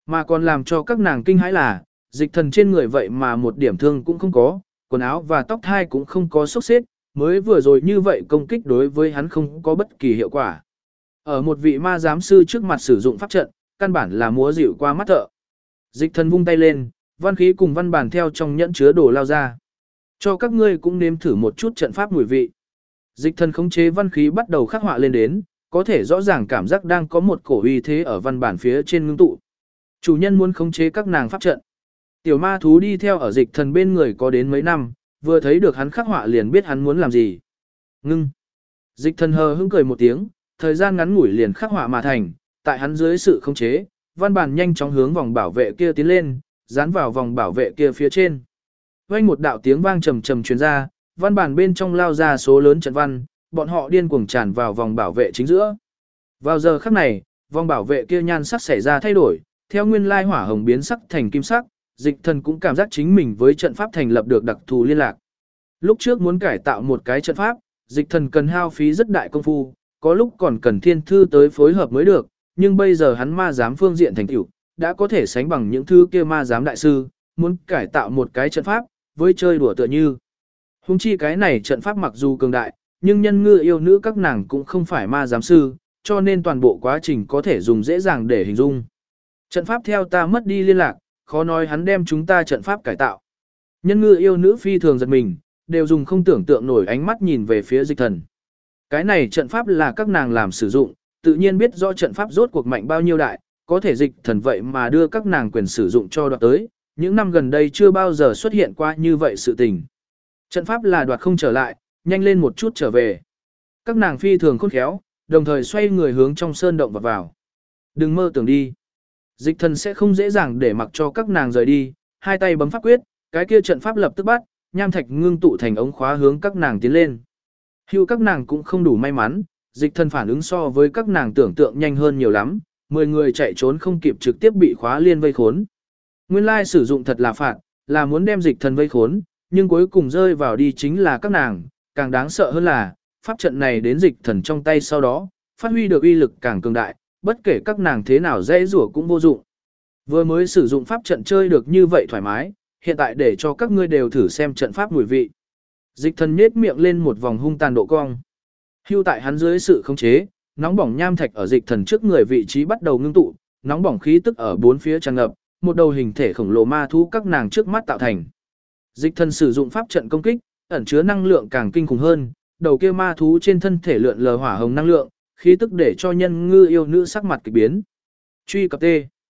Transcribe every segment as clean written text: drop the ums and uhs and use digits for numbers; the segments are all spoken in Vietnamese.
Mà còn làm cho các nàng kinh hãi là, dịch thần trên người vậy mà một điểm thương cũng không có, quần áo và tóc thai cũng không có xốc xếp, mới vừa rồi như vậy công kích đối với hắn không có bất kỳ hiệu quả. Ở một vị ma giám sư trước mặt sử dụng pháp trận, căn bản là múa dịu qua mắt thợ. Dịch thần vung tay lên, văn khí cùng văn bản theo trong nhẫn chứa đồ lao ra. Cho các ngươi cũng nếm thử một chút trận pháp mùi vị. Dịch thần khống chế văn khí bắt đầu khắc họa lên đến, có thể rõ ràng cảm giác đang có một cổ uy thế ở văn bản phía trên ngưng tụ. Chủ nhân muốn khống chế các nàng pháp trận. Tiểu ma thú đi theo ở dịch thần bên người có đến mấy năm, vừa thấy được hắn khắc họa liền biết hắn muốn làm gì. Ngưng. Dịch thần hờ hững cười một tiếng, thời gian ngắn ngủi liền khắc họa mà thành, tại hắn dưới sự khống chế, văn bản nhanh chóng hướng vòng bảo vệ kia tiến lên, dán vào vòng bảo vệ kia phía trên. Vang một đạo tiếng vang trầm trầm truyền ra, văn bản bên trong lao ra số lớn trận văn, bọn họ điên cuồng tràn vào vòng bảo vệ chính giữa. Vào giờ khắc này, vòng bảo vệ kia nhan sắc xảy ra thay đổi, theo nguyên lai hỏa hồng biến sắc thành kim sắc, dịch thần cũng cảm giác chính mình với trận pháp thành lập được đặc thù liên lạc. Lúc trước muốn cải tạo một cái trận pháp, dịch thần cần hao phí rất đại công phu, có lúc còn cần thiên thư tới phối hợp mới được, nhưng bây giờ hắn ma giám phương diện thành tựu đã có thể sánh bằng những thứ kia ma giám đại sư, muốn cải tạo một cái trận pháp, với chơi đùa tựa như. Hùng chi cái này trận pháp mặc dù cường đại, nhưng nhân ngư yêu nữ các nàng cũng không phải ma giám sư, cho nên toàn bộ quá trình có thể dùng dễ dàng để hình dung. Trận pháp theo ta mất đi liên lạc, khó nói hắn đem chúng ta trận pháp cải tạo. Nhân ngư yêu nữ phi thường giật mình, đều dùng không tưởng tượng nổi ánh mắt nhìn về phía dịch thần. Cái này trận pháp là các nàng làm sử dụng, tự nhiên biết rõ trận pháp rốt cuộc mạnh bao nhiêu đại, có thể dịch thần vậy mà đưa các nàng quyền sử dụng cho đoạt tới, những năm gần đây chưa bao giờ xuất hiện qua như vậy sự tình. Trận pháp là đoạt không trở lại, nhanh lên một chút trở về. Các nàng phi thường khôn khéo, đồng thời xoay người hướng trong sơn động vào. Đừng mơ tưởng đi. Dịch thần sẽ không dễ dàng để mặc cho các nàng rời đi, hai tay bấm pháp quyết, cái kia trận pháp lập tức bắt, nham thạch ngưng tụ thành ống khóa hướng các nàng tiến lên. Hưu các nàng cũng không đủ may mắn, dịch thần phản ứng so với các nàng tưởng tượng nhanh hơn nhiều lắm, 10 người chạy trốn không kịp trực tiếp bị khóa liên vây khốn. Nguyên lai sử dụng thật là phạt, là muốn đem dịch thần vây khốn, nhưng cuối cùng rơi vào đi chính là các nàng, càng đáng sợ hơn là, pháp trận này đến dịch thần trong tay sau đó, phát huy được uy lực càng cường đại, bất kể các nàng thế nào dễ rủa cũng vô dụng. Vừa mới sử dụng pháp trận chơi được như vậy thoải mái, hiện tại để cho các ngươi đều thử xem trận pháp mùi vị. Dịch thần nhếch miệng lên một vòng hung tàn độ cong. Hưu tại hắn dưới sự khống chế, nóng bỏng nham thạch ở dịch thần trước người vị trí bắt đầu ngưng tụ, nóng bỏng khí tức ở bốn phía tràn ngập, một đầu hình thể khổng lồ ma thú các nàng trước mắt tạo thành. Dịch thần sử dụng pháp trận công kích, ẩn chứa năng lượng càng kinh khủng hơn, đầu kia ma thú trên thân thể lượn lờ hỏa hồng năng lượng, khí tức để cho nhân ngư yêu nữ sắc mặt kỳ biến. Truy cập T.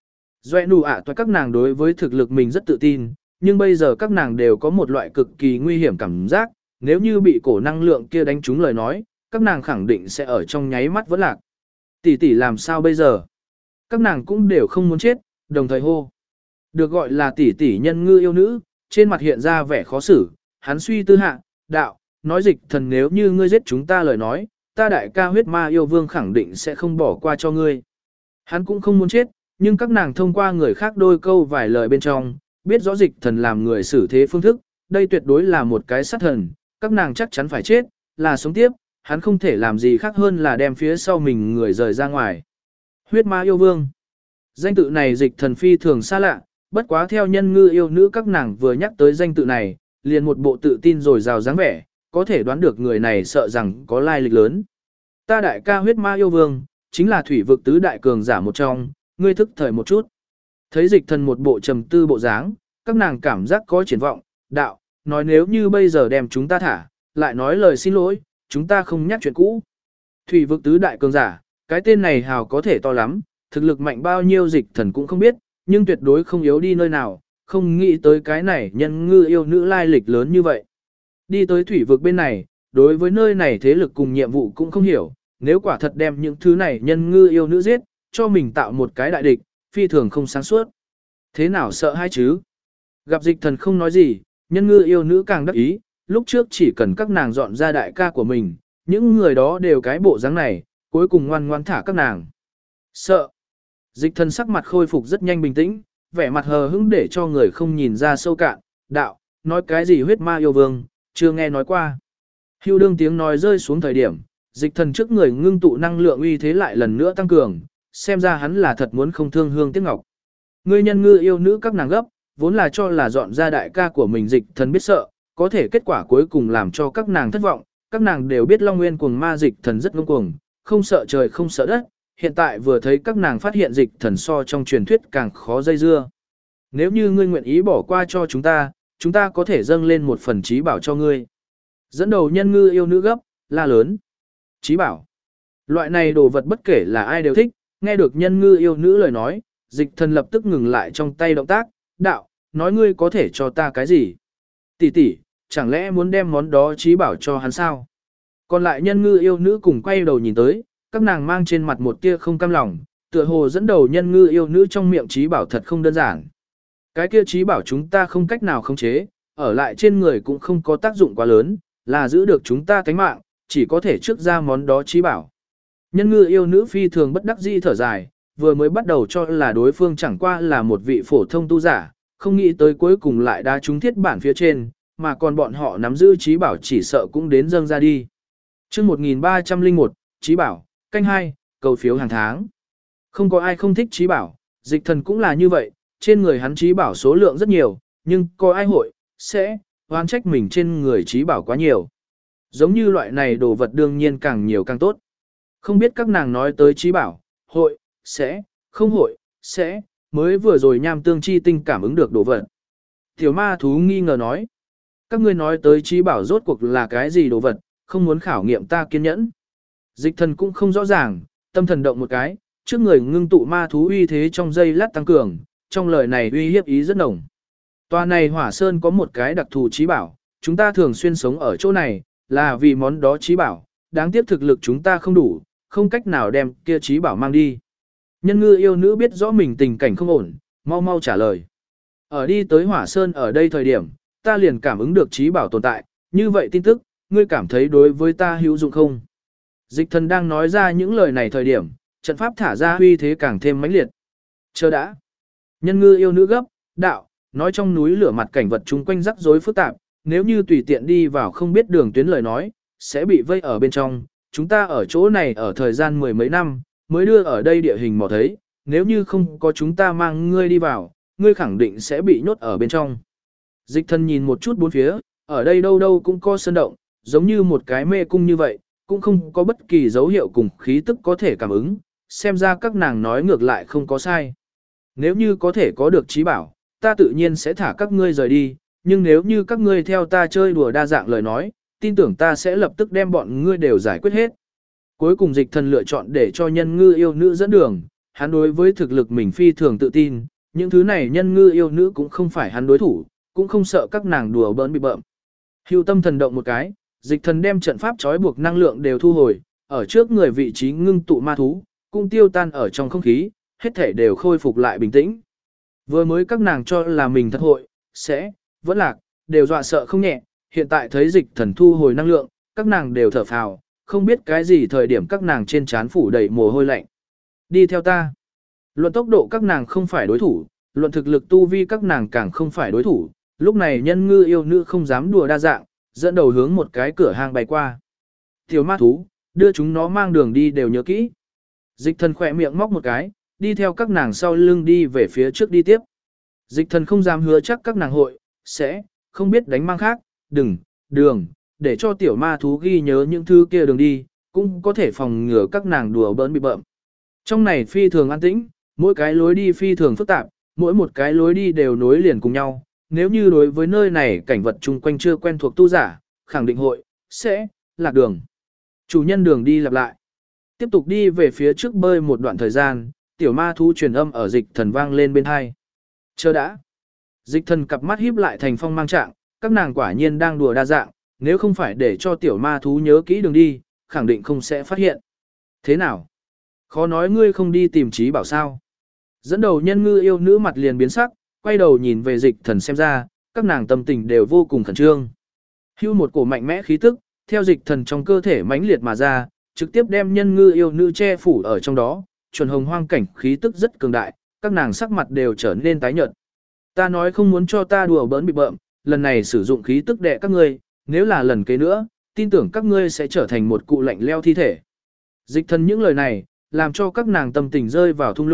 Doe nụ ạ toại các nàng đối với thực lực mình rất tự tin, nhưng bây giờ các nàng đều có một loại cực kỳ nguy hiểm cảm giác, nếu như bị cổ năng lượng kia đánh trúng lời nói, các nàng khẳng định sẽ ở trong nháy mắt vỡ lạc. Tỷ tỷ làm sao bây giờ? Các nàng cũng đều không muốn chết, đồng thời hô. Được gọi là tỷ tỷ nhân ngư yêu nữ, trên mặt hiện ra vẻ khó xử, hắn suy tư hạ, đạo, nói dịch thần nếu như ngươi giết chúng ta lời nói, ta đại ca huyết ma yêu vương khẳng định sẽ không bỏ qua cho ngươi. Hắn cũng không muốn chết, nhưng các nàng thông qua người khác đôi câu vài lời bên trong, biết rõ dịch thần làm người xử thế phương thức, đây tuyệt đối là một cái sát thần, các nàng chắc chắn phải chết, là sống tiếp, hắn không thể làm gì khác hơn là đem phía sau mình người rời ra ngoài. Huyết ma yêu vương. Danh tự này dịch thần phi thường xa lạ, bất quá theo nhân ngư yêu nữ các nàng vừa nhắc tới danh tự này, liền một bộ tự tin rồi rào dáng vẻ, có thể đoán được người này sợ rằng có lai lịch lớn. Ta đại ca huyết ma yêu vương, chính là thủy vực tứ đại cường giả một trong, ngươi thức thời một chút. Thấy dịch thần một bộ trầm tư bộ dáng, các nàng cảm giác có triển vọng, đạo, nói nếu như bây giờ đem chúng ta thả, lại nói lời xin lỗi, chúng ta không nhắc chuyện cũ. Thủy vực tứ đại cường giả, cái tên này hào có thể to lắm, thực lực mạnh bao nhiêu dịch thần cũng không biết, nhưng tuyệt đối không yếu đi nơi nào, không nghĩ tới cái này nhân ngư yêu nữ lai lịch lớn như vậy. Đi tới thủy vực bên này, đối với nơi này thế lực cùng nhiệm vụ cũng không hiểu, nếu quả thật đem những thứ này nhân ngư yêu nữ giết, cho mình tạo một cái đại địch, phi thường không sáng suốt. Thế nào sợ hay chứ? Gặp dịch thần không nói gì, nhân ngư yêu nữ càng đắc ý, lúc trước chỉ cần các nàng dọn ra đại ca của mình, những người đó đều cái bộ dáng này, cuối cùng ngoan ngoan thả các nàng. Sợ. Dịch thần sắc mặt khôi phục rất nhanh bình tĩnh, vẻ mặt hờ hững để cho người không nhìn ra sâu cạn, đạo, nói cái gì huyết ma yêu vương, chưa nghe nói qua. Hưu đương tiếng nói rơi xuống thời điểm, dịch thần trước người ngưng tụ năng lượng uy thế lại lần nữa tăng cường, xem ra hắn là thật muốn không thương hương tiếc ngọc. Ngươi nhân ngư yêu nữ các nàng gấp, vốn là cho là dọn ra đại ca của mình dịch thần biết sợ, có thể kết quả cuối cùng làm cho các nàng thất vọng, các nàng đều biết Long Nguyên cuồng ma dịch thần rất ngông cuồng, không sợ trời không sợ đất, hiện tại vừa thấy các nàng phát hiện dịch thần so trong truyền thuyết càng khó dây dưa. Nếu như ngươi nguyện ý bỏ qua cho chúng ta có thể dâng lên một phần trí bảo cho ngươi. Dẫn đầu nhân ngư yêu nữ gấp, la lớn. Trí bảo. Loại này đồ vật bất kể là ai đều thích, nghe được nhân ngư yêu nữ lời nói, dịch thần lập tức ngừng lại trong tay động tác, đạo, nói ngươi có thể cho ta cái gì? Tỷ tỷ, chẳng lẽ muốn đem món đó trí bảo cho hắn sao? Còn lại nhân ngư yêu nữ cùng quay đầu nhìn tới, các nàng mang trên mặt một tia không cam lòng, tựa hồ dẫn đầu nhân ngư yêu nữ trong miệng trí bảo thật không đơn giản. Cái kia trí bảo chúng ta không cách nào khống chế, ở lại trên người cũng không có tác dụng quá lớn, là giữ được chúng ta tánh mạng, chỉ có thể trước ra món đó trí bảo. Nhân ngư yêu nữ phi thường bất đắc dĩ thở dài, vừa mới bắt đầu cho là đối phương chẳng qua là một vị phổ thông tu giả, không nghĩ tới cuối cùng lại đá trúng thiết bản phía trên, mà còn bọn họ nắm giữ trí bảo chỉ sợ cũng đến dâng ra đi. Chương 1301, trí bảo, canh 2, cầu phiếu hàng tháng. Không có ai không thích trí bảo, dịch thần cũng là như vậy, trên người hắn trí bảo số lượng rất nhiều, nhưng có ai hội, sẽ, oán trách mình trên người trí bảo quá nhiều. Giống như loại này đồ vật đương nhiên càng nhiều càng tốt. Không biết các nàng nói tới trí bảo, hội, sẽ, không hội, sẽ, mới vừa rồi nham tương chi tinh cảm ứng được đồ vật. Tiểu ma thú nghi ngờ nói, các ngươi nói tới trí bảo rốt cuộc là cái gì đồ vật, không muốn khảo nghiệm ta kiên nhẫn. Dịch thần cũng không rõ ràng, tâm thần động một cái, trước người ngưng tụ ma thú uy thế trong giây lát tăng cường, trong lời này uy hiếp ý rất nồng. Tòa này hỏa sơn có một cái đặc thù trí bảo, chúng ta thường xuyên sống ở chỗ này, là vì món đó trí bảo, đáng tiếc thực lực chúng ta không đủ, không cách nào đem kia trí bảo mang đi. Nhân ngư yêu nữ biết rõ mình tình cảnh không ổn, mau mau trả lời. Ở đi tới hỏa sơn ở đây thời điểm, ta liền cảm ứng được trí bảo tồn tại, như vậy tin tức, ngươi cảm thấy đối với ta hữu dụng không? Dịch thần đang nói ra những lời này thời điểm, trận pháp thả ra uy thế càng thêm mãnh liệt. Chờ đã. Nhân ngư yêu nữ gấp, đạo, nói trong núi lửa mặt cảnh vật chung quanh rắc rối phức tạp, nếu như tùy tiện đi vào không biết đường tuyến lời nói, sẽ bị vây ở bên trong. Chúng ta ở chỗ này ở thời gian mười mấy năm, mới đưa ở đây địa hình mò thấy, nếu như không có chúng ta mang ngươi đi vào, ngươi khẳng định sẽ bị nhốt ở bên trong. Dịch thần nhìn một chút bốn phía, ở đây đâu đâu cũng có sơn động, giống như một cái mê cung như vậy, cũng không có bất kỳ dấu hiệu cùng khí tức có thể cảm ứng, xem ra các nàng nói ngược lại không có sai. Nếu như có thể có được trí bảo, ta tự nhiên sẽ thả các ngươi rời đi, nhưng nếu như các ngươi theo ta chơi đùa đa dạng lời nói, tin tưởng ta sẽ lập tức đem bọn ngươi đều giải quyết hết. Cuối cùng dịch thần lựa chọn để cho nhân ngư yêu nữ dẫn đường, hắn đối với thực lực mình phi thường tự tin, những thứ này nhân ngư yêu nữ cũng không phải hắn đối thủ, cũng không sợ các nàng đùa bỡn bị bợm. Hưu tâm thần động một cái, dịch thần đem trận pháp trói buộc năng lượng đều thu hồi, ở trước người vị trí ngưng tụ ma thú, cũng tiêu tan ở trong không khí, hết thể đều khôi phục lại bình tĩnh. Vừa mới các nàng cho là mình thật hội, sẽ, vẫn lạc, đều dọa sợ không nhẹ, hiện tại thấy dịch thần thu hồi năng lượng, các nàng đều thở phào, không biết cái gì thời điểm các nàng trên trán phủ đầy mồ hôi lạnh. Đi theo ta. Luận tốc độ các nàng không phải đối thủ, luận thực lực tu vi các nàng càng không phải đối thủ, lúc này nhân ngư yêu nữ không dám đùa đa dạng, dẫn đầu hướng một cái cửa hang bay qua. Tiểu ma thú, đưa chúng nó mang đường đi đều nhớ kỹ. Dịch thần khỏe miệng móc một cái, đi theo các nàng sau lưng đi về phía trước đi tiếp. Dịch thần không dám hứa chắc các nàng hội, sẽ, không biết đánh mang khác, đường, để cho tiểu ma thú ghi nhớ những thứ kia đường đi, cũng có thể phòng ngừa các nàng đùa bỡn bị bợm. Trong này phi thường an tĩnh, mỗi cái lối đi phi thường phức tạp, mỗi một cái lối đi đều nối liền cùng nhau. Nếu như đối với nơi này cảnh vật chung quanh chưa quen thuộc tu giả, khẳng định hội, sẽ, lạc đường. Chủ nhân đường đi lặp lại. Tiếp tục đi về phía trước bơi một đoạn thời gian, tiểu ma thú truyền âm ở dịch thần vang lên bên hai. Chờ đã. Dịch thần cặp mắt híp lại thành phong mang trạng, các nàng quả nhiên đang đùa đa dạng, nếu không phải để cho tiểu ma thú nhớ kỹ đường đi, khẳng định không sẽ phát hiện. Thế nào? Khó nói ngươi không đi tìm trí bảo sao. Dẫn đầu nhân ngư yêu nữ mặt liền biến sắc, quay đầu nhìn về dịch thần xem ra, các nàng tâm tình đều vô cùng khẩn trương. Hưu một cổ mạnh mẽ khí tức, theo dịch thần trong cơ thể mãnh liệt mà ra, trực tiếp đem nhân ngư yêu nữ che phủ ở trong đó, chuẩn hồng hoang cảnh khí tức rất cường đại, các nàng sắc mặt đều trở nên tái nhợt. Ta nói không muốn cho ta đùa bỡn bị bợm, lần này sử dụng khí tức đè các ngươi, nếu là lần kế nữa, tin tưởng các ngươi sẽ trở thành một cụ lạnh leo thi thể. Dịch thần những lời này, làm cho các nàng tâm tình rơi vào thung lũng,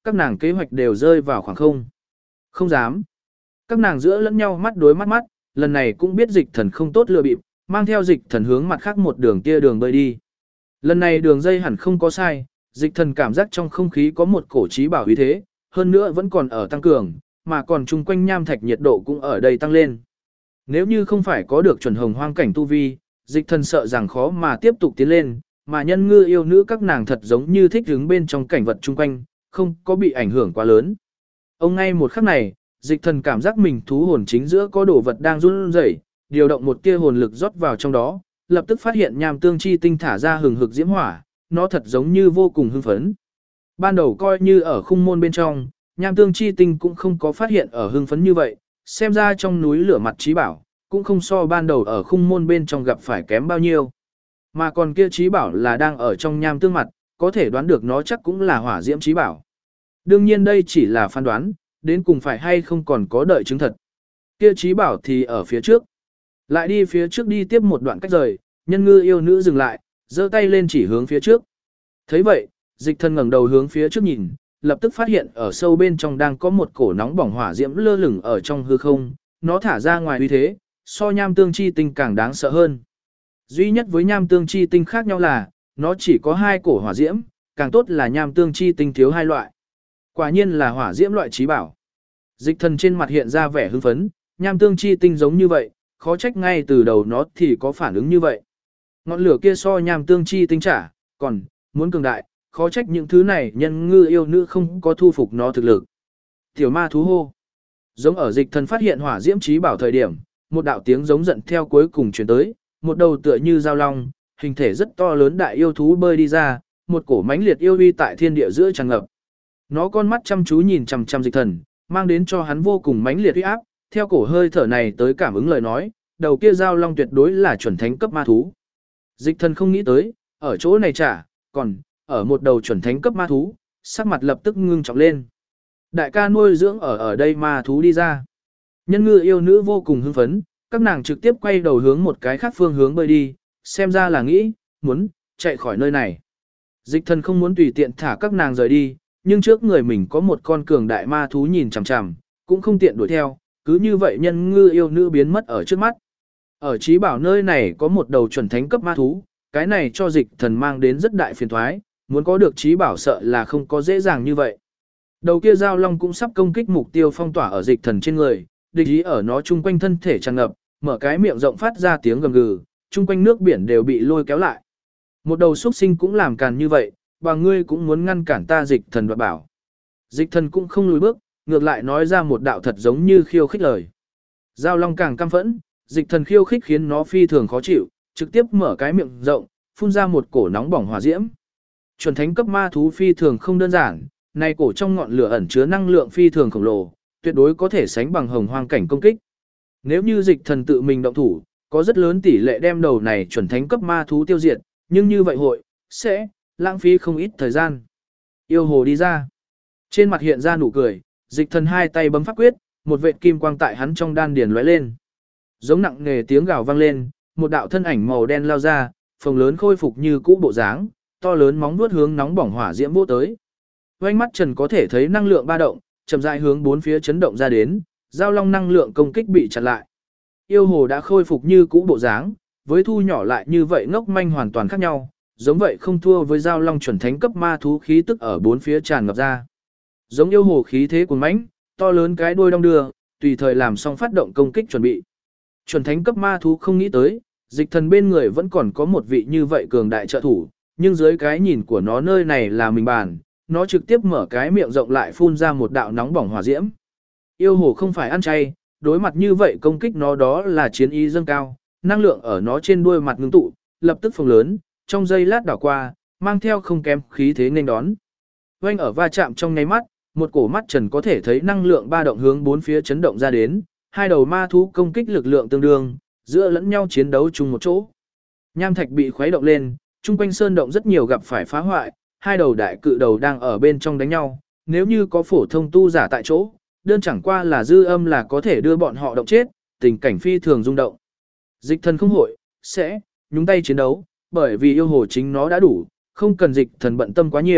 các nàng kế hoạch đều rơi vào khoảng không. Không dám. Các nàng giữa lẫn nhau mắt đối mắt, lần này cũng biết dịch thần không tốt lừa bịp, mang theo dịch thần hướng mặt khác một đường kia đường bơi đi. Lần này đường dây hẳn không có sai, dịch thần cảm giác trong không khí có một cổ trí bảo uy thế, hơn nữa vẫn còn ở tăng cường, mà còn chung quanh nham thạch nhiệt độ cũng ở đây tăng lên. Nếu như không phải có được chuẩn hồng hoang cảnh tu vi, dịch thần sợ rằng khó mà tiếp tục tiến lên, mà nhân ngư yêu nữ các nàng thật giống như thích đứng bên trong cảnh vật chung quanh, không có bị ảnh hưởng quá lớn. Ông ngay một khắc này, dịch thần cảm giác mình thú hồn chính giữa có đồ vật đang run rẩy, điều động một tia hồn lực rót vào trong đó, lập tức phát hiện nham tương chi tinh thả ra hừng hực diễm hỏa, nó thật giống như vô cùng hưng phấn. Ban đầu coi như ở khung môn bên trong, nham tương chi tinh cũng không có phát hiện ở hưng phấn như vậy, xem ra trong núi lửa mặt trí bảo, cũng không so ban đầu ở khung môn bên trong gặp phải kém bao nhiêu. Mà còn kia trí bảo là đang ở trong nham tương mặt, có thể đoán được nó chắc cũng là hỏa diễm trí bảo. Đương nhiên đây chỉ là phán đoán, đến cùng phải hay không còn có đợi chứng thật. Kia trí bảo thì ở phía trước. Lại đi phía trước đi tiếp một đoạn cách rời, nhân ngư yêu nữ dừng lại, giơ tay lên chỉ hướng phía trước. Thấy vậy, dịch thần ngẩng đầu hướng phía trước nhìn, lập tức phát hiện ở sâu bên trong đang có một cổ nóng bỏng hỏa diễm lơ lửng ở trong hư không, nó thả ra ngoài uy thế, so nham tương chi tinh càng đáng sợ hơn. Duy nhất với nham tương chi tinh khác nhau là, nó chỉ có 2 cổ hỏa diễm, càng tốt là nham tương chi tinh thiếu 2 loại. Quả nhiên là hỏa diễm loại trí bảo. Dịch thần trên mặt hiện ra vẻ hưng phấn, nham tương chi tinh giống như vậy, khó trách ngay từ đầu nó thì có phản ứng như vậy. Ngọn lửa kia so nham tương chi tinh trả, còn, muốn cường đại, khó trách những thứ này nhân ngư yêu nữ không có thu phục nó thực lực. Tiểu ma thú hô. Giống ở dịch thần phát hiện hỏa diễm trí bảo thời điểm, một đạo tiếng giống giận theo cuối cùng truyền tới, một đầu tựa như dao long, hình thể rất to lớn đại yêu thú bơi đi ra, một cổ mãnh liệt yêu uy tại thiên địa giữa tràn ngập. Nó con mắt chăm chú nhìn chằm chằm dịch thần, mang đến cho hắn vô cùng mãnh liệt uy áp, theo cổ hơi thở này tới cảm ứng lời nói, đầu kia dao long tuyệt đối là chuẩn thánh cấp ma thú. Dịch thần không nghĩ tới, ở chỗ này chả, còn, ở một đầu chuẩn thánh cấp ma thú, sắc mặt lập tức ngưng trọng lên. Đại ca nuôi dưỡng ở đây ma thú đi ra. Nhân ngư yêu nữ vô cùng hưng phấn, các nàng trực tiếp quay đầu hướng một cái khác phương hướng bơi đi, xem ra là nghĩ, muốn, chạy khỏi nơi này. Dịch thần không muốn tùy tiện thả các nàng rời đi, nhưng trước người mình có một con cường đại ma thú nhìn chằm chằm, cũng không tiện đuổi theo, cứ như vậy nhân ngư yêu nữ biến mất ở trước mắt. Ở trí bảo nơi này có một đầu chuẩn thánh cấp ma thú, cái này cho dịch thần mang đến rất đại phiền thoái, muốn có được trí bảo sợ là không có dễ dàng như vậy. Đầu kia dao long cũng sắp công kích mục tiêu phong tỏa ở dịch thần trên người, địch ý ở nó chung quanh thân thể tràn ngập, mở cái miệng rộng phát ra tiếng gầm gừ, chung quanh nước biển đều bị lôi kéo lại. Một đầu xuất sinh cũng làm càn như vậy, bà ngươi cũng muốn ngăn cản ta dịch thần đoạt bảo. Dịch thần cũng không lùi bước, ngược lại nói ra một đạo thật giống như khiêu khích lời. Dao long càng căm phẫn, dịch thần khiêu khích khiến nó phi thường khó chịu, trực tiếp mở cái miệng rộng, phun ra một cổ nóng bỏng hỏa diễm. Chuẩn thánh cấp ma thú phi thường không đơn giản, này cổ trong ngọn lửa ẩn chứa năng lượng phi thường khổng lồ, tuyệt đối có thể sánh bằng hồng hoang cảnh công kích. Nếu như dịch thần tự mình động thủ, có rất lớn tỷ lệ đem đầu này chuẩn thánh cấp ma thú tiêu diệt, nhưng như vậy hội, sẽ, lãng phí không ít thời gian. Yêu hồ đi ra. Trên mặt hiện ra nụ cười, dịch thần 2 tay bấm pháp quyết, một vệt kim quang tại hắn trong đan điền lóe lên. Giống nặng nề tiếng gào vang lên, một đạo thân ảnh màu đen lao ra, phồng lớn khôi phục như cũ bộ dáng, to lớn móng vuốt hướng nóng bỏng hỏa diễm vỗ tới. Oanh mắt Trần có thể thấy năng lượng ba động, chậm rãi hướng 4 phía chấn động ra đến, giao long năng lượng công kích bị chặn lại. Yêu hồ đã khôi phục như cũ bộ dáng, với thu nhỏ lại như vậy ngốc manh hoàn toàn khác nhau, giống vậy không thua với giao long chuẩn thánh cấp ma thú khí tức ở 4 phía tràn ngập ra. Giống yêu hồ khí thế cuồng mãnh, to lớn cái đuôi đong đưa, tùy thời làm xong phát động công kích chuẩn bị. Chuẩn thánh cấp ma thú không nghĩ tới, dịch thần bên người vẫn còn có một vị như vậy cường đại trợ thủ, nhưng dưới cái nhìn của nó nơi này là mình bàn, nó trực tiếp mở cái miệng rộng lại phun ra một đạo nóng bỏng hỏa diễm. Yêu hồ không phải ăn chay, đối mặt như vậy công kích nó đó là chiến ý dâng cao, năng lượng ở nó trên đuôi mặt ngưng tụ, lập tức phồng lớn, trong giây lát đảo qua, mang theo không kém khí thế nên đón. Oanh ở va chạm trong nháy mắt, một cổ mắt Trần có thể thấy năng lượng ba động hướng 4 phía chấn động ra đến, hai đầu ma thú công kích lực lượng tương đương, giữa lẫn nhau chiến đấu chung một chỗ. Nham thạch bị khuấy động lên, chung quanh sơn động rất nhiều gặp phải phá hoại, hai đầu đại cự đầu đang ở bên trong đánh nhau, nếu như có phổ thông tu giả tại chỗ, đơn chẳng qua là dư âm là có thể đưa bọn họ động chết, tình cảnh phi thường rung động. Dịch thần không hội, sẽ, nhúng tay chiến đấu, bởi vì yêu hồ chính nó đã đủ, không cần dịch thần bận tâm quá nhiều,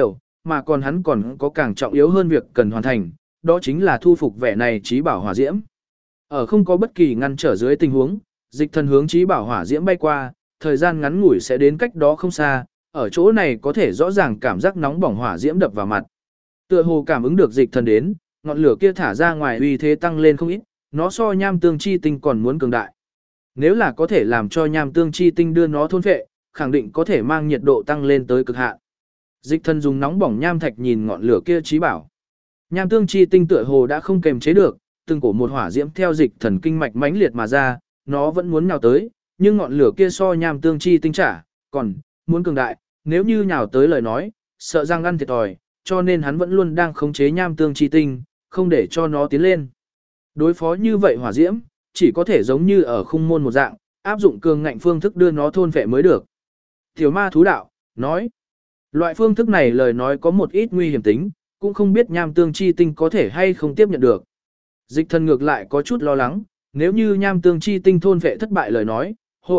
mà còn hắn còn có càng trọng yếu hơn việc cần hoàn thành, đó chính là thu phục vẻ này trí bảo hỏa diễm. Ở không có bất kỳ ngăn trở dưới tình huống, dịch thần hướng trí bảo hỏa diễm bay qua, thời gian ngắn ngủi sẽ đến cách đó không xa, ở chỗ này có thể rõ ràng cảm giác nóng bỏng hỏa diễm đập vào mặt. Tựa hồ cảm ứng được dịch thần đến, ngọn lửa kia thả ra ngoài uy thế tăng lên không ít, nó so nham tương chi tinh còn muốn cường đại. Nếu là có thể làm cho nham tương chi tinh đưa nó thôn phệ, khẳng định có thể mang nhiệt độ tăng lên tới cực hạn. Dịch thần dùng nóng bỏng nham thạch nhìn ngọn lửa kia trí bảo. Nham tương chi tinh tựa hồ đã không kềm chế được, từng cổ một hỏa diễm theo dịch thần kinh mạch mãnh liệt mà ra, nó vẫn muốn nhào tới, nhưng ngọn lửa kia so nham tương chi tinh trả, còn muốn cường đại, nếu như nhào tới lời nói, sợ rằng ăn thiệt thòi, cho nên hắn vẫn luôn đang khống chế nham tương chi tinh, không để cho nó tiến lên. Đối phó như vậy hỏa diễm, chỉ có thể giống như ở khung môn một dạng, áp dụng cường ngạnh phương thức đưa nó thôn vệ mới được. Tiểu ma thú đạo, nói, loại phương thức này lời nói có một ít nguy hiểm tính, cũng không biết nham tương chi tinh có thể hay không tiếp nhận được. Dịch thần ngược lại có chút lo lắng, nếu như nham tương chi tinh thôn vệ thất bại lời nói,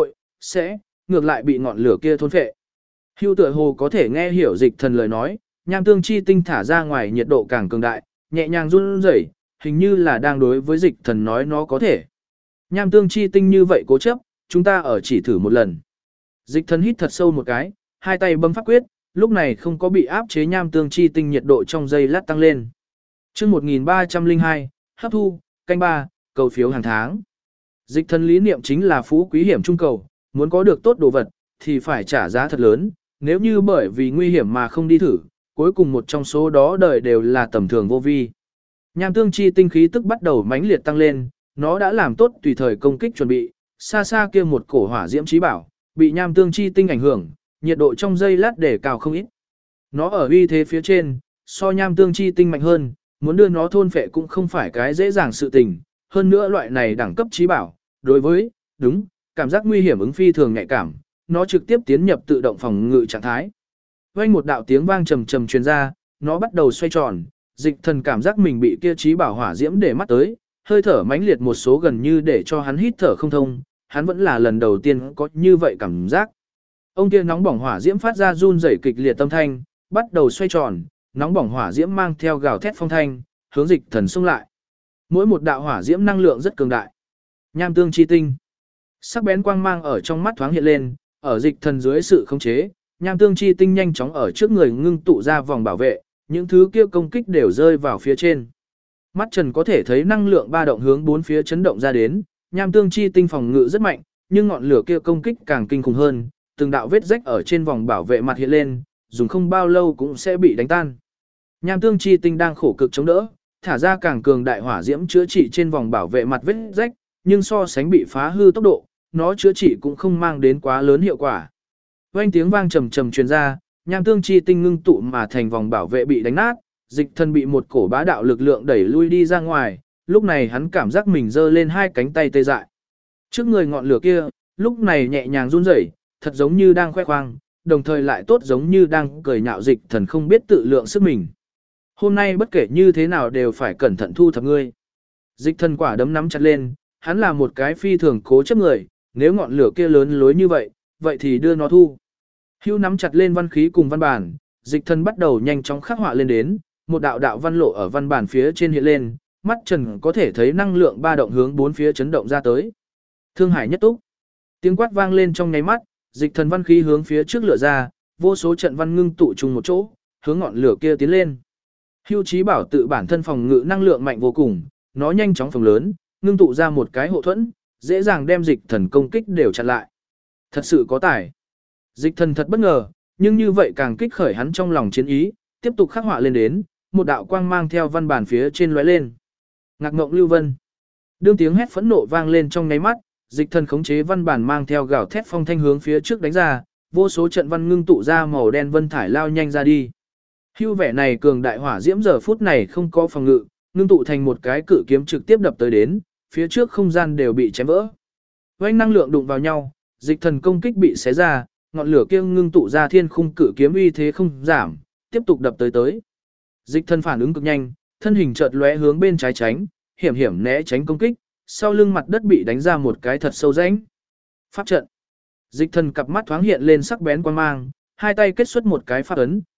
sẽ, ngược lại bị ngọn lửa kia thôn vệ. Hưu tựa hồ có thể nghe hiểu dịch thần lời nói, nham tương chi tinh thả ra ngoài nhiệt độ càng cường đại, nhẹ nhàng run rẩy, hình như là đang đối với dịch thần nói nó có thể. Nham tương chi tinh như vậy cố chấp, chúng ta ở chỉ thử một lần. Dịch thần hít thật sâu một cái, hai tay bấm pháp quyết, lúc này không có bị áp chế nham tương chi tinh nhiệt độ trong giây lát tăng lên. Chương 1302, hấp thu, canh 3, cầu phiếu hàng tháng. Dịch thần lý niệm chính là phú quý hiểm trung cầu, muốn có được tốt đồ vật thì phải trả giá thật lớn, nếu như bởi vì nguy hiểm mà không đi thử, cuối cùng một trong số đó đời đều là tầm thường vô vi. Nham tương chi tinh khí tức bắt đầu mãnh liệt tăng lên, nó đã làm tốt tùy thời công kích chuẩn bị, xa xa kia một cổ hỏa diễm chí bảo, bị nham tương chi tinh ảnh hưởng, nhiệt độ trong giây lát để cao không ít. Nó ở uy thế phía trên, so nham tương chi tinh mạnh hơn, muốn đưa nó thôn phệ cũng không phải cái dễ dàng sự tình, hơn nữa loại này đẳng cấp chí bảo, đối với, cảm giác nguy hiểm ứng phi thường nhạy cảm, nó trực tiếp tiến nhập tự động phòng ngự trạng thái. Vang một đạo tiếng vang trầm trầm truyền ra, nó bắt đầu xoay tròn, dịch thần cảm giác mình bị kia chí bảo hỏa diễm để mắt tới, hơi thở mãnh liệt một số gần như để cho hắn hít thở không thông, hắn vẫn là lần đầu tiên có như vậy cảm giác. Ông kia nóng bỏng hỏa diễm phát ra run rẩy kịch liệt tâm thanh, bắt đầu xoay tròn, nóng bỏng hỏa diễm mang theo gào thét phong thanh, hướng dịch thần xung lại. Mỗi một đạo hỏa diễm năng lượng rất cường đại. Nham tương chi tinh. Sắc bén quang mang ở trong mắt thoáng hiện lên, ở dịch thần dưới sự khống chế, nham tương chi tinh nhanh chóng ở trước người ngưng tụ ra vòng bảo vệ, những thứ kia công kích đều rơi vào phía trên. Mắt Trần có thể thấy năng lượng ba động hướng bốn phía chấn động ra đến, nham tương chi tinh phòng ngự rất mạnh, nhưng ngọn lửa kia công kích càng kinh khủng hơn, từng đạo vết rách ở trên vòng bảo vệ mặt hiện lên, dùng không bao lâu cũng sẽ bị đánh tan. Nham tương chi tinh đang khổ cực chống đỡ, thả ra càng cường đại hỏa diễm chữa trị trên vòng bảo vệ mặt vết rách, nhưng so sánh bị phá hư tốc độ, nó chữa trị cũng không mang đến quá lớn hiệu quả. Vang tiếng vang trầm trầm truyền ra, nham tương chi tinh ngưng tụ mà thành vòng bảo vệ bị đánh nát, dịch thần bị một cổ bá đạo lực lượng đẩy lui đi ra ngoài, lúc này hắn cảm giác mình giơ lên hai cánh tay tê dại. Trước người ngọn lửa kia, lúc này nhẹ nhàng run rẩy, thật giống như đang khoe khoang, đồng thời lại tốt giống như đang cười nhạo dịch thần không biết tự lượng sức mình. Hôm nay bất kể như thế nào đều phải cẩn thận thu thập ngươi. Dịch thần quả đấm nắm chặt lên, hắn là một cái phi thường cố chấp người, nếu ngọn lửa kia lớn lối như vậy, vậy thì đưa nó thu. Hưu nắm chặt lên văn khí cùng văn bản, dịch thần bắt đầu nhanh chóng khắc họa lên đến, một đạo đạo văn lộ ở văn bản phía trên hiện lên, mắt Trần có thể thấy năng lượng ba động hướng bốn phía chấn động ra tới. Thương hải nhất túc. Tiếng quát vang lên trong nháy mắt, dịch thần văn khí hướng phía trước lửa ra, vô số trận văn ngưng tụ chung một chỗ, hướng ngọn lửa kia tiến lên. Hưu Chí Bảo tự bản thân phòng ngự năng lượng mạnh vô cùng, nó nhanh chóng phồng lớn, ngưng tụ ra một cái hộ thuẫn, dễ dàng đem dịch thần công kích đều chặn lại. Thật sự có tài. Dịch thần thật bất ngờ, nhưng như vậy càng kích khởi hắn trong lòng chiến ý, tiếp tục khắc họa lên đến, một đạo quang mang theo văn bản phía trên lóe lên. Ngạc Ngộng Lưu Vân. Đương tiếng hét phẫn nộ vang lên trong nháy mắt, dịch thần khống chế văn bản mang theo gào thét phong thanh hướng phía trước đánh ra, vô số trận văn ngưng tụ ra màu đen vân thải lao nhanh ra đi. Hưu vẻ này cường đại hỏa diễm giờ phút này không có phòng ngự, ngưng tụ thành một cái cự kiếm trực tiếp đập tới đến, phía trước không gian đều bị chém vỡ. Vành năng lượng đụng vào nhau, dịch thần công kích bị xé ra, ngọn lửa kia ngưng tụ ra thiên khung cự kiếm uy thế không giảm, tiếp tục đập tới. Dịch thần phản ứng cực nhanh, thân hình chợt lóe hướng bên trái tránh, hiểm hiểm né tránh công kích, sau lưng mặt đất bị đánh ra một cái thật sâu rãnh. Pháp trận. Dịch thần cặp mắt thoáng hiện lên sắc bén quang mang, hai tay kết xuất một cái pháp ấn,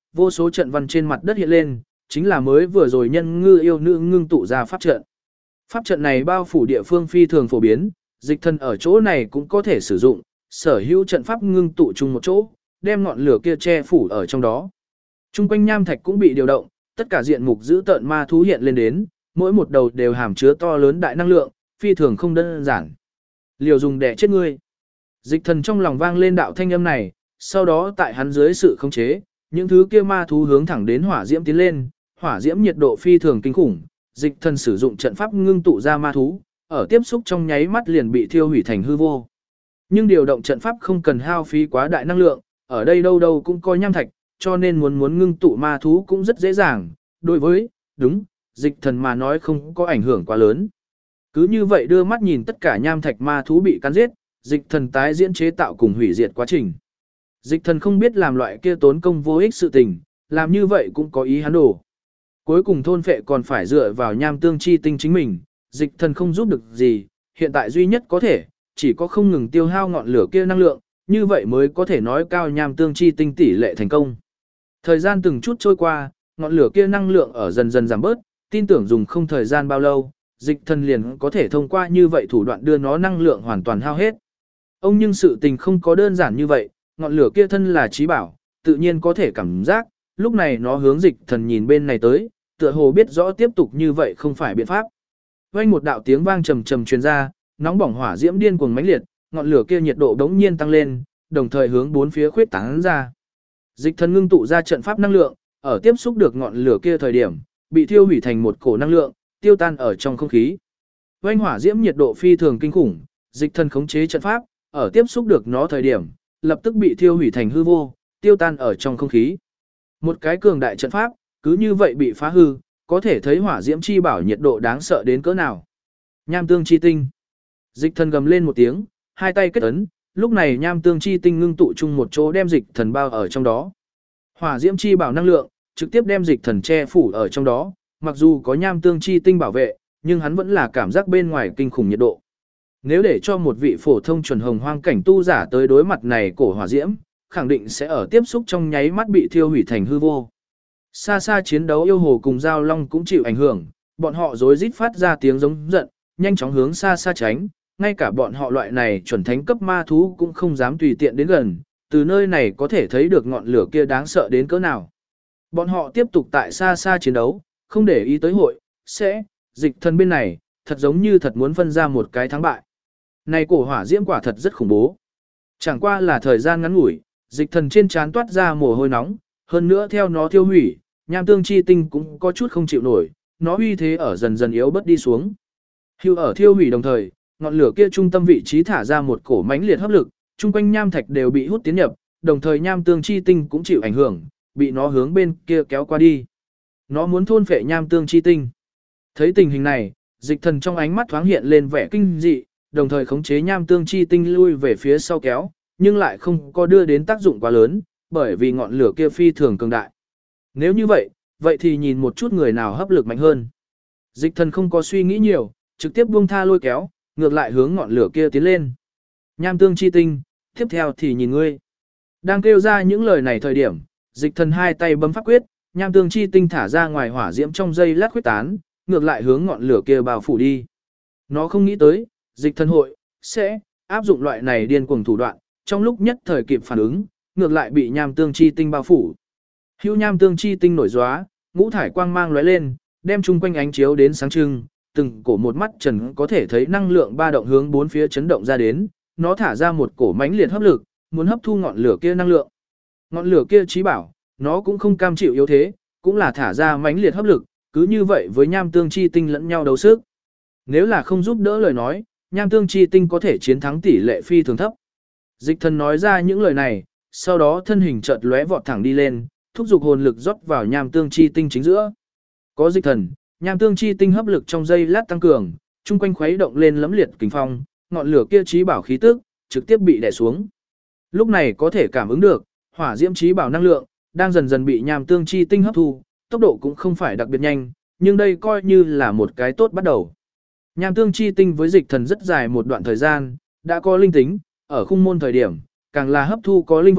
vô số trận văn trên mặt đất hiện lên, chính là mới vừa rồi nhân ngư yêu nữ ngưng tụ ra pháp trận. Pháp trận này bao phủ địa phương phi thường phổ biến, dịch thần ở chỗ này cũng có thể sử dụng, sở hữu trận pháp ngưng tụ chung một chỗ, đem ngọn lửa kia che phủ ở trong đó. Trung quanh nham thạch cũng bị điều động, tất cả diện mục giữ tợn ma thú hiện lên đến, mỗi một đầu đều hàm chứa to lớn đại năng lượng, phi thường không đơn giản. Liều dùng để chết ngươi. Dịch thần trong lòng vang lên đạo thanh âm này, sau đó tại hắn dưới sự khống chế, những thứ kia ma thú hướng thẳng đến hỏa diễm tiến lên, hỏa diễm nhiệt độ phi thường kinh khủng, dịch thần sử dụng trận pháp ngưng tụ ra ma thú, ở tiếp xúc trong nháy mắt liền bị thiêu hủy thành hư vô. Nhưng điều động trận pháp không cần hao phí quá đại năng lượng, ở đây đâu đâu cũng có nham thạch, cho nên muốn ngưng tụ ma thú cũng rất dễ dàng, đối với, đúng, dịch thần mà nói không có ảnh hưởng quá lớn. Cứ như vậy đưa mắt nhìn tất cả nham thạch ma thú bị cắn giết, dịch thần tái diễn chế tạo cùng hủy diệt quá trình. Dịch thần không biết làm loại kia tốn công vô ích sự tình, làm như vậy cũng có ý hắn đổ. Cuối cùng thôn phệ còn phải dựa vào nham tương chi tinh chính mình, dịch thần không giúp được gì, hiện tại duy nhất có thể, chỉ có không ngừng tiêu hao ngọn lửa kia năng lượng, như vậy mới có thể nói cao nham tương chi tinh tỷ lệ thành công. Thời gian từng chút trôi qua, ngọn lửa kia năng lượng ở dần dần giảm bớt, tin tưởng dùng không thời gian bao lâu, dịch thần liền có thể thông qua như vậy thủ đoạn đưa nó năng lượng hoàn toàn hao hết. Ông nhưng sự tình không có đơn giản như vậy, ngọn lửa kia thân là trí bảo, tự nhiên có thể cảm giác, lúc này nó hướng dịch thần nhìn bên này tới, tựa hồ biết rõ tiếp tục như vậy không phải biện pháp. Vang một đạo tiếng vang trầm trầm truyền ra, nóng bỏng hỏa diễm điên cuồng mãnh liệt, ngọn lửa kia nhiệt độ đống nhiên tăng lên, đồng thời hướng bốn phía khuyết tán ra. Dịch thần ngưng tụ ra trận pháp năng lượng, ở tiếp xúc được ngọn lửa kia thời điểm, bị thiêu hủy thành một cổ năng lượng, tiêu tan ở trong không khí. Vang hỏa diễm nhiệt độ phi thường kinh khủng, dịch thần khống chế trận pháp, ở tiếp xúc được nó thời điểm, lập tức bị thiêu hủy thành hư vô, tiêu tan ở trong không khí. Một cái cường đại trận pháp, cứ như vậy bị phá hư, có thể thấy hỏa diễm chi bảo nhiệt độ đáng sợ đến cỡ nào. Nham tương chi tinh. Dịch thần gầm lên một tiếng, hai tay kết ấn, lúc này nham tương chi tinh ngưng tụ chung một chỗ đem dịch thần bao ở trong đó. Hỏa diễm chi bảo năng lượng, trực tiếp đem dịch thần che phủ ở trong đó, mặc dù có nham tương chi tinh bảo vệ, nhưng hắn vẫn là cảm giác bên ngoài kinh khủng nhiệt độ. Nếu để cho một vị phổ thông chuẩn hồng hoang cảnh tu giả tới đối mặt này cổ hỏa diễm, khẳng định sẽ ở tiếp xúc trong nháy mắt bị thiêu hủy thành hư vô. Xa xa chiến đấu yêu hồ cùng giao long cũng chịu ảnh hưởng, bọn họ rối rít phát ra tiếng giống giận, nhanh chóng hướng xa xa tránh, ngay cả bọn họ loại này chuẩn thánh cấp ma thú cũng không dám tùy tiện đến gần, từ nơi này có thể thấy được ngọn lửa kia đáng sợ đến cỡ nào. Bọn họ tiếp tục tại xa xa chiến đấu, không để ý tới hội, dịch thần bên này, thật giống như thật muốn phân ra một cái thắng bại. Này cổ hỏa diễm quả thật rất khủng bố. Chẳng qua là thời gian ngắn ngủi, dịch thần trên trán toát ra mồ hôi nóng, hơn nữa theo nó thiêu hủy, nham tương chi tinh cũng có chút không chịu nổi, nó uy thế ở dần dần yếu bớt đi xuống. Hưu ở thiêu hủy đồng thời, ngọn lửa kia trung tâm vị trí thả ra một cổ mãnh liệt hấp lực, chung quanh nham thạch đều bị hút tiến nhập, đồng thời nham tương chi tinh cũng chịu ảnh hưởng, bị nó hướng bên kia kéo qua đi. Nó muốn thôn phệ nham tương chi tinh. Thấy tình hình này, dịch thần trong ánh mắt thoáng hiện lên vẻ kinh dị, đồng thời khống chế nham tương chi tinh lui về phía sau kéo, nhưng lại không có đưa đến tác dụng quá lớn, bởi vì ngọn lửa kia phi thường cường đại. Nếu như vậy, vậy thì nhìn một chút người nào hấp lực mạnh hơn. Dịch thần không có suy nghĩ nhiều, trực tiếp buông tha lôi kéo, ngược lại hướng ngọn lửa kia tiến lên. Nham tương chi tinh, tiếp theo thì nhìn ngươi. Đang kêu ra những lời này thời điểm, dịch thần hai tay bấm pháp quyết, nham tương chi tinh thả ra ngoài hỏa diễm trong dây lát quyết tán, ngược lại hướng ngọn lửa kia bao phủ đi. Nó không nghĩ tới, dịch thần hội sẽ áp dụng loại này điên cuồng thủ đoạn, trong lúc nhất thời kịp phản ứng, ngược lại bị nham tương chi tinh bao phủ. Hưu nham tương chi tinh nổi gióa, ngũ thải quang mang lóe lên, đem chung quanh ánh chiếu đến sáng trưng, từng cổ một mắt trần có thể thấy năng lượng ba động hướng bốn phía chấn động ra đến, nó thả ra một cổ mãnh liệt hấp lực, muốn hấp thu ngọn lửa kia năng lượng. Ngọn lửa kia chí bảo, nó cũng không cam chịu yếu thế, cũng là thả ra mãnh liệt hấp lực, cứ như vậy với nham tương chi tinh lẫn nhau đấu sức. Nếu là không giúp đỡ lời nói, nham tương chi tinh có thể chiến thắng tỷ lệ phi thường thấp. Dịch thần nói ra những lời này, sau đó thân hình chợt lóe vọt thẳng đi lên, thúc giục hồn lực rót vào nham tương chi tinh chính giữa. Có dịch thần, nham tương chi tinh hấp lực trong giây lát tăng cường, chung quanh khuấy động lên lẫm liệt kình phong, ngọn lửa kia chí bảo khí tức trực tiếp bị đè xuống. Lúc này có thể cảm ứng được, hỏa diễm chí bảo năng lượng đang dần dần bị nham tương chi tinh hấp thu, tốc độ cũng không phải đặc biệt nhanh, nhưng đây coi như là một cái tốt bắt đầu. Nham tương chi tinh với dịch thần rất dài một đoạn thời gian, đã có linh tính, ở khung môn thời điểm, càng là hấp thu có linh vật,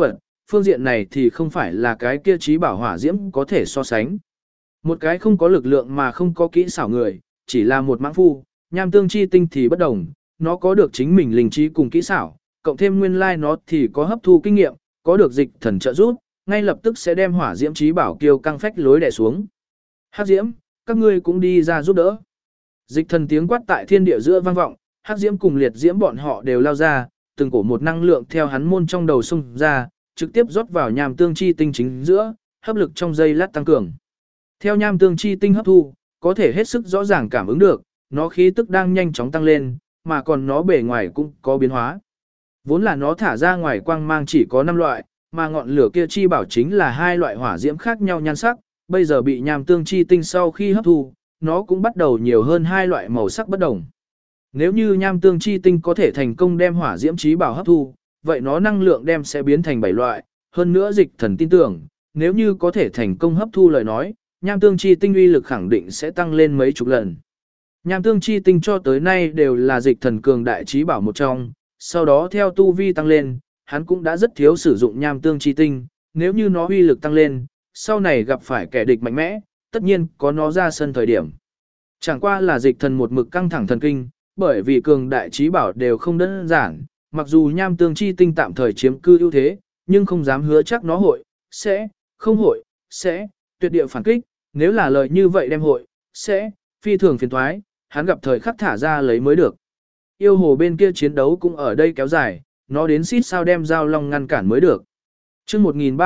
phương diện này thì không phải là cái kia trí bảo hỏa diễm có thể so sánh. Một cái không có lực lượng mà không có kỹ xảo người, chỉ là một mãng phu, nham tương chi tinh thì bất đồng, nó có được chính mình linh trí cùng kỹ xảo, cộng thêm nguyên lai nó thì có hấp thu kinh nghiệm, có được dịch thần trợ giúp, ngay lập tức sẽ đem hỏa diễm trí bảo kiêu căng phách lối đè xuống. Hắc diễm, các ngươi cũng đi ra giúp đỡ. Dịch thần tiếng quát tại thiên địa giữa vang vọng, hắc diễm cùng liệt diễm bọn họ đều lao ra, từng cổ một năng lượng theo hắn môn trong đầu xung ra, trực tiếp rót vào nham tương chi tinh chính giữa, hấp lực trong giây lát tăng cường. Theo nham tương chi tinh hấp thu, có thể hết sức rõ ràng cảm ứng được, nó khí tức đang nhanh chóng tăng lên, mà còn nó bề ngoài cũng có biến hóa. Vốn là nó thả ra ngoài quang mang chỉ có 5 loại, mà ngọn lửa kia chi bảo chính là 2 loại hỏa diễm khác nhau nhan sắc, bây giờ bị nham tương chi tinh sau khi hấp thu, nó cũng bắt đầu nhiều hơn 2 loại màu sắc bất đồng. Nếu như nham tương chi tinh có thể thành công đem hỏa diễm chí bảo hấp thu, vậy nó năng lượng đem sẽ biến thành 7 loại, hơn nữa dịch thần tin tưởng, nếu như có thể thành công hấp thu lời nói, nham tương chi tinh uy lực khẳng định sẽ tăng lên mấy chục lần. Nham tương chi tinh cho tới nay đều là dịch thần cường đại chí bảo một trong, sau đó theo tu vi tăng lên, hắn cũng đã rất thiếu sử dụng nham tương chi tinh, nếu như nó uy lực tăng lên, sau này gặp phải kẻ địch mạnh mẽ, tất nhiên có nó ra sân thời điểm. Chẳng qua là dịch thần một mực căng thẳng thần kinh, bởi vì cường đại chí bảo đều không đơn giản, mặc dù nham tương chi tinh tạm thời chiếm cư ưu thế, nhưng không dám hứa chắc nó sẽ tuyệt địa phản kích, nếu là lời như vậy đem sẽ phi thường phiền thoái, hắn gặp thời khắc thả ra lấy mới được. Yêu hồ bên kia chiến đấu cũng ở đây kéo dài, nó đến xít sao đem giao long ngăn cản mới được. Chương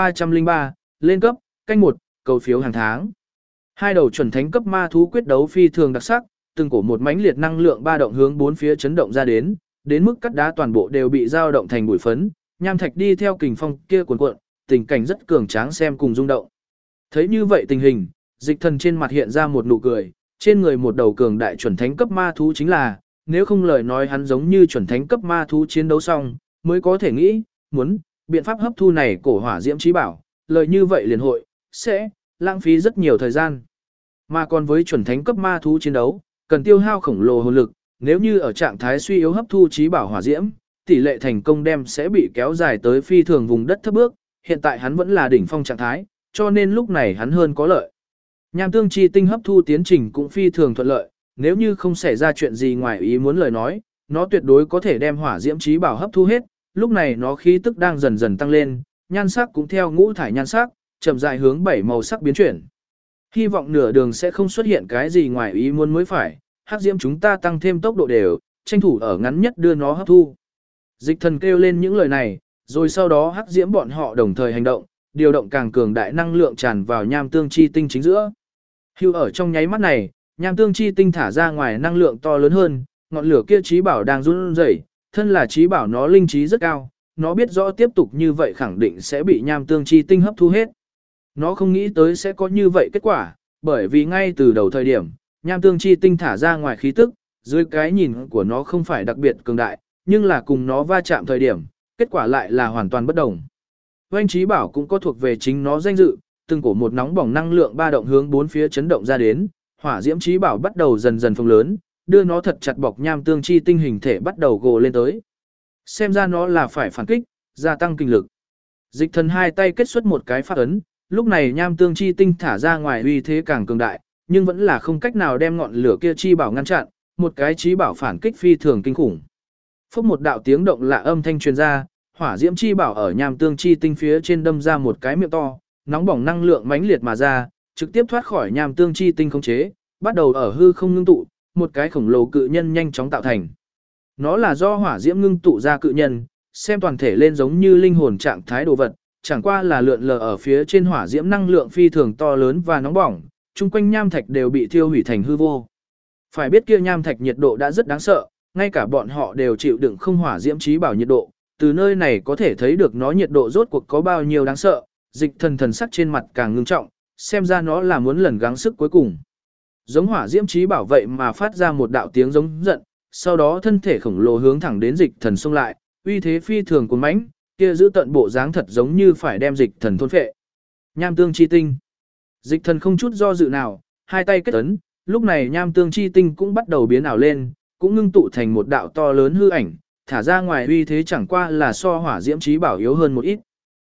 1303, lên cấp, canh 1, cầu phiếu hàng tháng. Hai đầu chuẩn thánh cấp ma thú quyết đấu phi thường đặc sắc, từng cổ một mãnh liệt năng lượng ba động hướng bốn phía chấn động ra đến mức cắt đá toàn bộ đều bị dao động thành bụi phấn, nham thạch đi theo kình phong kia cuồn cuộn, tình cảnh rất cường tráng xem cùng rung động. Thấy như vậy tình hình, dịch thần trên mặt hiện ra một nụ cười, trên người một đầu cường đại chuẩn thánh cấp ma thú chính là, nếu không lời nói hắn giống như chuẩn thánh cấp ma thú chiến đấu xong, mới có thể nghĩ, muốn, biện pháp hấp thu này cổ hỏa diễm trí bảo, lời như vậy liền hội, sẽ, lãng phí rất nhiều thời gian. Mà còn với chuẩn thánh cấp ma thú chiến đấu, cần tiêu hao khổng lồ hồn lực, nếu như ở trạng thái suy yếu hấp thu trí bảo hỏa diễm, tỷ lệ thành công đem sẽ bị kéo dài tới phi thường vùng đất thấp bước, hiện tại hắn vẫn là đỉnh phong trạng thái, cho nên lúc này hắn hơn có lợi. Nham tương chi tinh hấp thu tiến trình cũng phi thường thuận lợi, nếu như không xảy ra chuyện gì ngoài ý muốn lời nói, nó tuyệt đối có thể đem hỏa diễm trí bảo hấp thu hết, lúc này nó khí tức đang dần dần tăng lên, nhan sắc cũng theo ngũ thải nhan sắc, chậm rãi hướng 7 màu sắc biến chuyển. Hy vọng nửa đường sẽ không xuất hiện cái gì ngoài ý muốn mới phải, hắc diễm chúng ta tăng thêm tốc độ đều, tranh thủ ở ngắn nhất đưa nó hấp thu. Dịch thần kêu lên những lời này, rồi sau đó hắc diễm bọn họ đồng thời hành động, điều động càng cường đại năng lượng tràn vào nham tương chi tinh chính giữa. Hưu ở trong nháy mắt này, nham tương chi tinh thả ra ngoài năng lượng to lớn hơn, ngọn lửa kia trí bảo đang run rẩy, thân là trí bảo nó linh trí rất cao, nó biết rõ tiếp tục như vậy khẳng định sẽ bị nham tương chi tinh hấp thu hết. Nó không nghĩ tới sẽ có như vậy kết quả, bởi vì ngay từ đầu thời điểm, nham tương chi tinh thả ra ngoài khí tức, dưới cái nhìn của nó không phải đặc biệt cường đại, nhưng là cùng nó va chạm thời điểm, kết quả lại là hoàn toàn bất đồng. Oanh trí bảo cũng có thuộc về chính nó danh dự, từng cổ một nóng bỏng năng lượng ba động hướng bốn phía chấn động ra đến, hỏa diễm trí bảo bắt đầu dần dần phồng lớn, đưa nó thật chặt bọc nham tương chi tinh hình thể bắt đầu gồ lên tới. Xem ra nó là phải phản kích, gia tăng kinh lực. Dịch thần hai tay kết xuất một cái phát ấn, lúc này nham tương chi tinh thả ra ngoài uy thế càng cường đại, nhưng vẫn là không cách nào đem ngọn lửa kia chi bảo ngăn chặn, một cái trí bảo phản kích phi thường kinh khủng. Phốc một đạo tiếng động lạ âm thanh truyền ra, hỏa diễm chi bảo ở nham tương chi tinh phía trên đâm ra một cái miệng to, nóng bỏng năng lượng mãnh liệt mà ra, trực tiếp thoát khỏi nham tương chi tinh khống chế, bắt đầu ở hư không ngưng tụ, một cái khổng lồ cự nhân nhanh chóng tạo thành. Nó là do hỏa diễm ngưng tụ ra cự nhân, xem toàn thể lên giống như linh hồn trạng thái đồ vật, chẳng qua là lượn lờ ở phía trên hỏa diễm năng lượng phi thường to lớn và nóng bỏng, chung quanh nham thạch đều bị thiêu hủy thành hư vô. Phải biết kia nham thạch nhiệt độ đã rất đáng sợ, ngay cả bọn họ đều chịu đựng không hỏa diễm trí bảo nhiệt độ, từ nơi này có thể thấy được nó nhiệt độ rốt cuộc có bao nhiêu đáng sợ, dịch thần thần sắc trên mặt càng ngưng trọng, xem ra nó là muốn lần gắng sức cuối cùng. Giống hỏa diễm trí bảo vậy mà phát ra một đạo tiếng giống giận, sau đó thân thể khổng lồ hướng thẳng đến dịch thần xông lại, uy thế phi thường cuồn mãnh, kia giữ tận bộ dáng thật giống như phải đem dịch thần thôn phệ. Nham tương chi tinh. Dịch thần không chút do dự nào, hai tay kết ấn, lúc này nham tương chi tinh cũng bắt đầu biến ảo lên, cũng ngưng tụ thành một đạo to lớn hư ảnh, thả ra ngoài uy thế chẳng qua là so hỏa diễm trí bảo yếu hơn một ít.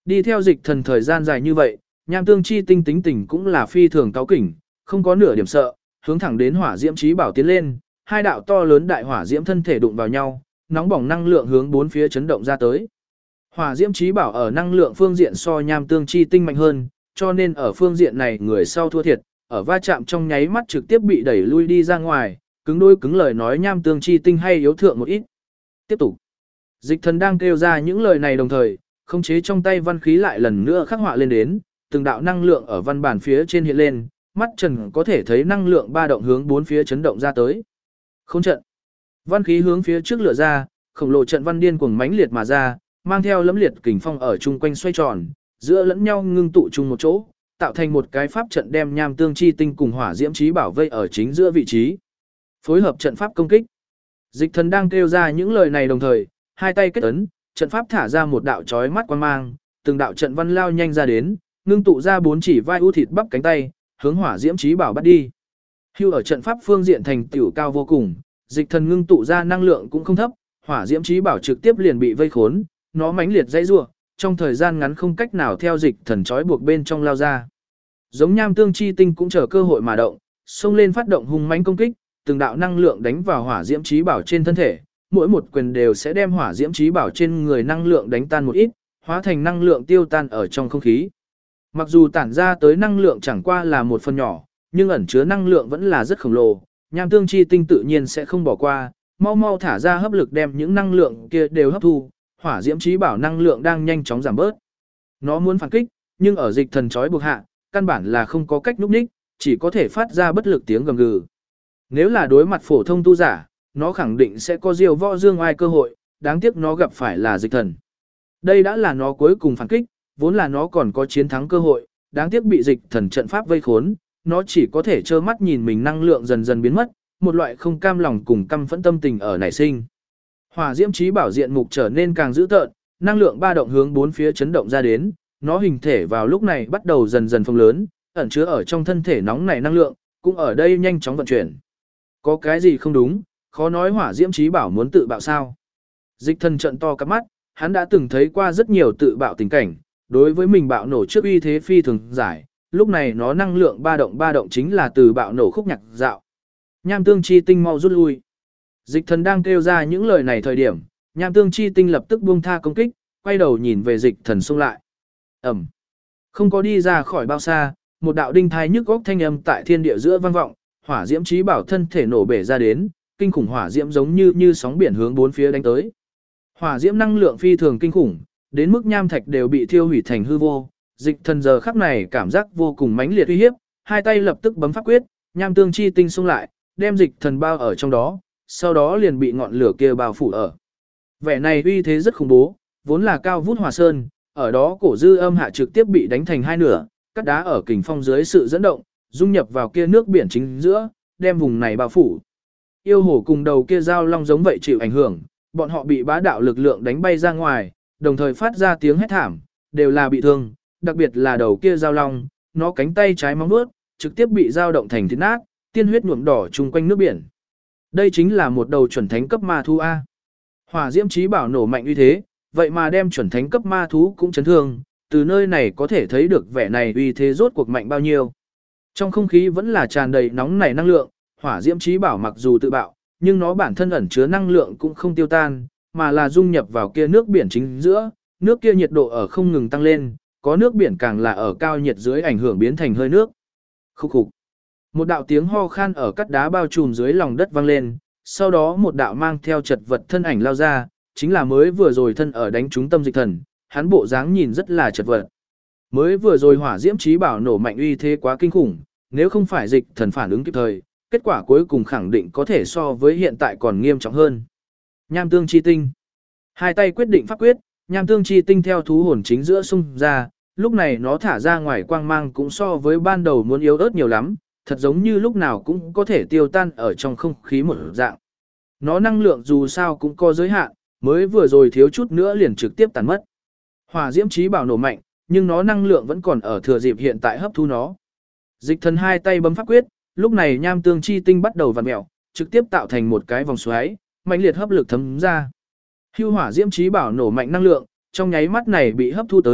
Đi theo dịch thần thời gian dài như vậy, nham tương chi tinh tính tình cũng là phi thường cáu kỉnh, không có nửa điểm sợ, hướng thẳng đến hỏa diễm chí bảo tiến lên, hai đạo to lớn đại hỏa diễm thân thể đụng vào nhau, nóng bỏng năng lượng hướng bốn phía chấn động ra tới. Hỏa diễm chí bảo ở năng lượng phương diện so nham tương chi tinh mạnh hơn, cho nên ở phương diện này người sau thua thiệt, ở va chạm trong nháy mắt trực tiếp bị đẩy lui đi ra ngoài, cứng đôi cứng lời nói nham tương chi tinh hay yếu thượng một ít. Tiếp tục. Dịch thần đang kêu ra những lời này đồng thời, khống chế trong tay văn khí lại lần nữa khắc họa lên đến, từng đạo năng lượng ở văn bản phía trên hiện lên, mắt trần có thể thấy năng lượng ba động hướng bốn phía chấn động ra tới. Không trận. Văn khí hướng phía trước lựa ra, khổng lồ trận văn điên cuồng mãnh liệt mà ra, mang theo lẫm liệt kình phong ở chung quanh xoay tròn, giữa lẫn nhau ngưng tụ chung một chỗ, tạo thành một cái pháp trận đem nham tương chi tinh cùng hỏa diễm chí bảo vây ở chính giữa vị trí. Phối hợp trận pháp công kích. Dịch thần đang kêu ra những lời này đồng thời, hai tay kết ấn, trận pháp thả ra một đạo chói mắt quang mang, từng đạo trận văn lao nhanh ra đến, ngưng tụ ra bốn chỉ vai ưu thịt bắp cánh tay, hướng hỏa diễm chí bảo bắt đi. Hưu ở trận pháp phương diện thành tiểu cao vô cùng, dịch thần ngưng tụ ra năng lượng cũng không thấp, hỏa diễm chí bảo trực tiếp liền bị vây khốn, nó mãnh liệt dãy rủa, trong thời gian ngắn không cách nào theo dịch thần trói buộc bên trong lao ra. Giống nham tương chi tinh cũng chờ cơ hội mà động, xông lên phát động hung mãnh công kích, từng đạo năng lượng đánh vào hỏa diễm chí bảo trên thân thể, mỗi một quyền đều sẽ đem hỏa diễm chí bảo trên người năng lượng đánh tan một ít, hóa thành năng lượng tiêu tan ở trong không khí. Mặc dù tản ra tới năng lượng chẳng qua là một phần nhỏ, nhưng ẩn chứa năng lượng vẫn là rất khổng lồ, nham tương chi tinh tự nhiên sẽ không bỏ qua, mau mau thả ra hấp lực đem những năng lượng kia đều hấp thu, hỏa diễm chí bảo năng lượng đang nhanh chóng giảm bớt. Nó muốn phản kích, nhưng ở dịch thần trói buộc hạ, căn bản là không có cách núp ních, chỉ có thể phát ra bất lực tiếng gầm gừ. Nếu là đối mặt phổ thông tu giả, nó khẳng định sẽ có diều võ dương ai cơ hội, đáng tiếc nó gặp phải là dịch thần. Đây đã là nó cuối cùng phản kích, vốn là nó còn có chiến thắng cơ hội, đáng tiếc bị dịch thần trận pháp vây khốn, nó chỉ có thể trơ mắt nhìn mình năng lượng dần dần biến mất, một loại không cam lòng cùng căm phẫn tâm tình ở nảy sinh. Hỏa diễm chí bảo diện mục trở nên càng dữ tợn, năng lượng ba động hướng bốn phía chấn động ra đến, nó hình thể vào lúc này bắt đầu dần dần phồng lớn, ẩn chứa ở trong thân thể nóng nảy năng lượng, cũng ở đây nhanh chóng vận chuyển. Có cái gì không đúng, khó nói hỏa diễm chí bảo muốn tự bạo sao? Dịch thần trận to cặp mắt, hắn đã từng thấy qua rất nhiều tự bạo tình cảnh, đối với mình bạo nổ trước uy thế phi thường giải, lúc này nó năng lượng ba động chính là từ bạo nổ khúc nhạc dạo. Nham tương chi tinh mau rút lui. Dịch thần đang kêu ra những lời này thời điểm, nham tương chi tinh lập tức buông tha công kích, quay đầu nhìn về dịch thần xông lại. Ẩm. Không có đi ra khỏi bao xa, một đạo đinh thai nhức góc thanh âm tại thiên địa giữa vang vọng, hỏa diễm chí bảo thân thể nổ bể ra đến, kinh khủng hỏa diễm giống như sóng biển hướng bốn phía đánh tới. Hỏa diễm năng lượng phi thường kinh khủng, đến mức nham thạch đều bị thiêu hủy thành hư vô. Dịch thần giờ khắc này cảm giác vô cùng mãnh liệt uy hiếp, hai tay lập tức bấm pháp quyết, nham tương chi tinh xông lại, đem dịch thần bao ở trong đó, sau đó liền bị ngọn lửa kia bao phủ ở. Vẻ này uy thế rất khủng bố, vốn là cao vút hòa sơn, ở đó cổ dư âm hạ trực tiếp bị đánh thành hai nửa, cắt đá ở kình phong dưới sự dẫn động, dung nhập vào kia nước biển chính giữa, đem vùng này bao phủ. Yêu hổ cùng đầu kia dao long giống vậy chịu ảnh hưởng, bọn họ bị bá đạo lực lượng đánh bay ra ngoài, đồng thời phát ra tiếng hét thảm, đều là bị thương, đặc biệt là đầu kia dao long, nó cánh tay trái móng vuốt trực tiếp bị dao động thành thịt nát, tiên huyết nhuộm đỏ chung quanh nước biển. Đây chính là một đầu chuẩn thánh cấp ma thú A. Hỏa diễm chí bảo nổ mạnh uy thế, vậy mà đem chuẩn thánh cấp ma thú cũng chấn thương, từ nơi này có thể thấy được vẻ này uy thế rốt cuộc mạnh bao nhiêu. Trong không khí vẫn là tràn đầy nóng nảy năng lượng, hỏa diễm chí bảo mặc dù tự bạo, nhưng nó bản thân ẩn chứa năng lượng cũng không tiêu tan, mà là dung nhập vào kia nước biển chính giữa, nước kia nhiệt độ ở không ngừng tăng lên, có nước biển càng là ở cao nhiệt dưới ảnh hưởng biến thành hơi nước. Khúc khục. Một đạo tiếng ho khan ở cắt đá bao trùm dưới lòng đất vang lên, sau đó một đạo mang theo chật vật thân ảnh lao ra, chính là mới vừa rồi thân ở đánh trúng tâm dịch thần, hắn bộ dáng nhìn rất là chật vật. Mới vừa rồi hỏa diễm chí bảo nổ mạnh uy thế quá kinh khủng, nếu không phải dịch thần phản ứng kịp thời, kết quả cuối cùng khẳng định có thể so với hiện tại còn nghiêm trọng hơn. Nham tương chi tinh. Hai tay quyết định pháp quyết, nham tương chi tinh theo thú hồn chính giữa xung ra, lúc này nó thả ra ngoài quang mang cũng so với ban đầu muốn yếu ớt nhiều lắm, thật giống như lúc nào cũng có thể tiêu tan ở trong không khí một dạng. Nó năng lượng dù sao cũng có giới hạn, mới vừa rồi thiếu chút nữa liền trực tiếp tàn mất. Hỏa diễm chí bảo nổ mạnh, nhưng nó năng lượng vẫn còn ở thừa dịp hiện tại hấp thu nó. Dịch thần hai tay bấm pháp quyết, lúc này nham tương chi tinh bắt đầu vặn mèo, trực tiếp tạo thành một cái vòng xoáy, mạnh liệt hấp lực thấm ra. Hưu hỏa diễm chí bảo nổ mạnh năng lượng, trong nháy mắt này bị hấp thu tới,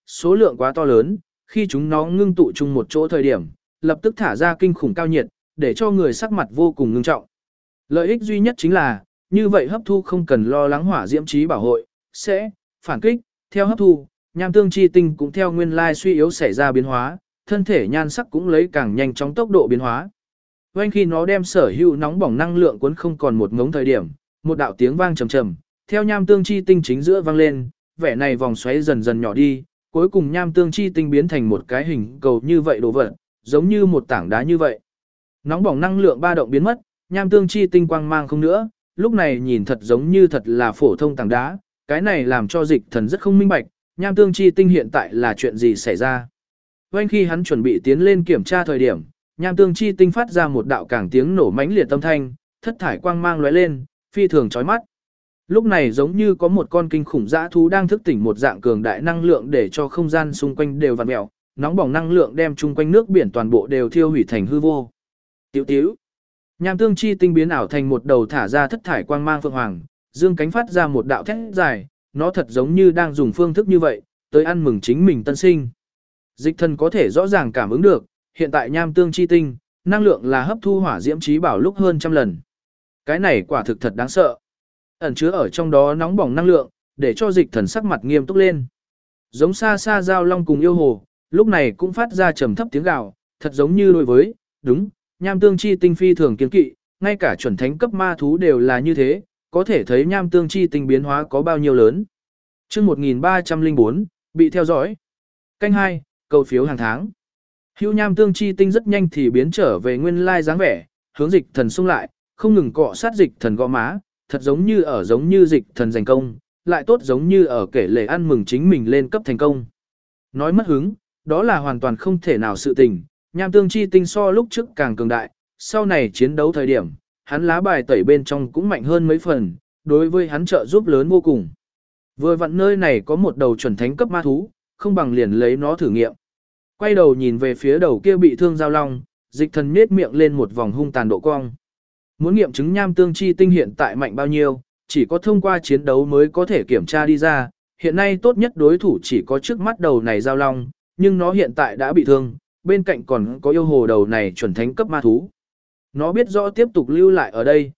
số lượng quá to lớn, khi chúng nó ngưng tụ chung một chỗ thời điểm, lập tức thả ra kinh khủng cao nhiệt, để cho người sắc mặt vô cùng ngưng trọng. Lợi ích duy nhất chính là, như vậy hấp thu không cần lo lắng hỏa diễm trí bảo hội, sẽ phản kích, theo hấp thu, nham tương chi tinh cũng theo nguyên lai suy yếu xảy ra biến hóa, thân thể nhan sắc cũng lấy càng nhanh chóng tốc độ biến hóa. Vành khi nó đem sở hữu nóng bỏng năng lượng cuốn không còn một ngống thời điểm, một đạo tiếng vang trầm trầm, theo nham tương chi tinh chính giữa vang lên, vẻ này vòng xoáy dần dần nhỏ đi, cuối cùng nham tương chi tinh biến thành một cái hình cầu như vậy đồ vật, giống như một tảng đá như vậy. Nóng bỏng năng lượng ba động biến mất, nham tương chi tinh quang mang không nữa, lúc này nhìn thật giống như thật là phổ thông tảng đá, cái này làm cho Dịch Thần rất không minh bạch, nham tương chi tinh hiện tại là chuyện gì xảy ra. Vành khi hắn chuẩn bị tiến lên kiểm tra thời điểm, nham tương chi tinh phát ra một đạo càng tiếng nổ mãnh liệt âm thanh, thất thải quang mang lóe lên, phi thường chói mắt. Lúc này giống như có một con kinh khủng dã thú đang thức tỉnh một dạng cường đại năng lượng để cho không gian xung quanh đều vặn mèo, nóng bỏng năng lượng đem chung quanh nước biển toàn bộ đều thiêu hủy thành hư vô. Tiểu tiểu. Nham tương chi tinh biến ảo thành một đầu thả ra thất thải quang mang phượng hoàng, dương cánh phát ra một đạo thét dài, nó thật giống như đang dùng phương thức như vậy, tới ăn mừng chính mình tân sinh. Dịch Thần có thể rõ ràng cảm ứng được, hiện tại nham tương chi tinh, năng lượng là hấp thu hỏa diễm trí bảo lúc hơn trăm lần. Cái này quả thực thật đáng sợ. Ẩn chứa ở trong đó nóng bỏng năng lượng, để cho Dịch Thần sắc mặt nghiêm túc lên. Giống xa xa giao long cùng yêu hồ, lúc này cũng phát ra trầm thấp tiếng gào, thật giống như đối với, đúng, nham tương chi tinh phi thường kiên kỵ, ngay cả chuẩn thánh cấp ma thú đều là như thế, có thể thấy nham tương chi tinh biến hóa có bao nhiêu lớn. Chương 1304, bị theo dõi. Canh 2, cầu phiếu hàng tháng. Hữu nham tương chi tinh rất nhanh thì biến trở về nguyên lai dáng vẻ, hướng Dịch Thần xung lại, không ngừng cọ sát Dịch Thần gò má, thật giống như Dịch Thần giành công, lại tốt giống như ở kể lể ăn mừng chính mình lên cấp thành công. Nói mất hứng, đó là hoàn toàn không thể nào sự tình, nham tương chi tinh so lúc trước càng cường đại, sau này chiến đấu thời điểm, hắn lá bài tẩy bên trong cũng mạnh hơn mấy phần, đối với hắn trợ giúp lớn vô cùng. Vừa vặn nơi này có một đầu chuẩn thánh cấp ma thú, không bằng liền lấy nó thử nghiệm. Quay đầu nhìn về phía đầu kia bị thương giao long, Dịch Thần nhếch miệng lên một vòng hung tàn độ cong. Muốn nghiệm chứng nham tương chi tinh hiện tại mạnh bao nhiêu, chỉ có thông qua chiến đấu mới có thể kiểm tra đi ra. Hiện nay tốt nhất đối thủ chỉ có trước mắt đầu này giao long, nhưng nó hiện tại đã bị thương, bên cạnh còn có yêu hồ đầu này chuẩn thánh cấp ma thú. Nó biết rõ tiếp tục lưu lại ở đây,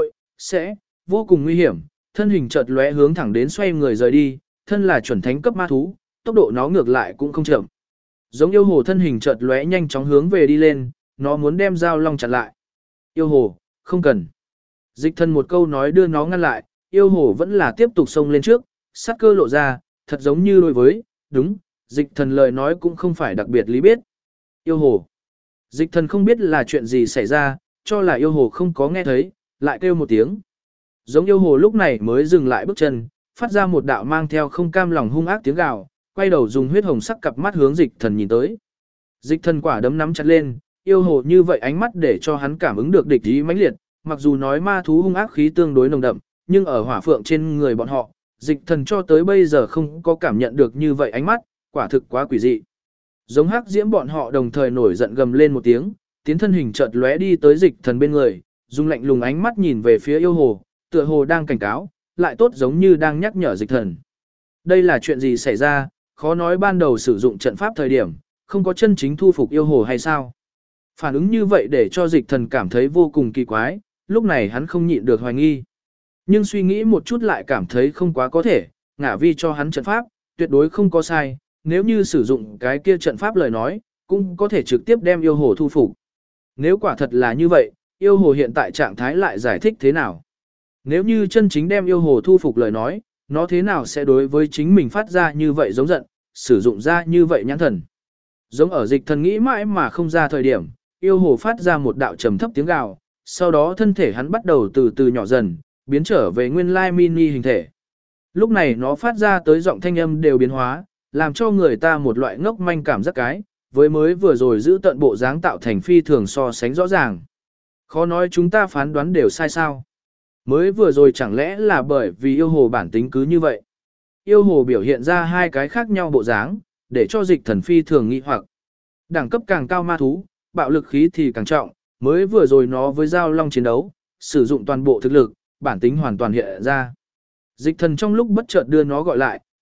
sẽ vô cùng nguy hiểm, thân hình chợt lóe hướng thẳng đến xoay người rời đi, thân là chuẩn thánh cấp ma thú, tốc độ nó ngược lại cũng không chậm. Giống yêu hồ thân hình chợt lóe nhanh chóng hướng về đi lên, nó muốn đem giao long chặn lại. Yêu hồ, không cần. Dịch Thần một câu nói đưa nó ngăn lại, yêu hồ vẫn là tiếp tục xông lên trước, sát cơ lộ ra, thật giống như đối với, đúng, Dịch Thần lời nói cũng không phải đặc biệt lý biết. Yêu hồ. Dịch Thần không biết là chuyện gì xảy ra, cho là yêu hồ không có nghe thấy, lại kêu một tiếng. Giống yêu hồ lúc này mới dừng lại bước chân, phát ra một đạo mang theo không cam lòng hung ác tiếng gào, quay đầu dùng huyết hồng sắc cặp mắt hướng Dịch Thần nhìn tới. Dịch Thần quả đấm nắm chặt lên, yêu hồ như vậy ánh mắt để cho hắn cảm ứng được địch ý mãnh liệt, mặc dù nói ma thú hung ác khí tương đối nồng đậm, nhưng ở hỏa phượng trên người bọn họ, Dịch Thần cho tới bây giờ không có cảm nhận được như vậy ánh mắt, quả thực quá quỷ dị. Giống hắc diễm bọn họ đồng thời nổi giận gầm lên một tiếng, tiến thân hình chợt lóe đi tới Dịch Thần bên người, dùng lạnh lùng ánh mắt nhìn về phía yêu hồ, tựa hồ đang cảnh cáo, lại tốt giống như đang nhắc nhở Dịch Thần. Đây là chuyện gì xảy ra, khó nói ban đầu sử dụng trận pháp thời điểm, không có chân chính thu phục yêu hồ hay sao? Phản ứng như vậy để cho Dịch Thần cảm thấy vô cùng kỳ quái, lúc này hắn không nhịn được hoài nghi. Nhưng suy nghĩ một chút lại cảm thấy không quá có thể, ngả vi cho hắn trận pháp, tuyệt đối không có sai, nếu như sử dụng cái kia trận pháp lời nói, cũng có thể trực tiếp đem yêu hồ thu phục. Nếu quả thật là như vậy, yêu hồ hiện tại trạng thái lại giải thích thế nào? Nếu như chân chính đem yêu hồ thu phục lời nói, nó thế nào sẽ đối với chính mình phát ra như vậy giống giận, sử dụng ra như vậy nhãn thần? Giống ở Dịch Thần nghĩ mãi mà không ra thời điểm, yêu hồ phát ra một đạo trầm thấp tiếng gào, sau đó thân thể hắn bắt đầu từ từ nhỏ dần, biến trở về nguyên lai mini hình thể. Lúc này nó phát ra tới giọng thanh âm đều biến hóa, làm cho người ta một loại ngốc manh cảm giác cái, với mới vừa rồi giữ tận bộ dáng tạo thành phi thường so sánh rõ ràng. Khó nói chúng ta phán đoán đều sai sao. Mới vừa rồi chẳng lẽ là bởi vì yêu hồ bản tính cứ như vậy. Yêu hồ biểu hiện ra hai cái khác nhau bộ dáng, để cho Dịch Thần phi thường nghi hoặc. Đẳng cấp càng cao ma thú, bạo lực khí thì càng trọng, mới vừa rồi nó với giao long chiến đấu, sử dụng toàn bộ thực lực, bản tính hoàn toàn hiện ra. Dịch Thần trong lúc bất chợt đưa nó gọi lại,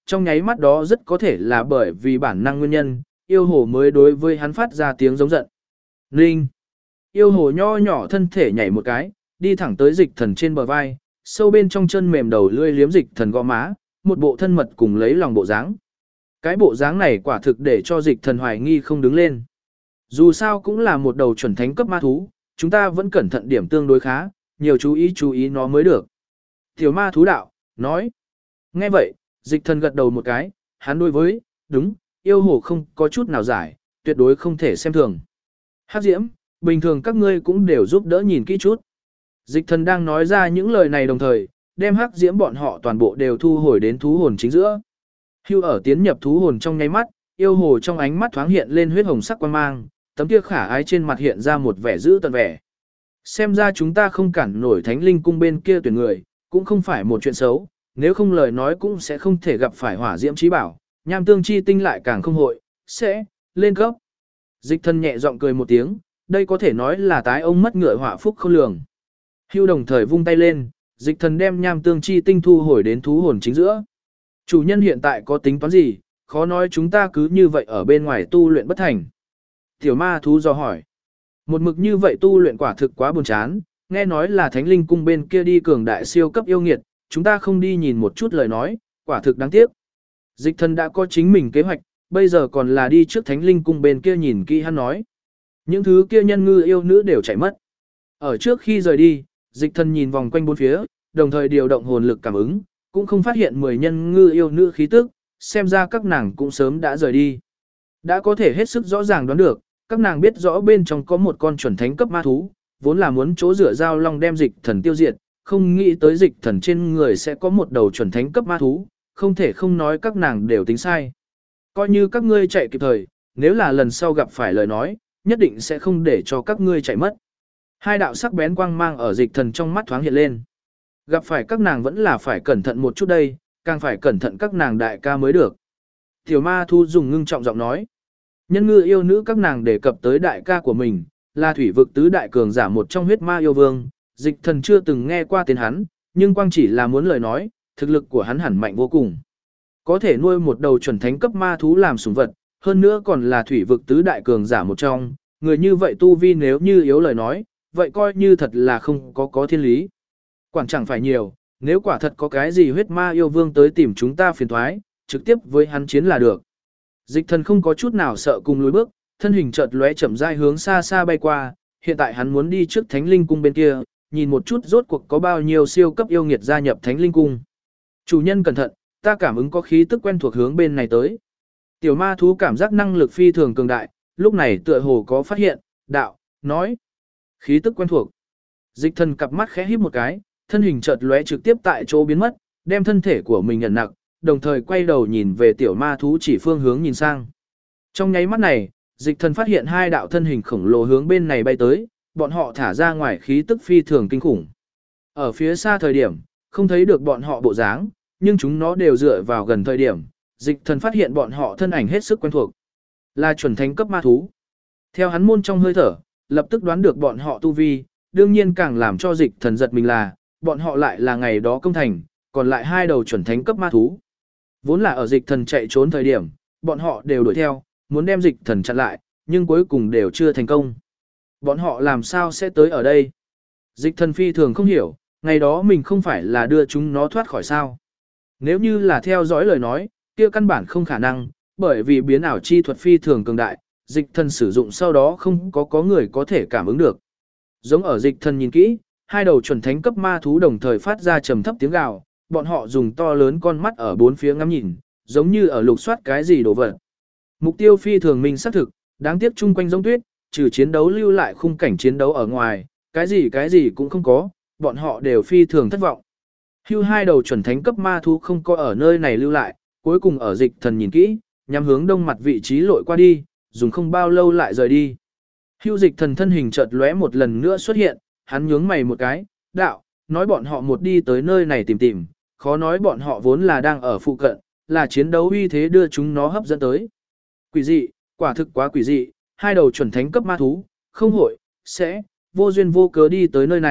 trong nháy mắt đó rất có thể là bởi vì bản năng nguyên nhân, yêu hồ mới đối với hắn phát ra tiếng giống giận. Linh! Yêu hồ nho nhỏ thân thể nhảy một cái, đi thẳng tới dịch thần trên bờ vai, sâu bên trong chân mềm đầu lưỡi liếm dịch thần gò má, một bộ thân mật cùng lấy lòng bộ dáng. Cái bộ dáng này quả thực để cho dịch thần hoài nghi không đứng lên. Dù sao cũng là một đầu chuẩn thánh cấp ma thú, chúng ta vẫn cẩn thận điểm tương đối khá, nhiều chú ý nó mới được. Tiểu ma thú đạo, nói. Nghe vậy, dịch thần gật đầu một cái, hắn đối với, đúng, yêu hồ không có chút nào giải, tuyệt đối không thể xem thường. Hắc Diễm, bình thường các ngươi cũng đều giúp đỡ nhìn kỹ chút. Dịch thần đang nói ra những lời này đồng thời, đem Hắc Diễm bọn họ toàn bộ đều thu hồi đến thú hồn chính giữa. Hưu ở tiến nhập thú hồn trong nháy mắt, yêu hồ trong ánh mắt thoáng hiện lên huyết hồng sắc quan mang, tấm kia khả ái trên mặt hiện ra một vẻ dữ tợn vẻ. Xem ra chúng ta không cản nổi Thánh Linh cung bên kia tuyển người, cũng không phải một chuyện xấu, nếu không lời nói cũng sẽ không thể gặp phải hỏa diễm chí bảo, nham tương chi tinh lại càng không hội, sẽ lên cấp. Dịch thần nhẹ giọng cười một tiếng, đây có thể nói là tái ông mất ngựa họa phúc không lường. Hưu đồng thời vung tay lên, dịch thần đem nham tương chi tinh thu hồi đến thú hồn chính giữa. Chủ nhân hiện tại có tính toán gì, khó nói chúng ta cứ như vậy ở bên ngoài tu luyện bất thành. Tiểu ma thú do hỏi. Một mực như vậy tu luyện quả thực quá buồn chán, nghe nói là Thánh Linh cung bên kia đi cường đại siêu cấp yêu nghiệt, chúng ta không đi nhìn một chút lời nói, quả thực đáng tiếc. Dịch thần đã có chính mình kế hoạch, bây giờ còn là đi trước Thánh Linh cung bên kia nhìn kỹ hắn nói. Những thứ kia nhân ngư yêu nữ đều chạy mất. Ở trước khi rời đi, dịch thần nhìn vòng quanh bốn phía, đồng thời điều động hồn lực cảm ứng, cũng không phát hiện 10 nhân ngư yêu nữ khí tức, xem ra các nàng cũng sớm đã rời đi. Đã có thể hết sức rõ ràng đoán được, các nàng biết rõ bên trong có một con chuẩn thánh cấp ma thú, vốn là muốn chỗ rửa giao long đem dịch thần tiêu diệt, không nghĩ tới dịch thần trên người sẽ có một đầu chuẩn thánh cấp ma thú, không thể không nói các nàng đều tính sai. Coi như các ngươi chạy kịp thời, nếu là lần sau gặp phải lời nói, nhất định sẽ không để cho các ngươi chạy mất. Hai đạo sắc bén quang mang ở dịch thần trong mắt thoáng hiện lên. Gặp phải các nàng vẫn là phải cẩn thận một chút đây, càng phải cẩn thận các nàng đại ca mới được. Tiểu ma thu dùng ngưng trọng giọng nói. Nhân ngư yêu nữ các nàng đề cập tới đại ca của mình, là thủy vực tứ đại cường giả một trong huyết ma yêu vương, dịch thần chưa từng nghe qua tên hắn, nhưng quang chỉ là muốn lời nói, thực lực của hắn hẳn mạnh vô cùng. Có thể nuôi một đầu chuẩn thánh cấp ma thú làm sủng vật, hơn nữa còn là thủy vực tứ đại cường giả một trong, người như vậy tu vi nếu như yếu lời nói, vậy coi như thật là không có thiên lý. Quản chẳng phải nhiều, nếu quả thật có cái gì huyết ma yêu vương tới tìm chúng ta phiền thoái, trực tiếp với hắn chiến là được. Dịch thần không có chút nào sợ cùng lùi bước, thân hình chợt lóe chậm rãi hướng xa xa bay qua, hiện tại hắn muốn đi trước Thánh Linh cung bên kia, nhìn một chút rốt cuộc có bao nhiêu siêu cấp yêu nghiệt gia nhập Thánh Linh cung. Chủ nhân cẩn thận, ta cảm ứng có khí tức quen thuộc hướng bên này tới. Tiểu ma thú cảm giác năng lực phi thường cường đại, lúc này tựa hồ có phát hiện, đạo, nói. Khí tức quen thuộc. Dịch thần cặp mắt khẽ híp một cái, thân hình chợt lóe trực tiếp tại chỗ biến mất, đem thân thể của mình ẩn nặc, đồng thời quay đầu nhìn về tiểu ma thú chỉ phương hướng nhìn sang. Trong nháy mắt này, dịch thần phát hiện hai đạo thân hình khổng lồ hướng bên này bay tới, bọn họ thả ra ngoài khí tức phi thường kinh khủng. Ở phía xa thời điểm, không thấy được bọn họ bộ dáng, nhưng chúng nó đều dựa vào gần thời điểm, dịch thần phát hiện bọn họ thân ảnh hết sức quen thuộc. Là chuẩn thánh cấp ma thú. Theo hắn môn trong hơi thở, lập tức đoán được bọn họ tu vi, đương nhiên càng làm cho dịch thần giật mình là, bọn họ lại là ngày đó công thành, còn lại hai đầu chuẩn thánh cấp ma thú. Vốn là ở dịch thần chạy trốn thời điểm, bọn họ đều đuổi theo, muốn đem dịch thần chặn lại, nhưng cuối cùng đều chưa thành công. Bọn họ làm sao sẽ tới ở đây? Dịch thần phi thường không hiểu, ngày đó mình không phải là đưa chúng nó thoát khỏi sao. Nếu như là theo dõi lời nói, kia căn bản không khả năng, bởi vì biến ảo chi thuật phi thường cường đại, dịch thần sử dụng sau đó không có người có thể cảm ứng được. Giống ở dịch thần nhìn kỹ, hai đầu chuẩn thánh cấp ma thú đồng thời phát ra trầm thấp tiếng gào, bọn họ dùng to lớn con mắt ở bốn phía ngắm nhìn, giống như ở lục soát cái gì đồ vật. Mục tiêu phi thường mình xác thực, đáng tiếc chung quanh giống tuyết, trừ chiến đấu lưu lại khung cảnh chiến đấu ở ngoài, cái gì cũng không có, bọn họ đều phi thường thất vọng. Hưu hai đầu chuẩn thánh cấp ma thú không có ở nơi này lưu lại, cuối cùng ở dịch thần nhìn kỹ, nhắm hướng đông mặt vị trí lội qua đi, dùng không bao lâu lại rời đi. Hưu dịch thần thân hình chợt lóe một lần nữa xuất hiện, hắn nhướng mày một cái, đạo, nói bọn họ một đi tới nơi này tìm, khó nói bọn họ vốn là đang ở phụ cận, là chiến đấu uy thế đưa chúng nó hấp dẫn tới. Quỷ dị, quả thực quá quỷ dị, hai đầu chuẩn thánh cấp ma thú, không hội, sẽ, vô duyên vô cớ đi tới nơi này,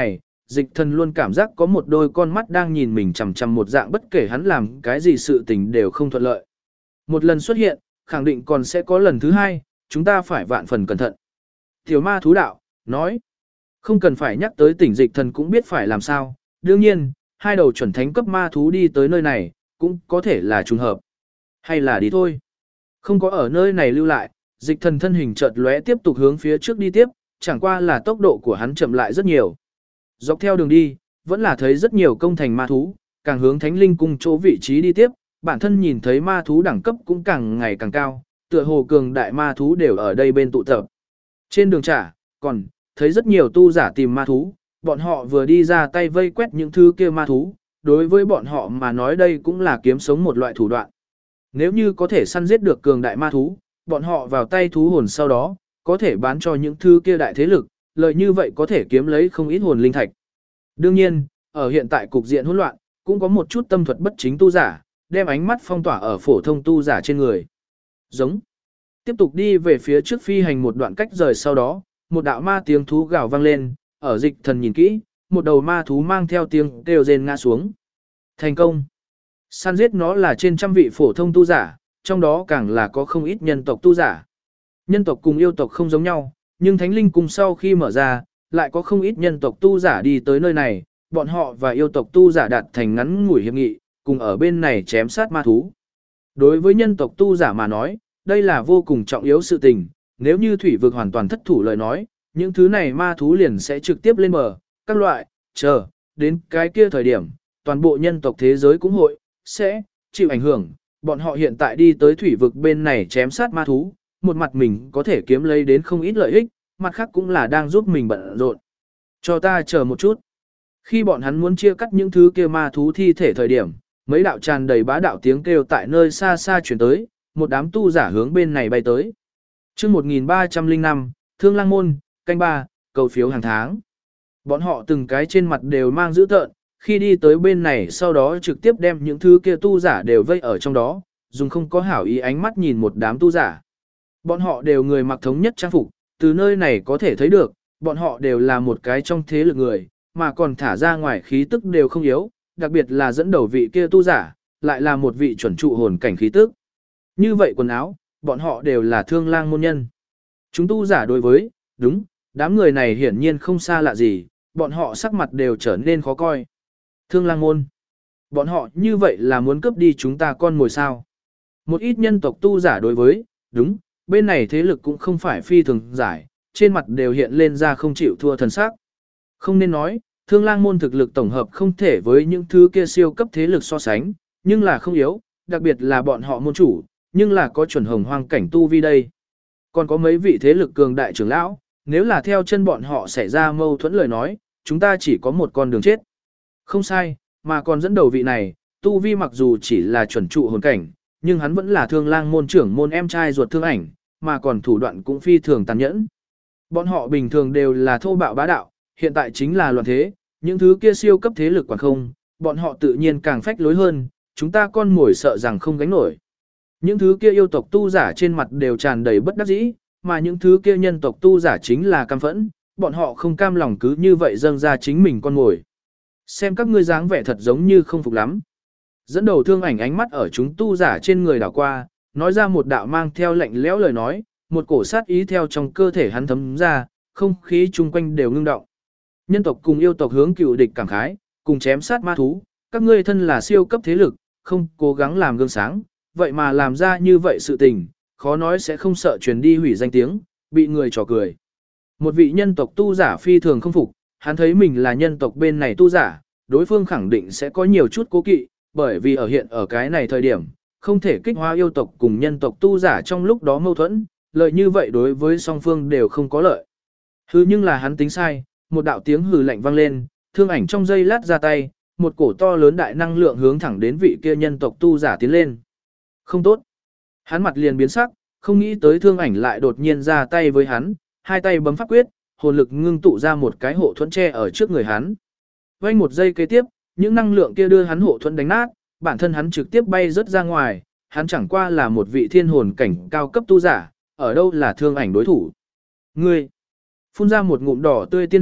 dịch thần luôn cảm giác có một đôi con mắt đang nhìn mình chằm chằm một dạng, bất kể hắn làm cái gì sự tình đều không thuận lợi. Một lần xuất hiện, khẳng định còn sẽ có lần thứ hai, chúng ta phải vạn phần cẩn thận. Tiểu ma thú đạo, nói, không cần phải nhắc tới tỉnh dịch thần cũng biết phải làm sao, đương nhiên, hai đầu chuẩn thánh cấp ma thú đi tới nơi này, cũng có thể là trùng hợp. Hay là đi thôi. Không có ở nơi này lưu lại, dịch thần thân hình chợt lóe tiếp tục hướng phía trước đi tiếp, chẳng qua là tốc độ của hắn chậm lại rất nhiều. Dọc theo đường đi, vẫn là thấy rất nhiều công thành ma thú, càng hướng thánh linh cung chỗ vị trí đi tiếp, bản thân nhìn thấy ma thú đẳng cấp cũng càng ngày càng cao, tựa hồ cường đại ma thú đều ở đây bên tụ tập. Trên đường trả, còn thấy rất nhiều tu giả tìm ma thú, bọn họ vừa đi ra tay vây quét những thứ kia ma thú, đối với bọn họ mà nói đây cũng là kiếm sống một loại thủ đoạn. Nếu như có thể săn giết được cường đại ma thú, bọn họ vào tay thú hồn sau đó, có thể bán cho những thứ kia đại thế lực, lợi như vậy có thể kiếm lấy không ít hồn linh thạch. Đương nhiên, ở hiện tại cục diện hỗn loạn, cũng có một chút tâm thuật bất chính tu giả, đem ánh mắt phong tỏa ở phổ thông tu giả trên người. Giống. Tiếp tục đi về phía trước phi hành một đoạn cách rời sau đó, một đạo ma tiếng thú gào vang lên, ở dịch thần nhìn kỹ, một đầu ma thú mang theo tiếng kêu rên ngã xuống. Thành công. Săn giết nó là trên trăm vị phổ thông tu giả, trong đó càng là có không ít nhân tộc tu giả. Nhân tộc cùng yêu tộc không giống nhau, nhưng thánh linh cung sau khi mở ra, lại có không ít nhân tộc tu giả đi tới nơi này, bọn họ và yêu tộc tu giả đạt thành ngắn ngủi hiệp nghị, cùng ở bên này chém sát ma thú. Đối với nhân tộc tu giả mà nói, đây là vô cùng trọng yếu sự tình, nếu như thủy vực hoàn toàn thất thủ lời nói, những thứ này ma thú liền sẽ trực tiếp lên bờ, các loại, chờ, đến cái kia thời điểm, toàn bộ nhân tộc thế giới cũng hội, sẽ, chịu ảnh hưởng, bọn họ hiện tại đi tới thủy vực bên này chém sát ma thú, một mặt mình có thể kiếm lấy đến không ít lợi ích, mặt khác cũng là đang giúp mình bận rộn. Cho ta chờ một chút. Khi bọn hắn muốn chia cắt những thứ kia ma thú thi thể thời điểm, mấy đạo tràn đầy bá đạo tiếng kêu tại nơi xa xa chuyển tới, một đám tu giả hướng bên này bay tới. Chương 1305, Thương Lang Môn, canh 3, cầu phiếu hàng tháng. Bọn họ từng cái trên mặt đều mang dữ tợn, khi đi tới bên này sau đó trực tiếp đem những thứ kia tu giả đều vây ở trong đó, dùng không có hảo ý ánh mắt nhìn một đám tu giả. Bọn họ đều người mặc thống nhất trang phục, từ nơi này có thể thấy được, bọn họ đều là một cái trong thế lực người, mà còn thả ra ngoài khí tức đều không yếu, đặc biệt là dẫn đầu vị kia tu giả, lại là một vị chuẩn trụ hồn cảnh khí tức. Như vậy quần áo, bọn họ đều là Thương Lang môn nhân. Chúng tu giả đối với, đúng, đám người này hiển nhiên không xa lạ gì, bọn họ sắc mặt đều trở nên khó coi. Thương Lang môn. Bọn họ như vậy là muốn cướp đi chúng ta con mồi sao. Một ít nhân tộc tu giả đối với, đúng, bên này thế lực cũng không phải phi thường giải, trên mặt đều hiện lên ra không chịu thua thần sắc. Không nên nói, Thương Lang môn thực lực tổng hợp không thể với những thứ kia siêu cấp thế lực so sánh, nhưng là không yếu, đặc biệt là bọn họ môn chủ, nhưng là có chuẩn hồng hoang cảnh tu vi đây. Còn có mấy vị thế lực cường đại trưởng lão, nếu là theo chân bọn họ xảy ra mâu thuẫn lời nói, chúng ta chỉ có một con đường chết. Không sai, mà còn dẫn đầu vị này, tu vi mặc dù chỉ là chuẩn trụ hồn cảnh, nhưng hắn vẫn là Thương Lang môn trưởng môn em trai ruột Thương Ảnh, mà còn thủ đoạn cũng phi thường tàn nhẫn. Bọn họ bình thường đều là thô bạo bá đạo, hiện tại chính là loạn thế, những thứ kia siêu cấp thế lực quản không, bọn họ tự nhiên càng phách lối hơn, chúng ta con mồi sợ rằng không gánh nổi. Những thứ kia yêu tộc tu giả trên mặt đều tràn đầy bất đắc dĩ, mà những thứ kia nhân tộc tu giả chính là cam phẫn, bọn họ không cam lòng cứ như vậy dâng ra chính mình con mồi. Xem các ngươi dáng vẻ thật giống như không phục lắm. Dẫn đầu Thương Ảnh ánh mắt ở chúng tu giả trên người đảo qua, nói ra một đạo mang theo lạnh lẽo lời nói, một cổ sát ý theo trong cơ thể hắn thấm ra, không khí chung quanh đều ngưng động. Nhân tộc cùng yêu tộc hướng cựu địch cảm khái, cùng chém sát ma thú, các ngươi thân là siêu cấp thế lực, không cố gắng làm gương sáng, vậy mà làm ra như vậy sự tình, khó nói sẽ không sợ truyền đi hủy danh tiếng, bị người trò cười. Một vị nhân tộc tu giả phi thường không phục, hắn thấy mình là nhân tộc bên này tu giả, đối phương khẳng định sẽ có nhiều chút cố kỵ, bởi vì ở cái này thời điểm, không thể kích hóa yêu tộc cùng nhân tộc tu giả trong lúc đó mâu thuẫn, lợi như vậy đối với song phương đều không có lợi. Hừ, nhưng là hắn tính sai, một đạo tiếng hừ lạnh vang lên, Thương Ảnh trong giây lát ra tay, một cổ to lớn đại năng lượng hướng thẳng đến vị kia nhân tộc tu giả tiến lên. Không tốt. Hắn mặt liền biến sắc, không nghĩ tới Thương Ảnh lại đột nhiên ra tay với hắn, hai tay bấm pháp quyết, hồn lực ngưng tụ ra một cái hộ thuẫn che ở trước người hắn. Vành một giây kế tiếp, những năng lượng kia đưa hắn hộ thuẫn đánh nát, bản thân hắn trực tiếp bay rớt ra ngoài, hắn chẳng qua là một vị thiên hồn cảnh cao cấp tu giả, ở đâu là Thương Ảnh đối thủ. Ngươi phun ra một ngụm đỏ tươi tiên huyết,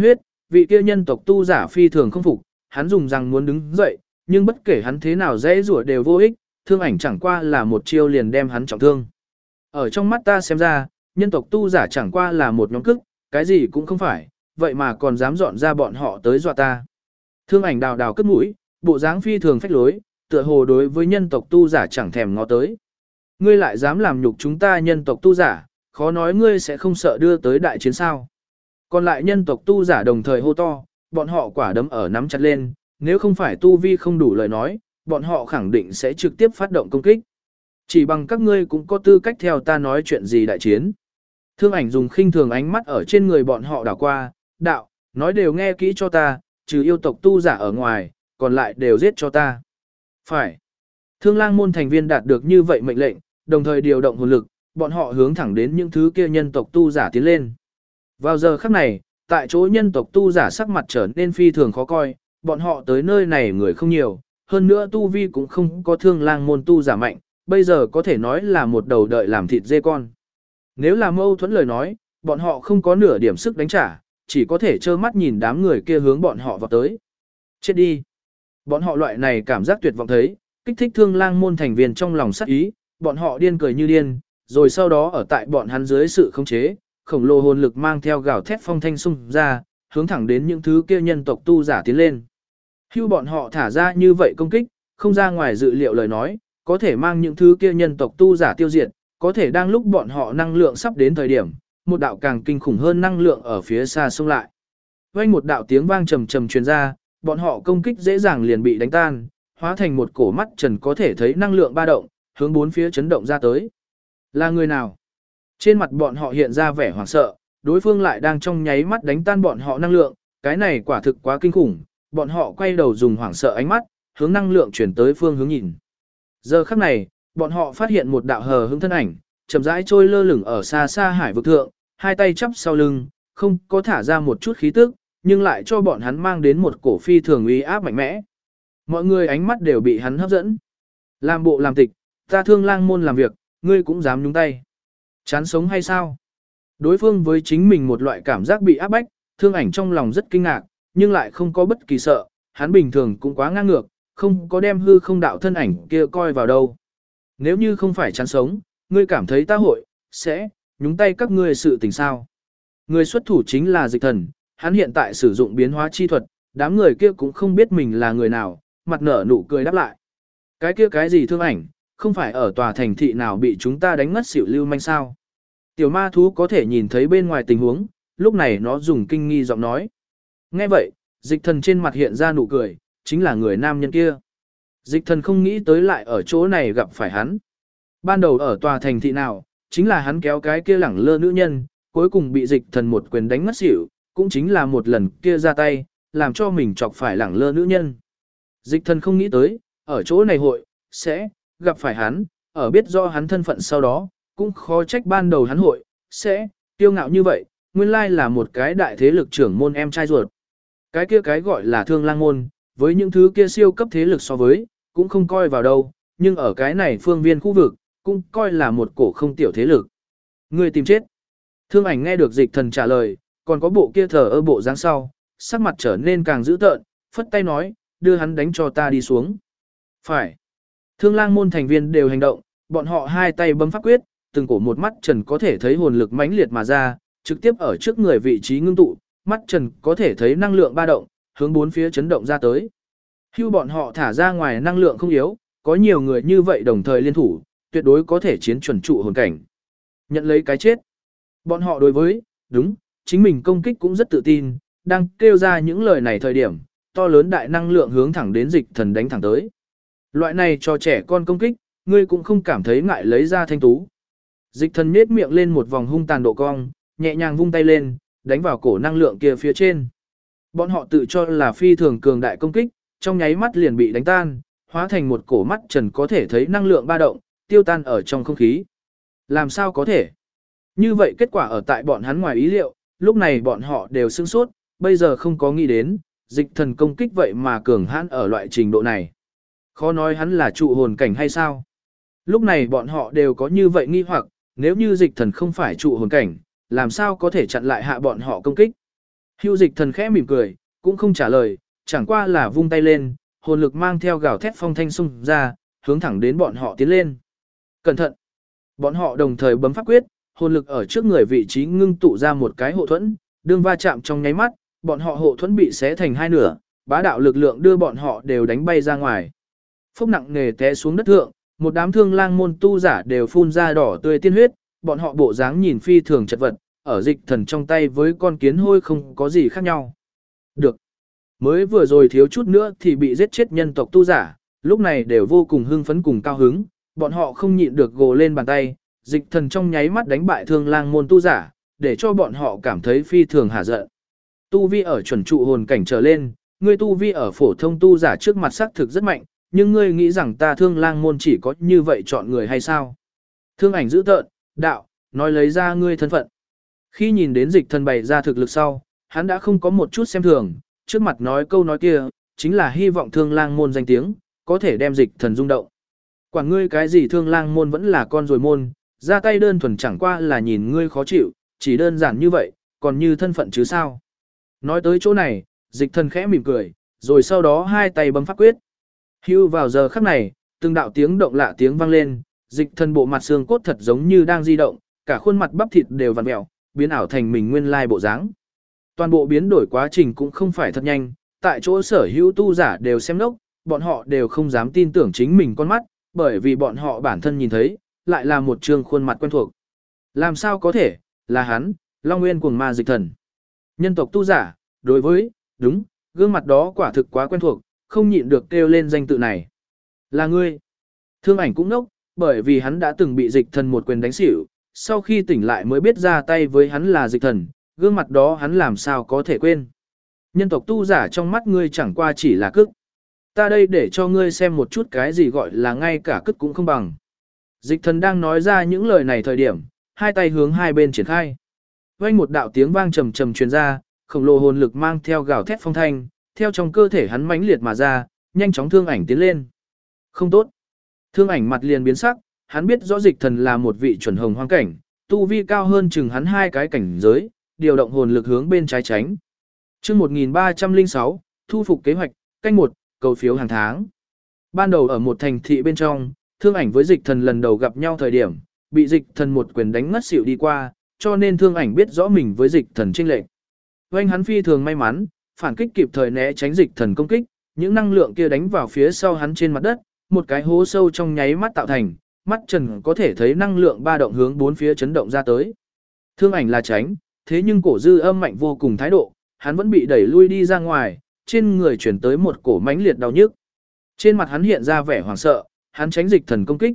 vị kia nhân tộc tu giả phi thường không phục, hắn dùng rằng muốn đứng dậy, nhưng bất kể hắn thế nào dễ rủa đều vô ích, thương ảnh chẳng qua là một chiêu liền đem hắn trọng thương. Ở trong mắt ta xem ra, nhân tộc tu giả chẳng qua là một nhóm cức, cái gì cũng không phải, vậy mà còn dám dọn ra bọn họ tới dọa ta. Thương ảnh đào đào cất mũi, bộ dáng phi thường phách lối, tựa hồ đối với nhân tộc tu giả chẳng thèm ngó tới. Ngươi lại dám làm nhục chúng ta nhân tộc tu giả, khó nói ngươi sẽ không sợ đưa tới đại chiến sao. Còn lại nhân tộc tu giả đồng thời hô to, bọn họ quả đấm ở nắm chặt lên, nếu không phải tu vi không đủ lời nói, bọn họ khẳng định sẽ trực tiếp phát động công kích. Chỉ bằng các ngươi cũng có tư cách theo ta nói chuyện gì đại chiến. Thương ảnh dùng khinh thường ánh mắt ở trên người bọn họ đảo qua, đạo, nói đều nghe kỹ cho ta, trừ yêu tộc tu giả ở ngoài, còn lại đều giết cho ta. Phải. Thương lang môn thành viên đạt được như vậy mệnh lệnh, đồng thời điều động hồn lực, bọn họ hướng thẳng đến những thứ kia nhân tộc tu giả tiến lên. Vào giờ khắc này, tại chỗ nhân tộc tu giả sắc mặt trở nên phi thường khó coi, bọn họ tới nơi này người không nhiều, hơn nữa tu vi cũng không có thương lang môn tu giả mạnh, bây giờ có thể nói là một đầu đợi làm thịt dê con. Nếu là mâu thuẫn lời nói, bọn họ không có nửa điểm sức đánh trả, chỉ có thể trơ mắt nhìn đám người kia hướng bọn họ vào tới. Chết đi. Bọn họ loại này cảm giác tuyệt vọng thấy, kích thích thương lang môn thành viên trong lòng sắc ý, bọn họ điên cười như điên, rồi sau đó ở tại bọn hắn dưới sự khống chế, khổng lồ hồn lực mang theo gào thét phong thanh xung ra, hướng thẳng đến những thứ kia nhân tộc tu giả tiến lên. Hưu bọn họ thả ra như vậy công kích, không ra ngoài dự liệu lời nói, có thể mang những thứ kia nhân tộc tu giả tiêu diệt, có thể đang lúc bọn họ năng lượng sắp đến thời điểm, một đạo càng kinh khủng hơn năng lượng ở phía xa xông lại. Vang một đạo tiếng vang trầm trầm truyền ra, bọn họ công kích dễ dàng liền bị đánh tan, hóa thành một cổ mắt trần có thể thấy năng lượng ba động, hướng bốn phía chấn động ra tới. Là người nào? Trên mặt bọn họ hiện ra vẻ hoảng sợ, đối phương lại đang trong nháy mắt đánh tan bọn họ năng lượng, cái này quả thực quá kinh khủng, bọn họ quay đầu dùng hoảng sợ ánh mắt, hướng năng lượng chuyển tới phương hướng nhìn. Giờ khắc này, bọn họ phát hiện một đạo hờ hững thân ảnh, chậm rãi trôi lơ lửng ở xa xa hải vực thượng, hai tay chắp sau lưng, không có thả ra một chút khí tức, nhưng lại cho bọn hắn mang đến một cổ phi thường uy áp mạnh mẽ. Mọi người ánh mắt đều bị hắn hấp dẫn. Làm bộ làm tịch, ta thương lang môn làm việc, ngươi cũng dám nhúng tay. Chán sống hay sao? Đối phương với chính mình một loại cảm giác bị áp bách, thương ảnh trong lòng rất kinh ngạc, nhưng lại không có bất kỳ sợ, hắn bình thường cũng quá ngang ngược, không có đem hư không đạo thân ảnh kia coi vào đâu. Nếu như không phải chán sống, ngươi cảm thấy ta hội, sẽ, nhúng tay các ngươi sự tình sao. Người xuất thủ chính là Dịch Thần, hắn hiện tại sử dụng biến hóa chi thuật, đám người kia cũng không biết mình là người nào, mặt nở nụ cười đáp lại. Cái kia cái gì thương ảnh, không phải ở tòa thành thị nào bị chúng ta đánh ngất xỉu lưu manh sao. Tiểu ma thú có thể nhìn thấy bên ngoài tình huống, lúc này nó dùng kinh nghi giọng nói. Nghe vậy, Dịch Thần trên mặt hiện ra nụ cười, chính là người nam nhân kia. Dịch Thần không nghĩ tới lại ở chỗ này gặp phải hắn. Ban đầu ở tòa thành thị nào, chính là hắn kéo cái kia lẳng lơ nữ nhân, cuối cùng bị Dịch Thần một quyền đánh ngất xỉu, cũng chính là một lần kia ra tay, làm cho mình chọc phải lẳng lơ nữ nhân. Dịch Thần không nghĩ tới, ở chỗ này hội, sẽ, gặp phải hắn, ở biết do hắn thân phận sau đó, cũng khó trách ban đầu hắn hội, sẽ, tiêu ngạo như vậy, nguyên lai là một cái đại thế lực trưởng môn em trai ruột. Cái kia cái gọi là thương lang môn, với những thứ kia siêu cấp thế lực so với, cũng không coi vào đâu, nhưng ở cái này phương viên khu vực, cũng coi là một cổ không tiểu thế lực. Người tìm chết. Thương ảnh nghe được Dịch Thần trả lời, còn có bộ kia thờ ơ bộ dáng sau, sắc mặt trở nên càng dữ tợn, phất tay nói, đưa hắn đánh cho ta đi xuống. Phải. Thương lang môn thành viên đều hành động, bọn họ hai tay bấm pháp quyết, từng cổ một mắt trần có thể thấy hồn lực mãnh liệt mà ra, trực tiếp ở trước người vị trí ngưng tụ, mắt trần có thể thấy năng lượng ba động, hướng bốn phía chấn động ra tới. Hưu bọn họ thả ra ngoài năng lượng không yếu, có nhiều người như vậy đồng thời liên thủ, tuyệt đối có thể chiến chuẩn trụ hồn cảnh. Nhận lấy cái chết. Bọn họ đối với, đúng, chính mình công kích cũng rất tự tin, đang kêu ra những lời này thời điểm, to lớn đại năng lượng hướng thẳng đến Dịch Thần đánh thẳng tới. Loại này cho trẻ con công kích, ngươi cũng không cảm thấy ngại lấy ra thanh tú. Dịch Thần nhếch miệng lên một vòng hung tàn độ cong, nhẹ nhàng vung tay lên, đánh vào cổ năng lượng kia phía trên. Bọn họ tự cho là phi thường cường đại công kích, trong nháy mắt liền bị đánh tan, hóa thành một cổ mắt trần có thể thấy năng lượng ba động, tiêu tan ở trong không khí. Làm sao có thể? Như vậy kết quả ở tại bọn hắn ngoài ý liệu, lúc này bọn họ đều sửng sốt, bây giờ không có nghĩ đến, Dịch Thần công kích vậy mà cường hãn ở loại trình độ này. Khó nói hắn là trụ hồn cảnh hay sao? Lúc này bọn họ đều có như vậy nghi hoặc, nếu như Dịch Thần không phải trụ hồn cảnh, làm sao có thể chặn lại hạ bọn họ công kích? Hưu Dịch Thần khẽ mỉm cười, cũng không trả lời, chẳng qua là vung tay lên, hồn lực mang theo gào thét phong thanh xung ra, hướng thẳng đến bọn họ tiến lên. Cẩn thận! Bọn họ đồng thời bấm pháp quyết, hồn lực ở trước người vị trí ngưng tụ ra một cái hộ thuẫn, đương va chạm trong nháy mắt, bọn họ hộ thuẫn bị xé thành hai nửa, bá đạo lực lượng đưa bọn họ đều đánh bay ra ngoài. Phốc nặng nề té xuống đất thượng, một đám Thương Lang môn tu giả đều phun ra đỏ tươi tiên huyết, bọn họ bộ dáng nhìn phi thường chật vật, ở Dịch Thần trong tay với con kiến hôi không có gì khác nhau. Được. Mới vừa rồi thiếu chút nữa thì bị giết chết nhân tộc tu giả, lúc này đều vô cùng hưng phấn cùng cao hứng, bọn họ không nhịn được gồ lên bàn tay, Dịch Thần trong nháy mắt đánh bại Thương Lang môn tu giả, để cho bọn họ cảm thấy phi thường hả giận. Tu vi ở chuẩn trụ hồn cảnh trở lên, ngươi tu vi ở phổ thông tu giả trước mặt xác thực rất mạnh, nhưng ngươi nghĩ rằng ta Thương Lang môn chỉ có như vậy chọn người hay sao? Thương Ảnh giữ tợn, đạo, nói lấy ra ngươi thân phận. Khi nhìn đến Dịch Thần bày ra thực lực sau, hắn đã không có một chút xem thường, trước mặt nói câu nói kia, chính là hy vọng Thương Lang môn danh tiếng, có thể đem Dịch Thần rung động. Quản ngươi cái gì Thương Lang môn vẫn là con rồi môn, ra tay đơn thuần chẳng qua là nhìn ngươi khó chịu, chỉ đơn giản như vậy, còn như thân phận chứ sao. Nói tới chỗ này, Dịch Thần khẽ mỉm cười, rồi sau đó hai tay bấm pháp quyết. Hưu vào giờ khắc này, từng đạo tiếng động lạ tiếng vang lên, Dịch Thần bộ mặt xương cốt thật giống như đang di động, cả khuôn mặt bắp thịt đều vặn vẹo, biến ảo thành mình nguyên lai bộ dáng. Toàn bộ biến đổi quá trình cũng không phải thật nhanh, tại chỗ sở hữu tu giả đều xem nốc, bọn họ đều không dám tin tưởng chính mình con mắt, bởi vì bọn họ bản thân nhìn thấy, lại là một trương khuôn mặt quen thuộc. Làm sao có thể, là hắn, Long Nguyên Cuồng Ma Dịch Thần. Nhân tộc tu giả, đối với, đúng, gương mặt đó quả thực quá quen thuộc, không nhịn được kêu lên danh tự này. Là ngươi. Thương Ảnh cũng nốc, bởi vì hắn đã từng bị Dịch Thần một quyền đánh xỉu, sau khi tỉnh lại mới biết ra tay với hắn là Dịch Thần, gương mặt đó hắn làm sao có thể quên. Nhân tộc tu giả trong mắt ngươi chẳng qua chỉ là cức. Ta đây để cho ngươi xem một chút cái gì gọi là ngay cả cức cũng không bằng. Dịch Thần đang nói ra những lời này thời điểm, hai tay hướng hai bên triển khai. Vang một đạo tiếng vang trầm trầm truyền ra, khổng lồ hồn lực mang theo gào thét phong thanh, theo trong cơ thể hắn mãnh liệt mà ra, nhanh chóng Thương Ảnh tiến lên. Không tốt. Thương Ảnh mặt liền biến sắc, hắn biết rõ Dịch Thần là một vị chuẩn hồng hoang cảnh, tu vi cao hơn chừng hắn hai cái cảnh giới, điều động hồn lực hướng bên trái tránh. Chương 1306, thu phục kế hoạch, canh 1, cầu phiếu hàng tháng. Ban đầu ở một thành thị bên trong, Thương Ảnh với Dịch Thần lần đầu gặp nhau thời điểm, bị Dịch Thần một quyền đánh ngất xỉu đi qua, cho nên Thương Ảnh biết rõ mình với Dịch Thần chênh lệch. Oanh hắn phi thường may mắn, phản kích kịp thời né tránh Dịch Thần công kích, những năng lượng kia đánh vào phía sau hắn trên mặt đất, một cái hố sâu trong nháy mắt tạo thành, mắt trần có thể thấy năng lượng ba động hướng bốn phía chấn động ra tới. Thương Ảnh là tránh, thế nhưng cổ dư âm mạnh vô cùng thái độ, hắn vẫn bị đẩy lui đi ra ngoài, trên người chuyển tới một cổ mãnh liệt đau nhức. Trên mặt hắn hiện ra vẻ hoảng sợ, hắn tránh Dịch Thần công kích,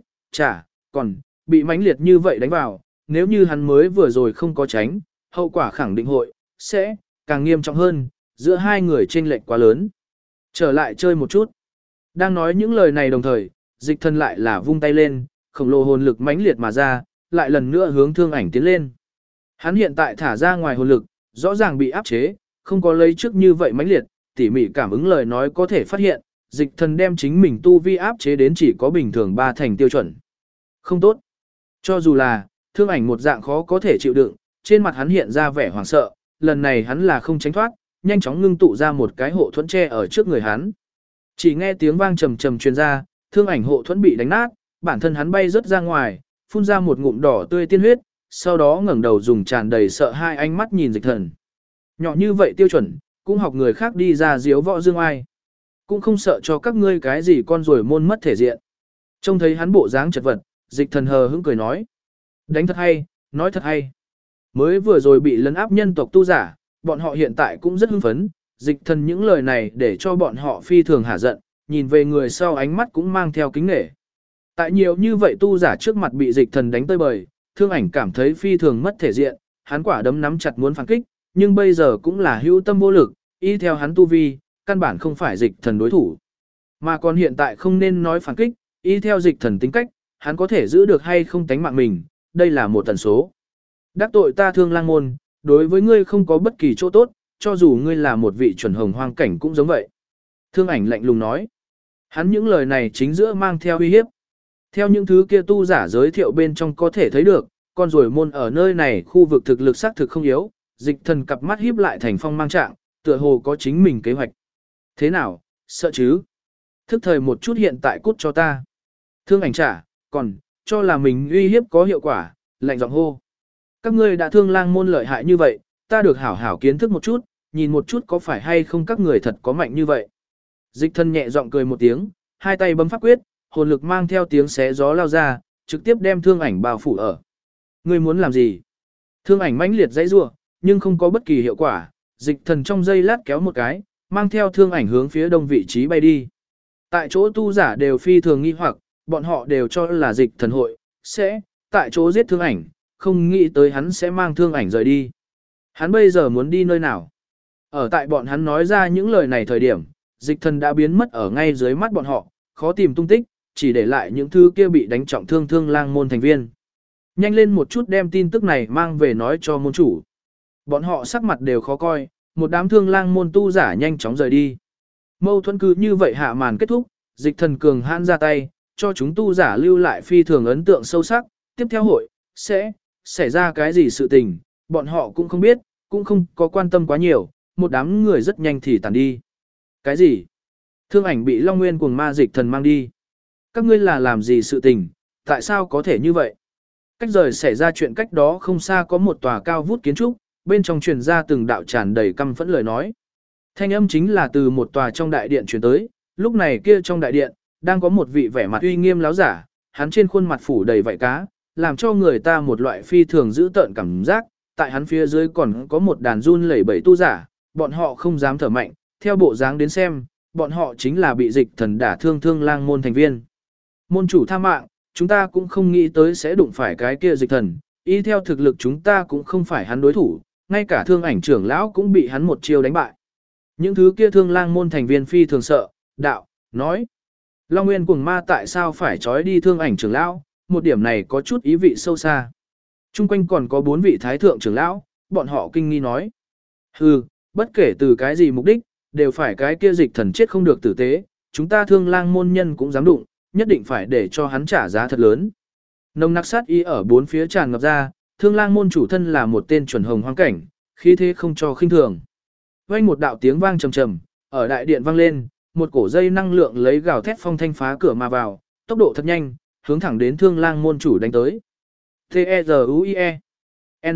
còn bị mãnh liệt như vậy đánh vào, nếu như hắn mới vừa rồi không có tránh, hậu quả khẳng định sẽ càng nghiêm trọng hơn, giữa hai người chênh lệch quá lớn. Trở lại chơi một chút. Đang nói những lời này đồng thời, Dịch Thần lại là vung tay lên, khổng lồ hồn lực mãnh liệt mà ra, lại lần nữa hướng Thương Ảnh tiến lên. Hắn hiện tại thả ra ngoài hồn lực, rõ ràng bị áp chế, không có lấy trước như vậy mãnh liệt, tỉ mỉ cảm ứng lời nói có thể phát hiện, Dịch Thần đem chính mình tu vi áp chế đến chỉ có bình thường 3 thành tiêu chuẩn. Không tốt. Cho dù là, Thương Ảnh một dạng khó có thể chịu đựng, trên mặt hắn hiện ra vẻ hoảng sợ, lần này hắn là không tránh thoát, nhanh chóng ngưng tụ ra một cái hộ thuẫn che ở trước người hắn. Chỉ nghe tiếng vang trầm trầm truyền ra, Thương Ảnh hộ thuẫn bị đánh nát, bản thân hắn bay rớt ra ngoài, phun ra một ngụm đỏ tươi tiên huyết, sau đó ngẩng đầu dùng tràn đầy sợ hai ánh mắt nhìn Dịch Thần. Nhỏ như vậy tiêu chuẩn, cũng học người khác đi ra diếu võ dương ai. Cũng không sợ cho các ngươi cái gì con rồi môn mất thể diện. Trông thấy hắn bộ dáng chật vật, Dịch Thần hờ hững cười nói. Đánh thật hay, nói thật hay. Mới vừa rồi bị lấn áp nhân tộc tu giả, bọn họ hiện tại cũng rất hưng phấn. Dịch Thần những lời này để cho bọn họ phi thường hả giận, nhìn về người sau ánh mắt cũng mang theo kính nể. Tại nhiều như vậy tu giả trước mặt bị Dịch Thần đánh tơi bời, Thương Ảnh cảm thấy phi thường mất thể diện, hắn quả đấm nắm chặt muốn phản kích, nhưng bây giờ cũng là hữu tâm vô lực, y theo hắn tu vi, căn bản không phải Dịch Thần đối thủ. Mà còn hiện tại không nên nói phản kích, y theo Dịch Thần tính cách, hắn có thể giữ được hay không tánh mạng mình, đây là một tần số. Đắc tội ta Thương Lang môn, đối với ngươi không có bất kỳ chỗ tốt, cho dù ngươi là một vị chuẩn hồng hoang cảnh cũng giống vậy. Thương Ảnh lạnh lùng nói. Hắn những lời này chính giữa mang theo uy hiếp. Theo những thứ kia tu giả giới thiệu bên trong có thể thấy được, con rồi môn ở nơi này khu vực thực lực xác thực không yếu, Dịch thần cặp mắt híp lại thành phong mang trạng, tựa hồ có chính mình kế hoạch. Thế nào, sợ chứ? Thức thời một chút hiện tại cút cho ta. Thương ảnh trả, còn, cho là mình uy hiếp có hiệu quả, lạnh giọng hô. Các ngươi đã thương lang môn lợi hại như vậy, ta được hảo hảo kiến thức một chút, nhìn một chút có phải hay không các người thật có mạnh như vậy. Dịch thân nhẹ giọng cười một tiếng, hai tay bấm pháp quyết, hồn lực mang theo tiếng xé gió lao ra, trực tiếp đem thương ảnh bao phủ ở. Ngươi muốn làm gì? Thương ảnh mãnh liệt dãy rủa, nhưng không có bất kỳ hiệu quả, dịch thần trong giây lát kéo một cái, mang theo thương ảnh hướng phía đông vị trí bay đi. Tại chỗ tu giả đều phi thường nghi hoặc, bọn họ đều cho là dịch thần hội, sẽ, tại chỗ giết thương ảnh, không nghĩ tới hắn sẽ mang thương ảnh rời đi. Hắn bây giờ muốn đi nơi nào? Ở tại bọn hắn nói ra những lời này thời điểm, dịch thần đã biến mất ở ngay dưới mắt bọn họ, khó tìm tung tích, chỉ để lại những thứ kia bị đánh trọng thương thương lang môn thành viên. Nhanh lên một chút đem tin tức này mang về nói cho môn chủ. Bọn họ sắc mặt đều khó coi, một đám thương lang môn tu giả nhanh chóng rời đi. Mâu thuẫn cứ như vậy hạ màn kết thúc, dịch thần cường hãn ra tay, cho chúng tu giả lưu lại phi thường ấn tượng sâu sắc, tiếp theo hội, sẽ, xảy ra cái gì sự tình, bọn họ cũng không biết, cũng không có quan tâm quá nhiều, một đám người rất nhanh thì tàn đi. Cái gì? Thương ảnh bị Long Nguyên cuồng ma dịch thần mang đi. Các ngươi là làm gì sự tình, tại sao có thể như vậy? Cách rời xảy ra chuyện cách đó không xa có một tòa cao vút kiến trúc, bên trong truyền ra từng đạo tràn đầy căm phẫn lời nói. Thanh âm chính là từ một tòa trong đại điện truyền tới, lúc này kia trong đại điện, đang có một vị vẻ mặt uy nghiêm láo giả, hắn trên khuôn mặt phủ đầy vảy cá, làm cho người ta một loại phi thường dữ tợn cảm giác, tại hắn phía dưới còn có một đàn run lẩy bẩy tu giả, bọn họ không dám thở mạnh, theo bộ dáng đến xem, bọn họ chính là bị dịch thần đả thương lang môn thành viên. Môn chủ tha mạng, chúng ta cũng không nghĩ tới sẽ đụng phải cái kia dịch thần, y theo thực lực chúng ta cũng không phải hắn đối thủ, ngay cả thương ảnh trưởng lão cũng bị hắn một chiêu đánh bại. Những thứ kia thương lang môn thành viên phi thường sợ, đạo, nói. Long Nguyên cuồng ma tại sao phải trói đi thương ảnh trưởng lão, một điểm này có chút ý vị sâu xa. Trung quanh còn có 4 vị thái thượng trưởng lão, bọn họ kinh nghi nói. Hừ, bất kể từ cái gì mục đích, đều phải cái kia dịch thần chết không được tử tế, chúng ta thương lang môn nhân cũng dám đụng, nhất định phải để cho hắn trả giá thật lớn. Nồng nặc sát ý ở 4 phía tràn ngập ra, thương lang môn chủ thân là một tên chuẩn hồng hoang cảnh, khí thế không cho khinh thường. Vang một đạo tiếng vang trầm trầm, ở đại điện vang lên, một cổ dây năng lượng lấy gào thét phong thanh phá cửa mà vào, tốc độ thật nhanh, hướng thẳng đến thương lang môn chủ đánh tới. T-E-Z-U-I-E N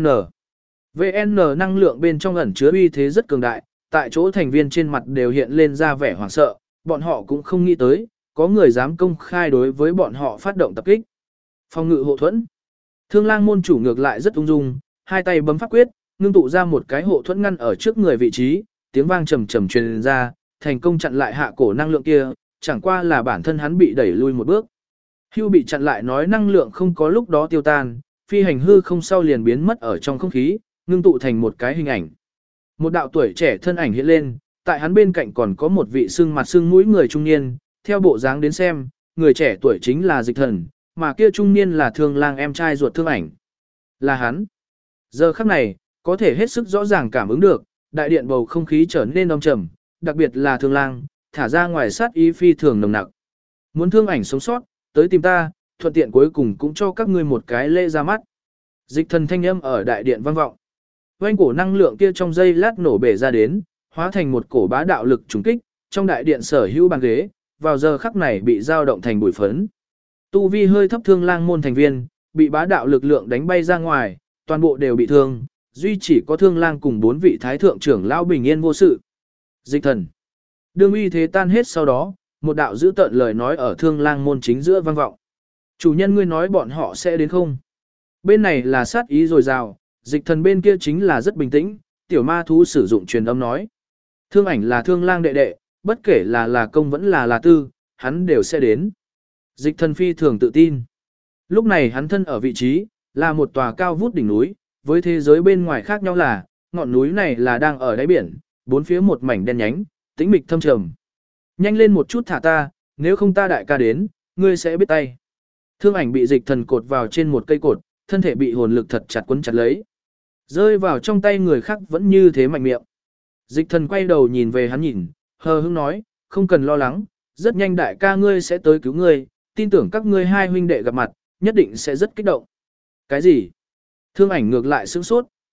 VN năng lượng bên trong ẩn chứa uy thế rất cường đại, tại chỗ thành viên trên mặt đều hiện lên ra vẻ hoảng sợ, bọn họ cũng không nghĩ tới, có người dám công khai đối với bọn họ phát động tập kích. Phòng ngự hộ thuẫn. Thương lang môn chủ ngược lại rất ung dung, hai tay bấm pháp quyết, ngưng tụ ra một cái hộ thuẫn ngăn ở trước người vị trí, tiếng vang trầm trầm truyền ra, thành công chặn lại hạ cổ năng lượng kia, chẳng qua là bản thân hắn bị đẩy lui một bước. Hưu bị chặn lại nói năng lượng không có lúc đó tiêu tan, phi hành hư không sau liền biến mất ở trong không khí, ngưng tụ thành một cái hình ảnh. Một đạo tuổi trẻ thân ảnh hiện lên, tại hắn bên cạnh còn có một vị xương mặt xương mũi người trung niên, theo bộ dáng đến xem, người trẻ tuổi chính là dịch thần, mà kia trung niên là thương lang em trai ruột thương ảnh. Là hắn. Giờ khắc này, có thể hết sức rõ ràng cảm ứng được, đại điện bầu không khí trở nên âm trầm, đặc biệt là thương lang, thả ra ngoài sát ý phi thường nồng nặc. Muốn thương ảnh sống sót, tới tìm ta, thuận tiện cuối cùng cũng cho các ngươi một cái lễ ra mắt. Dịch thần thanh âm ở đại điện vang vọng. Vành cổ năng lượng kia trong giây lát nổ bể ra đến, hóa thành một cổ bá đạo lực trùng kích, trong đại điện sở hữu bàn ghế, vào giờ khắc này bị dao động thành bụi phấn. Tu vi hơi thấp thương lang môn thành viên, bị bá đạo lực lượng đánh bay ra ngoài, toàn bộ đều bị thương, duy chỉ có thương lang cùng 4 vị thái thượng trưởng lão bình yên vô sự. Dịch thần. Đương uy thế tan hết sau đó, một đạo giữ tợn lời nói ở thương lang môn chính giữa vang vọng. Chủ nhân ngươi nói bọn họ sẽ đến không? Bên này là sát ý dồi dào, dịch thần bên kia chính là rất bình tĩnh, tiểu ma thú sử dụng truyền âm nói. Thương ảnh là thương lang đệ đệ, bất kể là công vẫn là tư, hắn đều sẽ đến. Dịch thần phi thường tự tin. Lúc này hắn thân ở vị trí, là một tòa cao vút đỉnh núi, với thế giới bên ngoài khác nhau là, ngọn núi này là đang ở đáy biển, 4 phía một mảnh đen nhánh, tĩnh mịch thâm trầm. Nhanh lên một chút thả ta, nếu không ta đại ca đến, ngươi sẽ biết tay. Thương ảnh bị dịch thần cột vào trên một cây cột, thân thể bị hồn lực thật chặt quấn chặt lấy. Rơi vào trong tay người khác vẫn như thế mạnh miệng. Dịch thần quay đầu nhìn về hắn nhìn, hờ hững nói, không cần lo lắng, rất nhanh đại ca ngươi sẽ tới cứu ngươi, tin tưởng các ngươi hai huynh đệ gặp mặt, nhất định sẽ rất kích động. Cái gì? Thương ảnh ngược lại sửng sốt,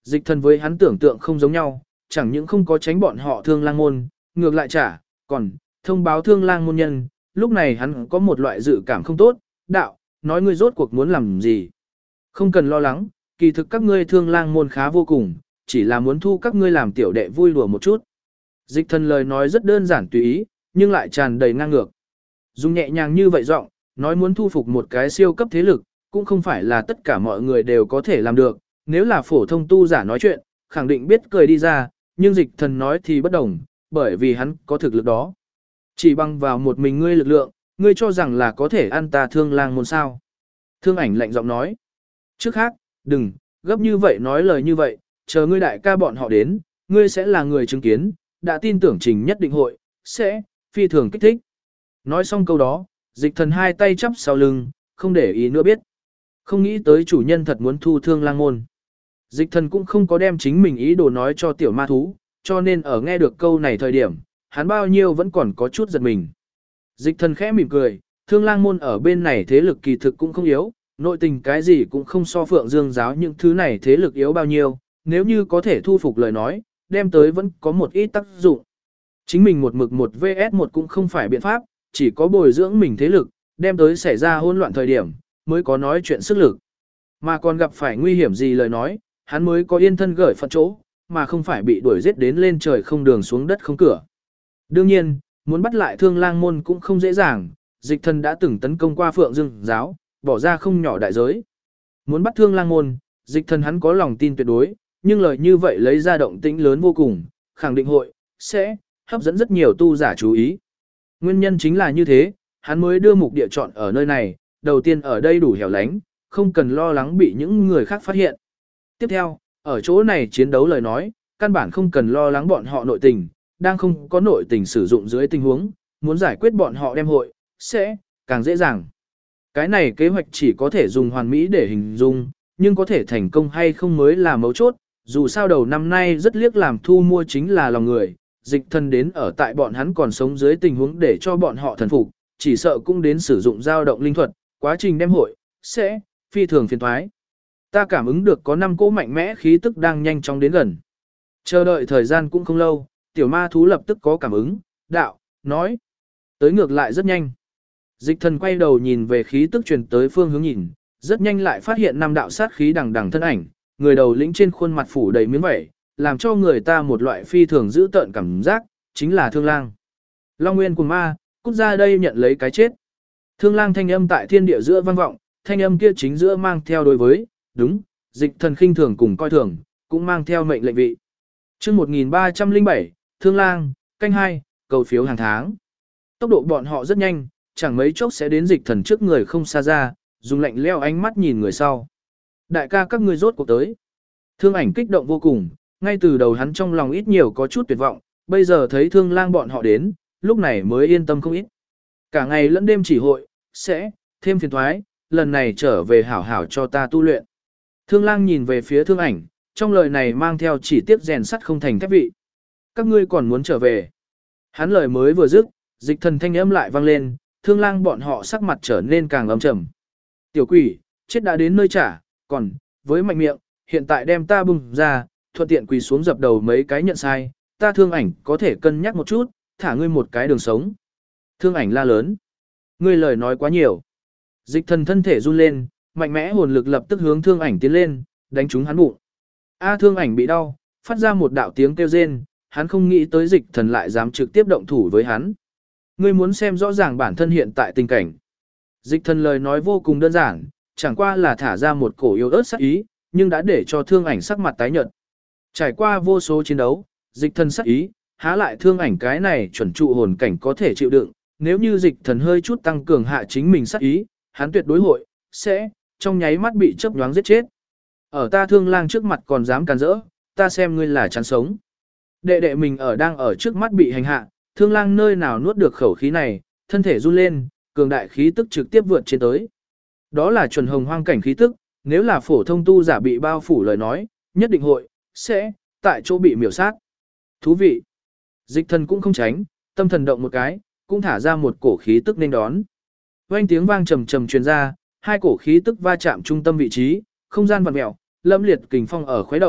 Dịch thần với hắn tưởng tượng không giống nhau, chẳng những không có tránh bọn họ Thương Lang môn, ngược lại còn thông báo Thương Lang môn nhân, lúc này hắn có một loại dự cảm không tốt, đạo, nói ngươi rốt cuộc muốn làm gì. Không cần lo lắng, kỳ thực các ngươi Thương Lang môn khá vô cùng, chỉ là muốn thu các ngươi làm tiểu đệ vui đùa một chút. Dịch thần lời nói rất đơn giản tùy ý, nhưng lại tràn đầy ngang ngược. Dùng nhẹ nhàng như vậy giọng, nói muốn thu phục một cái siêu cấp thế lực, cũng không phải là tất cả mọi người đều có thể làm được, nếu là phổ thông tu giả nói chuyện, khẳng định biết cười đi ra, nhưng dịch thần nói thì bất đồng, bởi vì hắn có thực lực đó. Chỉ bằng vào một mình ngươi lực lượng, ngươi cho rằng là có thể ăn ta Thương Lang môn sao. Thương Ảnh lạnh giọng nói. Trước khác, đừng, gấp như vậy nói lời như vậy, chờ ngươi đại ca bọn họ đến, ngươi sẽ là người chứng kiến, đã tin tưởng trình nhất định hội, sẽ, phi thường kích thích. Nói xong câu đó, dịch thần hai tay chắp sau lưng, không để ý nữa biết. Không nghĩ tới chủ nhân thật muốn thu Thương Lang môn. Dịch thần cũng không có đem chính mình ý đồ nói cho tiểu ma thú, cho nên ở nghe được câu này thời điểm, hắn bao nhiêu vẫn còn có chút giật mình. Dịch thần khẽ mỉm cười, Thương Lang môn ở bên này thế lực kỳ thực cũng không yếu, nội tình cái gì cũng không so Phượng Dương giáo những thứ này thế lực yếu bao nhiêu, nếu như có thể thu phục lời nói, đem tới vẫn có một ít tác dụng. Chính mình một mực một vs một cũng không phải biện pháp, chỉ có bồi dưỡng mình thế lực, đem tới xảy ra hỗn loạn thời điểm, mới có nói chuyện sức lực. Mà còn gặp phải nguy hiểm gì lời nói, hắn mới có yên thân gởi phận chỗ, mà không phải bị đuổi giết đến lên trời không đường xuống đất không cửa. Đương nhiên, muốn bắt lại Thương Lang môn cũng không dễ dàng, dịch thần đã từng tấn công qua Phượng Dương giáo, bỏ ra không nhỏ đại giới. Muốn bắt Thương Lang môn, dịch thần hắn có lòng tin tuyệt đối, nhưng lời như vậy lấy ra động tĩnh lớn vô cùng, khẳng định hội, sẽ, hấp dẫn rất nhiều tu giả chú ý. Nguyên nhân chính là như thế, hắn mới đưa mục địa chọn ở nơi này, đầu tiên ở đây đủ hẻo lánh, không cần lo lắng bị những người khác phát hiện. Tiếp theo, ở chỗ này chiến đấu lời nói, căn bản không cần lo lắng bọn họ nội tình, đang không có nội tình sử dụng dưới tình huống, muốn giải quyết bọn họ đem hội, sẽ, càng dễ dàng. Cái này kế hoạch chỉ có thể dùng hoàn mỹ để hình dung, nhưng có thể thành công hay không mới là mấu chốt, dù sao đầu năm nay rất liếc làm thu mua chính là lòng người, dịch thần đến ở tại bọn hắn còn sống dưới tình huống để cho bọn họ thần phục, chỉ sợ cũng đến sử dụng dao động linh thuật, quá trình đem hội, sẽ, phi thường phiền thoái. Ta cảm ứng được có 5 cỗ mạnh mẽ khí tức đang nhanh chóng đến gần. Chờ đợi thời gian cũng không lâu, tiểu ma thú lập tức có cảm ứng, đạo, nói. Tới ngược lại rất nhanh. Dịch thần quay đầu nhìn về khí tức truyền tới phương hướng nhìn, rất nhanh lại phát hiện 5 đạo sát khí đằng đằng thân ảnh, người đầu lĩnh trên khuôn mặt phủ đầy miếng vảy, làm cho người ta một loại phi thường dữ tợn cảm giác, chính là Thương Lang. Long Nguyên của ma, cút ra đây nhận lấy cái chết. Thương Lang thanh âm tại thiên địa giữa vang vọng, thanh âm kia chính giữa mang theo đối với, đúng, dịch thần khinh thường cùng coi thường, cũng mang theo mệnh lệnh vị. Chương 1307, Thương Lang, canh 2, cầu phiếu hàng tháng. Tốc độ bọn họ rất nhanh, chẳng mấy chốc sẽ đến dịch thần trước người không xa ra, dùng lạnh lẽo ánh mắt nhìn người sau. Đại ca các ngươi rốt cuộc tới. Thương Ảnh kích động vô cùng, ngay từ đầu hắn trong lòng ít nhiều có chút tuyệt vọng, bây giờ thấy Thương Lang bọn họ đến, lúc này mới yên tâm không ít. Cả ngày lẫn đêm chỉ hội, sẽ thêm phiền toái, lần này trở về hảo hảo cho ta tu luyện. Thương Lang nhìn về phía Thương Ảnh, trong lời này mang theo chỉ tiếc rèn sắt không thành thép vị. Các ngươi còn muốn trở về. Hắn lời mới vừa dứt, dịch thần thanh âm lại vang lên, Thương Lang bọn họ sắc mặt trở nên càng âm trầm. Tiểu quỷ, chết đã đến nơi trả, còn, với mạnh miệng, hiện tại đem ta bùng ra, thuận tiện quỳ xuống dập đầu mấy cái nhận sai, ta Thương Ảnh có thể cân nhắc một chút, thả ngươi một cái đường sống. Thương Ảnh la lớn. Ngươi lời nói quá nhiều. Dịch thần thân thể run lên, mạnh mẽ hồn lực lập tức hướng Thương Ảnh tiến lên, đánh trúng hắn bụng. Thương Ảnh bị đau, phát ra một đạo tiếng kêu rên, hắn không nghĩ tới dịch thần lại dám trực tiếp động thủ với hắn. Ngươi muốn xem rõ ràng bản thân hiện tại tình cảnh. Dịch thần lời nói vô cùng đơn giản, chẳng qua là thả ra một cổ yếu ớt sắc ý, nhưng đã để cho Thương Ảnh sắc mặt tái nhợt. Trải qua vô số chiến đấu, dịch thần sắc ý, há lại Thương Ảnh cái này chuẩn trụ hồn cảnh có thể chịu đựng, nếu như dịch thần hơi chút tăng cường hạ chính mình sắc ý, hắn tuyệt đối hội, sẽ, trong nháy mắt bị chớp nhoáng giết chết. Ở ta Thương Lang trước mặt còn dám càn rỡ, ta xem ngươi là chán sống. Đệ đệ mình đang ở trước mắt bị hành hạ, Thương Lang nơi nào nuốt được khẩu khí này, thân thể run lên, cường đại khí tức trực tiếp vượt trên tới. Đó là chuẩn hồng hoang cảnh khí tức, nếu là phổ thông tu giả bị bao phủ lời nói, nhất định hội, sẽ, tại chỗ bị miểu sát. Thú vị. Dịch thần cũng không tránh, tâm thần động một cái, cũng thả ra một cổ khí tức nên đón. Vang tiếng vang trầm trầm truyền ra, hai cổ khí tức va chạm trung tâm vị trí, không gian vặn mèo, lâm liệt kình phong ở khuấy động,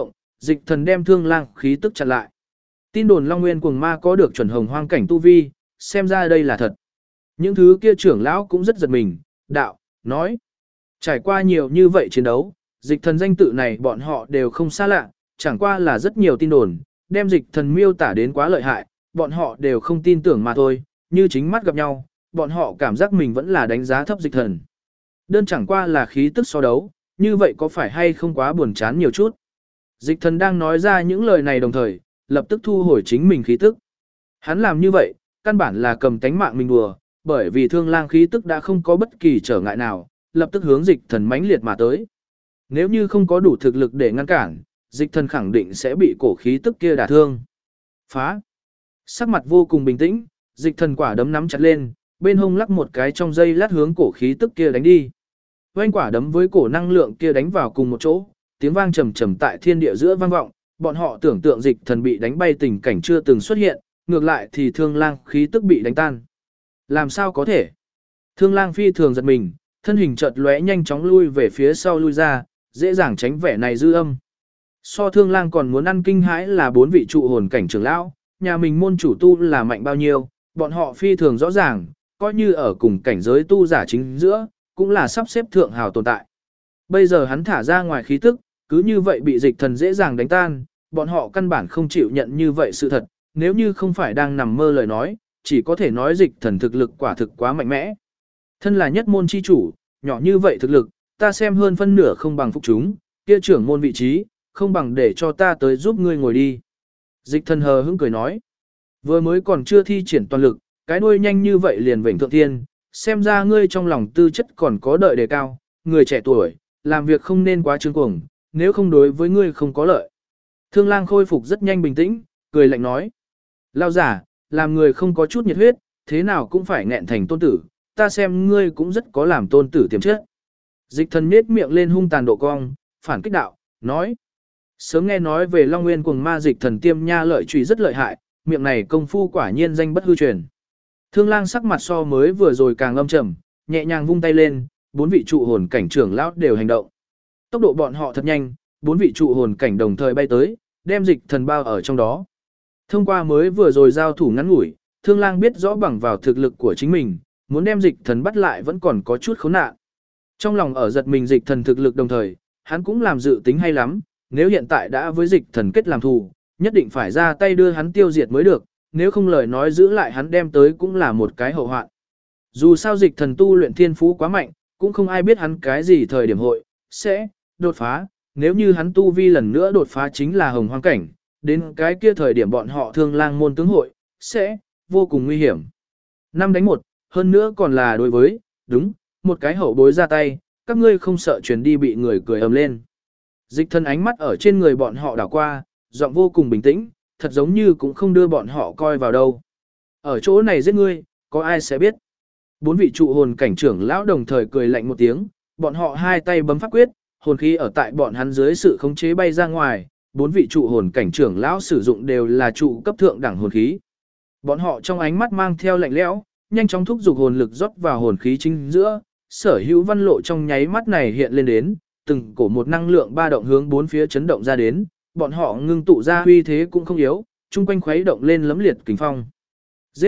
dịch thần đem Thương Lang khí tức chặn lại. Tin đồn Long Nguyên cuồng ma có được chuẩn hồng hoang cảnh tu vi, xem ra đây là thật. Những thứ kia trưởng lão cũng rất giật mình, đạo, nói. Trải qua nhiều như vậy chiến đấu, dịch thần danh tự này bọn họ đều không xa lạ, chẳng qua là rất nhiều tin đồn, đem dịch thần miêu tả đến quá lợi hại, bọn họ đều không tin tưởng mà thôi, như chính mắt gặp nhau, bọn họ cảm giác mình vẫn là đánh giá thấp dịch thần. Đơn chẳng qua là khí tức so đấu, như vậy có phải hay không quá buồn chán nhiều chút. Dịch thần đang nói ra những lời này đồng thời, lập tức thu hồi chính mình khí tức. Hắn làm như vậy, căn bản là cầm tánh mạng mình đùa, bởi vì Thương Lang khí tức đã không có bất kỳ trở ngại nào, lập tức hướng dịch thần mãnh liệt mà tới. Nếu như không có đủ thực lực để ngăn cản, dịch thần khẳng định sẽ bị cổ khí tức kia đả thương. Phá! Sắc mặt vô cùng bình tĩnh, dịch thần quả đấm nắm chặt lên, bên hông lắc một cái trong dây lát hướng cổ khí tức kia đánh đi. Oanh quả đấm với cổ năng lượng kia đánh vào cùng một chỗ, tiếng vang trầm trầm tại thiên địa giữa vang vọng, bọn họ tưởng tượng dịch thần bị đánh bay tình cảnh chưa từng xuất hiện, ngược lại thì Thương Lang khí tức bị đánh tan. Làm sao có thể? Thương Lang phi thường giật mình, thân hình chợt lóe nhanh chóng lui về phía sau lui ra, dễ dàng tránh vẻ này dư âm. So Thương Lang còn muốn ăn kinh hãi là 4 vị trụ hồn cảnh trưởng lão, nhà mình môn chủ tu là mạnh bao nhiêu, bọn họ phi thường rõ ràng, coi như ở cùng cảnh giới tu giả chính giữa, cũng là sắp xếp thượng hào tồn tại. Bây giờ hắn thả ra ngoài khí tức, cứ như vậy bị dịch thần dễ dàng đánh tan, bọn họ căn bản không chịu nhận như vậy sự thật, nếu như không phải đang nằm mơ lời nói, chỉ có thể nói dịch thần thực lực quả thực quá mạnh mẽ. Thân là nhất môn chi chủ, nhỏ như vậy thực lực, ta xem hơn phân nửa không bằng phục chúng, kia trưởng môn vị trí, không bằng để cho ta tới giúp ngươi ngồi đi. Dịch thần hờ hững cười nói, vừa mới còn chưa thi triển toàn lực, cái đuôi nhanh như vậy liền vểnh thượng thiên, xem ra ngươi trong lòng tư chất còn có đợi đề cao, người trẻ tuổi, làm việc không nên quá trương cuồng, nếu không đối với ngươi không có lợi. Thương Lang khôi phục rất nhanh bình tĩnh, cười lạnh nói, lao giả, làm người không có chút nhiệt huyết, thế nào cũng phải nghẹn thành tôn tử, ta xem ngươi cũng rất có làm tôn tử tiềm chất. Dịch thần nhếch miệng lên hung tàn độ cong, phản kích đạo, nói. Sớm nghe nói về Long Nguyên cuồng ma dịch thần Tiêm Nha lợi trùy rất lợi hại, miệng này công phu quả nhiên danh bất hư truyền. Thương Lang sắc mặt so mới vừa rồi càng âm trầm, nhẹ nhàng vung tay lên, 4 vị trụ hồn cảnh trưởng lão đều hành động. Tốc độ bọn họ thật nhanh, 4 vị trụ hồn cảnh đồng thời bay tới, đem dịch thần bao ở trong đó. Thông qua mới vừa rồi giao thủ ngắn ngủi, Thương Lang biết rõ bằng vào thực lực của chính mình, muốn đem dịch thần bắt lại vẫn còn có chút khốn nạn. Trong lòng ở giật mình dịch thần thực lực đồng thời, hắn cũng làm dự tính hay lắm, nếu hiện tại đã với dịch thần kết làm thù, nhất định phải ra tay đưa hắn tiêu diệt mới được, nếu không lời nói giữ lại hắn đem tới cũng là một cái hậu hoạn. Dù sao dịch thần tu luyện thiên phú quá mạnh, cũng không ai biết hắn cái gì thời điểm hội, sẽ, đột phá, nếu như hắn tu vi lần nữa đột phá chính là hồng hoang cảnh, đến cái kia thời điểm bọn họ Thương Lang môn tướng hội, sẽ, vô cùng nguy hiểm. 5 đánh 1, hơn nữa còn là đối với, đúng, một cái hậu bối ra tay, các ngươi không sợ truyền đi bị người cười ầm lên. Dịch thần ánh mắt ở trên người bọn họ đảo qua, giọng vô cùng bình tĩnh, thật giống như cũng không đưa bọn họ coi vào đâu. Ở chỗ này giết ngươi, có ai sẽ biết. 4 vị trụ hồn cảnh trưởng lão đồng thời cười lạnh một tiếng, bọn họ hai tay bấm pháp quyết, hồn khí ở tại bọn hắn dưới sự khống chế bay ra ngoài, 4 vị trụ hồn cảnh trưởng lão sử dụng đều là trụ cấp thượng đẳng hồn khí. Bọn họ trong ánh mắt mang theo lạnh lẽo, nhanh chóng thúc giục hồn lực rót vào hồn khí chính giữa, Sở Hữu Văn lộ trong nháy mắt này hiện lên đến, từng cổ một năng lượng ba động hướng bốn phía chấn động ra đến, bọn họ ngưng tụ ra uy thế cũng không yếu, chung quanh khuấy động lên lấm liệt kình phong. Giết!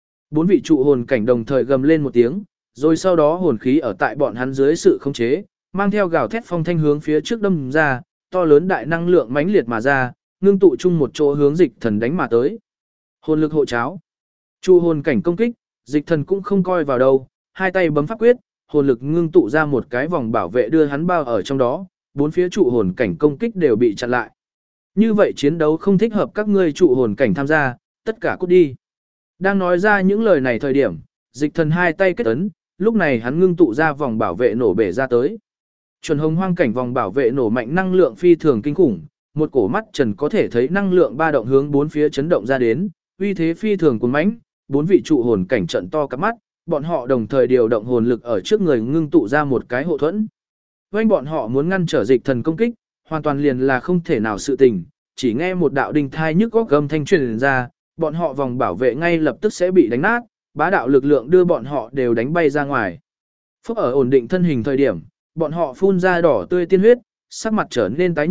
4 vị trụ hồn cảnh đồng thời gầm lên một tiếng, rồi sau đó hồn khí ở tại bọn hắn dưới sự khống chế, mang theo gào thét phong thanh hướng phía trước đâm ra, to lớn đại năng lượng mãnh liệt mà ra, ngưng tụ chung một chỗ hướng dịch thần đánh mà tới. Hồn lực hộ cháo. Trụ hồn cảnh công kích, dịch thần cũng không coi vào đâu, hai tay bấm pháp quyết, hồn lực ngưng tụ ra một cái vòng bảo vệ đưa hắn bao ở trong đó, bốn phía trụ hồn cảnh công kích đều bị chặn lại. Như vậy chiến đấu không thích hợp các ngươi trụ hồn cảnh tham gia, tất cả cút đi. Đang nói ra những lời này thời điểm, dịch thần hai tay kết ấn, lúc này hắn ngưng tụ ra vòng bảo vệ nổ bể ra tới. Chuẩn hồng hoang cảnh vòng bảo vệ nổ mạnh năng lượng phi thường kinh khủng, một cổ mắt trần có thể thấy năng lượng ba động hướng bốn phía chấn động ra đến, uy thế phi thường cuồng mãnh, bốn vị trụ hồn cảnh trận to cặp mắt, bọn họ đồng thời điều động hồn lực ở trước người ngưng tụ ra một cái hộ thuẫn. Vành bọn họ muốn ngăn trở dịch thần công kích, hoàn toàn liền là không thể nào sự tình, chỉ nghe một đạo đinh thai nhức góc gầm thanh truyền ra, bọn họ vòng bảo vệ ngay lập tức sẽ bị đánh nát, bá đạo lực lượng đưa bọn họ đều đánh bay ra ngoài. Phúc ở ổn định thân hình thời điểm, bọn họ phun ra đỏ tươi tiên huyết, sắc mặt trở nên tái nhợt,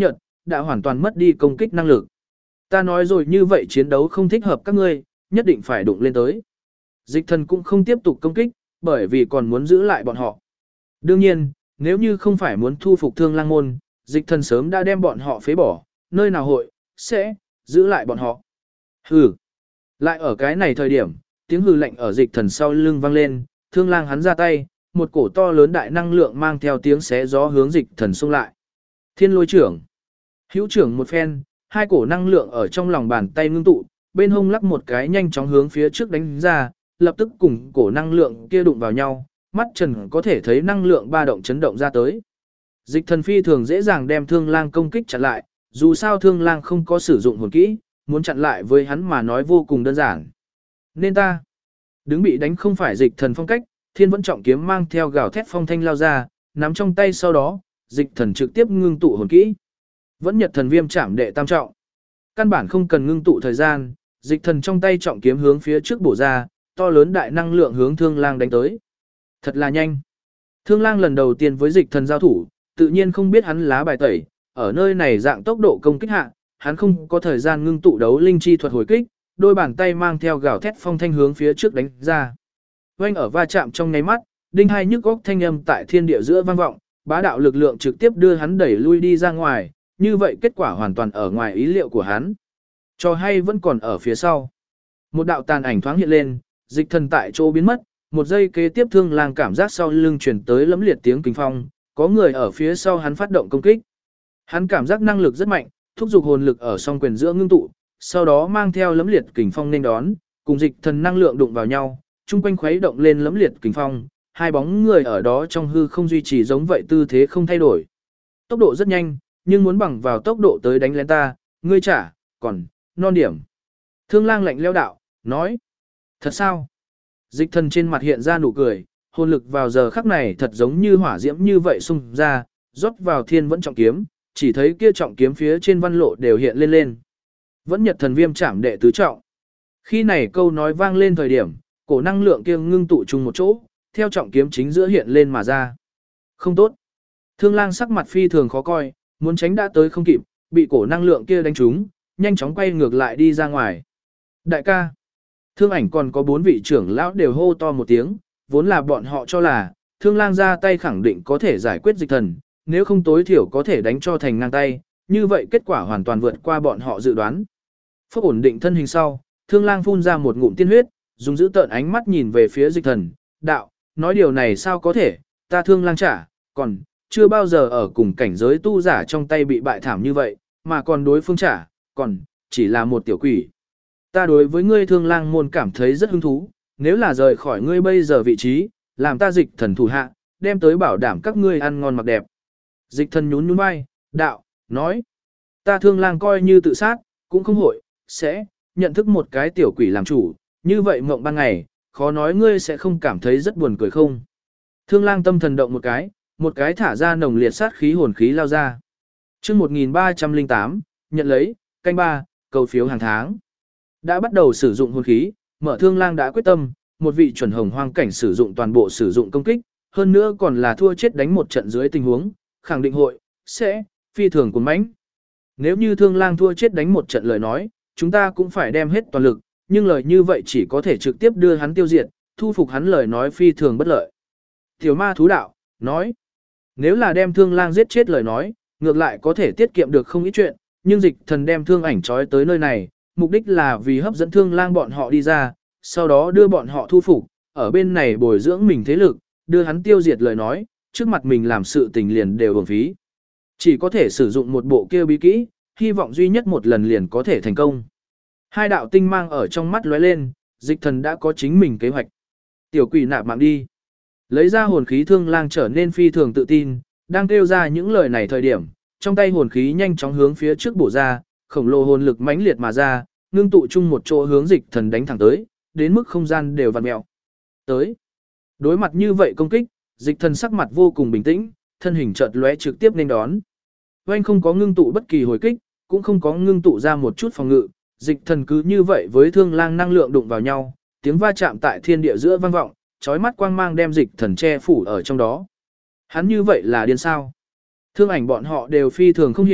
đã hoàn toàn mất đi công kích năng lực. Ta nói rồi như vậy chiến đấu không thích hợp các ngươi, nhất định phải đụng lên tới. Dịch thần cũng không tiếp tục công kích, bởi vì còn muốn giữ lại bọn họ. Đương nhiên, nếu như không phải muốn thu phục Thương Lang môn, dịch thần sớm đã đem bọn họ phế bỏ, nơi nào hội, sẽ, giữ lại bọn họ. Hừ. Lại ở cái này thời điểm, tiếng hừ lạnh ở dịch thần sau lưng vang lên, Thương Lang hắn ra tay, một cổ to lớn đại năng lượng mang theo tiếng xé gió hướng dịch thần xông lại. Thiên lôi trưởng. Hữu trưởng một phen, hai cổ năng lượng ở trong lòng bàn tay ngưng tụ, bên hông lắc một cái nhanh chóng hướng phía trước đánh ra, lập tức cùng cổ năng lượng kia đụng vào nhau, mắt trần có thể thấy năng lượng ba động chấn động ra tới. Dịch thần phi thường dễ dàng đem Thương Lang công kích chặn lại, dù sao Thương Lang không có sử dụng hồn kỹ, muốn chặn lại với hắn mà nói vô cùng đơn giản. Nên ta đứng bị đánh không phải dịch thần phong cách, Thiên Vẫn trọng kiếm mang theo gào thét phong thanh lao ra, nắm trong tay sau đó, dịch thần trực tiếp ngưng tụ hồn kỹ. Vẫn Nhật thần viêm chạm đệ tam trọng. Căn bản không cần ngưng tụ thời gian, dịch thần trong tay trọng kiếm hướng phía trước bổ ra, to lớn đại năng lượng hướng Thương Lang đánh tới. Thật là nhanh. Thương Lang lần đầu tiên với dịch thần giao thủ, tự nhiên không biết hắn lá bài tẩy, ở nơi này dạng tốc độ công kích hạ, hắn không có thời gian ngưng tụ đấu linh chi thuật hồi kích, đôi bàn tay mang theo gào thét phong thanh hướng phía trước đánh ra. Oanh ở va chạm trong nháy mắt, đinh hai nhức góc thanh âm tại thiên địa giữa vang vọng, bá đạo lực lượng trực tiếp đưa hắn đẩy lui đi ra ngoài, như vậy kết quả hoàn toàn ở ngoài ý liệu của hắn. Cho hay vẫn còn ở phía sau. Một đạo tàn ảnh thoáng hiện lên, dịch thần tại chỗ biến mất, một giây kế tiếp Thương Lang cảm giác sau lưng chuyển tới lẫm liệt tiếng kinh phong, có người ở phía sau hắn phát động công kích. Hắn cảm giác năng lực rất mạnh, thúc giục hồn lực ở song quyền giữa ngưng tụ, sau đó mang theo lẫm liệt kình phong nên đón, cùng dịch thần năng lượng đụng vào nhau, chung quanh khuấy động lên lẫm liệt kình phong, hai bóng người ở đó trong hư không duy trì giống vậy tư thế không thay đổi. Tốc độ rất nhanh, nhưng muốn bằng vào tốc độ tới đánh lén ta, ngươi trả, còn, non điểm. Thương Lang lạnh lẽo đạo, nói. Thật sao? Dịch thần trên mặt hiện ra nụ cười, hồn lực vào giờ khắc này thật giống như hỏa diễm như vậy xung ra, rót vào Thiên Vẫn trọng kiếm, chỉ thấy kia trọng kiếm phía trên văn lộ đều hiện lên lên. Vẫn Nhật thần viêm chạm đệ tứ trọng. Khi này câu nói vang lên thời điểm, cổ năng lượng kia ngưng tụ chung một chỗ, theo trọng kiếm chính giữa hiện lên mà ra. Không tốt. Thương Lang sắc mặt phi thường khó coi, muốn tránh đã tới không kịp, bị cổ năng lượng kia đánh trúng, nhanh chóng quay ngược lại đi ra ngoài. Đại ca. Thương Ảnh còn có 4 vị trưởng lão đều hô to một tiếng, vốn là bọn họ cho là, Thương Lang ra tay khẳng định có thể giải quyết dịch thần, nếu không tối thiểu có thể đánh cho thành ngang tay, như vậy kết quả hoàn toàn vượt qua bọn họ dự đoán. Phúc ổn định thân hình sau, Thương Lang phun ra một ngụm tiên huyết, dùng giữ tợn ánh mắt nhìn về phía dịch thần, đạo, nói điều này sao có thể, ta Thương Lang trả, còn, chưa bao giờ ở cùng cảnh giới tu giả trong tay bị bại thảm như vậy, mà còn đối phương trả, còn, chỉ là một tiểu quỷ. Ta đối với ngươi Thương Lang môn cảm thấy rất hứng thú, nếu là rời khỏi ngươi bây giờ vị trí, làm ta dịch thần thủ hạ, đem tới bảo đảm các ngươi ăn ngon mặc đẹp. Dịch thần nhún nhún vai, đạo, nói, ta Thương Lang coi như tự sát, cũng không hội, sẽ, nhận thức một cái tiểu quỷ làm chủ, như vậy mộng ban ngày, khó nói ngươi sẽ không cảm thấy rất buồn cười không. Thương Lang tâm thần động một cái thả ra nồng liệt sát khí hồn khí lao ra. Chương 1308, nhận lấy, canh 3, cầu phiếu hàng tháng. Đã bắt đầu sử dụng hồn khí, Mở Thương Lang đã quyết tâm, một vị chuẩn hồng hoang cảnh sử dụng toàn bộ sử dụng công kích, hơn nữa còn là thua chết đánh một trận dưới tình huống, khẳng định hội sẽ phi thường cuồng mãnh. Nếu như Thương Lang thua chết đánh một trận lời nói, chúng ta cũng phải đem hết toàn lực, nhưng lời như vậy chỉ có thể trực tiếp đưa hắn tiêu diệt, thu phục hắn lời nói phi thường bất lợi. Tiểu ma thú đạo, nói, nếu là đem Thương Lang giết chết lời nói, ngược lại có thể tiết kiệm được không ít chuyện, nhưng dịch thần đem Thương Ảnh trói tới nơi này, mục đích là vì hấp dẫn Thương Lang bọn họ đi ra, sau đó đưa bọn họ thu phục, ở bên này bồi dưỡng mình thế lực, đưa hắn tiêu diệt lời nói, trước mặt mình làm sự tình liền đều uổng phí. Chỉ có thể sử dụng một bộ kia bí kỹ, hy vọng duy nhất một lần liền có thể thành công. Hai đạo tinh mang ở trong mắt lóe lên, dịch thần đã có chính mình kế hoạch. Tiểu quỷ nạp mạng đi. Lấy ra hồn khí Thương Lang trở nên phi thường tự tin, đang kêu ra những lời này thời điểm, trong tay hồn khí nhanh chóng hướng phía trước bổ ra, khổng lồ hồn lực mãnh liệt mà ra, ngưng tụ chung một chỗ hướng dịch thần đánh thẳng tới, đến mức không gian đều vặn mèo. Tới. Đối mặt như vậy công kích, dịch thần sắc mặt vô cùng bình tĩnh, thân hình chợt lóe trực tiếp nên đón. Oanh không có ngưng tụ bất kỳ hồi kích, cũng không có ngưng tụ ra một chút phòng ngự, dịch thần cứ như vậy với Thương Lang năng lượng đụng vào nhau, tiếng va chạm tại thiên địa giữa vang vọng, chói mắt quang mang đem dịch thần che phủ ở trong đó. Hắn như vậy là điên sao? Thương Ảnh bọn họ đều phi thường không hiểu,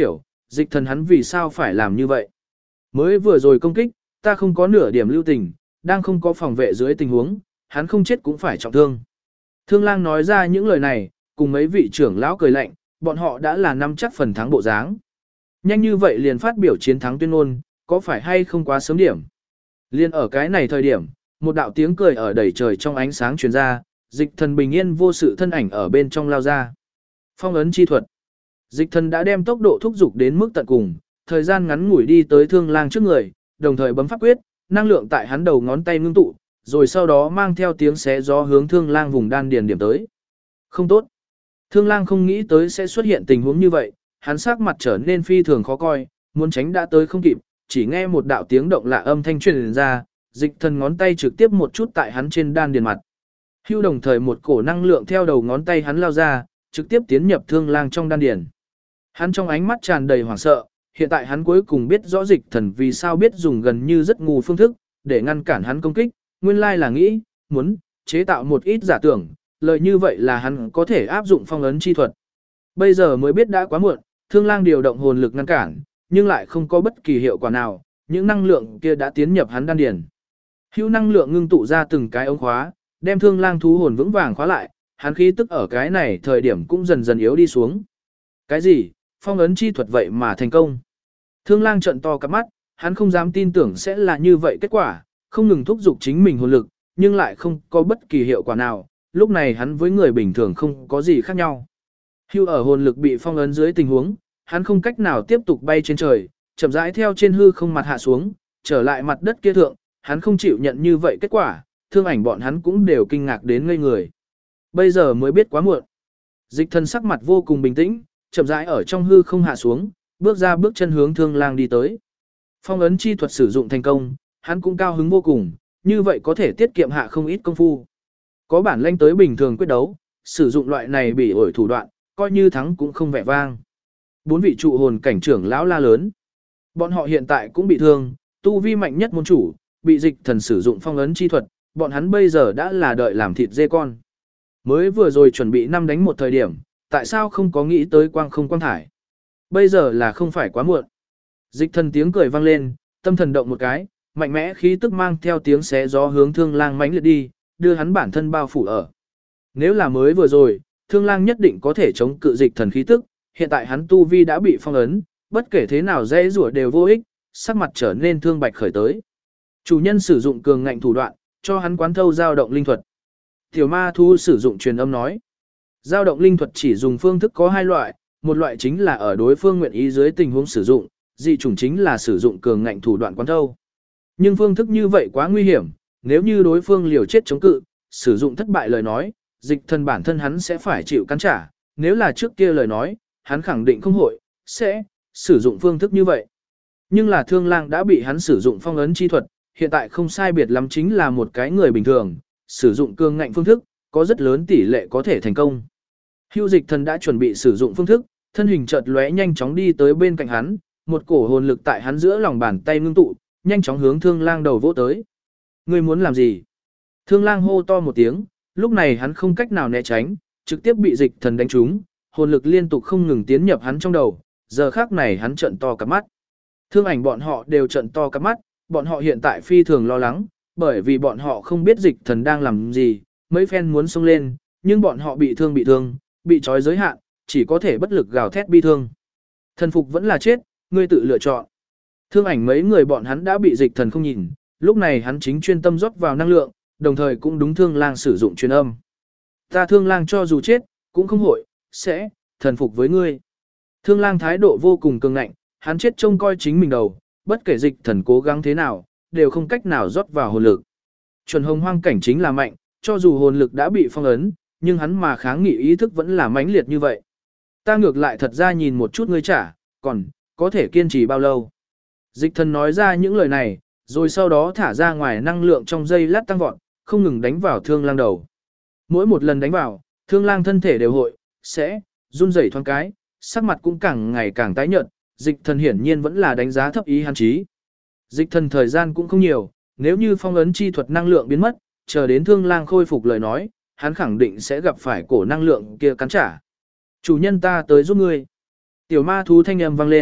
Dịch thần hắn vì sao phải làm như vậy? Mới vừa rồi công kích, ta không có nửa điểm lưu tình, đang không có phòng vệ dưới tình huống, hắn không chết cũng phải trọng thương. Thương lang nói ra những lời này, cùng mấy vị trưởng lão cười lạnh, bọn họ đã là nắm chắc phần thắng bộ dáng. Nhanh như vậy liền phát biểu chiến thắng tuyên ngôn, có phải hay không quá sớm điểm? Liên ở cái này thời điểm, một đạo tiếng cười ở đầy trời trong ánh sáng truyền ra, dịch thần bình yên vô sự thân ảnh ở bên trong lao ra. Phong ấn chi thuật. Dịch thần đã đem tốc độ thúc dục đến mức tận cùng, thời gian ngắn ngủi đi tới thương lang trước người, đồng thời bấm pháp quyết, năng lượng tại hắn đầu ngón tay ngưng tụ, rồi sau đó mang theo tiếng xé gió hướng thương lang vùng đan điền điểm tới. Không tốt. Thương lang không nghĩ tới sẽ xuất hiện tình huống như vậy, hắn sắc mặt trở nên phi thường khó coi, muốn tránh đã tới không kịp, chỉ nghe một đạo tiếng động lạ âm thanh truyền ra, dịch thần ngón tay trực tiếp một chút tại hắn trên đan điền mặt. Hưu đồng thời một cổ năng lượng theo đầu ngón tay hắn lao ra, trực tiếp tiến nhập thương lang trong đan điền. Hắn trong ánh mắt tràn đầy hoảng sợ, hiện tại hắn cuối cùng biết rõ dịch thần vì sao biết dùng gần như rất ngu phương thức, để ngăn cản hắn công kích, nguyên lai là nghĩ, muốn, chế tạo một ít giả tưởng, lời như vậy là hắn có thể áp dụng phong ấn chi thuật. Bây giờ mới biết đã quá muộn, thương lang điều động hồn lực ngăn cản, nhưng lại không có bất kỳ hiệu quả nào, những năng lượng kia đã tiến nhập hắn đan điền. Hữu năng lượng ngưng tụ ra từng cái ống khóa, đem thương lang thú hồn vững vàng khóa lại, hắn khí tức ở cái này thời điểm cũng dần dần yếu đi xuống. Cái gì? Phong ấn chi thuật vậy mà thành công. Thương lang trợn to cặp mắt, hắn không dám tin tưởng sẽ là như vậy kết quả, không ngừng thúc giục chính mình hồn lực, nhưng lại không có bất kỳ hiệu quả nào, lúc này hắn với người bình thường không có gì khác nhau. Hưu ở hồn lực bị phong ấn dưới tình huống, hắn không cách nào tiếp tục bay trên trời, chậm rãi theo trên hư không mặt hạ xuống, trở lại mặt đất kia thượng, hắn không chịu nhận như vậy kết quả, thương ảnh bọn hắn cũng đều kinh ngạc đến ngây người. Bây giờ mới biết quá muộn. Dịch thần sắc mặt vô cùng bình tĩnh, chậm rãi ở trong hư không hạ xuống, bước ra bước chân hướng thương lang đi tới. Phong ấn chi thuật sử dụng thành công, hắn cũng cao hứng vô cùng, như vậy có thể tiết kiệm hạ không ít công phu. Có bản lĩnh tới bình thường quyết đấu, sử dụng loại này bị ổi thủ đoạn, coi như thắng cũng không vẻ vang. 4 vị trụ hồn cảnh trưởng lão la lớn. Bọn họ hiện tại cũng bị thương, tu vi mạnh nhất môn chủ, bị dịch thần sử dụng phong ấn chi thuật, bọn hắn bây giờ đã là đợi làm thịt dê con. Mới vừa rồi chuẩn bị 5 đánh 1 thời điểm, tại sao không có nghĩ tới quang không quang thải. Bây giờ là không phải quá muộn. Dịch thần tiếng cười vang lên, tâm thần động một cái, mạnh mẽ khí tức mang theo tiếng xé gió hướng thương lang mãnh liệt đi, đưa hắn bản thân bao phủ ở. Nếu là mới vừa rồi, thương lang nhất định có thể chống cự dịch thần khí tức, hiện tại hắn tu vi đã bị phong ấn, bất kể thế nào dễ rủa đều vô ích, sắc mặt trở nên thương bạch khởi tới. Chủ nhân sử dụng cường ngạnh thủ đoạn, cho hắn quán thâu dao động linh thuật. Tiểu ma thu sử dụng truyền âm nói. Dao động linh thuật chỉ dùng phương thức có 2 loại, một loại chính là ở đối phương nguyện ý dưới tình huống sử dụng, dị chủng chính là sử dụng cường ngạnh thủ đoạn quán thâu. Nhưng phương thức như vậy quá nguy hiểm, nếu như đối phương liều chết chống cự, sử dụng thất bại lời nói, dịch thần bản thân hắn sẽ phải chịu cắn trả, nếu là trước kia lời nói, hắn khẳng định không hội, sẽ sử dụng phương thức như vậy. Nhưng là thương lang đã bị hắn sử dụng phong ấn chi thuật, hiện tại không sai biệt lắm chính là một cái người bình thường, sử dụng cường ngạnh phương thức, có rất lớn tỷ lệ có thể thành công. Hưu dịch thần đã chuẩn bị sử dụng phương thức, thân hình chợt lóe nhanh chóng đi tới bên cạnh hắn, một cổ hồn lực tại hắn giữa lòng bàn tay ngưng tụ, nhanh chóng hướng thương lang đầu vỗ tới. Ngươi muốn làm gì? Thương lang hô to một tiếng, lúc này hắn không cách nào né tránh, trực tiếp bị dịch thần đánh trúng, hồn lực liên tục không ngừng tiến nhập hắn trong đầu, giờ khắc này hắn trợn to cả mắt. Thương ảnh bọn họ đều trợn to cả mắt, bọn họ hiện tại phi thường lo lắng, bởi vì bọn họ không biết dịch thần đang làm gì, mấy phen muốn xông lên, nhưng bọn họ bị thương, bị trói giới hạn, chỉ có thể bất lực gào thét bi thương. Thần phục vẫn là chết, ngươi tự lựa chọn. Thương ảnh mấy người bọn hắn đã bị dịch thần không nhìn, lúc này hắn chính chuyên tâm rót vào năng lượng, đồng thời cũng đúng thương lang sử dụng truyền âm. Ta thương lang cho dù chết, cũng không hội, sẽ, thần phục với ngươi. Thương lang thái độ vô cùng cường ngạnh, hắn chết trông coi chính mình đầu, bất kể dịch thần cố gắng thế nào, đều không cách nào rót vào hồn lực. Chuẩn hồng hoang cảnh chính là mạnh, cho dù hồn lực đã bị phong ấn, nhưng hắn mà kháng nghị ý thức vẫn là mãnh liệt như vậy. Ta ngược lại thật ra nhìn một chút ngươi trả, còn, có thể kiên trì bao lâu. Dịch thần nói ra những lời này, rồi sau đó thả ra ngoài năng lượng trong giây lát tăng vọt, không ngừng đánh vào thương lang đầu. Mỗi một lần đánh vào, thương lang thân thể đều hội, sẽ, run rẩy thoáng cái, sắc mặt cũng càng ngày càng tái nhợt, dịch thần hiển nhiên vẫn là đánh giá thấp ý hắn trí. Dịch thần thời gian cũng không nhiều, nếu như phong ấn chi thuật năng lượng biến mất, chờ đến thương lang khôi phục lời nói, hắn khẳng định sẽ gặp phải cổ năng lượng kia cắn trả. Chủ nhân ta tới giúp ngươi. Tiểu ma thú thanh âm vang lên,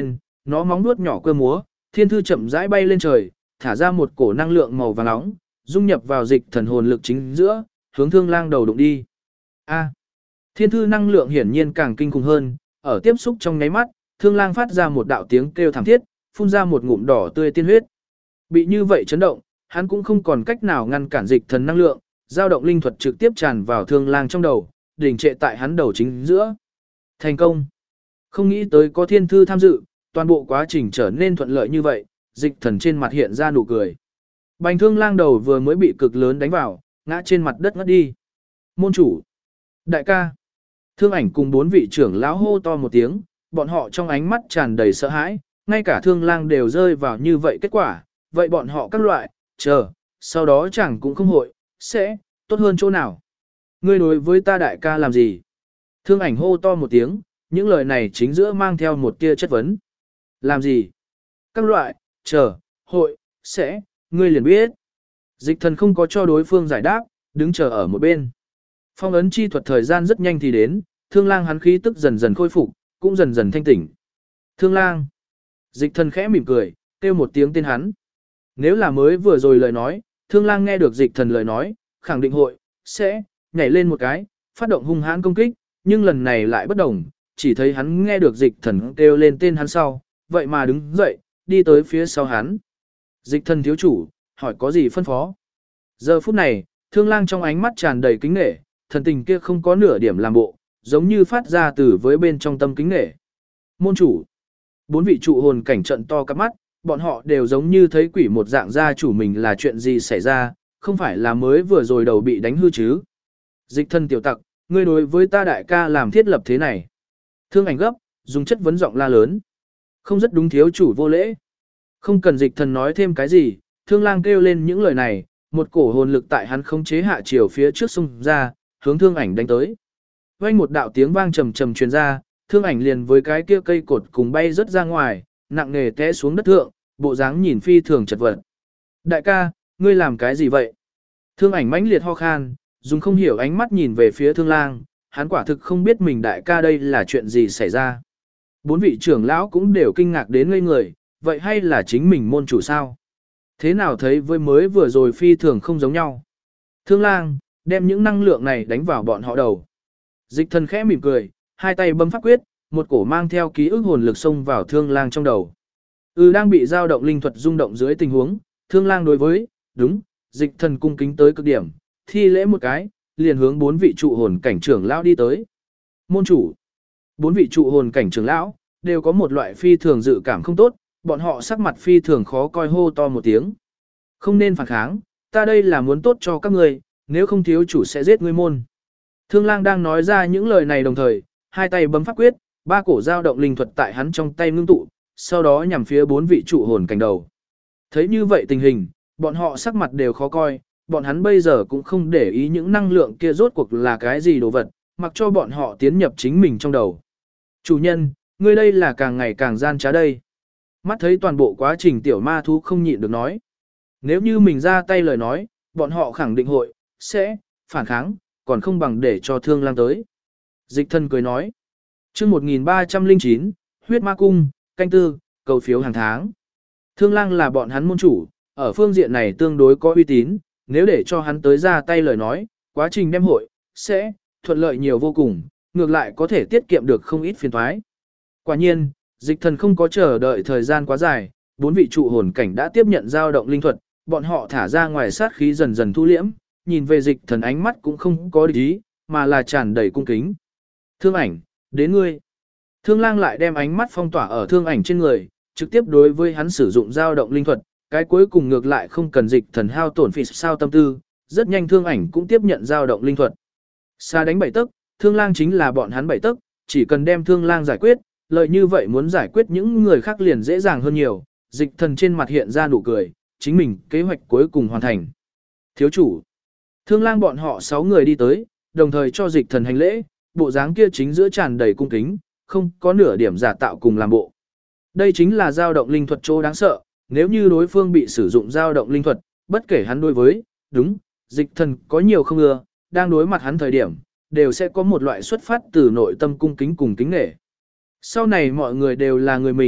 nó móng vuốt nhỏ cơ múa, thiên thư chậm rãi bay lên trời, thả ra một cổ năng lượng màu vàng nóng, dung nhập vào dịch thần hồn lực chính giữa, hướng Thương Lang đầu đụng đi. A. Thiên thư năng lượng hiển nhiên càng kinh khủng hơn, ở tiếp xúc trong nháy mắt, Thương Lang phát ra một đạo tiếng kêu thảm thiết, phun ra một ngụm đỏ tươi tiên huyết. Bị như vậy chấn động, hắn cũng không còn cách nào ngăn cản dịch thần năng lượng, dao động linh thuật trực tiếp tràn vào Thương Lang trong đầu, đình trệ tại hắn đầu chính giữa. Thành công. Không nghĩ tới có thiên thư tham dự, toàn bộ quá trình trở nên thuận lợi như vậy, dịch thần trên mặt hiện ra nụ cười. Bành Thương Lang đầu vừa mới bị cực lớn đánh vào, ngã trên mặt đất ngất đi. Môn chủ. Đại ca. Thương Ảnh cùng 4 vị trưởng lão hô to một tiếng, bọn họ trong ánh mắt tràn đầy sợ hãi, ngay cả Thương Lang đều rơi vào như vậy kết quả, vậy bọn họ các loại, chờ, sau đó chẳng cũng không hội, sẽ, tốt hơn chỗ nào. Ngươi đối với ta đại ca làm gì? Thương Ảnh hô to một tiếng, những lời này chính giữa mang theo một tia chất vấn. Làm gì? Các loại, chờ, hội, sẽ, ngươi liền biết. Dịch thần không có cho đối phương giải đáp, đứng chờ ở một bên. Phong ấn chi thuật thời gian rất nhanh thì đến, Thương Lang hắn khí tức dần dần khôi phục, cũng dần dần thanh tỉnh. Thương Lang. Dịch thần khẽ mỉm cười, kêu một tiếng tên hắn. Nếu là mới vừa rồi lời nói, Thương Lang nghe được dịch thần lời nói, khẳng định hội, sẽ, nhảy lên một cái, phát động hung hãn công kích, nhưng lần này lại bất đồng, chỉ thấy hắn nghe được dịch thần kêu lên tên hắn sau, vậy mà đứng dậy, đi tới phía sau hắn. Dịch thần thiếu chủ, hỏi có gì phân phó. Giờ phút này, Thương Lang trong ánh mắt tràn đầy kính nể, thần tình kia không có nửa điểm làm bộ, giống như phát ra từ với bên trong tâm kính nể. Môn chủ. 4 vị trụ hồn cảnh trận to cắp mắt, bọn họ đều giống như thấy quỷ một dạng gia chủ mình là chuyện gì xảy ra, không phải là mới vừa rồi đầu bị đánh hư chứ. Dịch thân tiểu tặc, ngươi đối với ta đại ca làm thiết lập thế này. Thương Ảnh gấp, dùng chất vấn giọng la lớn. Không rất đúng thiếu chủ vô lễ. Không cần dịch thần nói thêm cái gì, Thương Lang kêu lên những lời này, một cổ hồn lực tại hắn khống chế hạ chiều phía trước xung ra, hướng Thương Ảnh đánh tới. Vang một đạo tiếng vang trầm trầm truyền ra, Thương Ảnh liền với cái kia cây cột cùng bay rất ra ngoài, nặng nề té xuống đất thượng, bộ dáng nhìn phi thường chật vật. Đại ca, ngươi làm cái gì vậy? Thương Ảnh mãnh liệt ho khan, dùng không hiểu ánh mắt nhìn về phía Thương Lang, hắn quả thực không biết mình đại ca đây là chuyện gì xảy ra. 4 vị trưởng lão cũng đều kinh ngạc đến ngây người, vậy hay là chính mình môn chủ sao? Thế nào thấy với mới vừa rồi phi thường không giống nhau? Thương Lang, đem những năng lượng này đánh vào bọn họ đầu. Dịch thần khẽ mỉm cười, hai tay bấm pháp quyết, một cổ mang theo ký ức hồn lực xông vào Thương Lang trong đầu. Đang bị dao động linh thuật rung động dưới tình huống, Thương Lang đối với, đúng, dịch thần cung kính tới cực điểm, thi lễ một cái, liền hướng 4 vị trụ hồn cảnh trưởng lão đi tới. Môn chủ. 4 vị trụ hồn cảnh trưởng lão đều có một loại phi thường dự cảm không tốt, bọn họ sắc mặt phi thường khó coi hô to một tiếng. Không nên phản kháng, ta đây là muốn tốt cho các ngươi, nếu không thiếu chủ sẽ giết ngươi môn. Thương Lang đang nói ra những lời này đồng thời, hai tay bấm pháp quyết, 3 cổ dao động linh thuật tại hắn trong tay ngưng tụ, sau đó nhằm phía 4 vị trụ hồn cảnh đầu. Thấy như vậy tình hình, bọn họ sắc mặt đều khó coi, bọn hắn bây giờ cũng không để ý những năng lượng kia rốt cuộc là cái gì đồ vật, mặc cho bọn họ tiến nhập chính mình trong đầu. Chủ nhân, ngươi đây là càng ngày càng gian trá đây. Mắt thấy toàn bộ quá trình tiểu ma thú không nhịn được nói. Nếu như mình ra tay lời nói, bọn họ khẳng định hội, sẽ, phản kháng, còn không bằng để cho Thương Lang tới. Dịch thân cười nói. Chương 1309, huyết ma cung, canh tư, cầu phiếu hàng tháng. Thương Lang là bọn hắn môn chủ, ở phương diện này tương đối có uy tín, nếu để cho hắn tới ra tay lời nói, quá trình đem hội, sẽ, thuận lợi nhiều vô cùng, ngược lại có thể tiết kiệm được không ít phiền toái. Quả nhiên, dịch thần không có chờ đợi thời gian quá dài, 4 vị trụ hồn cảnh đã tiếp nhận dao động linh thuật, bọn họ thả ra ngoài sát khí dần dần thu liễm, nhìn về dịch thần ánh mắt cũng không có địch ý, mà là tràn đầy cung kính. Thương Ảnh, đến ngươi. Thương Lang lại đem ánh mắt phong tỏa ở Thương Ảnh trên người, trực tiếp đối với hắn sử dụng dao động linh thuật, cái cuối cùng ngược lại không cần dịch thần hao tổn phí sao tâm tư, rất nhanh Thương Ảnh cũng tiếp nhận dao động linh thuật. Xa đánh 7 tấc, Thương Lang chính là bọn hắn 7 tấc, chỉ cần đem Thương Lang giải quyết, lợi như vậy muốn giải quyết những người khác liền dễ dàng hơn nhiều. Dịch thần trên mặt hiện ra nụ cười, chính mình kế hoạch cuối cùng hoàn thành. Thiếu chủ. Thương Lang bọn họ 6 người đi tới, đồng thời cho dịch thần hành lễ, bộ dáng kia chính giữa tràn đầy cung kính, không có nửa điểm giả tạo cùng làm bộ. Đây chính là dao động linh thuật chỗ đáng sợ, nếu như đối phương bị sử dụng dao động linh thuật, bất kể hắn đối với, đúng, dịch thần có nhiều không ưa, đang đối mặt hắn thời điểm, đều sẽ có một loại xuất phát từ nội tâm cung kính cùng kính nể. Sau này mọi người đều là người mình,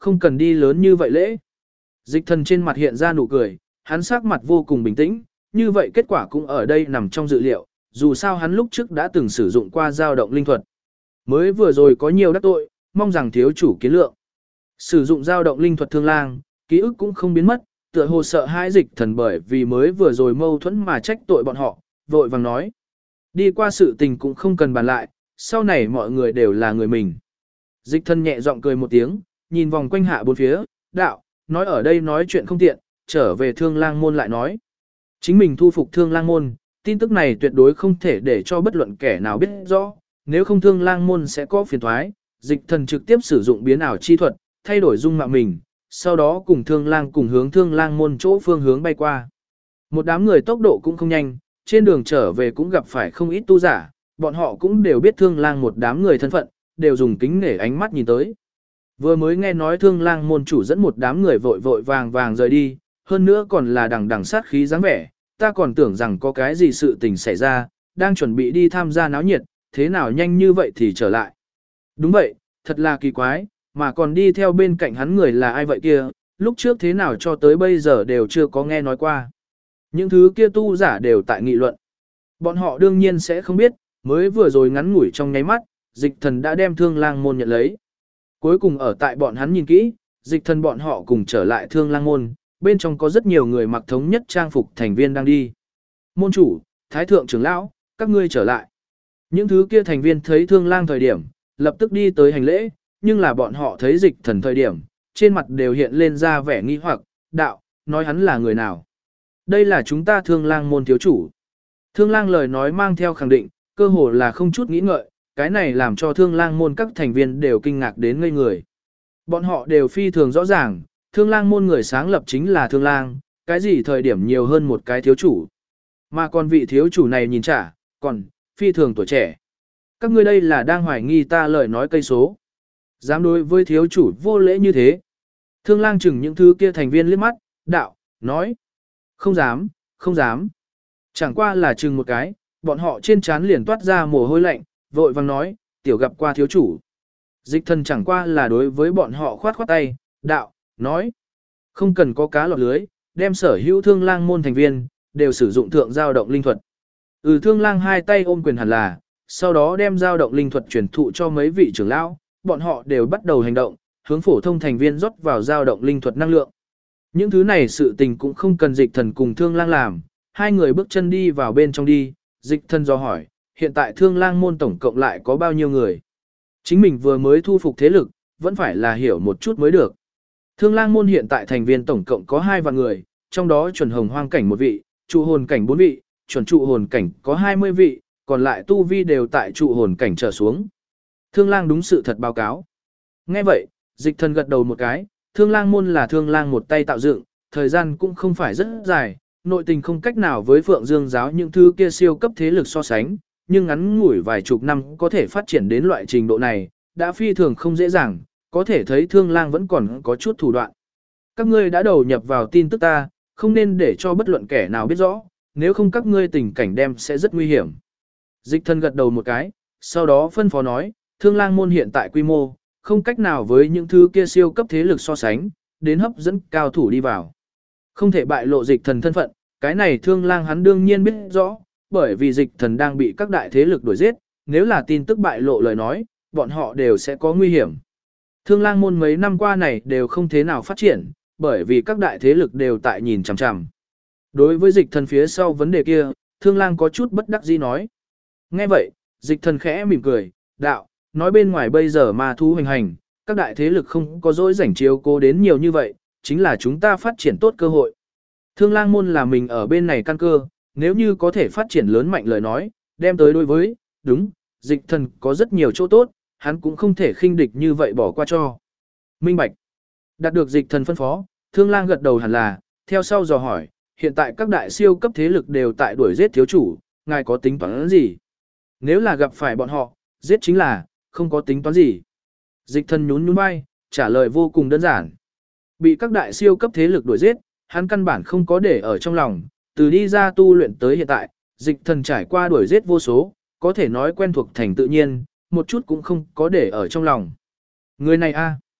không cần đi lớn như vậy lễ. Dịch thần trên mặt hiện ra nụ cười, hắn sắc mặt vô cùng bình tĩnh, như vậy kết quả cũng ở đây nằm trong dự liệu, dù sao hắn lúc trước đã từng sử dụng qua dao động linh thuật. Mới vừa rồi có nhiều đắc tội, mong rằng thiếu chủ kiến lượng. Sử dụng dao động linh thuật thương lang, ký ức cũng không biến mất, tựa hồ sợ hãi dịch thần bởi vì mới vừa rồi mâu thuẫn mà trách tội bọn họ, vội vàng nói. Đi qua sự tình cũng không cần bàn lại, sau này mọi người đều là người mình. Dịch thần nhẹ giọng cười một tiếng, nhìn vòng quanh hạ bốn phía, đạo, nói ở đây nói chuyện không tiện, trở về thương lang môn lại nói. Chính mình thu phục thương lang môn, tin tức này tuyệt đối không thể để cho bất luận kẻ nào biết rõ, nếu không thương lang môn sẽ có phiền thoái, dịch thần trực tiếp sử dụng biến ảo chi thuật, thay đổi dung mạo mình, sau đó cùng thương lang cùng hướng thương lang môn chỗ phương hướng bay qua. Một đám người tốc độ cũng không nhanh, trên đường trở về cũng gặp phải không ít tu giả, bọn họ cũng đều biết thương lang một đám người thân phận, đều dùng kính nể ánh mắt nhìn tới. Vừa mới nghe nói thương lang môn chủ dẫn một đám người vội vội vàng vàng rời đi, hơn nữa còn là đằng đằng sát khí dáng vẻ, ta còn tưởng rằng có cái gì sự tình xảy ra, đang chuẩn bị đi tham gia náo nhiệt, thế nào nhanh như vậy thì trở lại. Đúng vậy, thật là kỳ quái, mà còn đi theo bên cạnh hắn người là ai vậy kia, lúc trước thế nào cho tới bây giờ đều chưa có nghe nói qua. Những thứ kia tu giả đều tại nghị luận. Bọn họ đương nhiên sẽ không biết, mới vừa rồi ngắn ngủi trong nháy mắt, dịch thần đã đem thương lang môn nhận lấy. Cuối cùng ở tại bọn hắn nhìn kỹ, dịch thần bọn họ cùng trở lại thương lang môn, bên trong có rất nhiều người mặc thống nhất trang phục thành viên đang đi. Môn chủ, thái thượng trưởng lão, các ngươi trở lại. Những thứ kia thành viên thấy thương lang thời điểm, lập tức đi tới hành lễ, nhưng là bọn họ thấy dịch thần thời điểm, trên mặt đều hiện lên ra vẻ nghi hoặc, đạo, nói hắn là người nào. Đây là chúng ta thương lang môn thiếu chủ. Thương lang lời nói mang theo khẳng định, cơ hồ là không chút nghĩ ngợi, cái này làm cho thương lang môn các thành viên đều kinh ngạc đến ngây người. Bọn họ đều phi thường rõ ràng, thương lang môn người sáng lập chính là thương lang, cái gì thời điểm nhiều hơn một cái thiếu chủ. Mà còn vị thiếu chủ này nhìn trả, còn, phi thường tuổi trẻ. Các ngươi đây là đang hoài nghi ta lời nói cây số. Dám đối với thiếu chủ vô lễ như thế. Thương lang chừng những thứ kia thành viên liếc mắt, đạo, nói. Không dám, không dám. Chẳng qua là chừng một cái, bọn họ trên trán liền toát ra mồ hôi lạnh, vội vàng nói, tiểu gặp qua thiếu chủ. Dịch thần chẳng qua là đối với bọn họ khoát khoát tay, đạo, nói. Không cần có cá lọt lưới, đem sở hữu thương lang môn thành viên, đều sử dụng thượng giao động linh thuật. Thương lang hai tay ôm quyền hẳn là, sau đó đem giao động linh thuật truyền thụ cho mấy vị trưởng lão, bọn họ đều bắt đầu hành động, hướng phổ thông thành viên rót vào giao động linh thuật năng lượng. Những thứ này sự tình cũng không cần dịch thần cùng thương lang làm, hai người bước chân đi vào bên trong đi, dịch thần do hỏi, hiện tại thương lang môn tổng cộng lại có bao nhiêu người. Chính mình vừa mới thu phục thế lực, vẫn phải là hiểu một chút mới được. Thương lang môn hiện tại thành viên tổng cộng có 2 vạn người, trong đó chuẩn hồng hoang cảnh 1 vị, trụ hồn cảnh 4 vị, chuẩn trụ hồn cảnh có 20 vị, còn lại tu vi đều tại trụ hồn cảnh trở xuống. Thương lang đúng sự thật báo cáo. Nghe vậy, dịch thần gật đầu một cái, thương lang môn là thương lang một tay tạo dựng, thời gian cũng không phải rất dài, nội tình không cách nào với Phượng Dương giáo những thứ kia siêu cấp thế lực so sánh, nhưng ngắn ngủi vài chục năm có thể phát triển đến loại trình độ này, đã phi thường không dễ dàng, có thể thấy thương lang vẫn còn có chút thủ đoạn. Các ngươi đã đầu nhập vào tin tức ta, không nên để cho bất luận kẻ nào biết rõ, nếu không các ngươi tình cảnh đem sẽ rất nguy hiểm. Dịch thần gật đầu một cái, sau đó phân phó nói, thương lang môn hiện tại quy mô, không cách nào với những thứ kia siêu cấp thế lực so sánh, đến hấp dẫn cao thủ đi vào. Không thể bại lộ dịch thần thân phận, cái này thương lang hắn đương nhiên biết rõ, bởi vì dịch thần đang bị các đại thế lực đuổi giết, nếu là tin tức bại lộ lời nói, bọn họ đều sẽ có nguy hiểm. Thương lang môn mấy năm qua này đều không thế nào phát triển, bởi vì các đại thế lực đều tại nhìn chằm chằm. Đối với dịch thần phía sau vấn đề kia, thương lang có chút bất đắc dĩ nói. Nghe vậy, dịch thần khẽ mỉm cười, đạo, nói bên ngoài bây giờ ma thú hoành hành, các đại thế lực không có dỗi rảnh chiếu cố đến nhiều như vậy, chính là chúng ta phát triển tốt cơ hội. Thương lang môn là mình ở bên này căn cơ, nếu như có thể phát triển lớn mạnh lời nói, đem tới đối với, đúng, dịch thần có rất nhiều chỗ tốt, hắn cũng không thể khinh địch như vậy bỏ qua cho. Minh bạch. Đạt được dịch thần phân phó, thương lang gật đầu hẳn là, theo sau dò hỏi, hiện tại các đại siêu cấp thế lực đều tại đuổi giết thiếu chủ, ngài có tính toán gì? Nếu là gặp phải bọn họ, giết chính là, không có tính toán gì. Dịch thần nhún nhún vai, trả lời vô cùng đơn giản. Bị các đại siêu cấp thế lực đuổi giết, hắn căn bản không có để ở trong lòng, từ đi ra tu luyện tới hiện tại, dịch thần trải qua đuổi giết vô số, có thể nói quen thuộc thành tự nhiên, một chút cũng không có để ở trong lòng. Người này a,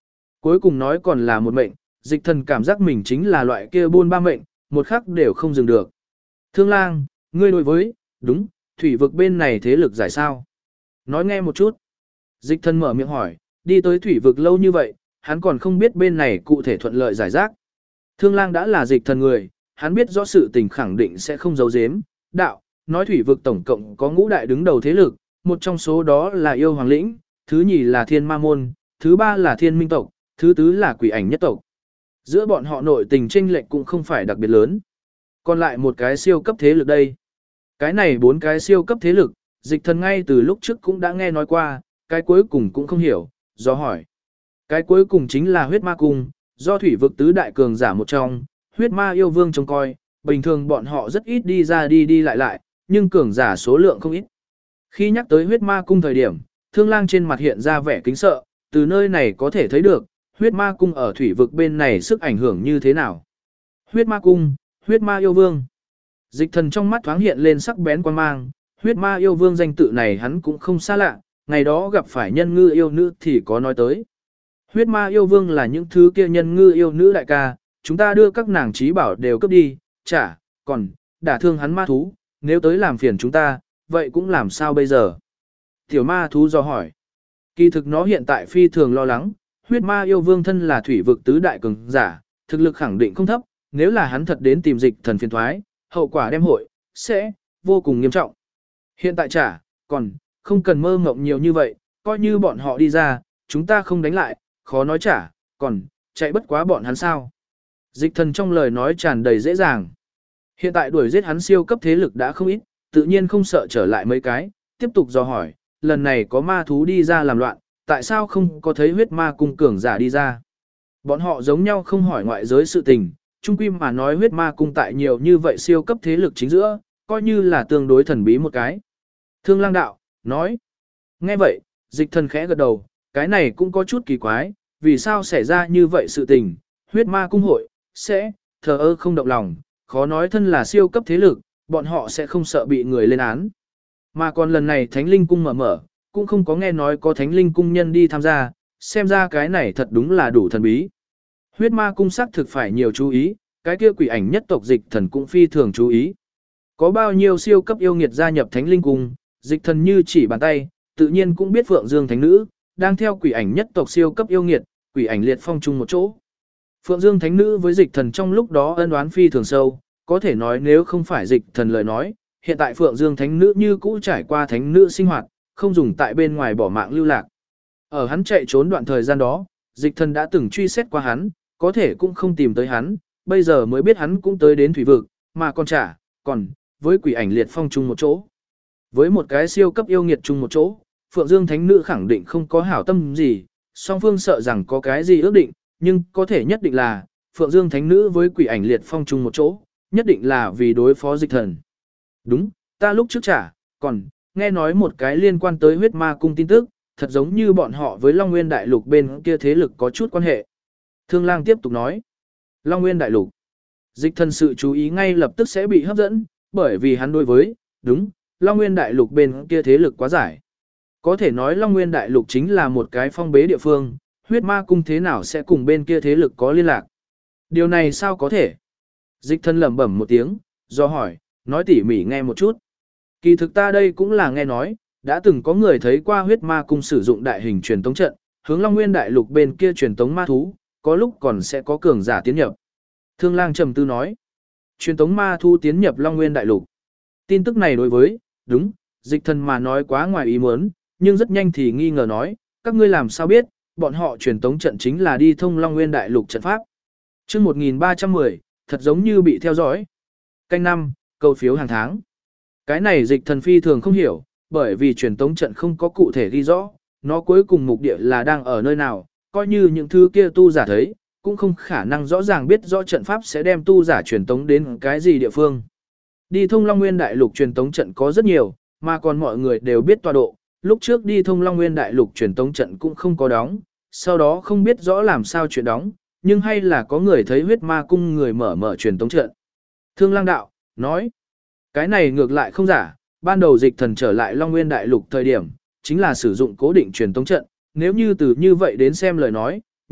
Cuối cùng nói còn là một mệnh, dịch thần cảm giác mình chính là loại kia buôn ba mệnh, một khắc đều không dừng được. Thương lang, ngươi đối với, đúng, thủy vực bên này thế lực giải sao? Nói nghe một chút. Dịch thần mở miệng hỏi, đi tới thủy vực lâu như vậy, hắn còn không biết bên này cụ thể thuận lợi giải rác. Thương lang đã là dịch thần người, hắn biết rõ sự tình khẳng định sẽ không giấu giếm. Đạo, nói thủy vực tổng cộng có ngũ đại đứng đầu thế lực, một trong số đó là yêu hoàng lĩnh, thứ nhì là thiên ma môn, thứ ba là thiên minh tộc, thứ tứ là quỷ ảnh nhất tộc. Giữa bọn họ nội tình chênh lệch cũng không phải đặc biệt lớn. Còn lại một cái siêu cấp thế lực đây. Cái này bốn cái siêu cấp thế lực, dịch thần ngay từ lúc trước cũng đã nghe nói qua, cái cuối cùng cũng không hiểu, do hỏi. Cái cuối cùng chính là huyết ma cung, do thủy vực tứ đại cường giả một trong, huyết ma yêu vương trông coi, bình thường bọn họ rất ít đi ra đi đi lại lại, nhưng cường giả số lượng không ít. Khi nhắc tới huyết ma cung thời điểm, Thương Lang trên mặt hiện ra vẻ kính sợ, từ nơi này có thể thấy được, huyết ma cung ở thủy vực bên này sức ảnh hưởng như thế nào. Huyết ma cung, huyết ma yêu vương. Dịch thần trong mắt thoáng hiện lên sắc bén quan mang, huyết ma yêu vương danh tự này hắn cũng không xa lạ, ngày đó gặp phải nhân ngư yêu nữ thì có nói tới. Huyết ma yêu vương là những thứ kia nhân ngư yêu nữ đại ca, chúng ta đưa các nàng trí bảo đều cướp đi, chả, còn, đả thương hắn ma thú, nếu tới làm phiền chúng ta, vậy cũng làm sao bây giờ? Tiểu ma thú do hỏi. Kỳ thực nó hiện tại phi thường lo lắng, huyết ma yêu vương thân là thủy vực tứ đại cường giả, thực lực khẳng định không thấp, nếu là hắn thật đến tìm dịch thần phiền thoái, hậu quả đem hội, sẽ, vô cùng nghiêm trọng. Hiện tại chả, còn, không cần mơ mộng nhiều như vậy, coi như bọn họ đi ra, chúng ta không đánh lại, khó nói chả, còn, chạy bất quá bọn hắn sao. Dịch thần trong lời nói tràn đầy dễ dàng. Hiện tại đuổi giết hắn siêu cấp thế lực đã không ít, tự nhiên không sợ trở lại mấy cái, tiếp tục dò hỏi, lần này có ma thú đi ra làm loạn, tại sao không có thấy huyết ma cung cường giả đi ra. Bọn họ giống nhau không hỏi ngoại giới sự tình, chung quy mà nói huyết ma cung tại nhiều như vậy siêu cấp thế lực chính giữa, coi như là tương đối thần bí một cái. Thương Lang đạo, nói. Nghe vậy, dịch thần khẽ gật đầu, cái này cũng có chút kỳ quái, vì sao xảy ra như vậy sự tình, huyết ma cung hội, sẽ, thờ ơ không động lòng, khó nói thân là siêu cấp thế lực, bọn họ sẽ không sợ bị người lên án. Mà còn lần này Thánh Linh Cung mở, cũng không có nghe nói có Thánh Linh Cung nhân đi tham gia, xem ra cái này thật đúng là đủ thần bí. Huyết ma cung xác thực phải nhiều chú ý, cái kia quỷ ảnh nhất tộc dịch thần cũng phi thường chú ý. Có bao nhiêu siêu cấp yêu nghiệt gia nhập Thánh Linh Cung, dịch thần như chỉ bàn tay, tự nhiên cũng biết Phượng Dương Thánh Nữ, đang theo quỷ ảnh nhất tộc siêu cấp yêu nghiệt, quỷ ảnh liệt phong chung một chỗ. Phượng Dương Thánh Nữ với dịch thần trong lúc đó ân oán phi thường sâu, có thể nói nếu không phải dịch thần lời nói, hiện tại Phượng Dương Thánh Nữ như cũ trải qua Thánh Nữ sinh hoạt, không dùng tại bên ngoài bỏ mạng lưu lạc. Ở hắn chạy trốn đoạn thời gian đó, dịch thần đã từng truy xét qua hắn, có thể cũng không tìm tới hắn, bây giờ mới biết hắn cũng tới đến thủy vực, mà còn, với quỷ ảnh liệt phong chung một chỗ. Với một cái siêu cấp yêu nghiệt chung một chỗ, Phượng Dương Thánh Nữ khẳng định không có hảo tâm gì, song phương sợ rằng có cái gì ước định, nhưng có thể nhất định là, Phượng Dương Thánh Nữ với quỷ ảnh liệt phong chung một chỗ, nhất định là vì đối phó dịch thần. Đúng, ta lúc trước còn, nghe nói một cái liên quan tới huyết ma cung tin tức, thật giống như bọn họ với Long Nguyên Đại Lục bên kia thế lực có chút quan hệ. Thương Lang tiếp tục nói, Long Nguyên Đại Lục. Dịch thần sự chú ý ngay lập tức sẽ bị hấp dẫn, bởi vì hắn đối với, đúng, Long Nguyên Đại Lục bên kia thế lực quá giải. Có thể nói Long Nguyên Đại Lục chính là một cái phong bế địa phương, huyết ma cung thế nào sẽ cùng bên kia thế lực có liên lạc. Điều này sao có thể? Dịch thần lẩm bẩm một tiếng, do hỏi, nói tỉ mỉ nghe một chút. Kỳ thực ta đây cũng là nghe nói, đã từng có người thấy qua huyết ma cung sử dụng đại hình truyền tống trận, hướng Long Nguyên Đại Lục bên kia truyền tống ma thú, có lúc còn sẽ có cường giả tiến nhập. Thương Lang trầm tư nói, truyền tống ma thú tiến nhập Long Nguyên Đại Lục. Tin tức này đối với, đúng, dịch thần mà nói quá ngoài ý muốn, nhưng rất nhanh thì nghi ngờ nói, các ngươi làm sao biết, bọn họ truyền tống trận chính là đi thông Long Nguyên Đại Lục trận pháp. Chương 1310, thật giống như bị theo dõi. Canh 5, câu phiếu hàng tháng. Cái này dịch thần phi thường không hiểu, bởi vì truyền tống trận không có cụ thể ghi rõ, nó cuối cùng mục địa là đang ở nơi nào, coi như những thứ kia tu giả thấy, cũng không khả năng rõ ràng biết rõ trận pháp sẽ đem tu giả truyền tống đến cái gì địa phương. Đi thông Long Nguyên Đại Lục truyền tống trận có rất nhiều, mà còn mọi người đều biết tọa độ, lúc trước đi thông Long Nguyên Đại Lục truyền tống trận cũng không có đóng, sau đó không biết rõ làm sao chuyện đóng, nhưng hay là có người thấy huyết ma cung người mở truyền tống trận. Thương Lang đạo, nói, cái này ngược lại không giả, ban đầu dịch thần trở lại Long Nguyên Đại Lục thời điểm, chính là sử dụng cố định truyền tống trận, nếu như từ như vậy đến xem lời nói,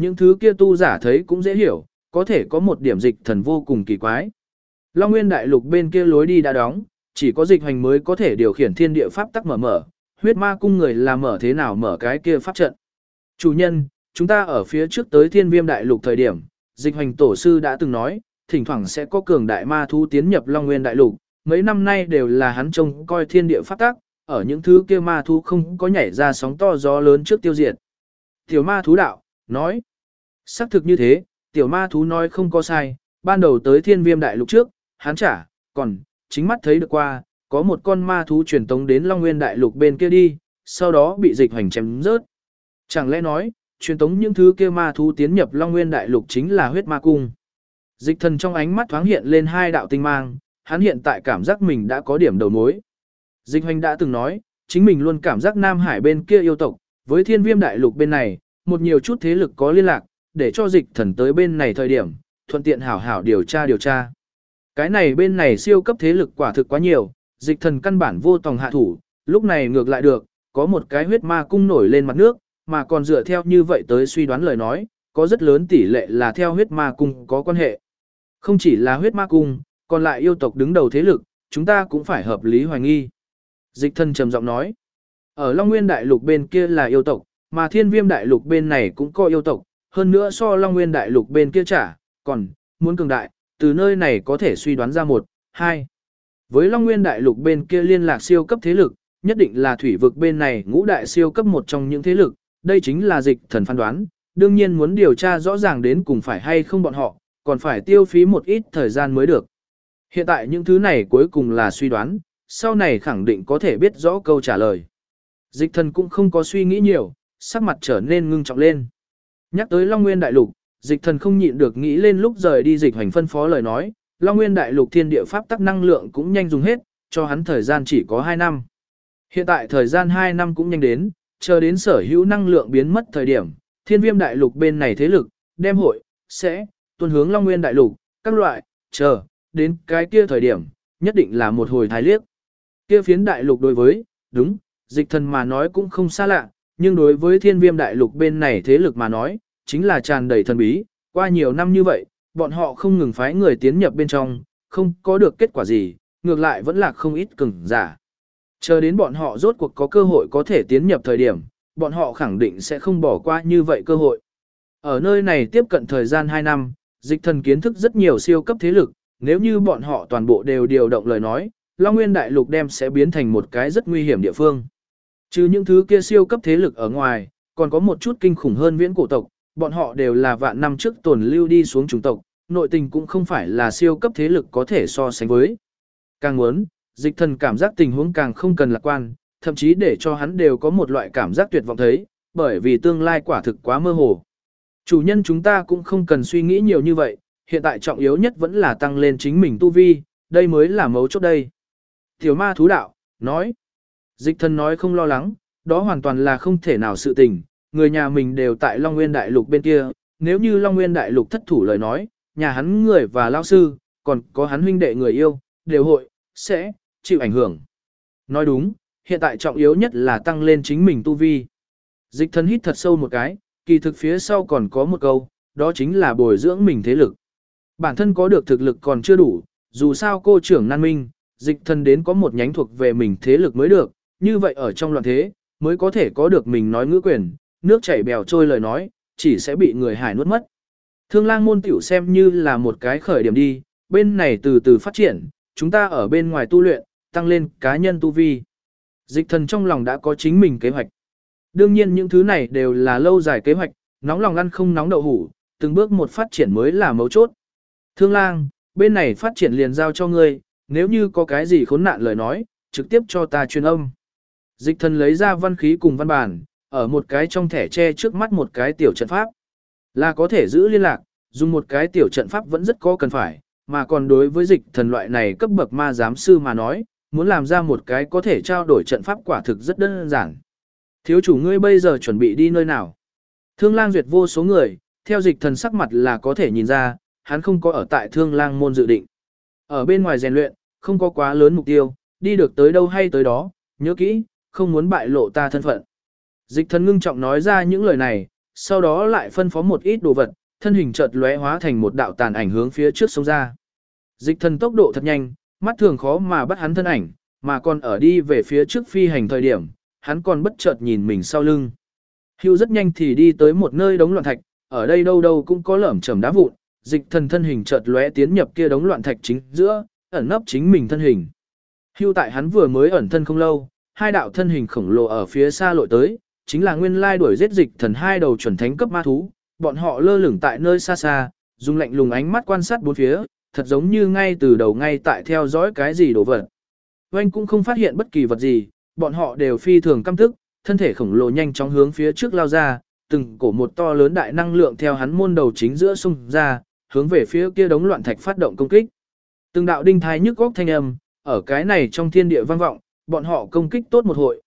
những thứ kia tu giả thấy cũng dễ hiểu, có thể có một điểm dịch thần vô cùng kỳ quái. Long Nguyên Đại Lục bên kia lối đi đã đóng, chỉ có dịch hành mới có thể điều khiển thiên địa pháp tắc mở. Huyết ma cung người là mở thế nào mở cái kia pháp trận. Chủ nhân, chúng ta ở phía trước tới Thiên Viêm Đại Lục thời điểm, dịch hành tổ sư đã từng nói, thỉnh thoảng sẽ có cường đại ma thú tiến nhập Long Nguyên Đại Lục, mấy năm nay đều là hắn trông coi thiên địa pháp tắc, ở những thứ kia ma thú không có nhảy ra sóng to gió lớn trước tiêu diệt. Tiểu ma thú đạo, nói, xác thực như thế, tiểu ma thú nói không có sai, ban đầu tới Thiên Viêm Đại Lục trước, hắn còn chính mắt thấy được qua, có một con ma thú truyền tống đến Long Nguyên Đại Lục bên kia đi, sau đó bị dịch hành chém rớt. Chẳng lẽ nói, truyền tống những thứ kia ma thú tiến nhập Long Nguyên Đại Lục chính là huyết ma cung. Dịch thần trong ánh mắt thoáng hiện lên hai đạo tinh mang, hắn hiện tại cảm giác mình đã có điểm đầu mối. Dịch hành đã từng nói, chính mình luôn cảm giác Nam Hải bên kia yêu tộc, với Thiên Viêm Đại Lục bên này, một nhiều chút thế lực có liên lạc, để cho dịch thần tới bên này thời điểm, thuận tiện hảo hảo điều tra. Cái này bên này siêu cấp thế lực quả thực quá nhiều, dịch thần căn bản vô tòng hạ thủ, lúc này ngược lại được, có một cái huyết ma cung nổi lên mặt nước, mà còn dựa theo như vậy tới suy đoán lời nói, có rất lớn tỷ lệ là theo huyết ma cung có quan hệ. Không chỉ là huyết ma cung, còn lại yêu tộc đứng đầu thế lực, chúng ta cũng phải hợp lý hoài nghi. Dịch thần trầm giọng nói, ở Long Nguyên Đại Lục bên kia là yêu tộc, mà Thiên Viêm Đại Lục bên này cũng có yêu tộc, hơn nữa so Long Nguyên Đại Lục bên kia còn muốn cường đại, từ nơi này có thể suy đoán ra 1, 2. Với Long Nguyên Đại Lục bên kia liên lạc siêu cấp thế lực, nhất định là thủy vực bên này ngũ đại siêu cấp một trong những thế lực, đây chính là dịch thần phán đoán, đương nhiên muốn điều tra rõ ràng đến cùng phải hay không bọn họ, còn phải tiêu phí một ít thời gian mới được. Hiện tại những thứ này cuối cùng là suy đoán, sau này khẳng định có thể biết rõ câu trả lời. Dịch thần cũng không có suy nghĩ nhiều, sắc mặt trở nên ngưng trọng lên. Nhắc tới Long Nguyên Đại Lục, dịch thần không nhịn được nghĩ lên lúc rời đi dịch hành phân phó lời nói, Long Nguyên Đại Lục thiên địa pháp tắc năng lượng cũng nhanh dùng hết, cho hắn thời gian chỉ có 2 năm. Hiện tại thời gian 2 năm cũng nhanh đến, chờ đến sở hữu năng lượng biến mất thời điểm, Thiên Viêm Đại Lục bên này thế lực, đem sẽ tuôn hướng Long Nguyên Đại Lục, các loại, chờ, đến cái kia thời điểm, nhất định là một hồi thái liếc. Kia phiến đại lục đối với, đúng, dịch thần mà nói cũng không xa lạ, nhưng đối với Thiên Viêm Đại Lục bên này thế lực mà nói, chính là tràn đầy thần bí, qua nhiều năm như vậy, bọn họ không ngừng phái người tiến nhập bên trong, không có được kết quả gì, ngược lại vẫn là không ít cường giả. Chờ đến bọn họ rốt cuộc có cơ hội có thể tiến nhập thời điểm, bọn họ khẳng định sẽ không bỏ qua như vậy cơ hội. Ở nơi này tiếp cận thời gian 2 năm, dịch thần kiến thức rất nhiều siêu cấp thế lực, nếu như bọn họ toàn bộ đều điều động lời nói, Long Nguyên Đại Lục đem sẽ biến thành một cái rất nguy hiểm địa phương. Trừ những thứ kia siêu cấp thế lực ở ngoài, còn có một chút kinh khủng hơn viễn cổ tộc, bọn họ đều là vạn năm trước tồn lưu đi xuống chủng tộc, nội tình cũng không phải là siêu cấp thế lực có thể so sánh với. Càng muốn, dịch thần cảm giác tình huống càng không cần lạc quan, thậm chí để cho hắn đều có một loại cảm giác tuyệt vọng thấy, bởi vì tương lai quả thực quá mơ hồ. Chủ nhân chúng ta cũng không cần suy nghĩ nhiều như vậy, hiện tại trọng yếu nhất vẫn là tăng lên chính mình tu vi, đây mới là mấu chốt đây. Tiểu ma thú đạo, nói. Dịch thần nói không lo lắng, đó hoàn toàn là không thể nào sự tình, người nhà mình đều tại Long Nguyên Đại Lục bên kia, nếu như Long Nguyên Đại Lục thất thủ lời nói, nhà hắn người và lao sư, còn có hắn huynh đệ người yêu, đều sẽ chịu ảnh hưởng. Nói đúng, hiện tại trọng yếu nhất là tăng lên chính mình tu vi. Dịch thần hít thật sâu một cái, kỳ thực phía sau còn có một câu, đó chính là bồi dưỡng mình thế lực. Bản thân có được thực lực còn chưa đủ, dù sao cô trưởng nan minh, dịch thần đến có một nhánh thuộc về mình thế lực mới được, như vậy ở trong loạn thế, mới có thể có được mình nói ngữ quyền, nước chảy bèo trôi lời nói, chỉ sẽ bị người hải nuốt mất. Thương lang môn tiểu xem như là một cái khởi điểm đi, bên này từ từ phát triển, chúng ta ở bên ngoài tu luyện, tăng lên cá nhân tu vi. Dịch thần trong lòng đã có chính mình kế hoạch. Đương nhiên những thứ này đều là lâu dài kế hoạch, nóng lòng ăn không nóng đậu hủ, từng bước một phát triển mới là mấu chốt. Thương lang, bên này phát triển liền giao cho ngươi, nếu như có cái gì khốn nạn lời nói, trực tiếp cho ta truyền âm. Dịch thần lấy ra văn khí cùng văn bản, ở một cái trong thẻ tre trước mắt một cái tiểu trận pháp. Là có thể giữ liên lạc, dùng một cái tiểu trận pháp vẫn rất có cần phải, mà còn đối với dịch thần loại này cấp bậc ma giám sư mà nói, muốn làm ra một cái có thể trao đổi trận pháp quả thực rất đơn giản. Thiếu chủ ngươi bây giờ chuẩn bị đi nơi nào? Thương lang duyệt vô số người, theo dịch thần sắc mặt là có thể nhìn ra, hắn không có ở tại thương lang môn dự định. Ở bên ngoài rèn luyện, không có quá lớn mục tiêu, đi được tới đâu hay tới đó, nhớ kỹ, không muốn bại lộ ta thân phận. Dịch thần ngưng trọng nói ra những lời này, sau đó lại phân phó một ít đồ vật, thân hình chợt lóe hóa thành một đạo tàn ảnh hướng phía trước xông ra. Dịch thần tốc độ thật nhanh, mắt thường khó mà bắt hắn thân ảnh, mà còn ở đi về phía trước phi hành thời điểm, hắn còn bất chợt nhìn mình sau lưng. Hưu rất nhanh thì đi tới một nơi đống loạn thạch, ở đây đâu đâu cũng có lởm chởm đá vụn, dịch thần thân hình chợt lóe tiến nhập kia đống loạn thạch chính giữa, ẩn nấp chính mình thân hình. Hưu tại hắn vừa mới ẩn thân không lâu, hai đạo thân hình khổng lồ ở phía xa lội tới, chính là nguyên lai đuổi giết dịch thần hai đầu chuẩn thánh cấp ma thú, bọn họ lơ lửng tại nơi xa xa, dùng lạnh lùng ánh mắt quan sát bốn phía, thật giống như ngay từ đầu ngay tại theo dõi cái gì đồ vật. Oanh cũng không phát hiện bất kỳ vật gì, bọn họ đều phi thường căm tức, thân thể khổng lồ nhanh chóng hướng phía trước lao ra, từng cổ một to lớn đại năng lượng theo hắn môn đầu chính giữa xung ra, hướng về phía kia đống loạn thạch phát động công kích. Từng đạo đinh thai nhức góc thanh âm, ở cái này trong thiên địa vang vọng, bọn họ công kích tốt một hội,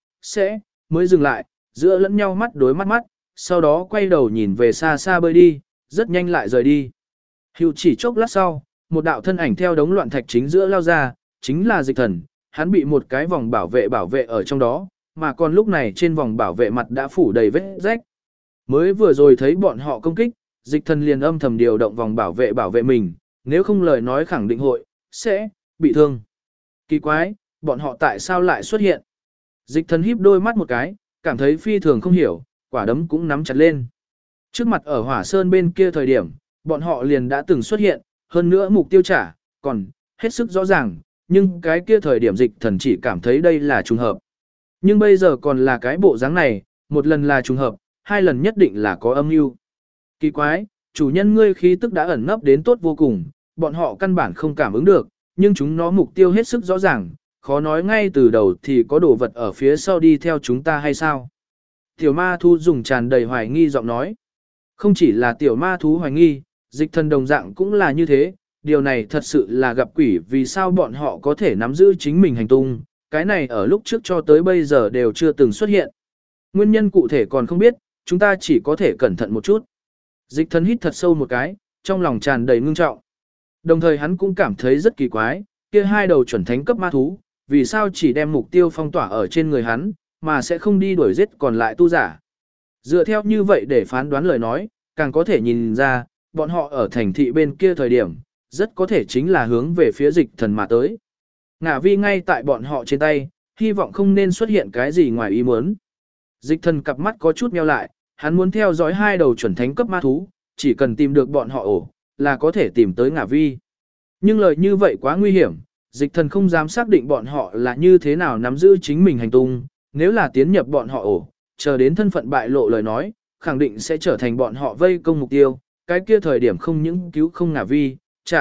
mới dừng lại, giữa lẫn nhau mắt đối mắt mắt, sau đó quay đầu nhìn về xa xa bơi đi, rất nhanh lại rời đi. Hưu chỉ chốc lát sau, một đạo thân ảnh theo đống loạn thạch chính giữa lao ra, chính là dịch thần, hắn bị một cái vòng bảo vệ ở trong đó, mà còn lúc này trên vòng bảo vệ mặt đã phủ đầy vết rách. Mới vừa rồi thấy bọn họ công kích, dịch thần liền âm thầm điều động vòng bảo vệ mình, nếu không lời nói khẳng định hội, sẽ bị thương. Kỳ quái, bọn họ tại sao lại xuất hiện? Dịch thần híp đôi mắt một cái, cảm thấy phi thường không hiểu, quả đấm cũng nắm chặt lên. Trước mặt ở hỏa sơn bên kia thời điểm, bọn họ liền đã từng xuất hiện, hơn nữa mục tiêu trả, còn hết sức rõ ràng, nhưng cái kia thời điểm dịch thần chỉ cảm thấy đây là trùng hợp. Nhưng bây giờ còn là cái bộ dáng này, một lần là trùng hợp, hai lần nhất định là có âm mưu. Kỳ quái, chủ nhân ngươi khí tức đã ẩn nấp đến tốt vô cùng, bọn họ căn bản không cảm ứng được, nhưng chúng nó mục tiêu hết sức rõ ràng, khó nói ngay từ đầu thì có đồ vật ở phía sau đi theo chúng ta hay sao. Tiểu ma thú dùng tràn đầy hoài nghi giọng nói. Không chỉ là tiểu ma thú hoài nghi, dịch thần đồng dạng cũng là như thế, điều này thật sự là gặp quỷ vì sao bọn họ có thể nắm giữ chính mình hành tung, cái này ở lúc trước cho tới bây giờ đều chưa từng xuất hiện. Nguyên nhân cụ thể còn không biết, chúng ta chỉ có thể cẩn thận một chút. Dịch thần hít thật sâu một cái, trong lòng tràn đầy ngưng trọng. Đồng thời hắn cũng cảm thấy rất kỳ quái, kia hai đầu chuẩn thánh cấp ma thú, vì sao chỉ đem mục tiêu phong tỏa ở trên người hắn, mà sẽ không đi đuổi giết còn lại tu giả. Dựa theo như vậy để phán đoán lời nói, càng có thể nhìn ra, bọn họ ở thành thị bên kia thời điểm, rất có thể chính là hướng về phía dịch thần mà tới. Ngả vi ngay tại bọn họ trên tay, hy vọng không nên xuất hiện cái gì ngoài ý muốn. Dịch thần cặp mắt có chút meo lại, hắn muốn theo dõi hai đầu chuẩn thánh cấp ma thú, chỉ cần tìm được bọn họ ổ, là có thể tìm tới ngả vi. Nhưng lời như vậy quá nguy hiểm, dịch thần không dám xác định bọn họ là như thế nào nắm giữ chính mình hành tung, nếu là tiến nhập bọn họ ổ, chờ đến thân phận bại lộ lời nói, khẳng định sẽ trở thành bọn họ vây công mục tiêu, cái kia thời điểm không những cứu không ngả vi,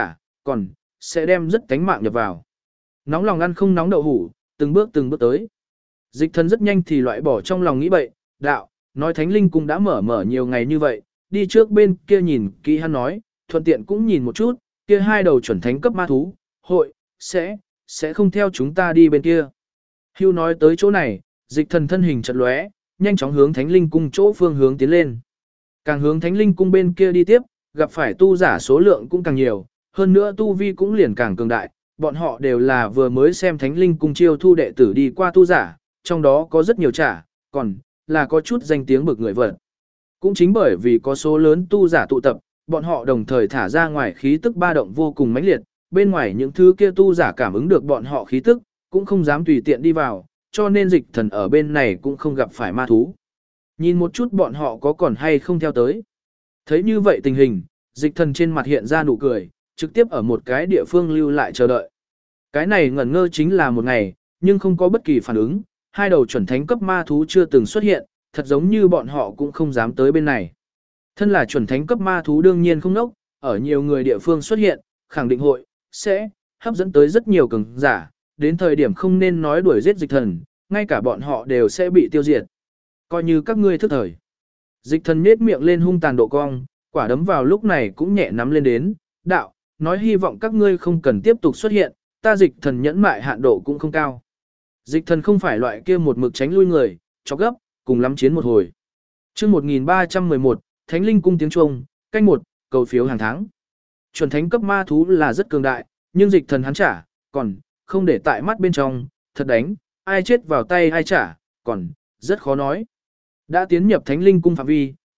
còn sẽ đem rất cánh mạng nhập vào. Nóng lòng ăn không nóng đậu hủ, từng bước tới. Dịch thần rất nhanh thì loại bỏ trong lòng nghĩ bậy, đạo, nói thánh linh cung đã mở nhiều ngày như vậy, đi trước bên kia nhìn kỹ hắn nói, thuận tiện cũng nhìn một chút, kia hai đầu chuẩn thánh cấp ma thú, hội, sẽ không theo chúng ta đi bên kia. Hưu nói tới chỗ này, dịch thần thân hình chật lóe, nhanh chóng hướng thánh linh cung chỗ phương hướng tiến lên. Càng hướng thánh linh cung bên kia đi tiếp, gặp phải tu giả số lượng cũng càng nhiều, hơn nữa tu vi cũng liền càng cường đại, bọn họ đều là vừa mới xem thánh linh cung chiêu thu đệ tử đi qua tu giả, trong đó có rất nhiều trả, còn là có chút danh tiếng bực người vật. Cũng chính bởi vì có số lớn tu giả tụ tập, bọn họ đồng thời thả ra ngoài khí tức ba động vô cùng mãnh liệt, bên ngoài những thứ kia tu giả cảm ứng được bọn họ khí tức, cũng không dám tùy tiện đi vào, cho nên dịch thần ở bên này cũng không gặp phải ma thú. Nhìn một chút bọn họ có còn hay không theo tới. Thấy như vậy tình hình, dịch thần trên mặt hiện ra nụ cười, trực tiếp ở một cái địa phương lưu lại chờ đợi. Cái này ngẩn ngơ chính là một ngày, nhưng không có bất kỳ phản ứng, hai đầu chuẩn thánh cấp ma thú chưa từng xuất hiện, thật giống như bọn họ cũng không dám tới bên này. Thân là chuẩn thánh cấp ma thú đương nhiên không nốc, ở nhiều người địa phương xuất hiện, khẳng định hội, sẽ hấp dẫn tới rất nhiều cường giả, đến thời điểm không nên nói đuổi giết dịch thần, ngay cả bọn họ đều sẽ bị tiêu diệt. Coi như các ngươi thức thời. Dịch thần nết miệng lên hung tàn độ cong, quả đấm vào lúc này cũng nhẹ nắm lên đến, đạo, nói hy vọng các ngươi không cần tiếp tục xuất hiện, ta dịch thần nhẫn mại hạn độ cũng không cao. Dịch thần không phải loại kia một mực tránh lui người, cho gấp, cùng lắm chiến một hồi. Chương 1311, Thánh Linh cung tiếng chuông, canh 1, cầu phiếu hàng tháng. Chuẩn thánh cấp ma thú là rất cường đại, nhưng dịch thần hắn trả, còn không để tại mắt bên trong, thật đánh, ai chết vào tay ai trả, còn rất khó nói. Đã tiến nhập Thánh Linh cung phạm vi,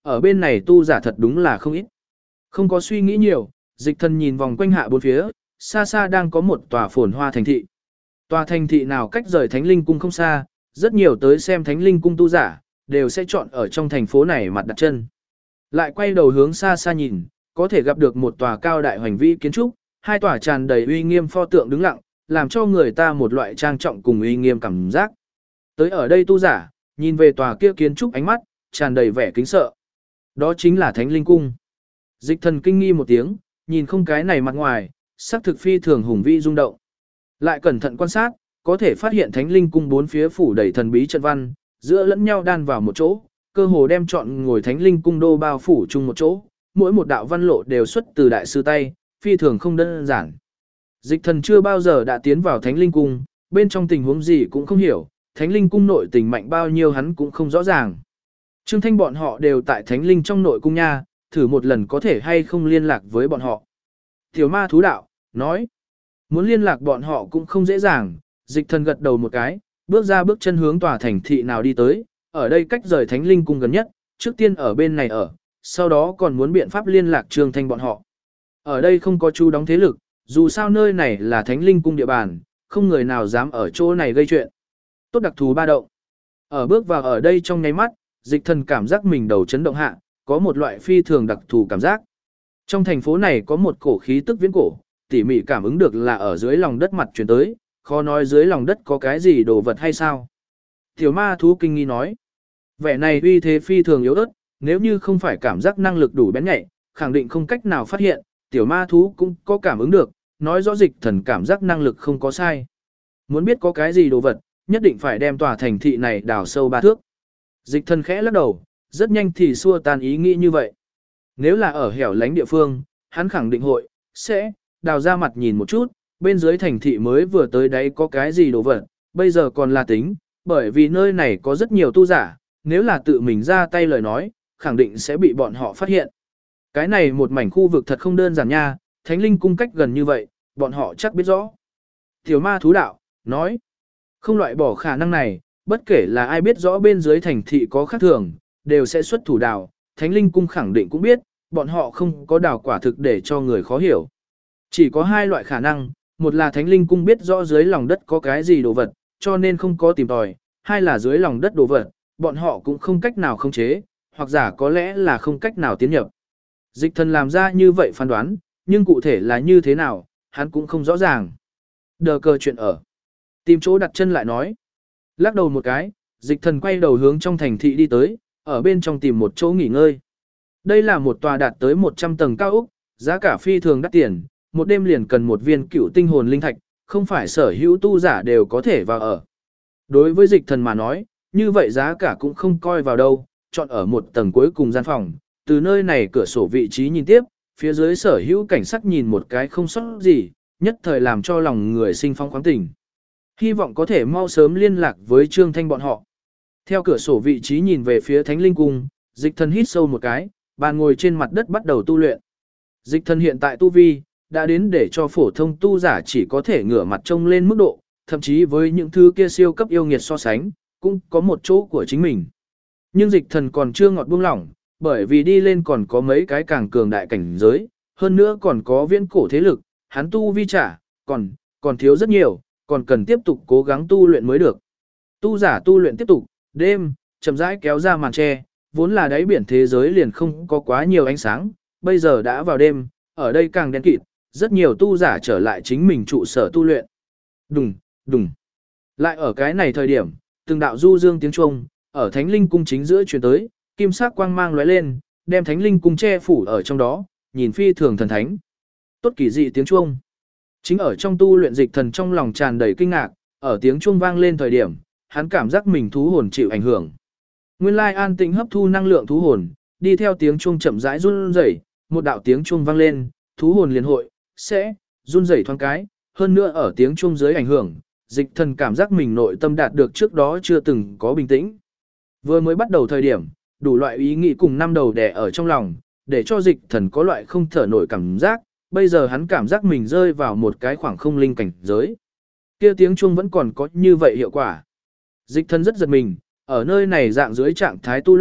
ở bên này tu giả thật đúng là không ít. Không có suy nghĩ nhiều, dịch thần nhìn vòng quanh hạ bốn phía, xa xa đang có một tòa phồn hoa thành thị. Tòa thành thị nào cách rời Thánh Linh Cung không xa, rất nhiều tới xem Thánh Linh Cung tu giả, đều sẽ chọn ở trong thành phố này mặt đặt chân. Lại quay đầu hướng xa xa nhìn, có thể gặp được một tòa cao đại hoành vĩ kiến trúc, hai tòa tràn đầy uy nghiêm pho tượng đứng lặng, làm cho người ta một loại trang trọng cùng uy nghiêm cảm giác. Tới ở đây tu giả, nhìn về tòa kia kiến trúc ánh mắt, tràn đầy vẻ kính sợ. Đó chính là Thánh Linh Cung. Dịch thần kinh nghi một tiếng, nhìn không cái này mặt ngoài, sắc thực phi thường hùng vĩ rung động. Lại cẩn thận quan sát, có thể phát hiện Thánh Linh Cung bốn phía phủ đầy thần bí trận văn, giữa lẫn nhau đan vào một chỗ, cơ hồ đem chọn ngồi Thánh Linh Cung đô bao phủ chung một chỗ, mỗi một đạo văn lộ đều xuất từ đại sư tay, phi thường không đơn giản. Dịch thần chưa bao giờ đã tiến vào Thánh Linh Cung, bên trong tình huống gì cũng không hiểu, Thánh Linh Cung nội tình mạnh bao nhiêu hắn cũng không rõ ràng. Trương Thanh bọn họ đều tại Thánh Linh trong nội cung nha, thử một lần có thể hay không liên lạc với bọn họ. Tiểu ma thú đạo, nói, muốn liên lạc bọn họ cũng không dễ dàng, dịch thần gật đầu một cái, bước ra bước chân hướng tòa thành thị nào đi tới, ở đây cách rời Thánh Linh Cung gần nhất, trước tiên ở bên này ở, sau đó còn muốn biện pháp liên lạc Trương Thanh bọn họ. Ở đây không có chú đóng thế lực, dù sao nơi này là Thánh Linh Cung địa bàn, không người nào dám ở chỗ này gây chuyện. Tốt đặc thù ba động. Ở bước vào ở đây trong nháy mắt, dịch thần cảm giác mình đầu chấn động hạ, có một loại phi thường đặc thù cảm giác. Trong thành phố này có một cổ khí tức viễn cổ, tỉ mỉ cảm ứng được là ở dưới lòng đất mặt chuyển tới, khó nói dưới lòng đất có cái gì đồ vật hay sao. Tiểu ma thú kinh nghi nói, vẻ này uy thế phi thường yếu ớt, nếu như không phải cảm giác năng lực đủ bén nhạy, khẳng định không cách nào phát hiện, tiểu ma thú cũng có cảm ứng được, nói rõ dịch thần cảm giác năng lực không có sai. Muốn biết có cái gì đồ vật, nhất định phải đem tòa thành thị này đào sâu 3 thước. Dịch thần khẽ lắc đầu, rất nhanh thì xua tan ý nghĩ như vậy. Nếu là ở hẻo lánh địa phương, hắn khẳng định sẽ đào ra mặt nhìn một chút, bên dưới thành thị mới vừa tới đấy có cái gì đồ vật, bây giờ còn là tính, bởi vì nơi này có rất nhiều tu giả, nếu là tự mình ra tay lời nói, khẳng định sẽ bị bọn họ phát hiện. Cái này một mảnh khu vực thật không đơn giản nha, Thánh Linh Cung cách gần như vậy, bọn họ chắc biết rõ. Tiểu ma thú đạo, nói, không loại bỏ khả năng này, bất kể là ai biết rõ bên dưới thành thị có khác thường, đều sẽ xuất thủ đào, Thánh Linh Cung khẳng định cũng biết, bọn họ không có đào quả thực để cho người khó hiểu. Chỉ có 2 loại khả năng, một là Thánh Linh Cung biết rõ dưới lòng đất có cái gì đồ vật, cho nên không có tìm tòi, hai là dưới lòng đất đồ vật, bọn họ cũng không cách nào khống chế, hoặc giả có lẽ là không cách nào tiến nhập. Dịch thần làm ra như vậy phán đoán, nhưng cụ thể là như thế nào, hắn cũng không rõ ràng. Đờ cờ chuyện ở. Tìm chỗ đặt chân lại nói. Lắc đầu một cái, dịch thần quay đầu hướng trong thành thị đi tới, ở bên trong tìm một chỗ nghỉ ngơi. Đây là một tòa đạt tới 100 tầng cao ốc, giá cả phi thường đắt tiền, một đêm liền cần một viên cựu tinh hồn linh thạch, không phải sở hữu tu giả đều có thể vào ở. Đối với dịch thần mà nói, như vậy giá cả cũng không coi vào đâu, chọn ở một tầng cuối cùng gian phòng, từ nơi này cửa sổ vị trí nhìn tiếp, phía dưới sở hữu cảnh sắc nhìn một cái không sót gì, nhất thời làm cho lòng người sinh phong khoáng tình. Hy vọng có thể mau sớm liên lạc với Trương Thanh bọn họ. Theo cửa sổ vị trí nhìn về phía Thánh Linh Cung, dịch thần hít sâu một cái, bàn ngồi trên mặt đất bắt đầu tu luyện. Dịch thần hiện tại tu vi, đã đến để cho phổ thông tu giả chỉ có thể ngửa mặt trông lên mức độ, thậm chí với những thứ kia siêu cấp yêu nghiệt so sánh, cũng có một chỗ của chính mình. Nhưng dịch thần còn chưa ngọt buông lỏng, bởi vì đi lên còn có mấy cái càng cường đại cảnh giới, hơn nữa còn có viễn cổ thế lực, hắn tu vi trả, còn thiếu rất nhiều, còn cần tiếp tục cố gắng tu luyện mới được. Tu giả tu luyện tiếp tục, đêm, chậm rãi kéo ra màn che, vốn là đáy biển thế giới liền không có quá nhiều ánh sáng, bây giờ đã vào đêm, ở đây càng đen kịt, rất nhiều tu giả trở lại chính mình trụ sở tu luyện. Đùng, đùng. Lại ở cái này thời điểm, từng đạo du dương tiếng chuông, ở Thánh Linh Cung chính giữa truyền tới, kim sắc quang mang lóe lên, đem Thánh Linh Cung che phủ ở trong đó, nhìn phi thường thần thánh. Tốt kỳ dị tiếng chuông. Chính ở trong tu luyện dịch thần trong lòng tràn đầy kinh ngạc, ở tiếng chuông vang lên thời điểm, hắn cảm giác mình thú hồn chịu ảnh hưởng. Nguyên lai an tĩnh hấp thu năng lượng thú hồn, đi theo tiếng chuông chậm rãi run rẩy, một đạo tiếng chuông vang lên, thú hồn liền sẽ run rẩy thoáng cái, hơn nữa ở tiếng chuông dưới ảnh hưởng, dịch thần cảm giác mình nội tâm đạt được trước đó chưa từng có bình tĩnh. Vừa mới bắt đầu thời điểm, đủ loại ý nghĩ cùng năm đầu đè ở trong lòng, để cho dịch thần có loại không thở nổi cảm giác, bây giờ hắn cảm giác mình rơi vào một cái khoảng không linh cảnh giới. Kia tiếng chuông vẫn còn có như vậy hiệu quả. Dịch thần rất giật mình, ở nơi này dạng dưới trạng thái tu luyện,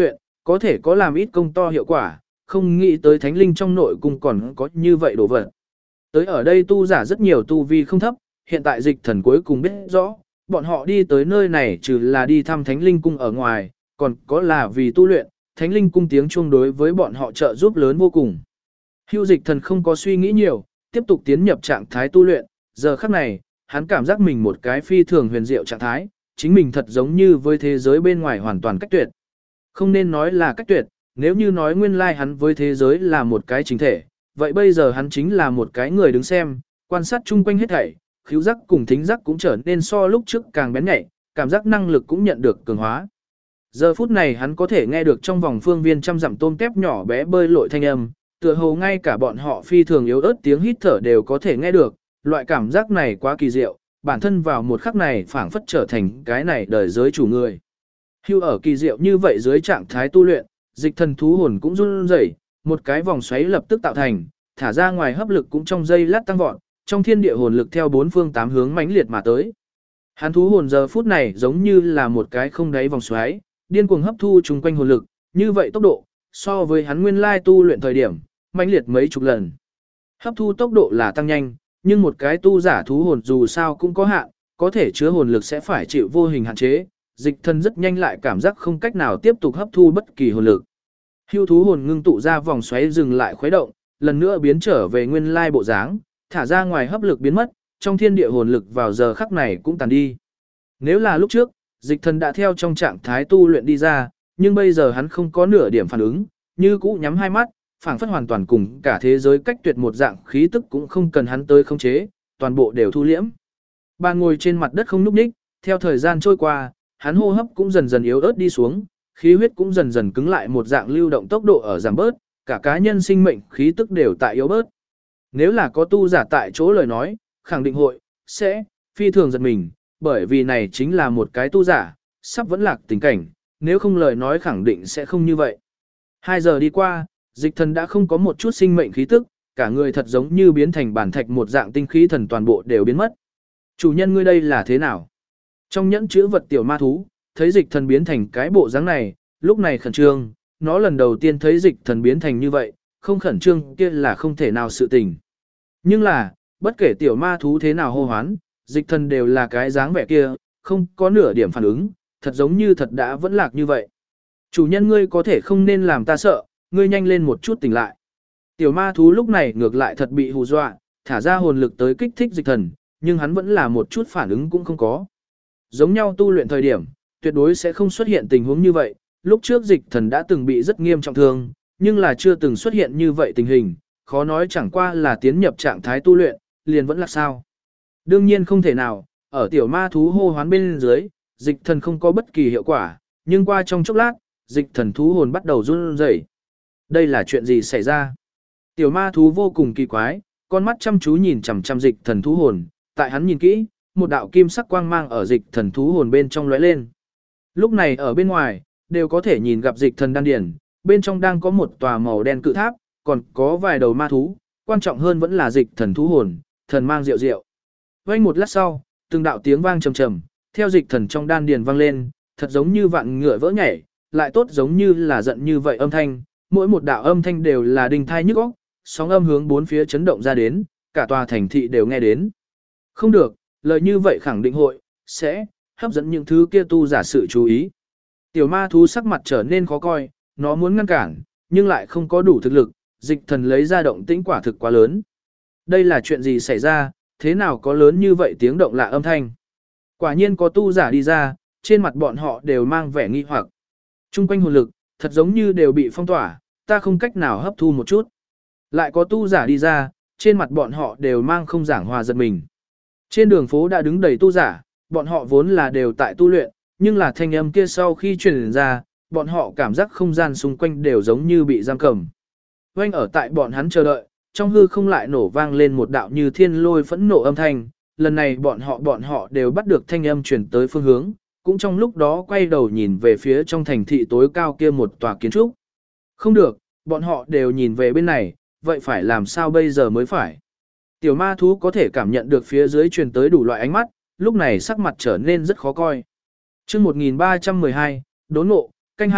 có thể có làm ít công to hiệu quả, không nghĩ tới thánh linh trong nội cung còn có như vậy đồ vật. Tới ở đây tu giả rất nhiều tu vi không thấp, hiện tại dịch thần cuối cùng biết rõ, bọn họ đi tới nơi này trừ là đi thăm thánh linh cung ở ngoài, còn có là vì tu luyện, thánh linh cung tiếng chuông đối với bọn họ trợ giúp lớn vô cùng. Hưu dịch thần không có suy nghĩ nhiều, tiếp tục tiến nhập trạng thái tu luyện, giờ khắc này, hắn cảm giác mình một cái phi thường huyền diệu trạng thái, chính mình thật giống như với thế giới bên ngoài hoàn toàn cách tuyệt. Không nên nói là cách tuyệt, nếu như nói nguyên lai hắn với thế giới là một cái chính thể, vậy bây giờ hắn chính là một cái người đứng xem, quan sát chung quanh hết thảy, khứu giác cùng thính giác cũng trở nên so lúc trước càng bén nhạy, cảm giác năng lực cũng nhận được cường hóa. Giờ phút này hắn có thể nghe được trong vòng phương viên trăm dặm tôm tép nhỏ bé bơi lội thanh âm, tựa hồ ngay cả bọn họ phi thường yếu ớt tiếng hít thở đều có thể nghe được, loại cảm giác này quá kỳ diệu, bản thân vào một khắc này phảng phất trở thành cái này đời giới chủ người. Hưu ở kỳ diệu như vậy dưới trạng thái tu luyện, dịch thần thú hồn cũng run rẩy, một cái vòng xoáy lập tức tạo thành, thả ra ngoài hấp lực cũng trong giây lát tăng vọt, trong thiên địa hồn lực theo bốn phương tám hướng mãnh liệt mà tới. Hắn thú hồn giờ phút này giống như là một cái không đáy vòng xoáy, điên cuồng hấp thu chung quanh hồn lực, như vậy tốc độ, so với hắn nguyên lai tu luyện thời điểm, mãnh liệt mấy chục lần. Hấp thu tốc độ là tăng nhanh, nhưng một cái tu giả thú hồn dù sao cũng có hạn, có thể chứa hồn lực sẽ phải chịu vô hình hạn chế, dịch thân rất nhanh lại cảm giác không cách nào tiếp tục hấp thu bất kỳ hồn lực. Hưu thú hồn ngưng tụ ra vòng xoáy dừng lại khuấy động, lần nữa biến trở về nguyên lai bộ dáng, thả ra ngoài hấp lực biến mất, trong thiên địa hồn lực vào giờ khắc này cũng tàn đi. Nếu là lúc trước, dịch thần đã theo trong trạng thái tu luyện đi ra, nhưng bây giờ hắn không có nửa điểm phản ứng, như cũ nhắm hai mắt, phảng phất hoàn toàn cùng cả thế giới cách tuyệt một dạng khí tức cũng không cần hắn tới khống chế, toàn bộ đều thu liễm. Bàn ngồi trên mặt đất không nhúc nhích, theo thời gian trôi qua, hắn hô hấp cũng dần dần yếu ớt đi xuống, khí huyết cũng dần dần cứng lại một dạng lưu động tốc độ ở giảm bớt, cả cá nhân sinh mệnh khí tức đều tại yếu bớt. Nếu là có tu giả tại chỗ lời nói, khẳng định hội, sẽ, phi thường giật mình, bởi vì này chính là một cái tu giả, sắp vẫn lạc tình cảnh, nếu không lời nói khẳng định sẽ không như vậy. 2 giờ đi qua, dịch thần đã không có một chút sinh mệnh khí tức, cả người thật giống như biến thành bản thạch một dạng tinh khí thần toàn bộ đều biến mất. Chủ nhân ngươi đây là thế nào? Trong nhẫn chữ vật tiểu ma thú, thấy dịch thần biến thành cái bộ dáng này, lúc này khẩn trương, nó lần đầu tiên thấy dịch thần biến thành như vậy, không khẩn trương kia là không thể nào sự tình. Nhưng là, bất kể tiểu ma thú thế nào hô hoán, dịch thần đều là cái dáng vẻ kia, không có nửa điểm phản ứng, thật giống như thật đã vẫn lạc như vậy. Chủ nhân ngươi có thể không nên làm ta sợ, ngươi nhanh lên một chút tỉnh lại. Tiểu ma thú lúc này ngược lại thật bị hù dọa, thả ra hồn lực tới kích thích dịch thần, nhưng hắn vẫn là một chút phản ứng cũng không có. Giống nhau tu luyện thời điểm, tuyệt đối sẽ không xuất hiện tình huống như vậy, lúc trước dịch thần đã từng bị rất nghiêm trọng thương, nhưng là chưa từng xuất hiện như vậy tình hình, khó nói chẳng qua là tiến nhập trạng thái tu luyện, liền vẫn là sao. Đương nhiên không thể nào, ở tiểu ma thú hô hoán bên dưới, dịch thần không có bất kỳ hiệu quả, nhưng qua trong chốc lát, dịch thần thú hồn bắt đầu run rẩy. Đây là chuyện gì xảy ra? Tiểu ma thú vô cùng kỳ quái, con mắt chăm chú nhìn chằm chằm dịch thần thú hồn, tại hắn nhìn kỹ, một đạo kim sắc quang mang ở dịch thần thú hồn bên trong lóe lên. Lúc này ở bên ngoài, đều có thể nhìn gặp dịch thần đan điển, bên trong đang có một tòa màu đen cự tháp, còn có vài đầu ma thú, quan trọng hơn vẫn là dịch thần thú hồn, thần mang diệu diệu. Vang một lát sau, từng đạo tiếng vang trầm trầm, theo dịch thần trong đan điền vang lên, thật giống như vạn ngựa vỡ nhảy, lại tốt giống như là giận như vậy âm thanh, mỗi một đạo âm thanh đều là đinh thai nhức óc, sóng âm hướng bốn phía chấn động ra đến, cả tòa thành thị đều nghe đến. Không được, lời như vậy khẳng định hội, sẽ, hấp dẫn những thứ kia tu giả sự chú ý. Tiểu ma thú sắc mặt trở nên khó coi, nó muốn ngăn cản, nhưng lại không có đủ thực lực, dịch thần lấy ra động tĩnh quả thực quá lớn. Đây là chuyện gì xảy ra, thế nào có lớn như vậy tiếng động lạ âm thanh. Quả nhiên có tu giả đi ra, trên mặt bọn họ đều mang vẻ nghi hoặc. Trung quanh hồn lực, thật giống như đều bị phong tỏa, ta không cách nào hấp thu một chút. Lại có tu giả đi ra, trên mặt bọn họ đều mang không giảng hòa giật mình. Trên đường phố đã đứng đầy tu giả, bọn họ vốn là đều tại tu luyện, nhưng là thanh âm kia sau khi truyền ra, bọn họ cảm giác không gian xung quanh đều giống như bị giam cầm. Oanh ở tại bọn hắn chờ đợi, trong hư không lại nổ vang lên một đạo như thiên lôi phẫn nộ âm thanh, lần này bọn họ đều bắt được thanh âm truyền tới phương hướng, cũng trong lúc đó quay đầu nhìn về phía trong thành thị tối cao kia một tòa kiến trúc. Không được, bọn họ đều nhìn về bên này, vậy phải làm sao bây giờ mới phải. Tiểu ma thú có thể cảm nhận được phía dưới truyền tới đủ loại ánh mắt, lúc này sắc mặt trở nên rất khó coi. Chương 1312, đốn ngộ, canh 2,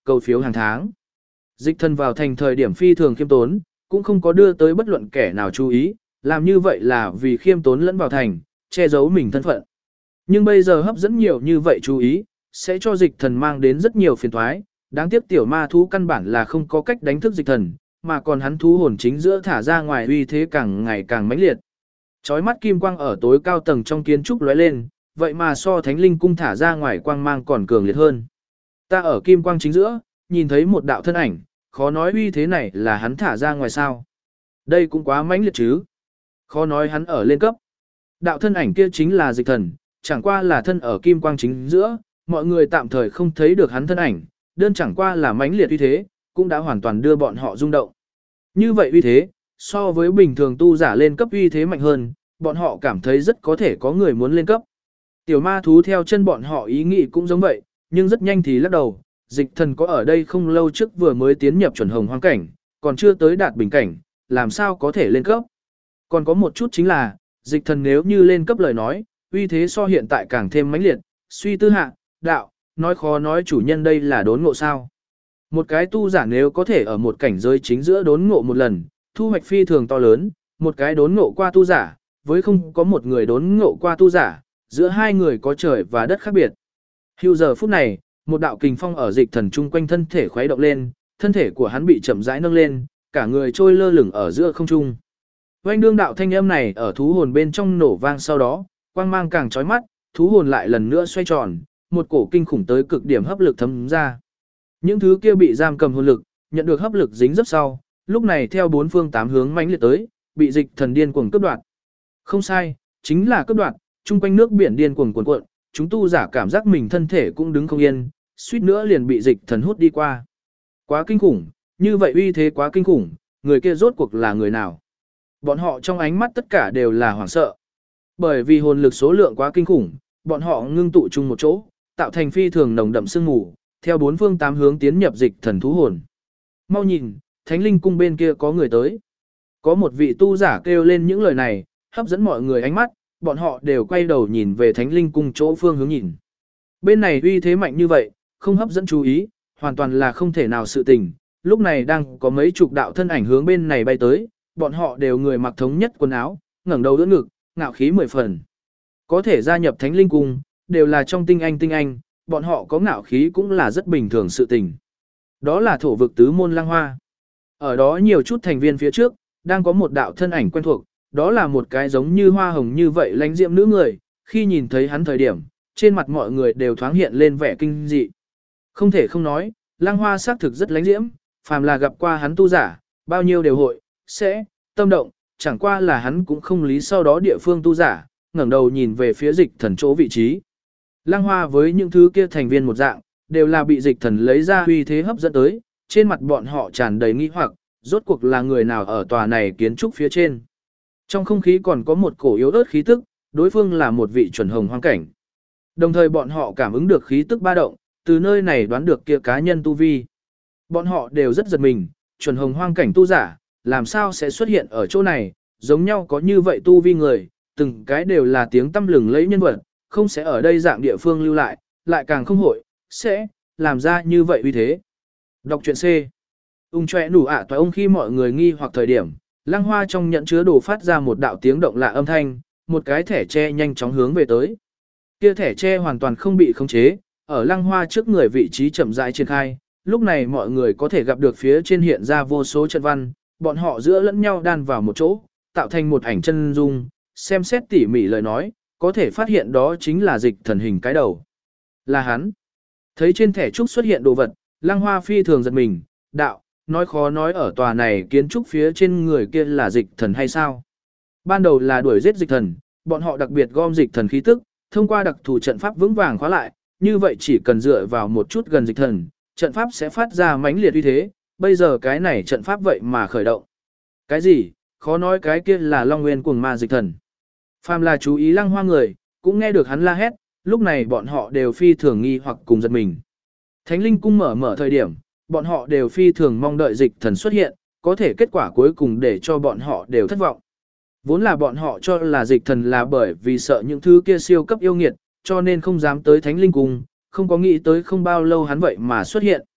cầu phiếu hàng tháng. Dịch thần vào thành thời điểm phi thường khiêm tốn, cũng không có đưa tới bất luận kẻ nào chú ý, làm như vậy là vì khiêm tốn lẫn vào thành, che giấu mình thân phận. Nhưng bây giờ hấp dẫn nhiều như vậy chú ý, sẽ cho dịch thần mang đến rất nhiều phiền toái. Đáng tiếc tiểu ma thú căn bản là không có cách đánh thức dịch thần, mà còn hắn thú hồn chính giữa thả ra ngoài uy thế càng ngày càng mãnh liệt. Chói mắt kim quang ở tối cao tầng trong kiến trúc lóe lên, vậy mà so thánh linh cung thả ra ngoài quang mang còn cường liệt hơn. Ta ở kim quang chính giữa, nhìn thấy một đạo thân ảnh, khó nói uy thế này là hắn thả ra ngoài sao. Đây cũng quá mãnh liệt chứ. Khó nói hắn ở lên cấp. Đạo thân ảnh kia chính là dịch thần, chẳng qua là thân ở kim quang chính giữa, mọi người tạm thời không thấy được hắn thân ảnh, đơn chẳng qua là mãnh liệt uy thế, cũng đã hoàn toàn đưa bọn họ rung động. Như vậy uy thế, so với bình thường tu giả lên cấp uy thế mạnh hơn, bọn họ cảm thấy rất có thể có người muốn lên cấp. Tiểu ma thú theo chân bọn họ ý nghĩ cũng giống vậy, nhưng rất nhanh thì lắc đầu, dịch thần có ở đây không lâu trước vừa mới tiến nhập chuẩn hồng hoang cảnh, còn chưa tới đạt bình cảnh, làm sao có thể lên cấp. Còn có một chút chính là, dịch thần nếu như lên cấp lời nói, uy thế so hiện tại càng thêm mãnh liệt, suy tư hạ, đạo, nói khó nói chủ nhân đây là đốn ngộ sao. Một cái tu giả nếu có thể ở một cảnh giới chính giữa đốn ngộ một lần, thu hoạch phi thường to lớn, một cái đốn ngộ qua tu giả, với không có một người đốn ngộ qua tu giả, giữa hai người có trời và đất khác biệt. Hưu giờ phút này, một đạo kình phong ở dịch thần chung quanh thân thể khuấy động lên, thân thể của hắn bị chậm rãi nâng lên, cả người trôi lơ lửng ở giữa không trung. Oanh đương đạo thanh âm này ở thú hồn bên trong nổ vang sau đó, quang mang càng chói mắt, thú hồn lại lần nữa xoay tròn, một cổ kinh khủng tới cực điểm hấp lực thấm ra. Những thứ kia bị giam cầm hồn lực, nhận được hấp lực dính dấp sau, lúc này theo bốn phương tám hướng mãnh liệt tới, bị dịch thần điên cuồng cướp đoạt. Không sai, chính là cướp đoạt, chung quanh nước biển điên cuồng cuộn cuộn, chúng tu giả cảm giác mình thân thể cũng đứng không yên, suýt nữa liền bị dịch thần hút đi qua. Quá kinh khủng, như vậy uy thế quá kinh khủng, người kia rốt cuộc là người nào? Bọn họ trong ánh mắt tất cả đều là hoảng sợ. Bởi vì hồn lực số lượng quá kinh khủng, bọn họ ngưng tụ chung một chỗ, tạo thành phi thường nồng đậm sương mù, theo bốn phương tám hướng tiến nhập dịch thần thú hồn. Mau nhìn, Thánh Linh cung bên kia có người tới. Có một vị tu giả kêu lên những lời này, hấp dẫn mọi người ánh mắt, bọn họ đều quay đầu nhìn về Thánh Linh cung chỗ phương hướng nhìn. Bên này uy thế mạnh như vậy, không hấp dẫn chú ý, hoàn toàn là không thể nào sự tình. Lúc này đang có mấy chục đạo thân ảnh hướng bên này bay tới, bọn họ đều người mặc thống nhất quần áo, ngẩng đầu đỡ ngực, ngạo khí mười phần. Có thể gia nhập Thánh Linh cung, đều là trong tinh anh, bọn họ có ngạo khí cũng là rất bình thường sự tình. Đó là thổ vực tứ môn Lăng Hoa. Ở đó nhiều chút thành viên phía trước, đang có một đạo thân ảnh quen thuộc, đó là một cái giống như hoa hồng như vậy lánh diệm nữ người, khi nhìn thấy hắn thời điểm, trên mặt mọi người đều thoáng hiện lên vẻ kinh dị. Không thể không nói, Lăng Hoa xác thực rất lánh diễm, phàm là gặp qua hắn tu giả, bao nhiêu đều hội, sẽ, tâm động, chẳng qua là hắn cũng không lý sau đó địa phương tu giả, ngẩng đầu nhìn về phía dịch thần chỗ vị trí. Lăng Hoa với những thứ kia thành viên một dạng, đều là bị dịch thần lấy ra uy thế hấp dẫn tới, trên mặt bọn họ tràn đầy nghi hoặc, rốt cuộc là người nào ở tòa này kiến trúc phía trên. Trong không khí còn có một cổ yếu ớt khí tức, đối phương là một vị chuẩn hồng hoang cảnh. Đồng thời bọn họ cảm ứng được khí tức ba động, từ nơi này đoán được kia cá nhân tu vi. Bọn họ đều rất giật mình, chuẩn hồng hoang cảnh tu giả, làm sao sẽ xuất hiện ở chỗ này, giống nhau có như vậy tu vi người, từng cái đều là tiếng tăm lừng lẫy nhân vật, không sẽ ở đây dạng địa phương lưu lại, lại càng không hội, sẽ làm ra như vậy uy thế. Đọc truyện C. Chòe nủ ạ toại ông khi mọi người nghi hoặc thời điểm, Lăng Hoa trong nhận chứa đồ phát ra một đạo tiếng động lạ âm thanh, một cái thẻ tre nhanh chóng hướng về tới. Kia thẻ tre hoàn toàn không bị khống chế, ở Lăng Hoa trước người vị trí chậm rãi triển khai, lúc này mọi người có thể gặp được phía trên hiện ra vô số trận văn, bọn họ giữa lẫn nhau đan vào một chỗ, tạo thành một ảnh chân dung, xem xét tỉ mỉ lời nói, có thể phát hiện đó chính là dịch thần hình cái đầu. Là hắn. Thấy trên thẻ trúc xuất hiện đồ vật, Lăng Hoa phi thường giật mình, đạo, nói khó nói ở tòa này kiến trúc phía trên người kia là dịch thần hay sao. Ban đầu là đuổi giết dịch thần, bọn họ đặc biệt gom dịch thần khí tức, thông qua đặc thù trận pháp vững vàng khóa lại, như vậy chỉ cần dựa vào một chút gần dịch thần, trận pháp sẽ phát ra mãnh liệt uy thế, bây giờ cái này trận pháp vậy mà khởi động. Cái gì, khó nói cái kia là Long Nguyên cuồng ma dịch thần. Phàm là chú ý Lăng Hoa người, cũng nghe được hắn la hét, lúc này bọn họ đều phi thường nghi hoặc cùng giật mình. Thánh Linh cung mở thời điểm, bọn họ đều phi thường mong đợi dịch thần xuất hiện, có thể kết quả cuối cùng để cho bọn họ đều thất vọng. Vốn là bọn họ cho là dịch thần là bởi vì sợ những thứ kia siêu cấp yêu nghiệt, cho nên không dám tới Thánh Linh cung, không có nghĩ tới không bao lâu hắn vậy mà xuất hiện.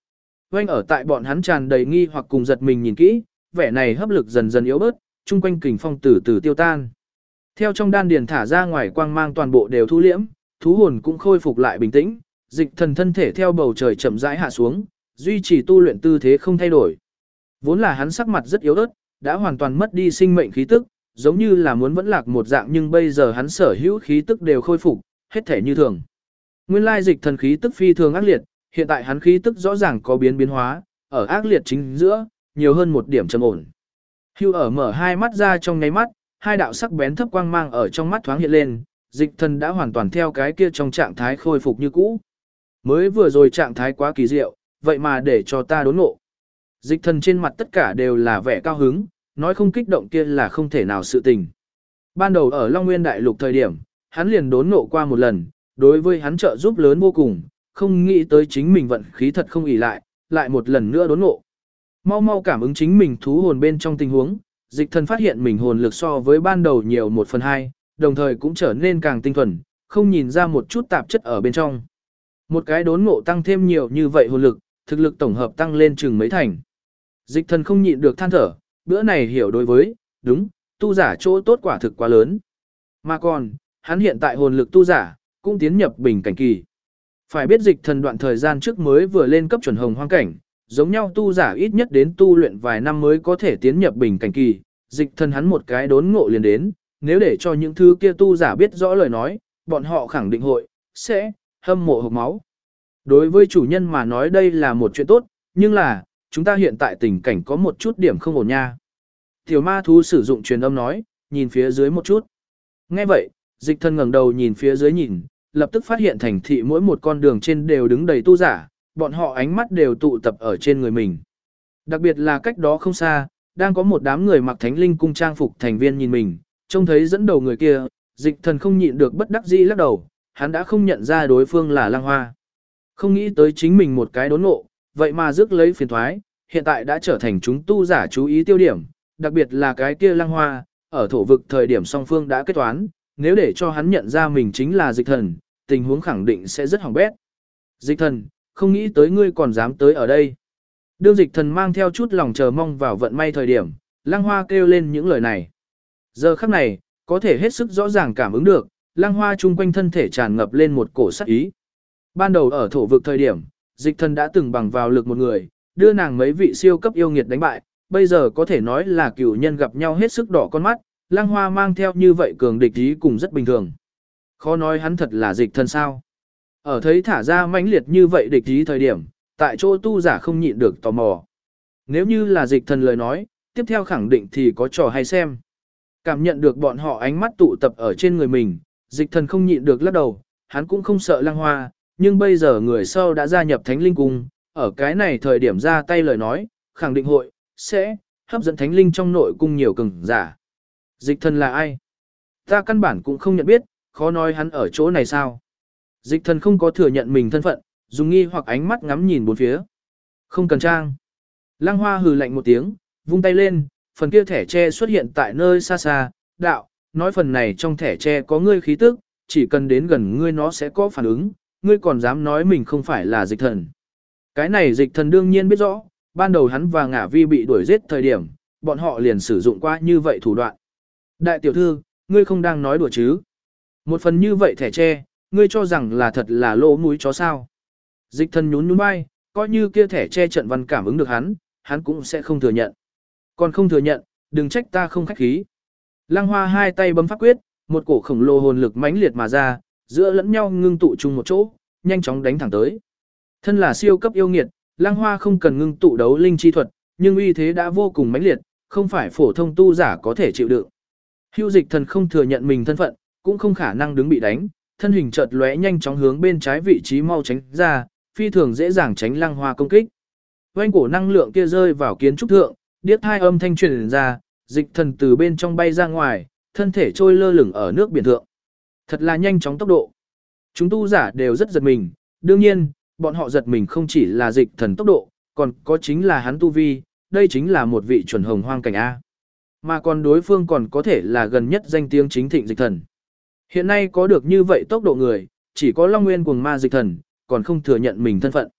Oanh ở tại bọn hắn tràn đầy nghi hoặc cùng giật mình nhìn kỹ, vẻ này hấp lực dần dần yếu bớt, chung quanh kình phong từ từ tiêu tan. Theo trong đan điền thả ra ngoài quang mang toàn bộ đều thu liễm, thú hồn cũng khôi phục lại bình tĩnh, dịch thần thân thể theo bầu trời chậm rãi hạ xuống, duy trì tu luyện tư thế không thay đổi. Vốn là hắn sắc mặt rất yếu ớt, đã hoàn toàn mất đi sinh mệnh khí tức, giống như là muốn vẫn lạc một dạng, nhưng bây giờ hắn sở hữu khí tức đều khôi phục, hết thể như thường. Nguyên lai dịch thần khí tức phi thường ác liệt, hiện tại hắn khí tức rõ ràng có biến hóa, ở ác liệt chính giữa, nhiều hơn một điểm trầm ổn. Hưu ở mở hai mắt ra trong nháy mắt, hai đạo sắc bén thấp quang mang ở trong mắt thoáng hiện lên, dịch thần đã hoàn toàn theo cái kia trong trạng thái khôi phục như cũ. Mới vừa rồi trạng thái quá kỳ diệu, vậy mà để cho ta đốn ngộ. Dịch thần trên mặt tất cả đều là vẻ cao hứng, nói không kích động kia là không thể nào sự tình. Ban đầu ở Long Nguyên Đại Lục thời điểm, hắn liền đốn ngộ qua một lần, đối với hắn trợ giúp lớn vô cùng, không nghĩ tới chính mình vận khí thật không ỷ lại một lần nữa đốn ngộ. Mau mau cảm ứng chính mình thú hồn bên trong tình huống, dịch thần phát hiện mình hồn lực so với ban đầu nhiều 1/2, đồng thời cũng trở nên càng tinh thuần, không nhìn ra một chút tạp chất ở bên trong. Một cái đốn ngộ tăng thêm nhiều như vậy hồn lực, thực lực tổng hợp tăng lên chừng mấy thành. Dịch thần không nhịn được than thở, bữa này hiểu đối với, đúng, tu giả chỗ tốt quả thực quá lớn. Mà còn, hắn hiện tại hồn lực tu giả, cũng tiến nhập bình cảnh kỳ. Phải biết dịch thần đoạn thời gian trước mới vừa lên cấp chuẩn hồng hoang cảnh, giống nhau tu giả ít nhất đến tu luyện vài năm mới có thể tiến nhập bình cảnh kỳ, dịch thần hắn một cái đốn ngộ liền đến, nếu để cho những thứ kia tu giả biết rõ lời nói, bọn họ khẳng định sẽ hâm mộ hộc máu. Đối với chủ nhân mà nói đây là một chuyện tốt, nhưng là, chúng ta hiện tại tình cảnh có một chút điểm không ổn nha. Tiểu ma thú sử dụng truyền âm nói, nhìn phía dưới một chút. Nghe vậy, dịch thần ngẩng đầu nhìn phía dưới nhìn, lập tức phát hiện thành thị mỗi một con đường trên đều đứng đầy tu giả, bọn họ ánh mắt đều tụ tập ở trên người mình. Đặc biệt là cách đó không xa, đang có một đám người mặc thánh linh cung trang phục thành viên nhìn mình, trông thấy dẫn đầu người kia, dịch thần không nhịn được bất đắc dĩ lắc đầu, hắn đã không nhận ra đối phương là Lăng Hoa. Không nghĩ tới chính mình một cái đốn ngộ, vậy mà rước lấy phiền thoái, hiện tại đã trở thành chúng tu giả chú ý tiêu điểm, đặc biệt là cái kia Lăng Hoa, ở thổ vực thời điểm song phương đã kết toán, nếu để cho hắn nhận ra mình chính là dịch thần, tình huống khẳng định sẽ rất hỏng bét. Dịch thần, không nghĩ tới ngươi còn dám tới ở đây. Đương dịch thần mang theo chút lòng chờ mong vào vận may thời điểm, Lăng Hoa kêu lên những lời này. Giờ khắc này, có thể hết sức rõ ràng cảm ứng được, Lăng Hoa chung quanh thân thể tràn ngập lên một cổ sát ý. Ban đầu ở thổ vực thời điểm, dịch thần đã từng bằng vào lực một người, đưa nàng mấy vị siêu cấp yêu nghiệt đánh bại, bây giờ có thể nói là cửu nhân gặp nhau hết sức đỏ con mắt, Lăng Hoa mang theo như vậy cường địch ý cùng rất bình thường. Khó nói hắn thật là dịch thần sao. Ở thấy thả ra mãnh liệt như vậy địch ý thời điểm, tại chỗ tu giả không nhịn được tò mò. Nếu như là dịch thần lời nói, tiếp theo khẳng định thì có trò hay xem. Cảm nhận được bọn họ ánh mắt tụ tập ở trên người mình, dịch thần không nhịn được lắc đầu, hắn cũng không sợ Lăng Hoa, nhưng bây giờ người sau đã gia nhập Thánh Linh Cung, ở cái này thời điểm ra tay lời nói, khẳng định sẽ hấp dẫn Thánh Linh trong nội cung nhiều cường giả. Dịch thần là ai? Ta căn bản cũng không nhận biết, khó nói hắn ở chỗ này sao? Dịch thần không có thừa nhận mình thân phận, dùng nghi hoặc ánh mắt ngắm nhìn bốn phía. Không cần trang. Lăng Hoa hừ lạnh một tiếng, vung tay lên, phần kia thẻ tre xuất hiện tại nơi xa xa, đạo, nói phần này trong thẻ tre có ngươi khí tức, chỉ cần đến gần ngươi nó sẽ có phản ứng, ngươi còn dám nói mình không phải là dịch thần. Cái này dịch thần đương nhiên biết rõ, ban đầu hắn và Ngả Vi bị đuổi giết thời điểm, bọn họ liền sử dụng qua như vậy thủ đoạn. Đại tiểu thư, ngươi không đang nói đùa chứ? Một phần như vậy thẻ tre, ngươi cho rằng là thật là lỗ mũi chó sao? Dịch thần nhún nhún vai, coi như kia thẻ che trận văn cảm ứng được hắn cũng sẽ không thừa nhận. Còn không thừa nhận, đừng trách ta không khách khí. Lăng Hoa hai tay bấm pháp quyết, một cổ khổng lồ hồn lực mãnh liệt mà ra, giữa lẫn nhau ngưng tụ chung một chỗ, nhanh chóng đánh thẳng tới. Thân là siêu cấp yêu nghiệt, Lăng Hoa không cần ngưng tụ đấu linh chi thuật, nhưng uy thế đã vô cùng mãnh liệt, không phải phổ thông tu giả có thể chịu đựng. Hưu dịch thần không thừa nhận mình thân phận, cũng không khả năng đứng bị đánh, thân hình chợt lóe nhanh chóng hướng bên trái vị trí mau tránh ra, phi thường dễ dàng tránh Lăng Hoa công kích. Oanh cổ năng lượng kia rơi vào kiến trúc thượng, điếc hai âm thanh truyền ra, dịch thần từ bên trong bay ra ngoài, thân thể trôi lơ lửng ở nước biển thượng. Thật là nhanh chóng tốc độ. Chúng tu giả đều rất giật mình, đương nhiên, bọn họ giật mình không chỉ là dịch thần tốc độ, còn có chính là hắn tu vi, đây chính là một vị chuẩn hồng hoang cảnh A. Mà còn đối phương còn có thể là gần nhất danh tiếng chính thịnh dịch thần. Hiện nay có được như vậy tốc độ người, chỉ có Long Nguyên Cuồng Ma dịch thần, còn không thừa nhận mình thân phận.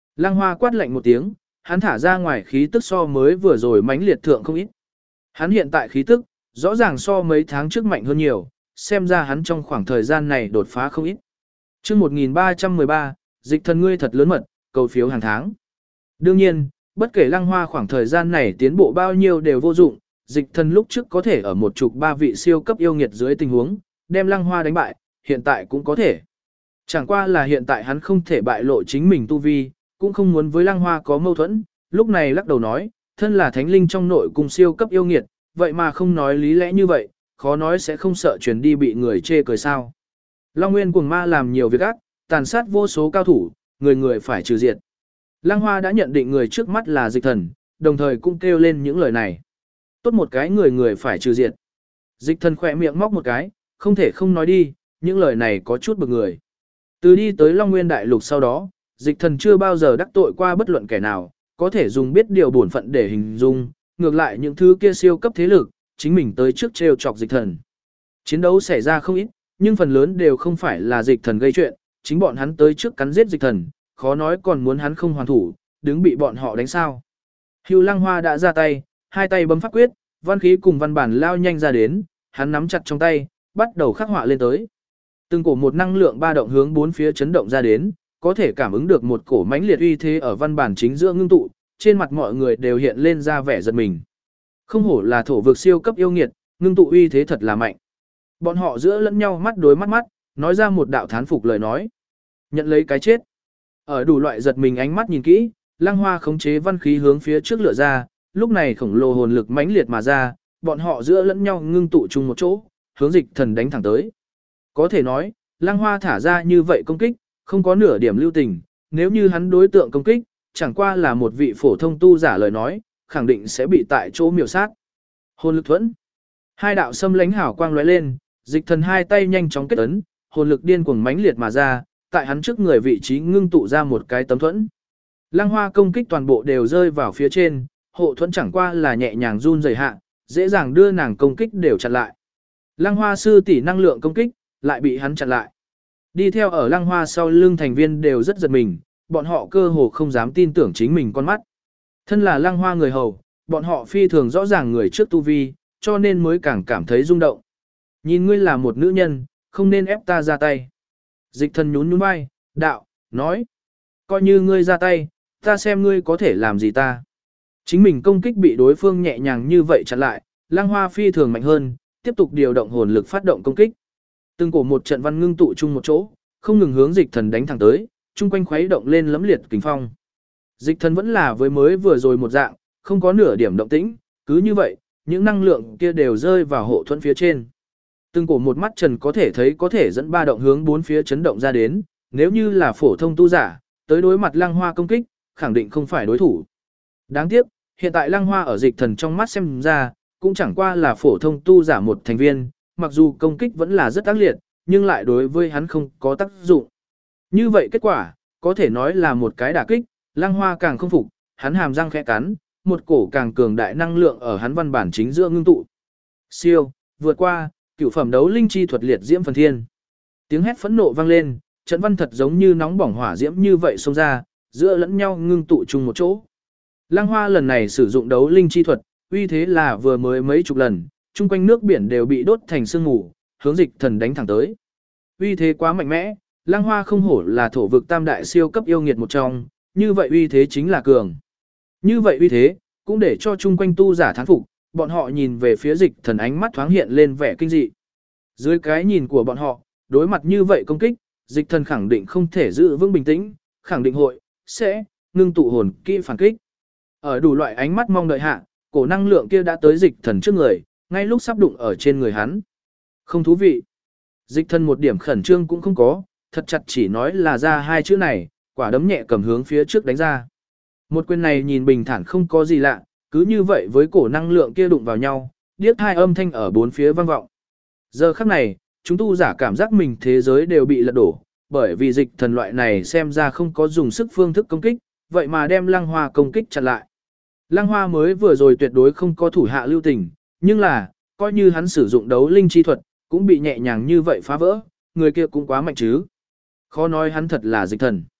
Lăng Hoa quát lạnh một tiếng, hắn thả ra ngoài khí tức so mới vừa rồi mãnh liệt thượng không ít. Hắn hiện tại khí tức, rõ ràng so mấy tháng trước mạnh hơn nhiều, xem ra hắn trong khoảng thời gian này đột phá không ít. Chương 1313, dịch thần ngươi thật lớn mật, cầu phiếu hàng tháng. Đương nhiên, bất kể Lăng Hoa khoảng thời gian này tiến bộ bao nhiêu đều vô dụng, dịch thần lúc trước có thể ở một chục ba vị siêu cấp yêu nghiệt dưới tình huống, đem Lăng Hoa đánh bại, hiện tại cũng có thể. Chẳng qua là hiện tại hắn không thể bại lộ chính mình tu vi, cũng không muốn với Lăng Hoa có mâu thuẫn, lúc này lắc đầu nói, thân là thánh linh trong nội cùng siêu cấp yêu nghiệt, vậy mà không nói lý lẽ như vậy, khó nói sẽ không sợ truyền đi bị người chê cười sao. Long Nguyên cuồng ma làm nhiều việc ác, tàn sát vô số cao thủ, người người phải trừ diệt. Lăng Hoa đã nhận định người trước mắt là dịch thần, đồng thời cũng kêu lên những lời này. Tốt một cái người người phải trừ diệt. Dịch thần khỏe miệng móc một cái, không thể không nói đi, những lời này có chút bực người. Từ đi tới Long Nguyên Đại Lục sau đó, dịch thần chưa bao giờ đắc tội qua bất luận kẻ nào, có thể dùng biết điều bổn phận để hình dung, ngược lại những thứ kia siêu cấp thế lực, chính mình tới trước trêu chọc dịch thần. Chiến đấu xảy ra không ít, nhưng phần lớn đều không phải là dịch thần gây chuyện, chính bọn hắn tới trước cắn giết dịch thần, khó nói còn muốn hắn không hoàn thủ, đứng bị bọn họ đánh sao. Hưu Lăng Hoa đã ra tay, hai tay bấm pháp quyết, văn khí cùng văn bản lao nhanh ra đến, hắn nắm chặt trong tay, bắt đầu khắc họa lên tới. Từng cổ một năng lượng ba động hướng bốn phía chấn động ra đến, có thể cảm ứng được một cổ mãnh liệt uy thế ở văn bản chính giữa ngưng tụ, trên mặt mọi người đều hiện lên ra vẻ giật mình. Không hổ là thổ vực siêu cấp yêu nghiệt, ngưng tụ uy thế thật là mạnh. Bọn họ giữa lẫn nhau mắt đối mắt, nói ra một đạo thán phục lời nói. Nhận lấy cái chết. Ở đủ loại giật mình ánh mắt nhìn kỹ, Lăng Hoa khống chế văn khí hướng phía trước lựa ra, lúc này khổng lồ hồn lực mãnh liệt mà ra, bọn họ giữa lẫn nhau ngưng tụ chung một chỗ, hướng dịch thần đánh thẳng tới. Có thể nói, Lăng Hoa thả ra như vậy công kích, không có nửa điểm lưu tình, nếu như hắn đối tượng công kích, chẳng qua là một vị phổ thông tu giả lời nói, khẳng định sẽ bị tại chỗ miểu sát. Hồn lực thuẫn. Hai đạo xâm lánh hảo quang lóe lên, dịch thần hai tay nhanh chóng kết ấn, hồn lực điên cuồng mãnh liệt mà ra, tại hắn trước người vị trí ngưng tụ ra một cái tấm thuẫn. Lăng Hoa công kích toàn bộ đều rơi vào phía trên, hộ thuẫn chẳng qua là nhẹ nhàng run rẩy hạ, dễ dàng đưa nàng công kích đều chặn lại. Lăng Hoa sư tỷ năng lượng công kích, lại bị hắn chặn lại. Đi theo ở Lăng Hoa sau lưng thành viên đều rất giật mình, bọn họ cơ hồ không dám tin tưởng chính mình con mắt. Thân là Lăng Hoa người hầu, bọn họ phi thường rõ ràng người trước tu vi, cho nên mới càng cảm thấy rung động. Nhìn ngươi là một nữ nhân, không nên ép ta ra tay. Dịch thần nhún nhún vai, đạo, nói. Coi như ngươi ra tay, ta xem ngươi có thể làm gì ta. Chính mình công kích bị đối phương nhẹ nhàng như vậy chặn lại, Lăng Hoa phi thường mạnh hơn, tiếp tục điều động hồn lực phát động công kích. Từng cổ một trận văn ngưng tụ chung một chỗ, không ngừng hướng dịch thần đánh thẳng tới, chung quanh khuấy động lên lẫm liệt kình phong. Dịch thần vẫn là với mới vừa rồi một dạng, không có nửa điểm động tĩnh, cứ như vậy, những năng lượng kia đều rơi vào hộ thuẫn phía trên. Từng cổ một mắt trần có thể dẫn ba động hướng bốn phía chấn động ra đến, nếu như là phổ thông tu giả, tới đối mặt Lăng Hoa công kích, khẳng định không phải đối thủ. Đáng tiếc, hiện tại Lăng Hoa ở dịch thần trong mắt xem ra, cũng chẳng qua là phổ thông tu giả một thành viên, mặc dù công kích vẫn là rất ác liệt, nhưng lại đối với hắn không có tác dụng. Như vậy kết quả, có thể nói là một cái đả kích, Lăng Hoa càng không phục, hắn hàm răng khẽ cắn, một cổ càng cường đại năng lượng ở hắn văn bản chính giữa ngưng tụ. Siêu, vượt qua, cửu phẩm đấu linh chi thuật liệt diễm phần thiên. Tiếng hét phẫn nộ vang lên, trận văn thật giống như nóng bỏng hỏa diễm như vậy xông ra, giữa lẫn nhau ngưng tụ chung một chỗ. Lăng Hoa lần này sử dụng đấu linh chi thuật, uy thế là vừa mới mấy chục lần, chung quanh nước biển đều bị đốt thành sương mù, hướng dịch thần đánh thẳng tới. Uy thế quá mạnh mẽ, Lăng Hoa không hổ là thổ vực tam đại siêu cấp yêu nghiệt một trong, như vậy uy thế chính là cường. Như vậy uy thế, cũng để cho chung quanh tu giả thán phục, bọn họ nhìn về phía dịch thần ánh mắt thoáng hiện lên vẻ kinh dị. Dưới cái nhìn của bọn họ, đối mặt như vậy công kích, dịch thần khẳng định không thể giữ vững bình tĩnh, khẳng định sẽ ngưng tụ hồn kỹ phản kích. Ở đủ loại ánh mắt mong đợi hạ, cổ năng lượng kia đã tới dịch thần trước người, ngay lúc sắp đụng ở trên người hắn. Không thú vị. Dịch thần một điểm khẩn trương cũng không có, thật chặt chỉ nói là ra hai chữ này, quả đấm nhẹ cầm hướng phía trước đánh ra. Một quyền này nhìn bình thản không có gì lạ, cứ như vậy với cổ năng lượng kia đụng vào nhau, điếc hai âm thanh ở bốn phía vang vọng. Giờ khắc này, chúng tu giả cảm giác mình thế giới đều bị lật đổ, bởi vì dịch thần loại này xem ra không có dùng sức phương thức công kích, vậy mà đem Lăng Hoa công kích chặn lại. Lăng Hoa mới vừa rồi tuyệt đối không có thủ hạ lưu tình, nhưng là, coi như hắn sử dụng đấu linh chi thuật, cũng bị nhẹ nhàng như vậy phá vỡ, người kia cũng quá mạnh chứ. Khó nói hắn thật là dịch thần.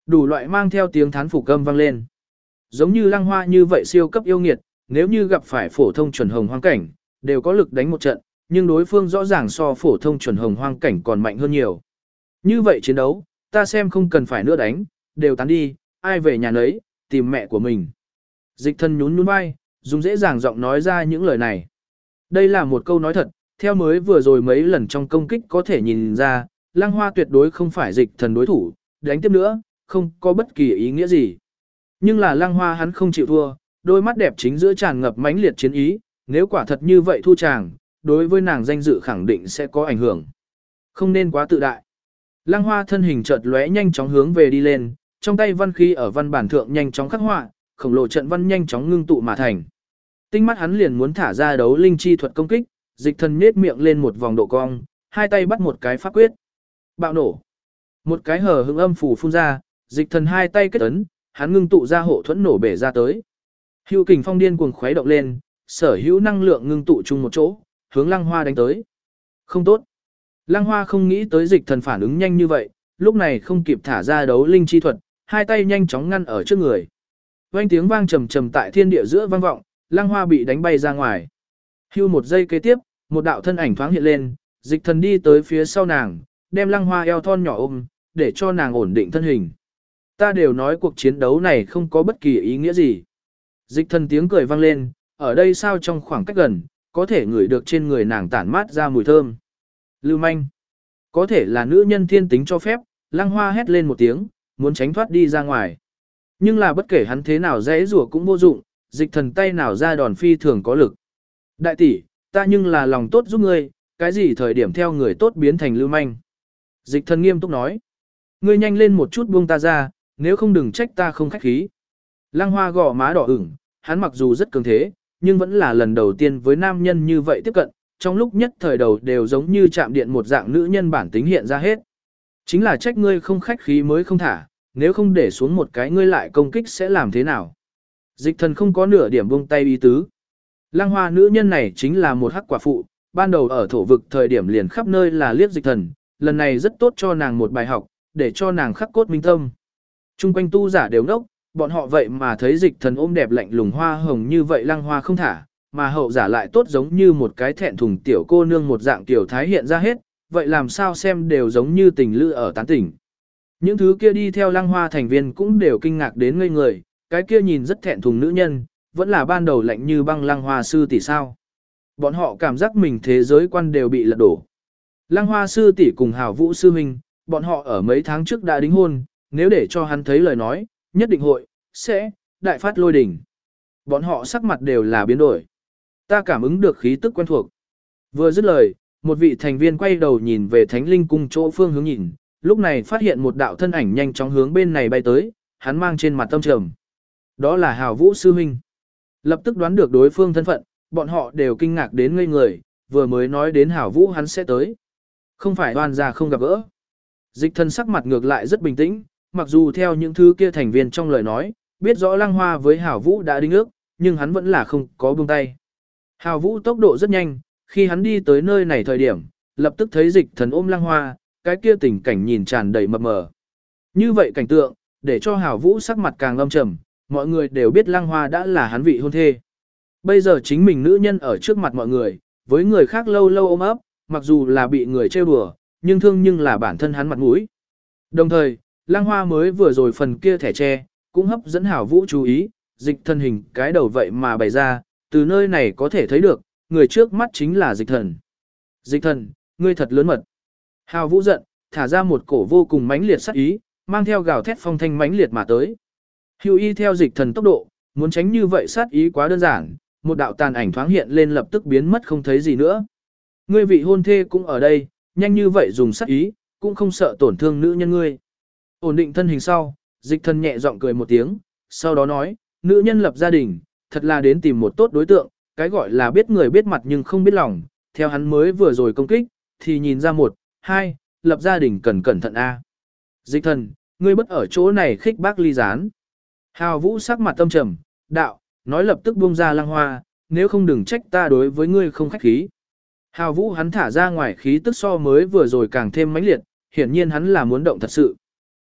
Đủ loại mang theo tiếng thán phục âm vang lên. Giống như Lăng Hoa như vậy siêu cấp yêu nghiệt, nếu như gặp phải phổ thông chuẩn hồng hoang cảnh, đều có lực đánh một trận, nhưng đối phương rõ ràng so phổ thông chuẩn hồng hoang cảnh còn mạnh hơn nhiều. Như vậy chiến đấu, ta xem không cần phải nữa đánh, đều tán đi, ai về nhà nấy, tìm mẹ của mình. Dịch Thần nhún nhún vai, dùng dễ dàng giọng nói ra những lời này. Đây là một câu nói thật, theo mới vừa rồi mấy lần trong công kích có thể nhìn ra, Lăng Hoa tuyệt đối không phải Dịch Thần đối thủ, đánh tiếp nữa, không có bất kỳ ý nghĩa gì. Nhưng là Lăng Hoa hắn không chịu thua, đôi mắt đẹp chính giữa tràn ngập mãnh liệt chiến ý, nếu quả thật như vậy thu chàng, đối với nàng danh dự khẳng định sẽ có ảnh hưởng. Không nên quá tự đại. Lăng Hoa thân hình chợt lóe nhanh chóng hướng về đi lên, trong tay văn khí ở văn bản thượng nhanh chóng khắc họa, khổng lồ trận văn nhanh chóng ngưng tụ mà thành. Tinh mắt hắn liền muốn thả ra đấu linh chi thuật công kích, Dịch Thần nhếch miệng lên một vòng độ cong, hai tay bắt một cái pháp quyết. Bạo nổ. Một cái hở hững âm phủ phun ra, Dịch Thần hai tay kết ấn, hắn ngưng tụ ra hộ thuẫn nổ bể ra tới. Hưu kình phong điên cuồng khuấy động lên, sở hữu năng lượng ngưng tụ chung một chỗ, hướng Lăng Hoa đánh tới. Không tốt. Lăng Hoa không nghĩ tới Dịch Thần phản ứng nhanh như vậy, lúc này không kịp thả ra đấu linh chi thuật, hai tay nhanh chóng ngăn ở trước người. Vang tiếng vang trầm trầm tại thiên địa giữa vang vọng, Lăng Hoa bị đánh bay ra ngoài. Hưu một giây kế tiếp, một đạo thân ảnh thoáng hiện lên, Dịch Thần đi tới phía sau nàng, đem Lăng Hoa eo thon nhỏ ôm, để cho nàng ổn định thân hình. Ta đều nói cuộc chiến đấu này không có bất kỳ ý nghĩa gì. Dịch Thần tiếng cười vang lên, ở đây sao trong khoảng cách gần, có thể ngửi được trên người nàng tản mát ra mùi thơm. Lưu manh. Có thể là nữ nhân thiên tính cho phép, Lăng Hoa hét lên một tiếng, muốn tránh thoát đi ra ngoài. Nhưng là bất kể hắn thế nào dễ rủa cũng vô dụng, Dịch Thần tay nào ra đòn phi thường có lực. Đại tỷ, ta nhưng là lòng tốt giúp ngươi, cái gì thời điểm theo người tốt biến thành lưu manh. Dịch Thần nghiêm túc nói. Ngươi nhanh lên một chút buông ta ra, nếu không đừng trách ta không khách khí. Lăng Hoa gò má đỏ ửng, hắn mặc dù rất cường thế, nhưng vẫn là lần đầu tiên với nam nhân như vậy tiếp cận, trong lúc nhất thời đầu đều giống như chạm điện một dạng nữ nhân bản tính hiện ra hết. Chính là trách ngươi không khách khí mới không thả, nếu không để xuống một cái ngươi lại công kích sẽ làm thế nào. Dịch Thần không có nửa điểm buông tay ý tứ. Lăng Hoa nữ nhân này chính là một hắc quả phụ, ban đầu ở thổ vực thời điểm liền khắp nơi là liếc Dịch Thần, lần này rất tốt cho nàng một bài học, để cho nàng khắc cốt minh tâm. Trung quanh tu giả đều ngốc, bọn họ vậy mà thấy Dịch Thần ôm đẹp lạnh lùng hoa hồng như vậy Lăng Hoa không thả, mà hậu giả lại tốt giống như một cái thẹn thùng tiểu cô nương một dạng tiểu thái hiện ra hết, vậy làm sao xem đều giống như tình lữ ở tán tỉnh. Những thứ kia đi theo Lăng Hoa thành viên cũng đều kinh ngạc đến ngây người, cái kia nhìn rất thẹn thùng nữ nhân, vẫn là ban đầu lạnh như băng Lăng Hoa sư tỷ sao. Bọn họ cảm giác mình thế giới quan đều bị lật đổ. Lăng Hoa sư tỷ cùng Hảo Vũ sư huynh, bọn họ ở mấy tháng trước đã đính hôn, nếu để cho hắn thấy lời nói, nhất định hội, sẽ, đại phát lôi đỉnh. Bọn họ sắc mặt đều là biến đổi. Ta cảm ứng được khí tức quen thuộc. Vừa dứt lời, một vị thành viên quay đầu nhìn về Thánh Linh cung chỗ phương hướng nhìn, lúc này phát hiện một đạo thân ảnh nhanh chóng hướng bên này bay tới, hắn mang trên mặt tâm trầm. Đó là Hảo Vũ sư huynh. Lập tức đoán được đối phương thân phận, bọn họ đều kinh ngạc đến ngây người, vừa mới nói đến Hảo Vũ hắn sẽ tới. Không phải oan gia không gặp gỡ. Dịch Thần sắc mặt ngược lại rất bình tĩnh, mặc dù theo những thứ kia thành viên trong lời nói, biết rõ Lăng Hoa với Hảo Vũ đã đính ước, nhưng hắn vẫn là không có buông tay. Hảo Vũ tốc độ rất nhanh, khi hắn đi tới nơi này thời điểm, lập tức thấy Dịch Thần ôm Lăng Hoa, cái kia tình cảnh nhìn tràn đầy mập mờ. Như vậy cảnh tượng, để cho Hảo Vũ sắc mặt càng âm trầm, mọi người đều biết Lăng Hoa đã là hắn vị hôn thê. Bây giờ chính mình nữ nhân ở trước mặt mọi người, với người khác lâu lâu ôm ấp, mặc dù là bị người trêu đùa, nhưng thương nhưng là bản thân hắn mặt mũi. Đồng thời, Lăng Hoa mới vừa rồi phần kia thẻ tre, cũng hấp dẫn Hảo Vũ chú ý, Dịch Thần hình cái đầu vậy mà bày ra, từ nơi này có thể thấy được, người trước mắt chính là Dịch Thần. Dịch Thần, ngươi thật lớn mật. Hảo Vũ giận, thả ra một cổ vô cùng mãnh liệt sát ý, mang theo gào thét phong thanh mãnh liệt mà tới. Hưu y theo Dịch Thần tốc độ, muốn tránh như vậy sát ý quá đơn giản, một đạo tàn ảnh thoáng hiện lên lập tức biến mất không thấy gì nữa. Ngươi vị hôn thê cũng ở đây, nhanh như vậy dùng sát ý, cũng không sợ tổn thương nữ nhân ngươi. Ổn định thân hình sau, Dịch Thần nhẹ giọng cười một tiếng, sau đó nói, nữ nhân lập gia đình, thật là đến tìm một tốt đối tượng, cái gọi là biết người biết mặt nhưng không biết lòng, theo hắn mới vừa rồi công kích, thì nhìn ra một, hai, lập gia đình cần cẩn thận a. Dịch Thần, ngươi bất ở chỗ này khích bác ly gián. Hào Vũ sắc mặt tâm trầm, đạo, nói lập tức buông ra Lăng Hoa, nếu không đừng trách ta đối với ngươi không khách khí. Hào Vũ hắn thả ra ngoài khí tức so mới vừa rồi càng thêm mãnh liệt, hiển nhiên hắn là muốn động thật sự.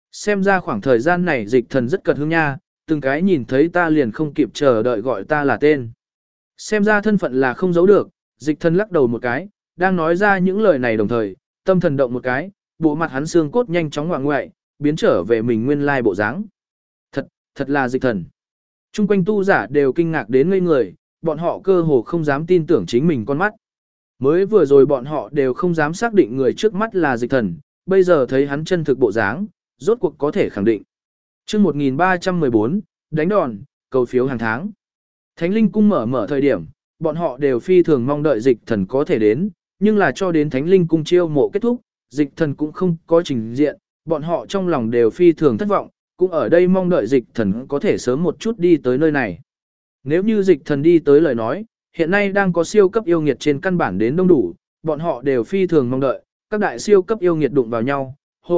Xem ra khoảng thời gian này dịch thần rất cật hương nha, từng cái nhìn thấy ta liền không kịp chờ đợi gọi ta là tên. Xem ra thân phận là không giấu được, dịch thần lắc đầu một cái, đang nói ra những lời này đồng thời, tâm thần động một cái, bộ mặt hắn xương cốt nhanh chóng ngoạng ngoại, biến trở về mình nguyên lai bộ dáng. Thật là dịch thần. Trung quanh tu giả đều kinh ngạc đến ngây người, bọn họ cơ hồ không dám tin tưởng chính mình con mắt. Mới vừa rồi bọn họ đều không dám xác định người trước mắt là dịch thần, bây giờ thấy hắn chân thực bộ dáng, rốt cuộc có thể khẳng định. Chương 1314, đánh đòn, cầu phiếu hàng tháng. Thánh linh cung mở thời điểm, bọn họ đều phi thường mong đợi dịch thần có thể đến, nhưng là cho đến thánh linh cung chiêu mộ kết thúc, dịch thần cũng không có trình diện, bọn họ trong lòng đều phi thường thất vọng, cũng ở đây mong đợi dịch thần có thể sớm một chút đi tới nơi này. Nếu như dịch thần đi tới lời nói, hiện nay đang có siêu cấp yêu nghiệt trên căn bản đến đông đủ, bọn họ đều phi thường mong đợi, các đại siêu cấp yêu nghiệt đụng vào nhau,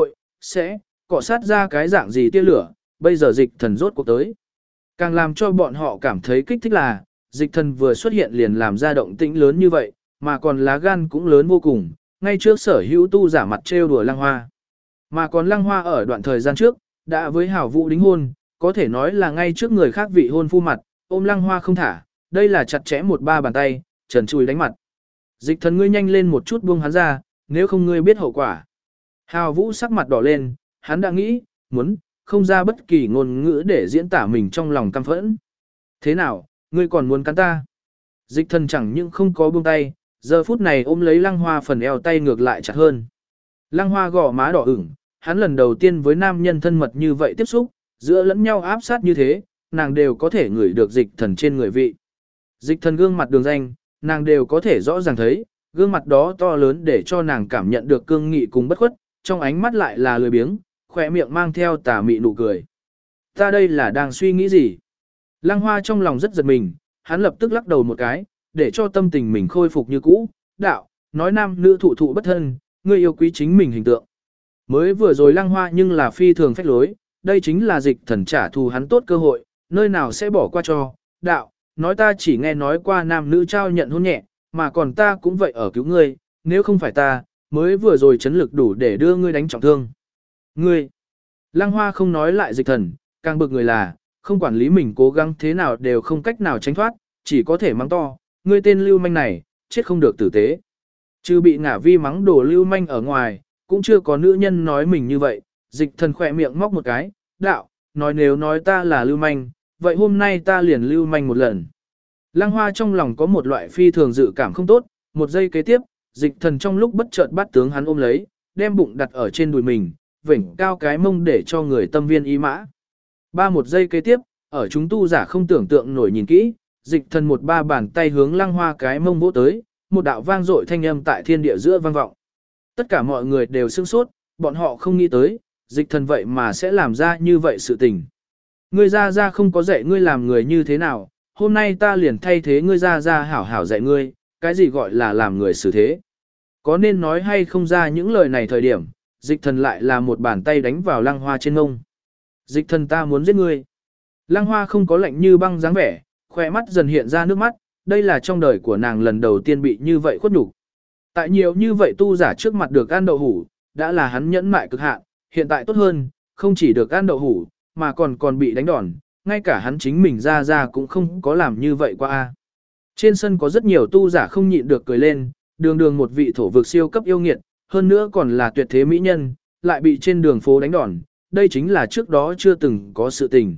sẽ cọ sát ra cái dạng gì tia lửa, bây giờ dịch thần rốt cuộc tới. Càng làm cho bọn họ cảm thấy kích thích là, dịch thần vừa xuất hiện liền làm ra động tĩnh lớn như vậy, mà còn lá gan cũng lớn vô cùng, ngay trước sở hữu tu giả mặt trêu đùa Lăng Hoa. Mà còn Lăng Hoa ở đoạn thời gian trước, đã với Hảo Vũ đính hôn, có thể nói là ngay trước người khác vị hôn phu mặt, ôm Lăng Hoa không thả, đây là chặt chẽ một ba bàn tay, trần chùi đánh mặt. Dịch thần ngươi nhanh lên một chút buông hắn ra, nếu không ngươi biết hậu quả. Hảo Vũ sắc mặt đỏ lên, hắn đã nghĩ, muốn, không ra bất kỳ ngôn ngữ để diễn tả mình trong lòng căm phẫn. Thế nào, ngươi còn muốn cắn ta? Dịch thần chẳng những không có buông tay, giờ phút này ôm lấy Lăng Hoa phần eo tay ngược lại chặt hơn. Lăng Hoa gò má đỏ ửng, hắn lần đầu tiên với nam nhân thân mật như vậy tiếp xúc, giữa lẫn nhau áp sát như thế, nàng đều có thể ngửi được dịch thần trên người vị. Dịch thần gương mặt đường danh, nàng đều có thể rõ ràng thấy, gương mặt đó to lớn để cho nàng cảm nhận được cương nghị cùng bất khuất, trong ánh mắt lại là lười biếng, khỏe miệng mang theo tà mị nụ cười. Ta đây là đang suy nghĩ gì? Lăng Hoa trong lòng rất giật mình, hắn lập tức lắc đầu một cái, để cho tâm tình mình khôi phục như cũ. Đạo, nói nam nữ thụ thụ bất thân, ngươi yêu quý chính mình hình tượng. Mới vừa rồi Lăng Hoa nhưng là phi thường phách lối, đây chính là dịch thần trả thù hắn tốt cơ hội, nơi nào sẽ bỏ qua cho. Đạo, nói ta chỉ nghe nói qua nam nữ trao nhận hôn nhẹ, mà còn ta cũng vậy ở cứu ngươi, nếu không phải ta, mới vừa rồi chấn lực đủ để đưa ngươi đánh trọng thương. Ngươi, Lăng Hoa không nói lại dịch thần, càng bực người là, không quản lý mình cố gắng thế nào đều không cách nào tránh thoát, chỉ có thể mắng to, ngươi tên lưu manh này, chết không được tử tế. Chứ bị ngả vi mắng đổ lưu manh ở ngoài, cũng chưa có nữ nhân nói mình như vậy, dịch thần khỏe miệng móc một cái, đạo, nói nếu nói ta là lưu manh, vậy hôm nay ta liền lưu manh một lần. Lăng Hoa trong lòng có một loại phi thường dự cảm không tốt, một giây kế tiếp, dịch thần trong lúc bất chợt bắt tướng hắn ôm lấy, đem bụng đặt ở trên đùi mình, vểnh cao cái mông để cho người tâm viên ý mã. Một giây kế tiếp, ở chúng tu giả không tưởng tượng nổi nhìn kỹ, dịch thần một ba bàn tay hướng Lăng Hoa cái mông vỗ tới, một đạo vang dội thanh âm tại thiên địa giữa vang vọng. Tất cả mọi người đều sửng sốt, bọn họ không nghĩ tới, dịch thần vậy mà sẽ làm ra như vậy sự tình. Ngươi ra không có dạy ngươi làm người như thế nào, hôm nay ta liền thay thế ngươi ra hảo hảo dạy ngươi, cái gì gọi là làm người xử thế. Có nên nói hay không ra những lời này thời điểm, dịch thần lại là một bàn tay đánh vào Lăng Hoa trên ngông. Dịch thần ta muốn giết ngươi. Lăng Hoa không có lạnh như băng dáng vẻ, khỏe mắt dần hiện ra nước mắt, đây là trong đời của nàng lần đầu tiên bị như vậy khuất nhục. Tại nhiều như vậy tu giả trước mặt được ăn đậu hủ, đã là hắn nhẫn mại cực hạn, hiện tại tốt hơn, không chỉ được ăn đậu hủ, mà còn bị đánh đòn, ngay cả hắn chính mình ra cũng không có làm như vậy qua. Trên sân có rất nhiều tu giả không nhịn được cười lên, đường một vị thổ vực siêu cấp yêu nghiệt, hơn nữa còn là tuyệt thế mỹ nhân, lại bị trên đường phố đánh đòn, đây chính là trước đó chưa từng có sự tình.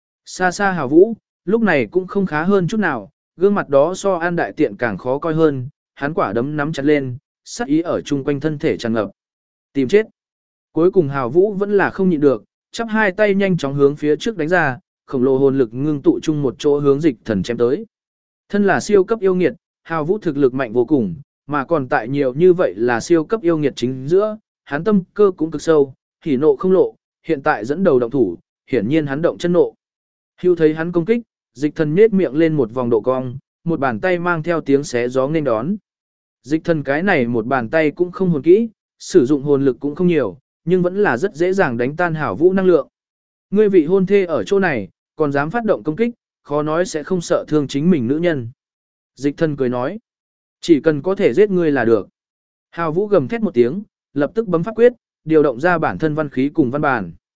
Xa xa Hào Vũ, lúc này cũng không khá hơn chút nào, gương mặt đó so An Đại Tiện càng khó coi hơn, hắn quả đấm nắm chặt lên, sát ý ở chung quanh thân thể tràn ngập. Tìm chết. Cuối cùng Hào Vũ vẫn là không nhịn được, chắp hai tay nhanh chóng hướng phía trước đánh ra, khổng lồ hồn lực ngưng tụ chung một chỗ hướng dịch thần chém tới. Thân là siêu cấp yêu nghiệt, Hào Vũ thực lực mạnh vô cùng, mà còn tại nhiều như vậy là siêu cấp yêu nghiệt chính giữa, hắn tâm cơ cũng cực sâu, hỉ nộ không lộ, hiện tại dẫn đầu động thủ, hiển nhiên hắn động chân nộ. Hưu thấy hắn công kích, dịch thần nhếch miệng lên một vòng độ cong, một bàn tay mang theo tiếng xé gió nghênh đón. Dịch thần cái này một bàn tay cũng không hồn kỹ, sử dụng hồn lực cũng không nhiều, nhưng vẫn là rất dễ dàng đánh tan Hảo Vũ năng lượng. Ngươi vị hôn thê ở chỗ này, còn dám phát động công kích, khó nói sẽ không sợ thương chính mình nữ nhân. Dịch thần cười nói, chỉ cần có thể giết ngươi là được. Hảo Vũ gầm thét một tiếng, lập tức bấm pháp quyết, điều động ra bản thân văn khí cùng văn bản.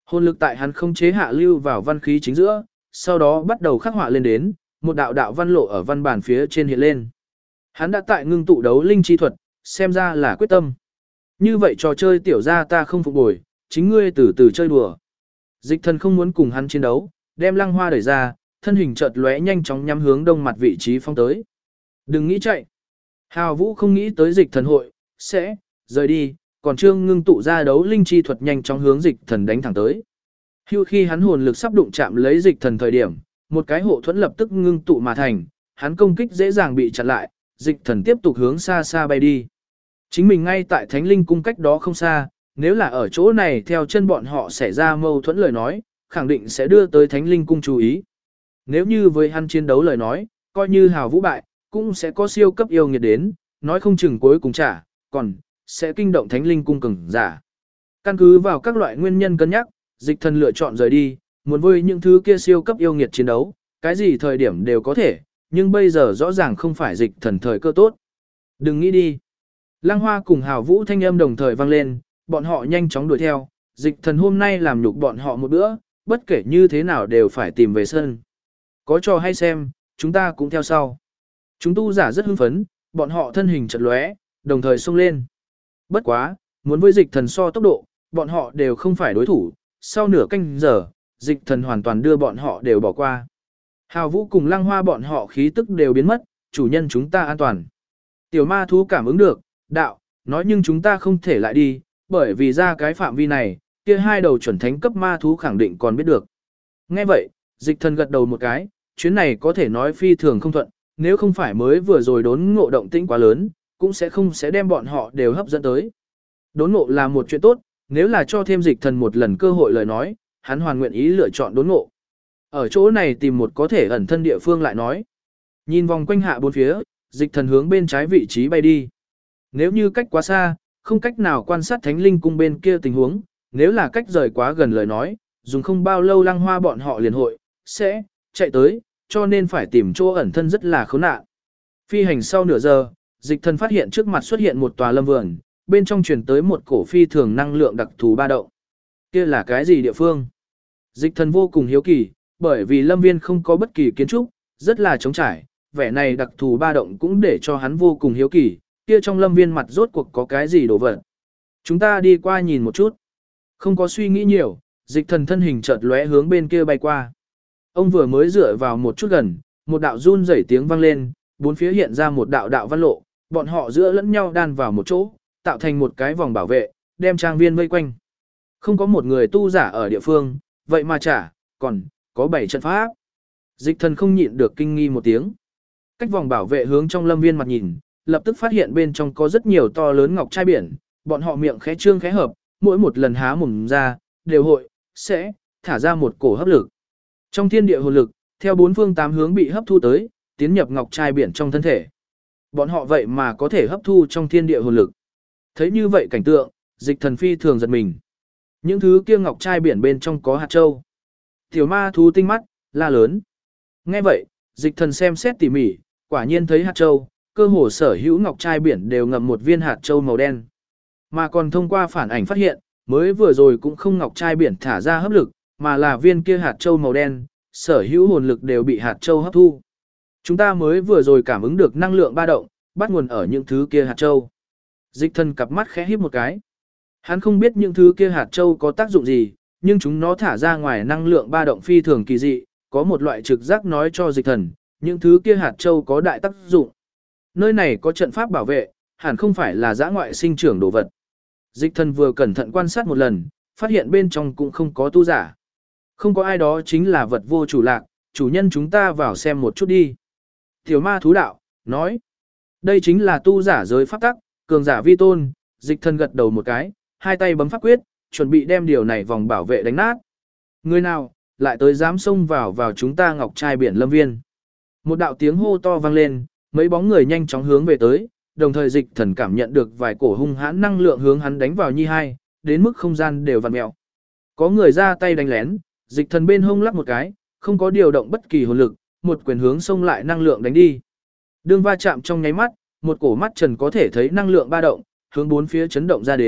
Hồn lực tại hắn không chế hạ lưu vào văn khí chính giữa, sau đó bắt đầu khắc họa lên đến, một đạo đạo văn lộ ở văn bản phía trên hiện lên. Hắn đã tại ngưng tụ đấu linh chi thuật, xem ra là quyết tâm. Như vậy trò chơi tiểu gia ta không phục bồi, chính ngươi từ từ chơi đùa. Dịch thần không muốn cùng hắn chiến đấu, đem Lăng Hoa đẩy ra, thân hình chợt lóe nhanh chóng nhắm hướng đông mặt vị trí phong tới. Đừng nghĩ chạy. Hào Vũ không nghĩ tới dịch thần hội, sẽ, rời đi, còn trương ngưng tụ ra đấu linh chi thuật nhanh chóng hướng dịch thần đánh thẳng tới. Hưu khi hắn hồn lực sắp đụng chạm lấy dịch thần thời điểm, một cái hộ thuẫn lập tức ngưng tụ mà thành, hắn công kích dễ dàng bị chặn lại, dịch thần tiếp tục hướng xa xa bay đi. Chính mình ngay tại Thánh Linh cung cách đó không xa, nếu là ở chỗ này theo chân bọn họ xảy ra mâu thuẫn lời nói, khẳng định sẽ đưa tới Thánh Linh cung chú ý. Nếu như với hắn chiến đấu lời nói, coi như Hào Vũ bại, cũng sẽ có siêu cấp yêu nghiệt đến, nói không chừng cuối cùng trả, còn sẽ kinh động Thánh Linh cung cường giả. Căn cứ vào các loại nguyên nhân cân nhắc, dịch thần lựa chọn rời đi, muốn với những thứ kia siêu cấp yêu nghiệt chiến đấu, cái gì thời điểm đều có thể, nhưng bây giờ rõ ràng không phải dịch thần thời cơ tốt. Đừng nghĩ đi. Lăng Hoa cùng Hào Vũ thanh âm đồng thời vang lên, bọn họ nhanh chóng đuổi theo, dịch thần hôm nay làm nhục bọn họ một bữa, bất kể như thế nào đều phải tìm về sân. Có trò hay xem, chúng ta cũng theo sau. Chúng tu giả rất hưng phấn, bọn họ thân hình chật lóe, đồng thời xông lên. Bất quá, muốn với dịch thần so tốc độ, bọn họ đều không phải đối thủ, sau nửa canh giờ, dịch thần hoàn toàn đưa bọn họ đều bỏ qua. Hào Vũ cùng Lăng Hoa bọn họ khí tức đều biến mất, chủ nhân chúng ta an toàn. Tiểu ma thú cảm ứng được, đạo, nói nhưng chúng ta không thể lại đi, bởi vì ra cái phạm vi này, kia hai đầu chuẩn thánh cấp ma thú khẳng định còn biết được. Nghe vậy, dịch thần gật đầu một cái, chuyến này có thể nói phi thường không thuận, nếu không phải mới vừa rồi đốn ngộ động tĩnh quá lớn, cũng sẽ đem bọn họ đều hấp dẫn tới. Đốn ngộ là một chuyện tốt, nếu là cho thêm dịch thần một lần cơ hội lời nói, hắn hoàn nguyện ý lựa chọn đốn ngộ. Ở chỗ này tìm một có thể ẩn thân địa phương lại nói. Nhìn vòng quanh hạ bốn phía, dịch thần hướng bên trái vị trí bay đi. Nếu như cách quá xa, không cách nào quan sát Thánh Linh cung bên kia tình huống, nếu là cách rời quá gần lời nói, dùng không bao lâu Lăng Hoa bọn họ liền hội, sẽ chạy tới, cho nên phải tìm chỗ ẩn thân rất là khốn nạn. Phi hành sau nửa giờ, dịch thần phát hiện trước mặt xuất hiện một tòa lâm vườn, bên trong truyền tới một cổ phi thường năng lượng đặc thù ba động. Kia là cái gì địa phương? Dịch thần vô cùng hiếu kỳ, bởi vì lâm viên không có bất kỳ kiến trúc, rất là trống trải, vẻ này đặc thù ba động cũng để cho hắn vô cùng hiếu kỳ, kia trong lâm viên mặt rốt cuộc có cái gì đồ vật. Chúng ta đi qua nhìn một chút. Không có suy nghĩ nhiều, dịch thần thân hình chợt lóe hướng bên kia bay qua. Ông vừa mới dựa vào một chút gần, một đạo run rẩy tiếng vang lên, bốn phía hiện ra một đạo đạo văn lộ, bọn họ giữa lẫn nhau đan vào một chỗ, tạo thành một cái vòng bảo vệ, đem trang viên vây quanh. Không có một người tu giả ở địa phương, vậy mà còn có 7 trận pháp. Dịch thần không nhịn được kinh nghi một tiếng. Cách vòng bảo vệ hướng trong lâm viên mặt nhìn, lập tức phát hiện bên trong có rất nhiều to lớn ngọc trai biển, bọn họ miệng khẽ trương khẽ hợp, mỗi một lần há mồm ra, đều sẽ thả ra một cổ hấp lực. Trong thiên địa hồn lực, theo bốn phương tám hướng bị hấp thu tới, tiến nhập ngọc trai biển trong thân thể. Bọn họ vậy mà có thể hấp thu trong thiên địa hồn lực. Thấy như vậy cảnh tượng, dịch thần phi thường giật mình. Những thứ kia ngọc trai biển bên trong có hạt châu. Tiểu ma thú tinh mắt, la lớn. Nghe vậy, dịch thần xem xét tỉ mỉ, quả nhiên thấy hạt châu, cơ hồ sở hữu ngọc trai biển đều ngậm một viên hạt châu màu đen. Mà còn thông qua phản ảnh phát hiện, mới vừa rồi cũng không ngọc trai biển thả ra hấp lực, mà là viên kia hạt châu màu đen, sở hữu hồn lực đều bị hạt châu hấp thu. Chúng ta mới vừa rồi cảm ứng được năng lượng ba động, bắt nguồn ở những thứ kia hạt châu. Dịch thần cặp mắt khẽ híp một cái. Hắn không biết những thứ kia hạt châu có tác dụng gì, nhưng chúng nó thả ra ngoài năng lượng ba động phi thường kỳ dị, có một loại trực giác nói cho dịch thần, những thứ kia hạt châu có đại tác dụng. Nơi này có trận pháp bảo vệ, hẳn không phải là dã ngoại sinh trưởng đồ vật. Dịch thần vừa cẩn thận quan sát một lần, phát hiện bên trong cũng không có tu giả. Không có ai đó chính là vật vô chủ lạc, chủ nhân chúng ta vào xem một chút đi. Tiểu ma thú đạo, nói. Đây chính là tu giả giới pháp tắc, cường giả vi tôn, dịch thần gật đầu một cái, hai tay bấm pháp quyết, chuẩn bị đem điều này vòng bảo vệ đánh nát. Người nào, lại tới dám xông vào chúng ta ngọc trai biển lâm viên. Một đạo tiếng hô to vang lên, mấy bóng người nhanh chóng hướng về tới, đồng thời dịch thần cảm nhận được vài cổ hung hãn năng lượng hướng hắn đánh vào nhi hai, đến mức không gian đều vặn mèo. Có người ra tay đánh lén, dịch thần bên hông lắc một cái, không có điều động bất kỳ hồn lực, một quyền hướng xông lại năng lượng đánh đi. Đương va chạm trong nháy mắt, một cổ mắt trần có thể thấy năng lượng ba động, hướng bốn phía chấn động ra đến,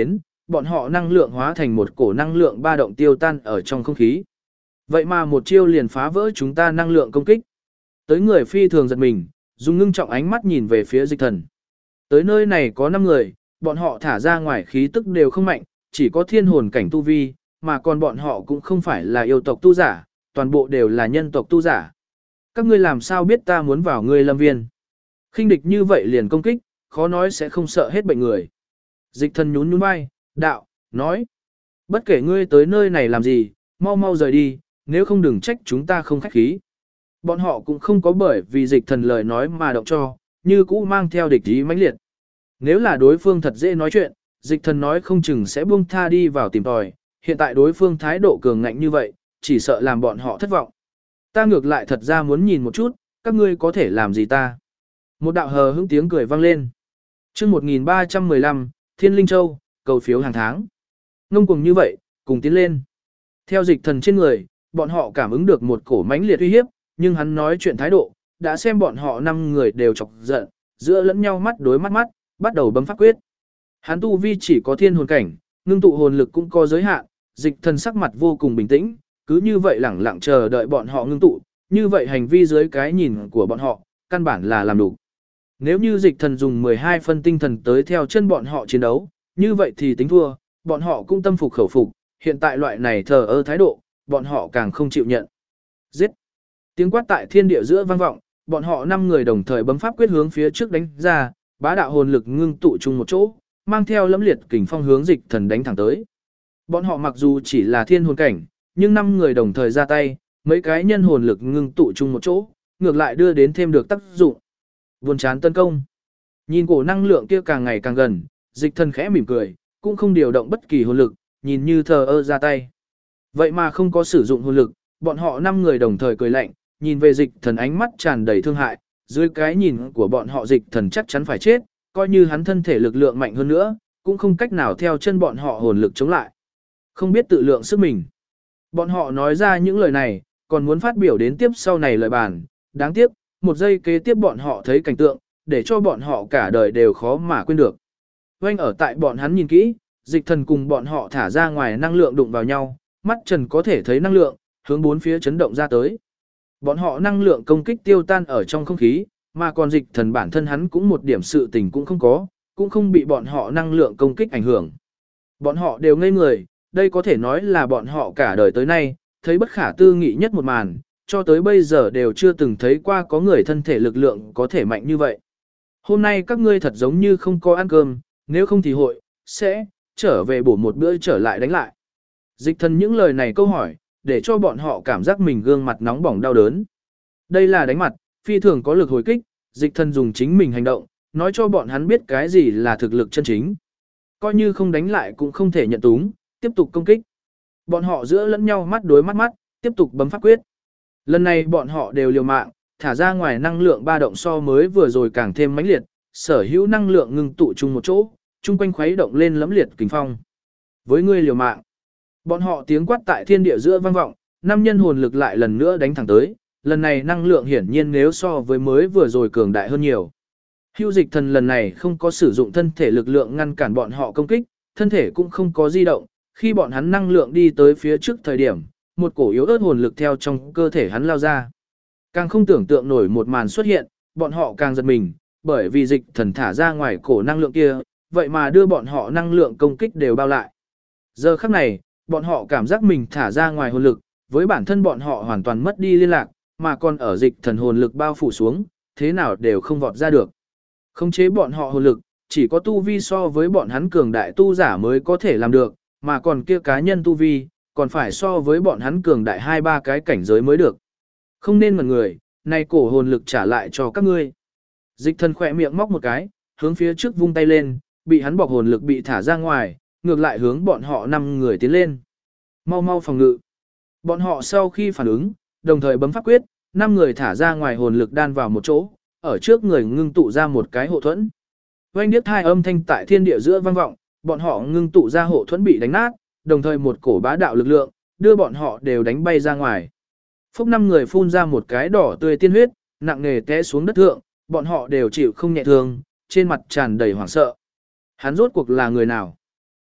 bọn họ năng lượng hóa thành một cổ năng lượng ba động tiêu tan ở trong không khí. Vậy mà một chiêu liền phá vỡ chúng ta năng lượng công kích. Tới người phi thường giật mình, dùng ngưng trọng ánh mắt nhìn về phía Dịch Thần. Tới nơi này có 5 người, bọn họ thả ra ngoài khí tức đều không mạnh, chỉ có thiên hồn cảnh tu vi, mà còn bọn họ cũng không phải là yêu tộc tu giả, toàn bộ đều là nhân tộc tu giả. Các ngươi làm sao biết ta muốn vào ngươi lâm viên? Khinh địch như vậy liền công kích, khó nói sẽ không sợ hết bệnh người. Dịch Thần nhún nhún vai, đạo, nói. Bất kể ngươi tới nơi này làm gì, mau mau rời đi, nếu không đừng trách chúng ta không khách khí. Bọn họ cũng không có bởi vì Dịch Thần lời nói mà động cho, như cũ mang theo địch ý mãnh liệt. Nếu là đối phương thật dễ nói chuyện, Dịch Thần nói không chừng sẽ buông tha đi vào tìm tòi, hiện tại đối phương thái độ cường ngạnh như vậy, chỉ sợ làm bọn họ thất vọng. Ta ngược lại thật ra muốn nhìn một chút, các ngươi có thể làm gì ta. Một đạo hờ hững tiếng cười vang lên. Chương 1315, Thiên Linh Châu, cầu phiếu hàng tháng. Ngông cuồng như vậy, cùng tiến lên. Theo Dịch Thần trên người, bọn họ cảm ứng được một cổ mãnh liệt uy hiếp, nhưng hắn nói chuyện thái độ, đã xem bọn họ 5 người đều chọc giận, giữa lẫn nhau mắt đối mắt, bắt đầu bấm pháp quyết. Hắn tu vi chỉ có thiên hồn cảnh, ngưng tụ hồn lực cũng có giới hạn, Dịch Thần sắc mặt vô cùng bình tĩnh, cứ như vậy lẳng lặng chờ đợi bọn họ ngưng tụ, như vậy hành vi dưới cái nhìn của bọn họ, căn bản là làm đủ. Nếu như Dịch Thần dùng 12 phân tinh thần tới theo chân bọn họ chiến đấu, như vậy thì tính thua, bọn họ cũng tâm phục khẩu phục, hiện tại loại này thờ ơ thái độ, bọn họ càng không chịu nhận. Giết! Tiếng quát tại thiên địa giữa vang vọng, bọn họ 5 người đồng thời bấm pháp quyết hướng phía trước đánh ra, bá đạo hồn lực ngưng tụ chung một chỗ, mang theo lẫm liệt kình phong hướng Dịch Thần đánh thẳng tới. Bọn họ mặc dù chỉ là thiên hồn cảnh, nhưng 5 người đồng thời ra tay, mấy cái nhân hồn lực ngưng tụ chung một chỗ, ngược lại đưa đến thêm được tác dụng. Buồn chán tấn công. Nhìn cổ năng lượng kia càng ngày càng gần, Dịch Thần khẽ mỉm cười, cũng không điều động bất kỳ hồn lực, nhìn như thờ ơ ra tay. Vậy mà không có sử dụng hồn lực, bọn họ 5 người đồng thời cười lạnh, nhìn về Dịch Thần ánh mắt tràn đầy thương hại, dưới cái nhìn của bọn họ Dịch Thần chắc chắn phải chết, coi như hắn thân thể lực lượng mạnh hơn nữa, cũng không cách nào theo chân bọn họ hồn lực chống lại. Không biết tự lượng sức mình. Bọn họ nói ra những lời này, còn muốn phát biểu đến tiếp sau này lời bàn, đáng tiếc, một giây kế tiếp bọn họ thấy cảnh tượng, để cho bọn họ cả đời đều khó mà quên được. Oanh ở tại bọn hắn nhìn kỹ, Dịch Thần cùng bọn họ thả ra ngoài năng lượng đụng vào nhau, mắt trần có thể thấy năng lượng, hướng bốn phía chấn động ra tới. Bọn họ năng lượng công kích tiêu tan ở trong không khí, mà còn Dịch Thần bản thân hắn cũng một điểm sự tình cũng không có, cũng không bị bọn họ năng lượng công kích ảnh hưởng. Bọn họ đều ngây người, đây có thể nói là bọn họ cả đời tới nay, thấy bất khả tư nghị nhất một màn, cho tới bây giờ đều chưa từng thấy qua có người thân thể lực lượng có thể mạnh như vậy. Hôm nay các ngươi thật giống như không có ăn cơm, nếu không thì hội, sẽ, trở về bổ một bữa trở lại đánh lại. Dịch Thần những lời này câu hỏi, để cho bọn họ cảm giác mình gương mặt nóng bỏng đau đớn. Đây là đánh mặt, phi thường có lực hồi kích, Dịch Thần dùng chính mình hành động, nói cho bọn hắn biết cái gì là thực lực chân chính. Coi như không đánh lại cũng không thể nhận túng, tiếp tục công kích. Bọn họ giữa lẫn nhau mắt đối mắt, tiếp tục bấm pháp quyết. Lần này bọn họ đều liều mạng, thả ra ngoài năng lượng ba động so mới vừa rồi càng thêm mãnh liệt, sở hữu năng lượng ngưng tụ chung một chỗ, chung quanh khuấy động lên lẫm liệt kình phong. Với ngươi liều mạng, bọn họ tiếng quát tại thiên địa giữa vang vọng, 5 nhân hồn lực lại lần nữa đánh thẳng tới, lần này năng lượng hiển nhiên nếu so với mới vừa rồi cường đại hơn nhiều. Hưu Dịch Thần lần này không có sử dụng thân thể lực lượng ngăn cản bọn họ công kích, thân thể cũng không có di động, khi bọn hắn năng lượng đi tới phía trước thời điểm, một cổ yếu ớt hồn lực theo trong cơ thể hắn lao ra. Càng không tưởng tượng nổi một màn xuất hiện, bọn họ càng giật mình, bởi vì Dịch Thần thả ra ngoài cổ năng lượng kia, vậy mà đưa bọn họ năng lượng công kích đều bao lại. Giờ khắc này, bọn họ cảm giác mình thả ra ngoài hồn lực, với bản thân bọn họ hoàn toàn mất đi liên lạc, mà còn ở Dịch Thần hồn lực bao phủ xuống, thế nào đều không vọt ra được. Khống chế bọn họ hồn lực, chỉ có tu vi so với bọn hắn cường đại tu giả mới có thể làm được, mà còn kia cá nhân tu vi, còn phải so với bọn hắn cường đại 2-3 cái cảnh giới mới được. Không nên ngẩn người, nay cổ hồn lực trả lại cho các ngươi. Dịch Thần khỏe miệng móc một cái, hướng phía trước vung tay lên, bị hắn bọc hồn lực bị thả ra ngoài, ngược lại hướng bọn họ 5 người tiến lên. Mau mau phòng ngự. Bọn họ sau khi phản ứng, đồng thời bấm pháp quyết, 5 người thả ra ngoài hồn lực đan vào một chỗ, ở trước người ngưng tụ ra một cái hộ thuẫn. Oanh điếc hai âm thanh tại thiên địa giữa vang vọng, bọn họ ngưng tụ ra hộ thuẫn bị đánh nát, đồng thời một cổ bá đạo lực lượng, đưa bọn họ đều đánh bay ra ngoài. Phúc 5 người phun ra một cái đỏ tươi tiên huyết, nặng nề té xuống đất thượng, bọn họ đều chịu không nhẹ thương, trên mặt tràn đầy hoảng sợ. Hắn rốt cuộc là người nào?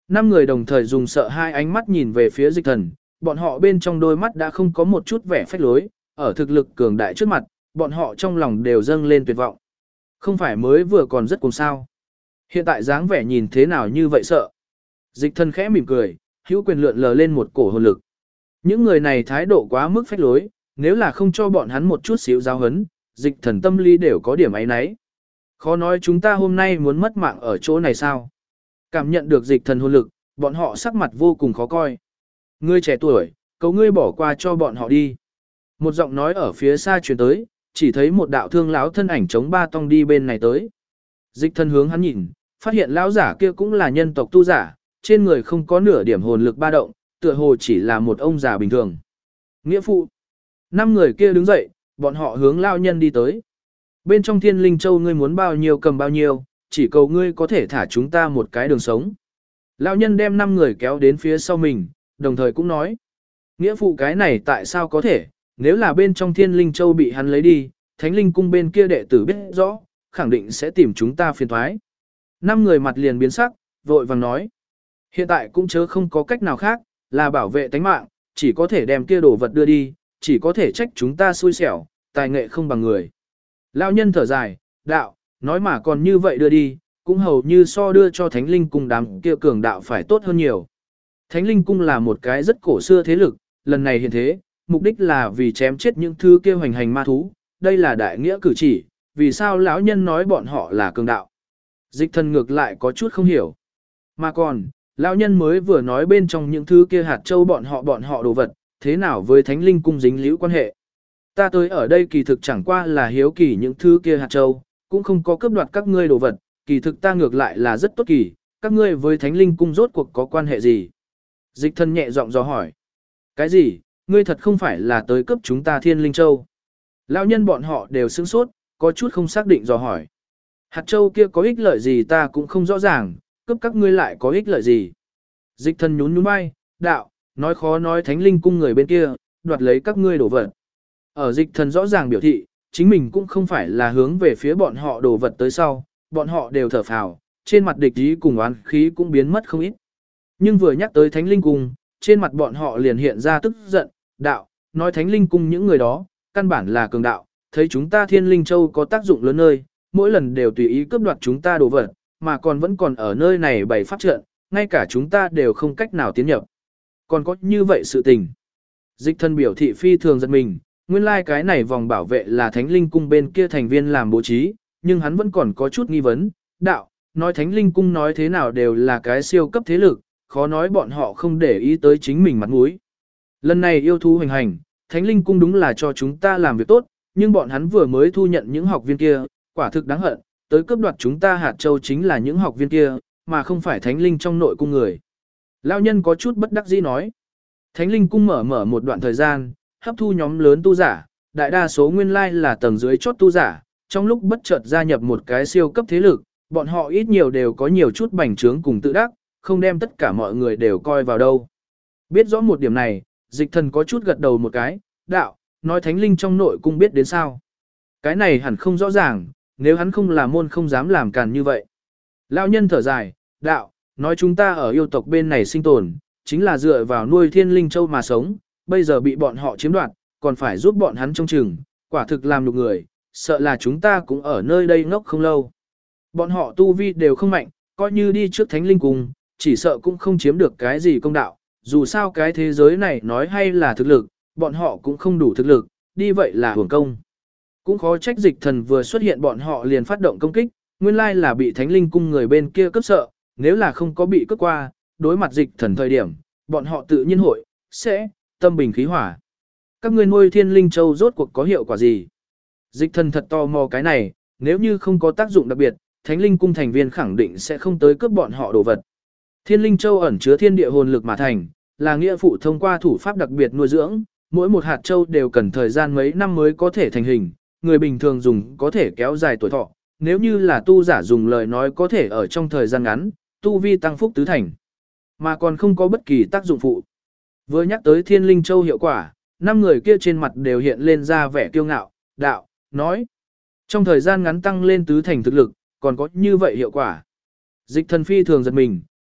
5 người đồng thời dùng sợ hai ánh mắt nhìn về phía dịch thần, bọn họ bên trong đôi mắt đã không có một chút vẻ phách lối, ở thực lực cường đại trước mặt, bọn họ trong lòng đều dâng lên tuyệt vọng. Không phải mới vừa còn rất cùng sao. Hiện tại dáng vẻ nhìn thế nào như vậy sợ. Dịch thần khẽ mỉm cười, hữu quyền lượn lờ lên một cổ hồn lực. Những người này thái độ quá mức phách lối, nếu là không cho bọn hắn một chút xíu giáo hấn, dịch thần tâm lý đều có điểm ấy nấy. Khó nói chúng ta hôm nay muốn mất mạng ở chỗ này sao? Cảm nhận được dịch thần hồn lực, bọn họ sắc mặt vô cùng khó coi. Ngươi trẻ tuổi, cầu ngươi bỏ qua cho bọn họ đi. Một giọng nói ở phía xa truyền tới, chỉ thấy một đạo thương lão thân ảnh chống ba tông đi bên này tới. Dịch thần hướng hắn nhìn, phát hiện lão giả kia cũng là nhân tộc tu giả, trên người không có nửa điểm hồn lực ba động, tựa hồ chỉ là một ông già bình thường. Nghĩa phụ. 5 người kia đứng dậy, bọn họ hướng lão nhân đi tới. Bên trong Thiên Linh Châu ngươi muốn bao nhiêu cầm bao nhiêu, chỉ cầu ngươi có thể thả chúng ta một cái đường sống. Lão nhân đem 5 người kéo đến phía sau mình, đồng thời cũng nói. Nghĩa phụ cái này tại sao có thể, nếu là bên trong Thiên Linh Châu bị hắn lấy đi, Thánh Linh Cung bên kia đệ tử biết rõ, khẳng định sẽ tìm chúng ta phiền thoái. 5 người mặt liền biến sắc, vội vàng nói. Hiện tại cũng chớ không có cách nào khác, là bảo vệ tánh mạng, chỉ có thể đem kia đồ vật đưa đi, chỉ có thể trách chúng ta xui xẻo, tài nghệ không bằng người. Lão nhân thở dài, đạo, nói mà còn như vậy đưa đi, cũng hầu như so đưa cho Thánh Linh Cung đám kia cường đạo phải tốt hơn nhiều. Thánh Linh Cung là một cái rất cổ xưa thế lực, lần này hiện thế, mục đích là vì chém chết những thứ kia hoành hành ma thú, đây là đại nghĩa cử chỉ, vì sao lão nhân nói bọn họ là cường đạo. Dịch thần ngược lại có chút không hiểu. Mà còn, lão nhân mới vừa nói bên trong những thứ kia hạt châu bọn họ đồ vật, thế nào với Thánh Linh Cung dính líu quan hệ. Ta tới ở đây kỳ thực chẳng qua là hiếu kỳ những thứ kia hạt châu, cũng không có cướp đoạt các ngươi đồ vật, kỳ thực ta ngược lại là rất tốt kỳ, các ngươi với Thánh Linh Cung rốt cuộc có quan hệ gì? Dịch thần nhẹ giọng dò hỏi. Cái gì, ngươi thật không phải là tới cướp chúng ta Thiên Linh Châu? Lão nhân bọn họ đều sửng sốt, có chút không xác định dò hỏi. Hạt châu kia có ích lợi gì ta cũng không rõ ràng, cướp các ngươi lại có ích lợi gì? Dịch thần nhún nhún vai, đạo, nói khó nói Thánh Linh Cung người bên kia, đoạt lấy các ngươi đồ vật. Ở dịch thần rõ ràng biểu thị, chính mình cũng không phải là hướng về phía bọn họ đồ vật tới sau, bọn họ đều thở phào, trên mặt địch ý cùng oán khí cũng biến mất không ít. Nhưng vừa nhắc tới Thánh Linh Cung, trên mặt bọn họ liền hiện ra tức giận, đạo, nói Thánh Linh Cung những người đó, căn bản là cường đạo, thấy chúng ta Thiên Linh Châu có tác dụng lớn nơi, mỗi lần đều tùy ý cướp đoạt chúng ta đồ vật, mà còn vẫn còn ở nơi này bày pháp trận, ngay cả chúng ta đều không cách nào tiến nhập. Còn có như vậy sự tình. Dịch thân biểu thị phi thường giật mình, nguyên lai cái này vòng bảo vệ là Thánh Linh Cung bên kia thành viên làm bố trí, nhưng hắn vẫn còn có chút nghi vấn, đạo, nói Thánh Linh Cung nói thế nào đều là cái siêu cấp thế lực, khó nói bọn họ không để ý tới chính mình mặt mũi. Lần này yêu thú hoành hành, Thánh Linh Cung đúng là cho chúng ta làm việc tốt, nhưng bọn hắn vừa mới thu nhận những học viên kia, quả thực đáng hận, tới cướp đoạt chúng ta hạt châu chính là những học viên kia, mà không phải Thánh Linh trong nội cung người. Lão nhân có chút bất đắc dĩ nói. Thánh Linh Cung mở một đoạn thời gian, hấp thu nhóm lớn tu giả, đại đa số nguyên lai là tầng dưới chốt tu giả, trong lúc bất chợt gia nhập một cái siêu cấp thế lực, bọn họ ít nhiều đều có nhiều chút bành trướng cùng tự đắc, không đem tất cả mọi người đều coi vào đâu. Biết rõ một điểm này, dịch thần có chút gật đầu một cái, đạo, nói Thánh Linh trong nội cung biết đến sao. Cái này hẳn không rõ ràng, nếu hắn không là môn không dám làm càn như vậy. Lão nhân thở dài, đạo, nói chúng ta ở yêu tộc bên này sinh tồn, chính là dựa vào nuôi Thiên Linh Châu mà sống, bây giờ bị bọn họ chiếm đoạt, còn phải giúp bọn hắn trông chừng, quả thực làm nhục người, sợ là chúng ta cũng ở nơi đây ngốc không lâu. Bọn họ tu vi đều không mạnh, coi như đi trước Thánh Linh Cung, chỉ sợ cũng không chiếm được cái gì công đạo, dù sao cái thế giới này nói hay là thực lực, bọn họ cũng không đủ thực lực, đi vậy là hưởng công. Cũng khó trách dịch thần vừa xuất hiện bọn họ liền phát động công kích, nguyên lai là bị Thánh Linh Cung người bên kia cướp sợ, nếu là không có bị cướp qua, đối mặt dịch thần thời điểm, bọn họ tự nhiên sẽ tâm bình khí hỏa. Các ngươi nuôi Thiên Linh Châu rốt cuộc có hiệu quả gì? Dịch thần thật tò mò cái này, nếu như không có tác dụng đặc biệt, Thánh Linh Cung thành viên khẳng định sẽ không tới cướp bọn họ đồ vật. Thiên Linh Châu ẩn chứa thiên địa hồn lực mà thành, là nghĩa phụ thông qua thủ pháp đặc biệt nuôi dưỡng, mỗi một hạt châu đều cần thời gian mấy năm mới có thể thành hình, người bình thường dùng có thể kéo dài tuổi thọ, nếu như là tu giả dùng lời nói có thể ở trong thời gian ngắn, tu vi tăng phúc tứ thành, mà còn không có bất kỳ tác dụng phụ. Vừa nhắc tới Thiên Linh Châu hiệu quả, 5 người kia trên mặt đều hiện lên ra vẻ kiêu ngạo, đạo, nói, trong thời gian ngắn tăng lên tứ thành thực lực, còn có như vậy hiệu quả. Dịch thần phi thường giật mình,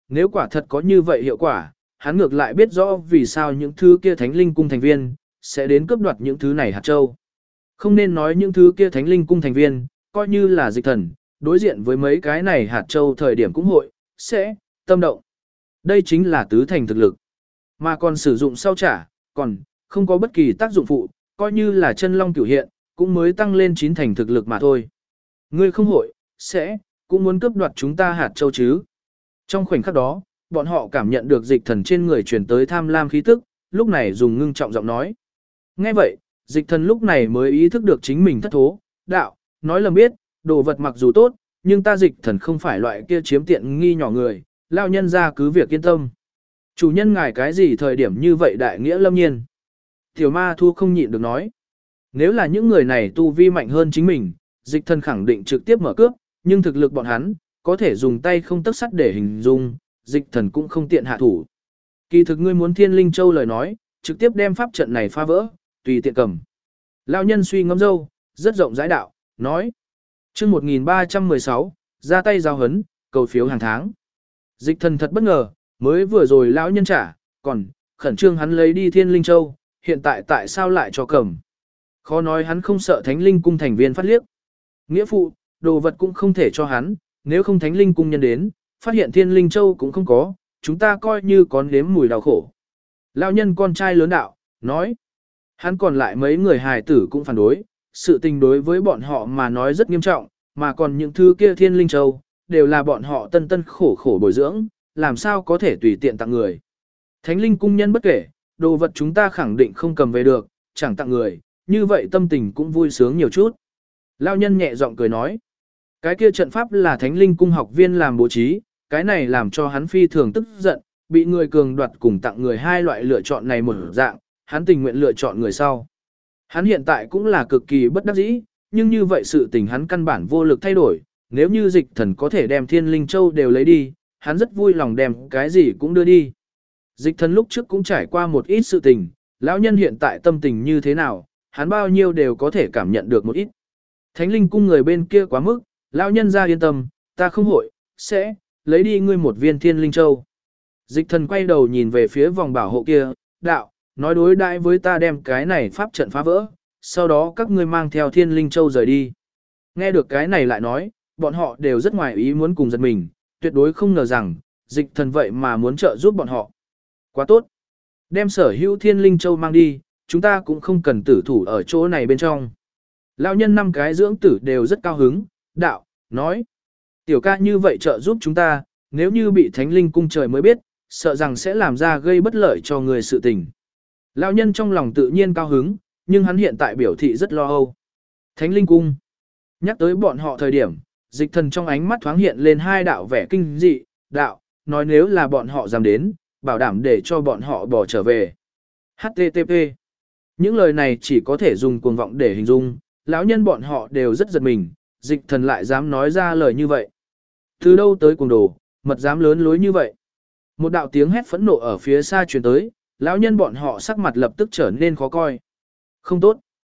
nếu quả thật có như vậy hiệu quả, hắn ngược lại biết rõ vì sao những thứ kia thánh linh cung thành viên sẽ đến cướp đoạt những thứ này hạt châu. Không nên nói những thứ kia thánh linh cung thành viên, coi như là dịch thần, đối diện với mấy cái này hạt châu thời điểm cũng hội, sẽ, tâm động. Đây chính là tứ thành thực lực. Mà còn sử dụng sau trả, còn, không có bất kỳ tác dụng phụ, coi như là chân long cửu hiện, cũng mới tăng lên 9 thành thực lực mà thôi. Ngươi không hội, sẽ, cũng muốn cướp đoạt chúng ta hạt châu chứ. Trong khoảnh khắc đó, bọn họ cảm nhận được dịch thần trên người truyền tới tham lam khí tức, lúc này dùng ngưng trọng giọng nói. Nghe vậy, dịch thần lúc này mới ý thức được chính mình thất thố, đạo, nói lầm biết, đồ vật mặc dù tốt, nhưng ta dịch thần không phải loại kia chiếm tiện nghi nhỏ người, lao nhân ra cứ việc yên tâm. Chủ nhân ngài cái gì thời điểm như vậy đại nghĩa lâm nhiên. Tiểu ma thu không nhịn được nói. Nếu là những người này tu vi mạnh hơn chính mình, dịch thần khẳng định trực tiếp mở cướp, nhưng thực lực bọn hắn, có thể dùng tay không tấc sắt để hình dung, dịch thần cũng không tiện hạ thủ. Kỳ thực ngươi muốn Thiên Linh Châu lời nói, trực tiếp đem pháp trận này phá vỡ, tùy tiện cầm. Lão nhân suy ngẫm dâu, rất rộng rãi đạo, nói. Chương 1316, ra tay giao hấn, cầu phiếu hàng tháng. Dịch thần thật bất ngờ, mới vừa rồi lão nhân trả, còn khẩn trương hắn lấy đi Thiên Linh Châu, hiện tại tại sao lại cho cầm. Khó nói hắn không sợ Thánh Linh cung thành viên phát liếc. Nghĩa phụ, đồ vật cũng không thể cho hắn, nếu không Thánh Linh cung nhân đến, phát hiện Thiên Linh Châu cũng không có, chúng ta coi như có nếm mùi đau khổ. Lão nhân con trai lớn đạo, nói. Hắn còn lại mấy người hài tử cũng phản đối, sự tình đối với bọn họ mà nói rất nghiêm trọng, mà còn những thứ kia Thiên Linh Châu, đều là bọn họ tân tân khổ khổ bồi dưỡng, làm sao có thể tùy tiện tặng người. Thánh Linh cung nhân bất kể, đồ vật chúng ta khẳng định không cầm về được, chẳng tặng người, như vậy tâm tình cũng vui sướng nhiều chút. Lão nhân nhẹ giọng cười nói, cái kia trận pháp là Thánh Linh cung học viên làm bố trí, cái này làm cho hắn phi thường tức giận, bị người cường đoạt cùng tặng người hai loại lựa chọn này một dạng, hắn tình nguyện lựa chọn người sau. Hắn hiện tại cũng là cực kỳ bất đắc dĩ, nhưng như vậy sự tình hắn căn bản vô lực thay đổi, nếu như dịch thần có thể đem Thiên Linh Châu đều lấy đi, hắn rất vui lòng đem cái gì cũng đưa đi. Dịch thần lúc trước cũng trải qua một ít sự tình, lão nhân hiện tại tâm tình như thế nào, hắn bao nhiêu đều có thể cảm nhận được một ít. Thánh Linh cung người bên kia quá mức, lão nhân ra yên tâm, ta không hội, sẽ lấy đi ngươi một viên Thiên Linh Châu. Dịch thần quay đầu nhìn về phía vòng bảo hộ kia, đạo, nói đối đãi với ta đem cái này pháp trận phá vỡ, sau đó các ngươi mang theo Thiên Linh Châu rời đi. Nghe được cái này lại nói, bọn họ đều rất ngoài ý muốn cùng giật mình, tuyệt đối không ngờ rằng, dịch thần vậy mà muốn trợ giúp bọn họ. Quá tốt. Đem sở hữu Thiên Linh Châu mang đi, chúng ta cũng không cần tử thủ ở chỗ này bên trong. Lão nhân 5 cái dưỡng tử đều rất cao hứng, đạo, nói. Tiểu ca như vậy trợ giúp chúng ta, nếu như bị Thánh Linh cung trời mới biết, sợ rằng sẽ làm ra gây bất lợi cho người sự tình. Lão nhân trong lòng tự nhiên cao hứng, nhưng hắn hiện tại biểu thị rất lo âu. Thánh Linh cung. Nhắc tới bọn họ thời điểm, dịch thần trong ánh mắt thoáng hiện lên hai đạo vẻ kinh dị, đạo, nói nếu là bọn họ dám đến, bảo đảm để cho bọn họ bỏ trở về. HTTP. Những lời này chỉ có thể dùng cuồng vọng để hình dung, lão nhân bọn họ đều rất giật mình, dịch thần lại dám nói ra lời như vậy. Từ đâu tới cuồng đồ, mật dám lớn lối như vậy. Một đạo tiếng hét phẫn nộ ở phía xa truyền tới, lão nhân bọn họ sắc mặt lập tức trở nên khó coi. Không tốt.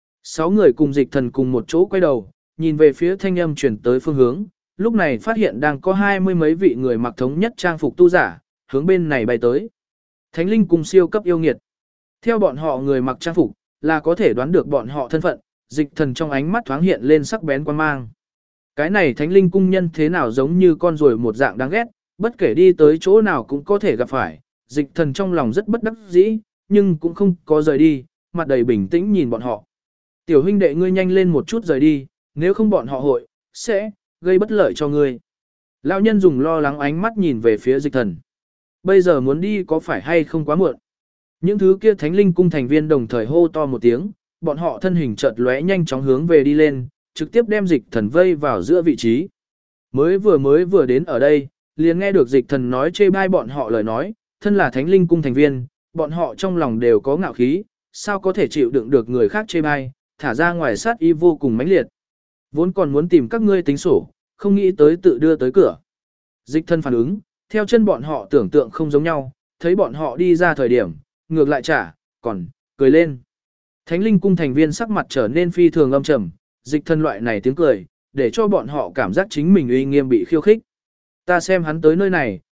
6 người cùng dịch thần cùng một chỗ quay đầu, nhìn về phía thanh âm truyền tới phương hướng, lúc này phát hiện đang có 20 mấy vị người mặc thống nhất trang phục tu giả, hướng bên này bay tới. Thánh Linh cung siêu cấp yêu nghiệt. Theo bọn họ người mặc trang phục, là có thể đoán được bọn họ thân phận, dịch thần trong ánh mắt thoáng hiện lên sắc bén quan mang. Cái này Thánh Linh cung nhân thế nào giống như con ruồi một dạng đáng ghét, bất kể đi tới chỗ nào cũng có thể gặp phải, dịch thần trong lòng rất bất đắc dĩ, nhưng cũng không có rời đi, mặt đầy bình tĩnh nhìn bọn họ. Tiểu huynh đệ ngươi nhanh lên một chút rời đi, nếu không bọn họ hội, sẽ, gây bất lợi cho ngươi. Lão nhân dùng lo lắng ánh mắt nhìn về phía dịch thần. Bây giờ muốn đi có phải hay không quá muộn? Những thứ kia Thánh Linh cung thành viên đồng thời hô to một tiếng, bọn họ thân hình chợt lóe nhanh chóng hướng về đi lên, trực tiếp đem dịch thần vây vào giữa vị trí. Mới vừa đến ở đây, liền nghe được dịch thần nói chê bai bọn họ lời nói, thân là Thánh Linh cung thành viên, bọn họ trong lòng đều có ngạo khí, sao có thể chịu đựng được người khác chê bai, thả ra ngoài sát ý vô cùng mãnh liệt. Vốn còn muốn tìm các ngươi tính sổ, không nghĩ tới tự đưa tới cửa. Dịch thần phản ứng, theo chân bọn họ tưởng tượng không giống nhau, thấy bọn họ đi ra thời điểm, ngược lại trả, còn, cười lên. Thánh Linh cung thành viên sắc mặt trở nên phi thường âm trầm, dịch thần loại này tiếng cười, để cho bọn họ cảm giác chính mình uy nghiêm bị khiêu khích. Ta xem hắn tới nơi này,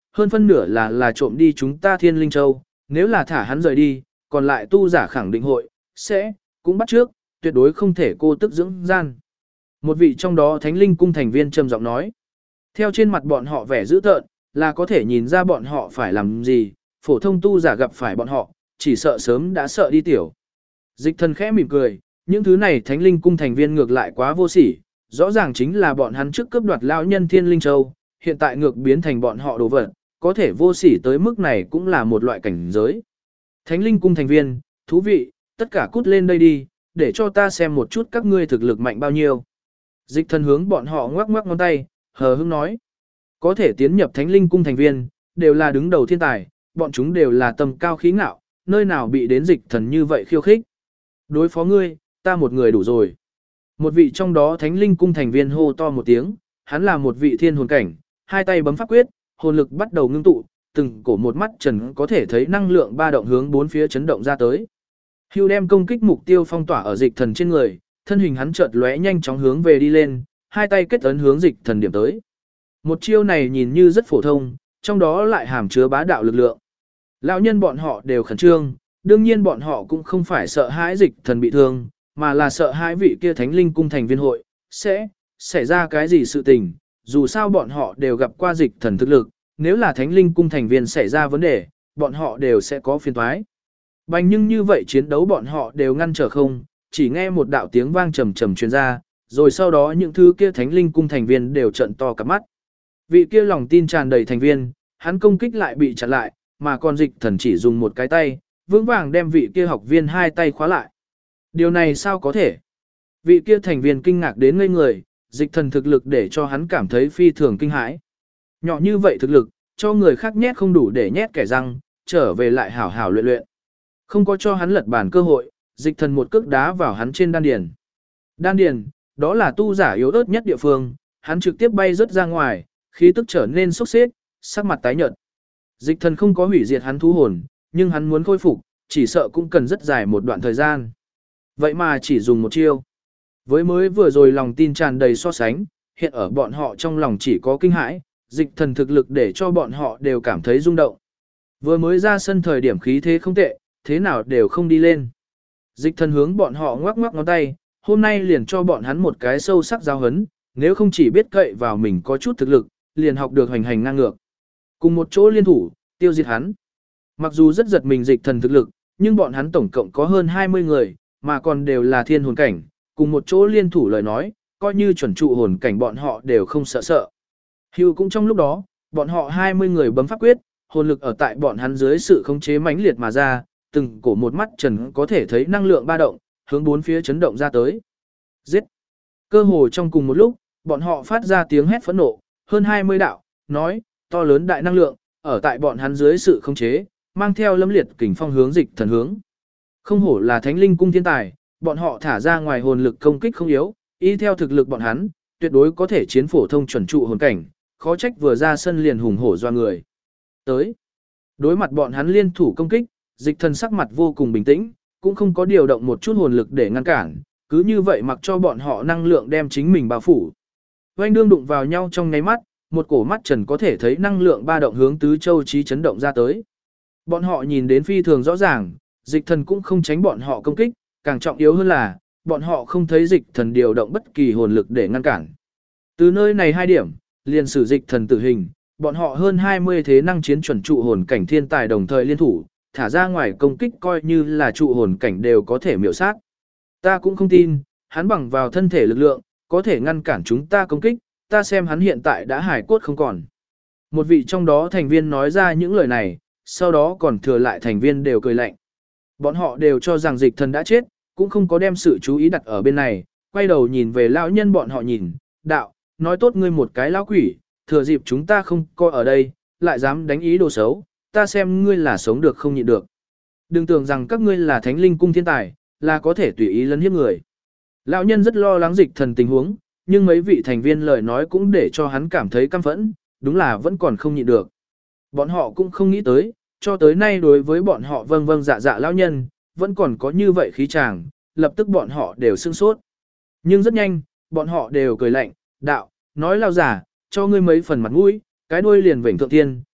hơn phân nửa là trộm đi chúng ta Thiên Linh Châu, nếu là thả hắn rời đi, còn lại tu giả khẳng định hội, sẽ, cũng bắt trước, tuyệt đối không thể cô tức dưỡng gian. Một vị trong đó Thánh Linh Cung thành viên trầm giọng nói. Theo trên mặt bọn họ vẻ dữ tợn, là có thể nhìn ra bọn họ phải làm gì, phổ thông tu giả gặp phải bọn họ, chỉ sợ sớm đã sợ đi tiểu. Dịch Thần khẽ mỉm cười, những thứ này Thánh Linh Cung thành viên ngược lại quá vô sỉ, rõ ràng chính là bọn hắn trước cướp đoạt lão nhân Thiên Linh Châu, hiện tại ngược biến thành bọn họ đồ vật, có thể vô sỉ tới mức này cũng là một loại cảnh giới. Thánh Linh Cung thành viên, thú vị, tất cả cút lên đây đi, để cho ta xem một chút các ngươi thực lực mạnh bao nhiêu. Dịch Thần hướng bọn họ ngoắc ngoắc ngón tay, hờ hững nói. Có thể tiến nhập Thánh Linh Cung thành viên, đều là đứng đầu thiên tài, bọn chúng đều là tầm cao khí ngạo, nơi nào bị đến Dịch Thần như vậy khiêu khích. Đối phó ngươi, ta một người đủ rồi. Một vị trong đó Thánh Linh Cung thành viên hô to một tiếng, hắn là một vị thiên hồn cảnh, hai tay bấm pháp quyết, hồn lực bắt đầu ngưng tụ, từng cổ một mắt trần có thể thấy năng lượng ba động hướng bốn phía chấn động ra tới. Hưu đem công kích mục tiêu phong tỏa ở Dịch Thần trên người, thân hình hắn chợt lóe nhanh chóng hướng về đi lên, hai tay kết ấn hướng Dịch Thần điểm tới. Một chiêu này nhìn như rất phổ thông, trong đó lại hàm chứa bá đạo lực lượng. Lão nhân bọn họ đều khẩn trương, đương nhiên bọn họ cũng không phải sợ hãi Dịch Thần bị thương, mà là sợ hãi vị kia Thánh Linh Cung thành viên hội sẽ xảy ra cái gì sự tình, dù sao bọn họ đều gặp qua Dịch Thần thực lực, nếu là Thánh Linh Cung thành viên xảy ra vấn đề, bọn họ đều sẽ có phiền toái. Bành nhưng như vậy chiến đấu bọn họ đều ngăn trở không, chỉ nghe một đạo tiếng vang trầm trầm truyền ra, rồi sau đó những thứ kia Thánh Linh Cung thành viên đều trợn to cả mắt. Vị kia lòng tin tràn đầy thành viên, hắn công kích lại bị chặn lại, mà còn Dịch Thần chỉ dùng một cái tay, vững vàng đem vị kia học viên hai tay khóa lại. Điều này sao có thể? Vị kia thành viên kinh ngạc đến ngây người, Dịch Thần thực lực để cho hắn cảm thấy phi thường kinh hãi. Nhỏ như vậy thực lực, cho người khác nhét không đủ để nhét kẻ răng, trở về lại hảo hảo luyện luyện. Không có cho hắn lật bàn cơ hội, Dịch Thần một cước đá vào hắn trên đan điền. Đan điền, đó là tu giả yếu ớt nhất địa phương, hắn trực tiếp bay rớt ra ngoài, khí tức trở nên sốc xếp, sắc mặt tái nhợt. Dịch Thần không có hủy diệt hắn thú hồn, nhưng hắn muốn khôi phục, chỉ sợ cũng cần rất dài một đoạn thời gian. Vậy mà chỉ dùng một chiêu. Với mới vừa rồi lòng tin tràn đầy so sánh, hiện ở bọn họ trong lòng chỉ có kinh hãi, Dịch Thần thực lực để cho bọn họ đều cảm thấy rung động. Vừa mới ra sân thời điểm khí thế không tệ, thế nào đều không đi lên. Dịch Thần hướng bọn họ ngoắc ngoắc ngón tay, hôm nay liền cho bọn hắn một cái sâu sắc giáo hấn, nếu không chỉ biết cậy vào mình có chút thực lực, liền học được hành hành ngang ngược. Cùng một chỗ liên thủ, tiêu diệt hắn. Mặc dù rất giật mình Dịch Thần thực lực, nhưng bọn hắn tổng cộng có hơn 20 người, mà còn đều là thiên hồn cảnh, cùng một chỗ liên thủ lời nói, coi như chuẩn trụ hồn cảnh bọn họ đều không sợ sợ. Hưu cũng trong lúc đó, bọn họ 20 người bấm pháp quyết, hồn lực ở tại bọn hắn dưới sự khống chế mãnh liệt mà ra, từng cổ một mắt trần có thể thấy năng lượng ba động, hướng bốn phía chấn động ra tới. Giết! Cơ hồ trong cùng một lúc, bọn họ phát ra tiếng hét phẫn nộ, hơn 20 đạo, nói, to lớn đại năng lượng, ở tại bọn hắn dưới sự khống chế, mang theo lâm liệt kình phong hướng Dịch Thần hướng. Không hổ là Thánh Linh Cung thiên tài, bọn họ thả ra ngoài hồn lực công kích không yếu, y theo thực lực bọn hắn, tuyệt đối có thể chiến phổ thông chuẩn trụ hồn cảnh, khó trách vừa ra sân liền hùng hổ doa người. Tới, đối mặt bọn hắn liên thủ công kích, Dịch Thần sắc mặt vô cùng bình tĩnh, cũng không có điều động một chút hồn lực để ngăn cản, cứ như vậy mặc cho bọn họ năng lượng đem chính mình bao phủ. Oanh đương đụng vào nhau trong nháy mắt, một cổ mắt trần có thể thấy năng lượng ba động hướng tứ châu chí chấn động ra tới. Bọn họ nhìn đến phi thường rõ ràng, Dịch Thần cũng không tránh bọn họ công kích, càng trọng yếu hơn là, bọn họ không thấy Dịch Thần điều động bất kỳ hồn lực để ngăn cản. Từ nơi này hai điểm, liền sử Dịch Thần tử hình, bọn họ hơn 20 thế năng chiến chuẩn trụ hồn cảnh thiên tài đồng thời liên thủ, thả ra ngoài công kích coi như là trụ hồn cảnh đều có thể miểu sát. Ta cũng không tin, hắn bằng vào thân thể lực lượng, có thể ngăn cản chúng ta công kích, ta xem hắn hiện tại đã hài cốt không còn. Một vị trong đó thành viên nói ra những lời này, sau đó còn thừa lại thành viên đều cười lạnh. Bọn họ đều cho rằng Dịch Thần đã chết, cũng không có đem sự chú ý đặt ở bên này, quay đầu nhìn về lão nhân bọn họ nhìn, đạo, nói tốt ngươi một cái lão quỷ, thừa dịp chúng ta không coi ở đây, lại dám đánh ý đồ xấu, ta xem ngươi là sống được không nhịn được. Đừng tưởng rằng các ngươi là Thánh Linh Cung thiên tài, là có thể tùy ý lấn hiếp người. Lão nhân rất lo lắng Dịch Thần tình huống, nhưng mấy vị thành viên lời nói cũng để cho hắn cảm thấy căm phẫn, đúng là vẫn còn không nhịn được. Bọn họ cũng không nghĩ tới, cho tới nay đối với bọn họ vâng vâng dạ dạ lão nhân, vẫn còn có như vậy khí chàng, lập tức bọn họ đều sưng sốt. Nhưng rất nhanh, bọn họ đều cười lạnh, đạo, nói lao giả, cho ngươi mấy phần mặt mũi, cái đuôi liền vểnh thượng tiên,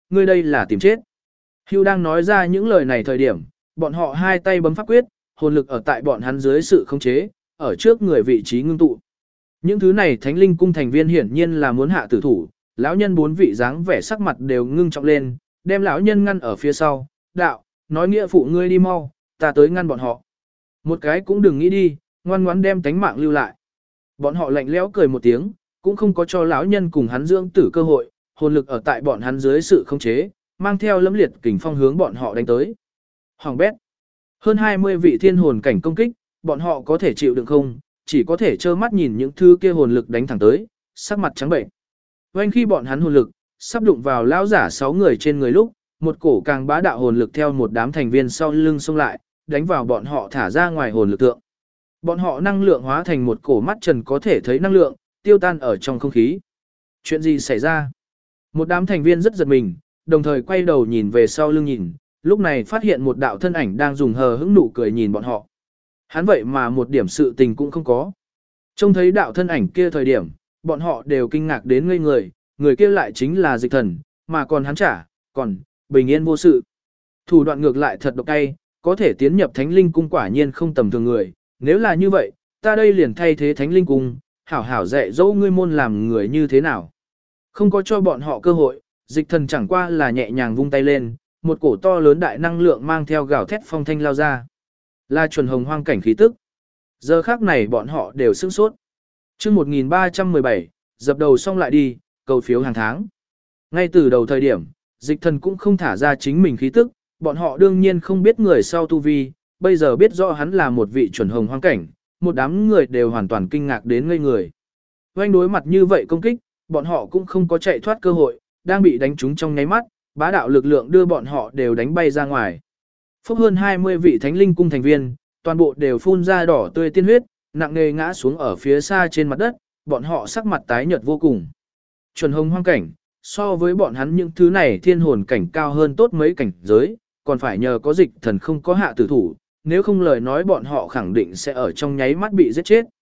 ngươi đây là tìm chết. Hưu đang nói ra những lời này thời điểm, bọn họ hai tay bấm pháp quyết, hồn lực ở tại bọn hắn dưới sự khống chế, ở trước người vị trí ngưng tụ. Những thứ này thánh linh cung thành viên hiển nhiên là muốn hạ tử thủ, lão nhân bốn vị dáng vẻ sắc mặt đều ngưng trọng lên, đem lão nhân ngăn ở phía sau, đạo, nói nghĩa phụ ngươi đi mau, ta tới ngăn bọn họ. Một cái cũng đừng nghĩ đi, ngoan ngoãn đem tánh mạng lưu lại. Bọn họ lạnh lẽo cười một tiếng, cũng không có cho lão nhân cùng hắn dưỡng tử cơ hội, hồn lực ở tại bọn hắn dưới sự khống chế, mang theo lẫm liệt kình phong hướng bọn họ đánh tới. Hoàng bét. Hơn 20 vị thiên hồn cảnh công kích, bọn họ có thể chịu đựng không, chỉ có thể trơ mắt nhìn những thứ kia hồn lực đánh thẳng tới, sắc mặt trắng bệnh. Vành khi bọn hắn hồn lực sắp đụng vào lão giả 6 người trên người lúc, một cổ càng bá đạo hồn lực theo một đám thành viên sau lưng xông lại, đánh vào bọn họ thả ra ngoài hồn lực tượng. Bọn họ năng lượng hóa thành một cổ mắt trần có thể thấy năng lượng, tiêu tan ở trong không khí. Chuyện gì xảy ra? Một đám thành viên rất giật mình, đồng thời quay đầu nhìn về sau lưng nhìn, lúc này phát hiện một đạo thân ảnh đang dùng hờ hững nụ cười nhìn bọn họ. Hắn vậy mà một điểm sự tình cũng không có. Trông thấy đạo thân ảnh kia thời điểm, bọn họ đều kinh ngạc đến ngây người, người kia lại chính là Dịch Thần, mà còn hắn còn bình yên vô sự. Thủ đoạn ngược lại thật độc cay, có thể tiến nhập Thánh Linh Cung quả nhiên không tầm thường người, nếu là như vậy, ta đây liền thay thế Thánh Linh Cung, hảo hảo dạy dỗ ngươi môn làm người như thế nào. Không có cho bọn họ cơ hội, Dịch Thần chẳng qua là nhẹ nhàng vung tay lên, một cổ to lớn đại năng lượng mang theo gào thét phong thanh lao ra. Là chuẩn hồng hoang cảnh khí tức. Giờ khác này bọn họ đều sửng sốt. Chương 1317, dập đầu xong lại đi, cầu phiếu hàng tháng. Ngay từ đầu thời điểm, Dịch Thần cũng không thả ra chính mình khí tức, bọn họ đương nhiên không biết người sau tu vi, bây giờ biết rõ hắn là một vị chuẩn hồng hoang cảnh, một đám người đều hoàn toàn kinh ngạc đến ngây người. Oanh đối mặt như vậy công kích, bọn họ cũng không có chạy thoát cơ hội, đang bị đánh trúng trong nháy mắt, bá đạo lực lượng đưa bọn họ đều đánh bay ra ngoài. Phúc hơn 20 vị thánh linh cung thành viên, toàn bộ đều phun ra đỏ tươi tiên huyết, nặng nề ngã xuống ở phía xa trên mặt đất, bọn họ sắc mặt tái nhợt vô cùng. Chuẩn hồng hoang cảnh, so với bọn hắn những thứ này thiên hồn cảnh cao hơn tốt mấy cảnh giới, còn phải nhờ có Dịch Thần không có hạ tử thủ, nếu không lời nói bọn họ khẳng định sẽ ở trong nháy mắt bị giết chết.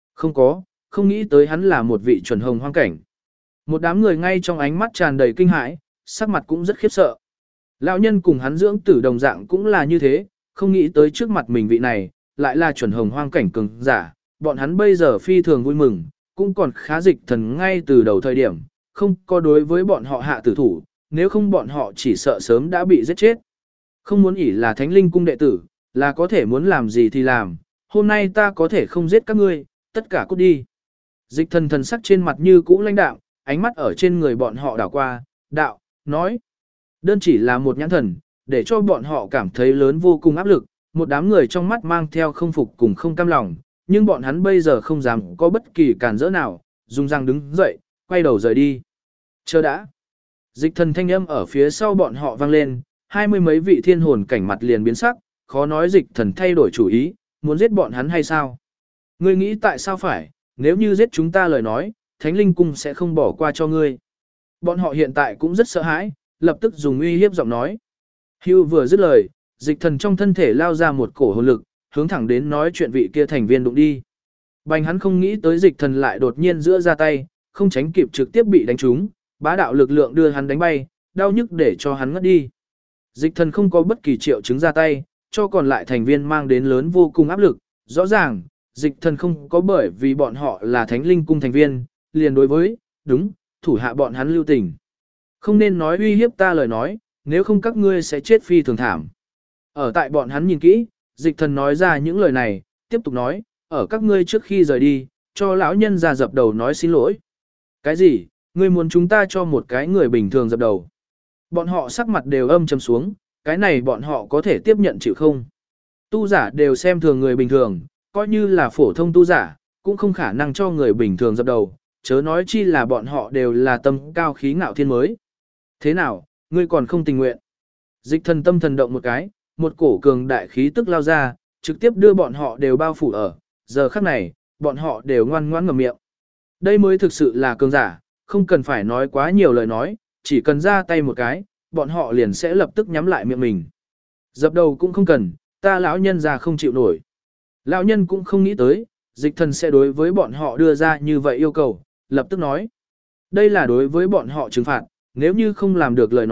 Không nghĩ tới hắn là một vị chuẩn hồng hoang cảnh. Một đám người ngay trong ánh mắt tràn đầy kinh hãi, sắc mặt cũng rất khiếp sợ. Lão nhân cùng hắn dưỡng tử đồng dạng cũng là như thế, không nghĩ tới trước mặt mình vị này, lại là chuẩn hồng hoang cảnh cường giả, bọn hắn bây giờ phi thường vui mừng, cũng còn khá Dịch Thần ngay từ đầu thời điểm, không có đối với bọn họ hạ tử thủ, nếu không bọn họ chỉ sợ sớm đã bị giết chết. Không muốn ỷ là Thánh Linh Cung đệ tử, là có thể muốn làm gì thì làm, hôm nay ta có thể không giết các ngươi, tất cả cút đi. Dịch Thần thần sắc trên mặt như cũ lãnh đạm, ánh mắt ở trên người bọn họ đảo qua, đạo, nói. Đơn chỉ là một nhãn thần, để cho bọn họ cảm thấy lớn vô cùng áp lực, một đám người trong mắt mang theo không phục cùng không cam lòng, nhưng bọn hắn bây giờ không dám có bất kỳ cản rỡ nào, dùng răng đứng dậy, quay đầu rời đi. Chờ đã. Dịch Thần thanh âm ở phía sau bọn họ vang lên, 20 mấy vị thiên hồn cảnh mặt liền biến sắc, khó nói Dịch Thần thay đổi chủ ý, muốn giết bọn hắn hay sao? Ngươi nghĩ tại sao phải, nếu như giết chúng ta lời nói, Thánh Linh Cung sẽ không bỏ qua cho ngươi. Bọn họ hiện tại cũng rất sợ hãi, lập tức dùng uy hiếp giọng nói. Hưu vừa dứt lời, Dịch Thần trong thân thể lao ra một cổ hồn lực, hướng thẳng đến nói chuyện vị kia thành viên đụng đi. Bành hắn không nghĩ tới Dịch Thần lại đột nhiên giữa ra tay, không tránh kịp trực tiếp bị đánh trúng, bá đạo lực lượng đưa hắn đánh bay, đau nhức để cho hắn ngất đi. Dịch Thần không có bất kỳ triệu chứng ra tay, cho còn lại thành viên mang đến lớn vô cùng áp lực, rõ ràng, Dịch Thần không có bởi vì bọn họ là Thánh Linh Cung thành viên, liền đối với, đúng, thủ hạ bọn hắn lưu tình. Không nên nói uy hiếp ta lời nói, nếu không các ngươi sẽ chết phi thường thảm. Ở tại bọn hắn nhìn kỹ, Dịch Thần nói ra những lời này, tiếp tục nói, ở các ngươi trước khi rời đi, cho lão nhân ra dập đầu nói xin lỗi. Cái gì, ngươi muốn chúng ta cho một cái người bình thường dập đầu? Bọn họ sắc mặt đều âm trầm xuống, cái này bọn họ có thể tiếp nhận chịu không? Tu giả đều xem thường người bình thường, coi như là phổ thông tu giả, cũng không khả năng cho người bình thường dập đầu, chớ nói chi là bọn họ đều là tâm cao khí ngạo thiên mới. Thế nào, ngươi còn không tình nguyện? Dịch Thần tâm thần động một cái, một cổ cường đại khí tức lao ra, trực tiếp đưa bọn họ đều bao phủ ở, giờ khắc này, bọn họ đều ngoan ngoãn ngậm miệng. Đây mới thực sự là cường giả, không cần phải nói quá nhiều lời nói, chỉ cần ra tay một cái, bọn họ liền sẽ lập tức nhắm lại miệng mình. Dập đầu cũng không cần, ta lão nhân già không chịu nổi. Lão nhân cũng không nghĩ tới, Dịch Thần sẽ đối với bọn họ đưa ra như vậy yêu cầu, lập tức nói. Đây là đối với bọn họ trừng phạt, nếu như không làm được lời nói,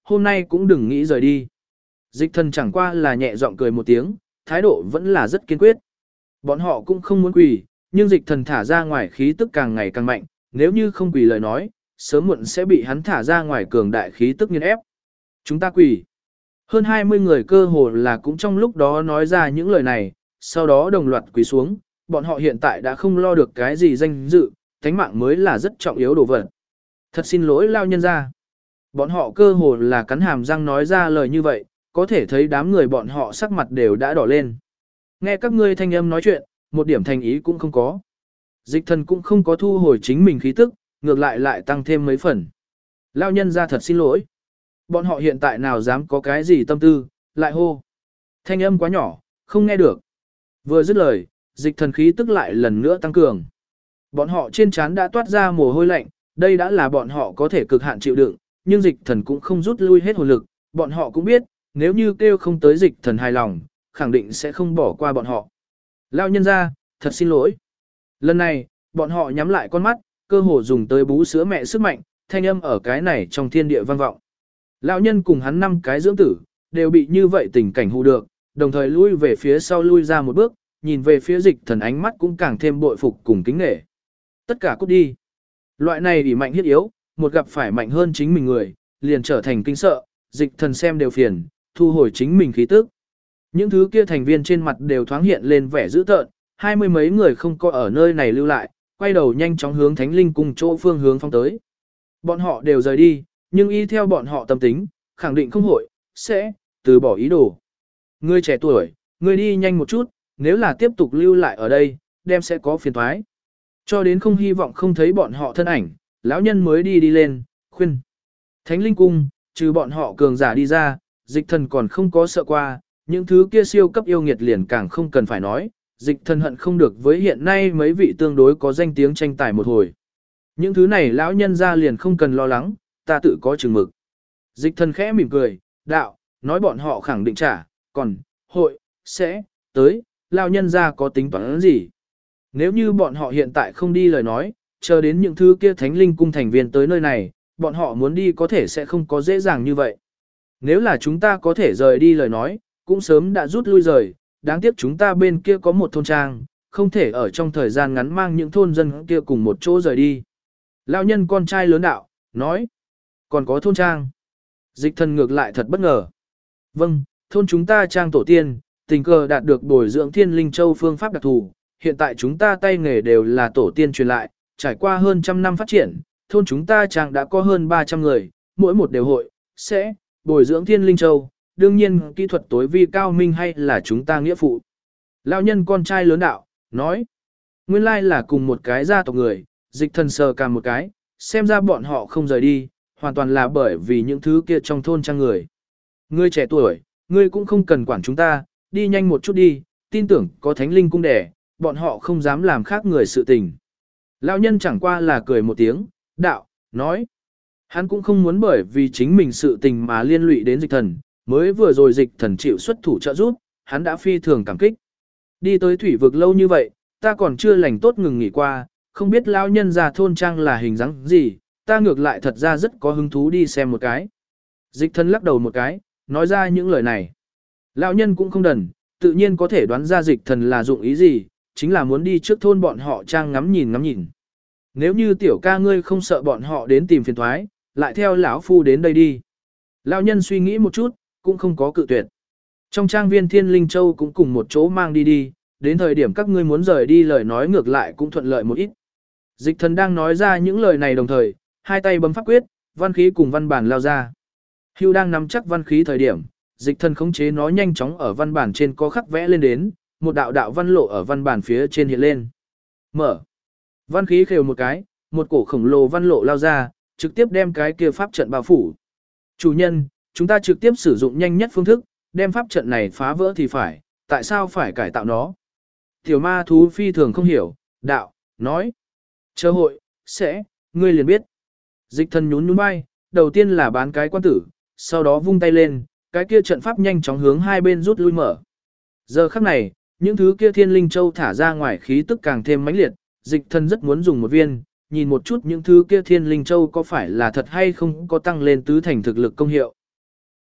hôm nay cũng đừng nghĩ rời đi. Dịch thần chẳng qua là nhẹ giọng cười một tiếng, thái độ vẫn là rất kiên quyết. Bọn họ cũng không muốn quỳ, nhưng dịch thần thả ra ngoài khí tức càng ngày càng mạnh, nếu như không quỳ lời nói, sớm muộn sẽ bị hắn thả ra ngoài cường đại khí tức nghiền ép. Chúng ta quỳ. Hơn 20 người cơ hồ là cũng trong lúc đó nói ra những lời này, sau đó đồng loạt quỳ xuống, bọn họ hiện tại đã không lo được cái gì danh dự, thánh mạng mới là rất trọng yếu đồ vật. Thật xin lỗi lao nhân ra. Bọn họ cơ hồ là cắn hàm răng nói ra lời như vậy, có thể thấy đám người bọn họ sắc mặt đều đã đỏ lên. Nghe các ngươi thanh âm nói chuyện, một điểm thành ý cũng không có. Dịch thần cũng không có thu hồi chính mình khí tức, ngược lại lại tăng thêm mấy phần. Lao nhân ra thật xin lỗi. Bọn họ hiện tại nào dám có cái gì tâm tư, lại hô. Thanh âm quá nhỏ, không nghe được. Vừa dứt lời, dịch thần khí tức lại lần nữa tăng cường. Bọn họ trên trán đã toát ra mồ hôi lạnh, đây đã là bọn họ có thể cực hạn chịu đựng, nhưng dịch thần cũng không rút lui hết hồn lực. Bọn họ cũng biết, nếu như kêu không tới dịch thần hài lòng, khẳng định sẽ không bỏ qua bọn họ. Lao nhân ra, thật xin lỗi. Lần này, bọn họ nhắm lại con mắt, cơ hồ dùng tới bú sữa mẹ sức mạnh, thanh âm ở cái này trong thiên địa vang vọng. Lão nhân cùng hắn 5 cái dưỡng tử, đều bị như vậy tình cảnh hù được, đồng thời lui về phía sau lui ra một bước, nhìn về phía dịch thần ánh mắt cũng càng thêm bội phục cùng kính nể. Tất cả cút đi. Loại này bị mạnh hiết yếu, một gặp phải mạnh hơn chính mình người, liền trở thành kinh sợ, dịch thần xem đều phiền, thu hồi chính mình khí tức. Những thứ kia thành viên trên mặt đều thoáng hiện lên vẻ dữ tợn, 20 mấy người không có ở nơi này lưu lại, quay đầu nhanh chóng hướng Thánh Linh Cung chỗ phương hướng phong tới. Bọn họ đều rời đi, nhưng y theo bọn họ tâm tính, khẳng định không hội, sẽ từ bỏ ý đồ. Ngươi trẻ tuổi, ngươi đi nhanh một chút, nếu là tiếp tục lưu lại ở đây, đem sẽ có phiền toái. Cho đến không hy vọng không thấy bọn họ thân ảnh, lão nhân mới đi lên, khuyên. Thánh Linh Cung, trừ bọn họ cường giả đi ra, dịch thần còn không có sợ qua, những thứ kia siêu cấp yêu nghiệt liền càng không cần phải nói, dịch thần hận không được với hiện nay mấy vị tương đối có danh tiếng tranh tài một hồi. Những thứ này lão nhân ra liền không cần lo lắng, ta tự có chừng mực. Dịch thần khẽ mỉm cười, đạo, nói bọn họ khẳng định trả, còn, hội, sẽ, tới, lão nhân ra có tính toán gì. Nếu như bọn họ hiện tại không đi lời nói, chờ đến những thứ kia Thánh Linh Cung thành viên tới nơi này, bọn họ muốn đi có thể sẽ không có dễ dàng như vậy. Nếu là chúng ta có thể rời đi lời nói, cũng sớm đã rút lui rời, đáng tiếc chúng ta bên kia có một thôn trang, không thể ở trong thời gian ngắn mang những thôn dân kia cùng một chỗ rời đi. Lão nhân con trai lớn đạo, nói, còn có thôn trang. Dịch thần ngược lại thật bất ngờ. Vâng, thôn chúng ta trang tổ tiên, tình cờ đạt được bồi dưỡng thiên linh châu phương pháp đặc thù, hiện tại chúng ta tay nghề đều là tổ tiên truyền lại, trải qua hơn 100 năm phát triển, thôn chúng ta trang đã có hơn 300 người, mỗi một đều hội, sẽ, bồi dưỡng thiên linh châu, đương nhiên kỹ thuật tối vi cao minh hay là chúng ta nghĩa phụ. Lão nhân con trai lớn đạo, nói, nguyên lai là cùng một cái gia tộc người, dịch thần sờ cả một cái, xem ra bọn họ không rời đi, hoàn toàn là bởi vì những thứ kia trong thôn trang người. Ngươi trẻ tuổi, ngươi cũng không cần quản chúng ta, đi nhanh một chút đi, tin tưởng có Thánh Linh Cung đẻ, bọn họ không dám làm khác người sự tình. Lão nhân chẳng qua là cười một tiếng, đạo, nói, hắn cũng không muốn bởi vì chính mình sự tình mà liên lụy đến dịch thần, mới vừa rồi dịch thần chịu xuất thủ trợ giúp, hắn đã phi thường cảm kích. Đi tới thủy vực lâu như vậy, ta còn chưa lành tốt ngừng nghỉ qua, không biết lão nhân già thôn trang là hình dáng gì, ta ngược lại thật ra rất có hứng thú đi xem một cái. Dịch thần lắc đầu một cái, nói ra những lời này. Lão nhân cũng không đần, tự nhiên có thể đoán ra dịch thần là dụng ý gì, chính là muốn đi trước thôn bọn họ trang ngắm nhìn ngắm nhìn. Nếu như tiểu ca ngươi không sợ bọn họ đến tìm phiền thoái, lại theo lão phu đến đây đi. Lão nhân suy nghĩ một chút, cũng không có cự tuyệt. Trong trang viên Thiên Linh Châu cũng cùng một chỗ mang đi đi, đến thời điểm các ngươi muốn rời đi lời nói ngược lại cũng thuận lợi một ít. Dịch thần đang nói ra những lời này đồng thời, hai tay bấm pháp quyết, văn khí cùng văn bản lao ra. Hưu đang nắm chắc văn khí thời điểm, dịch thần khống chế nó nhanh chóng ở văn bản trên có khắc vẽ lên đến, một đạo đạo văn lộ ở văn bản phía trên hiện lên. Mở. Văn khí khều một cái, một cổ khổng lồ văn lộ lao ra, trực tiếp đem cái kia pháp trận bao phủ. Chủ nhân, chúng ta trực tiếp sử dụng nhanh nhất phương thức, đem pháp trận này phá vỡ thì phải, tại sao phải cải tạo nó? Tiểu ma thú phi thường không hiểu, đạo, nói. Chờ hội, sẽ, ngươi liền biết. Dịch thần nhún nhún vai, đầu tiên là bán cái quan tử, sau đó vung tay lên, cái kia trận pháp nhanh chóng hướng hai bên rút lui mở. Giờ khắc này, những thứ kia Thiên Linh Châu thả ra ngoài khí tức càng thêm mãnh liệt, dịch thần rất muốn dùng một viên, nhìn một chút những thứ kia Thiên Linh Châu có phải là thật hay không có tăng lên tứ thành thực lực công hiệu.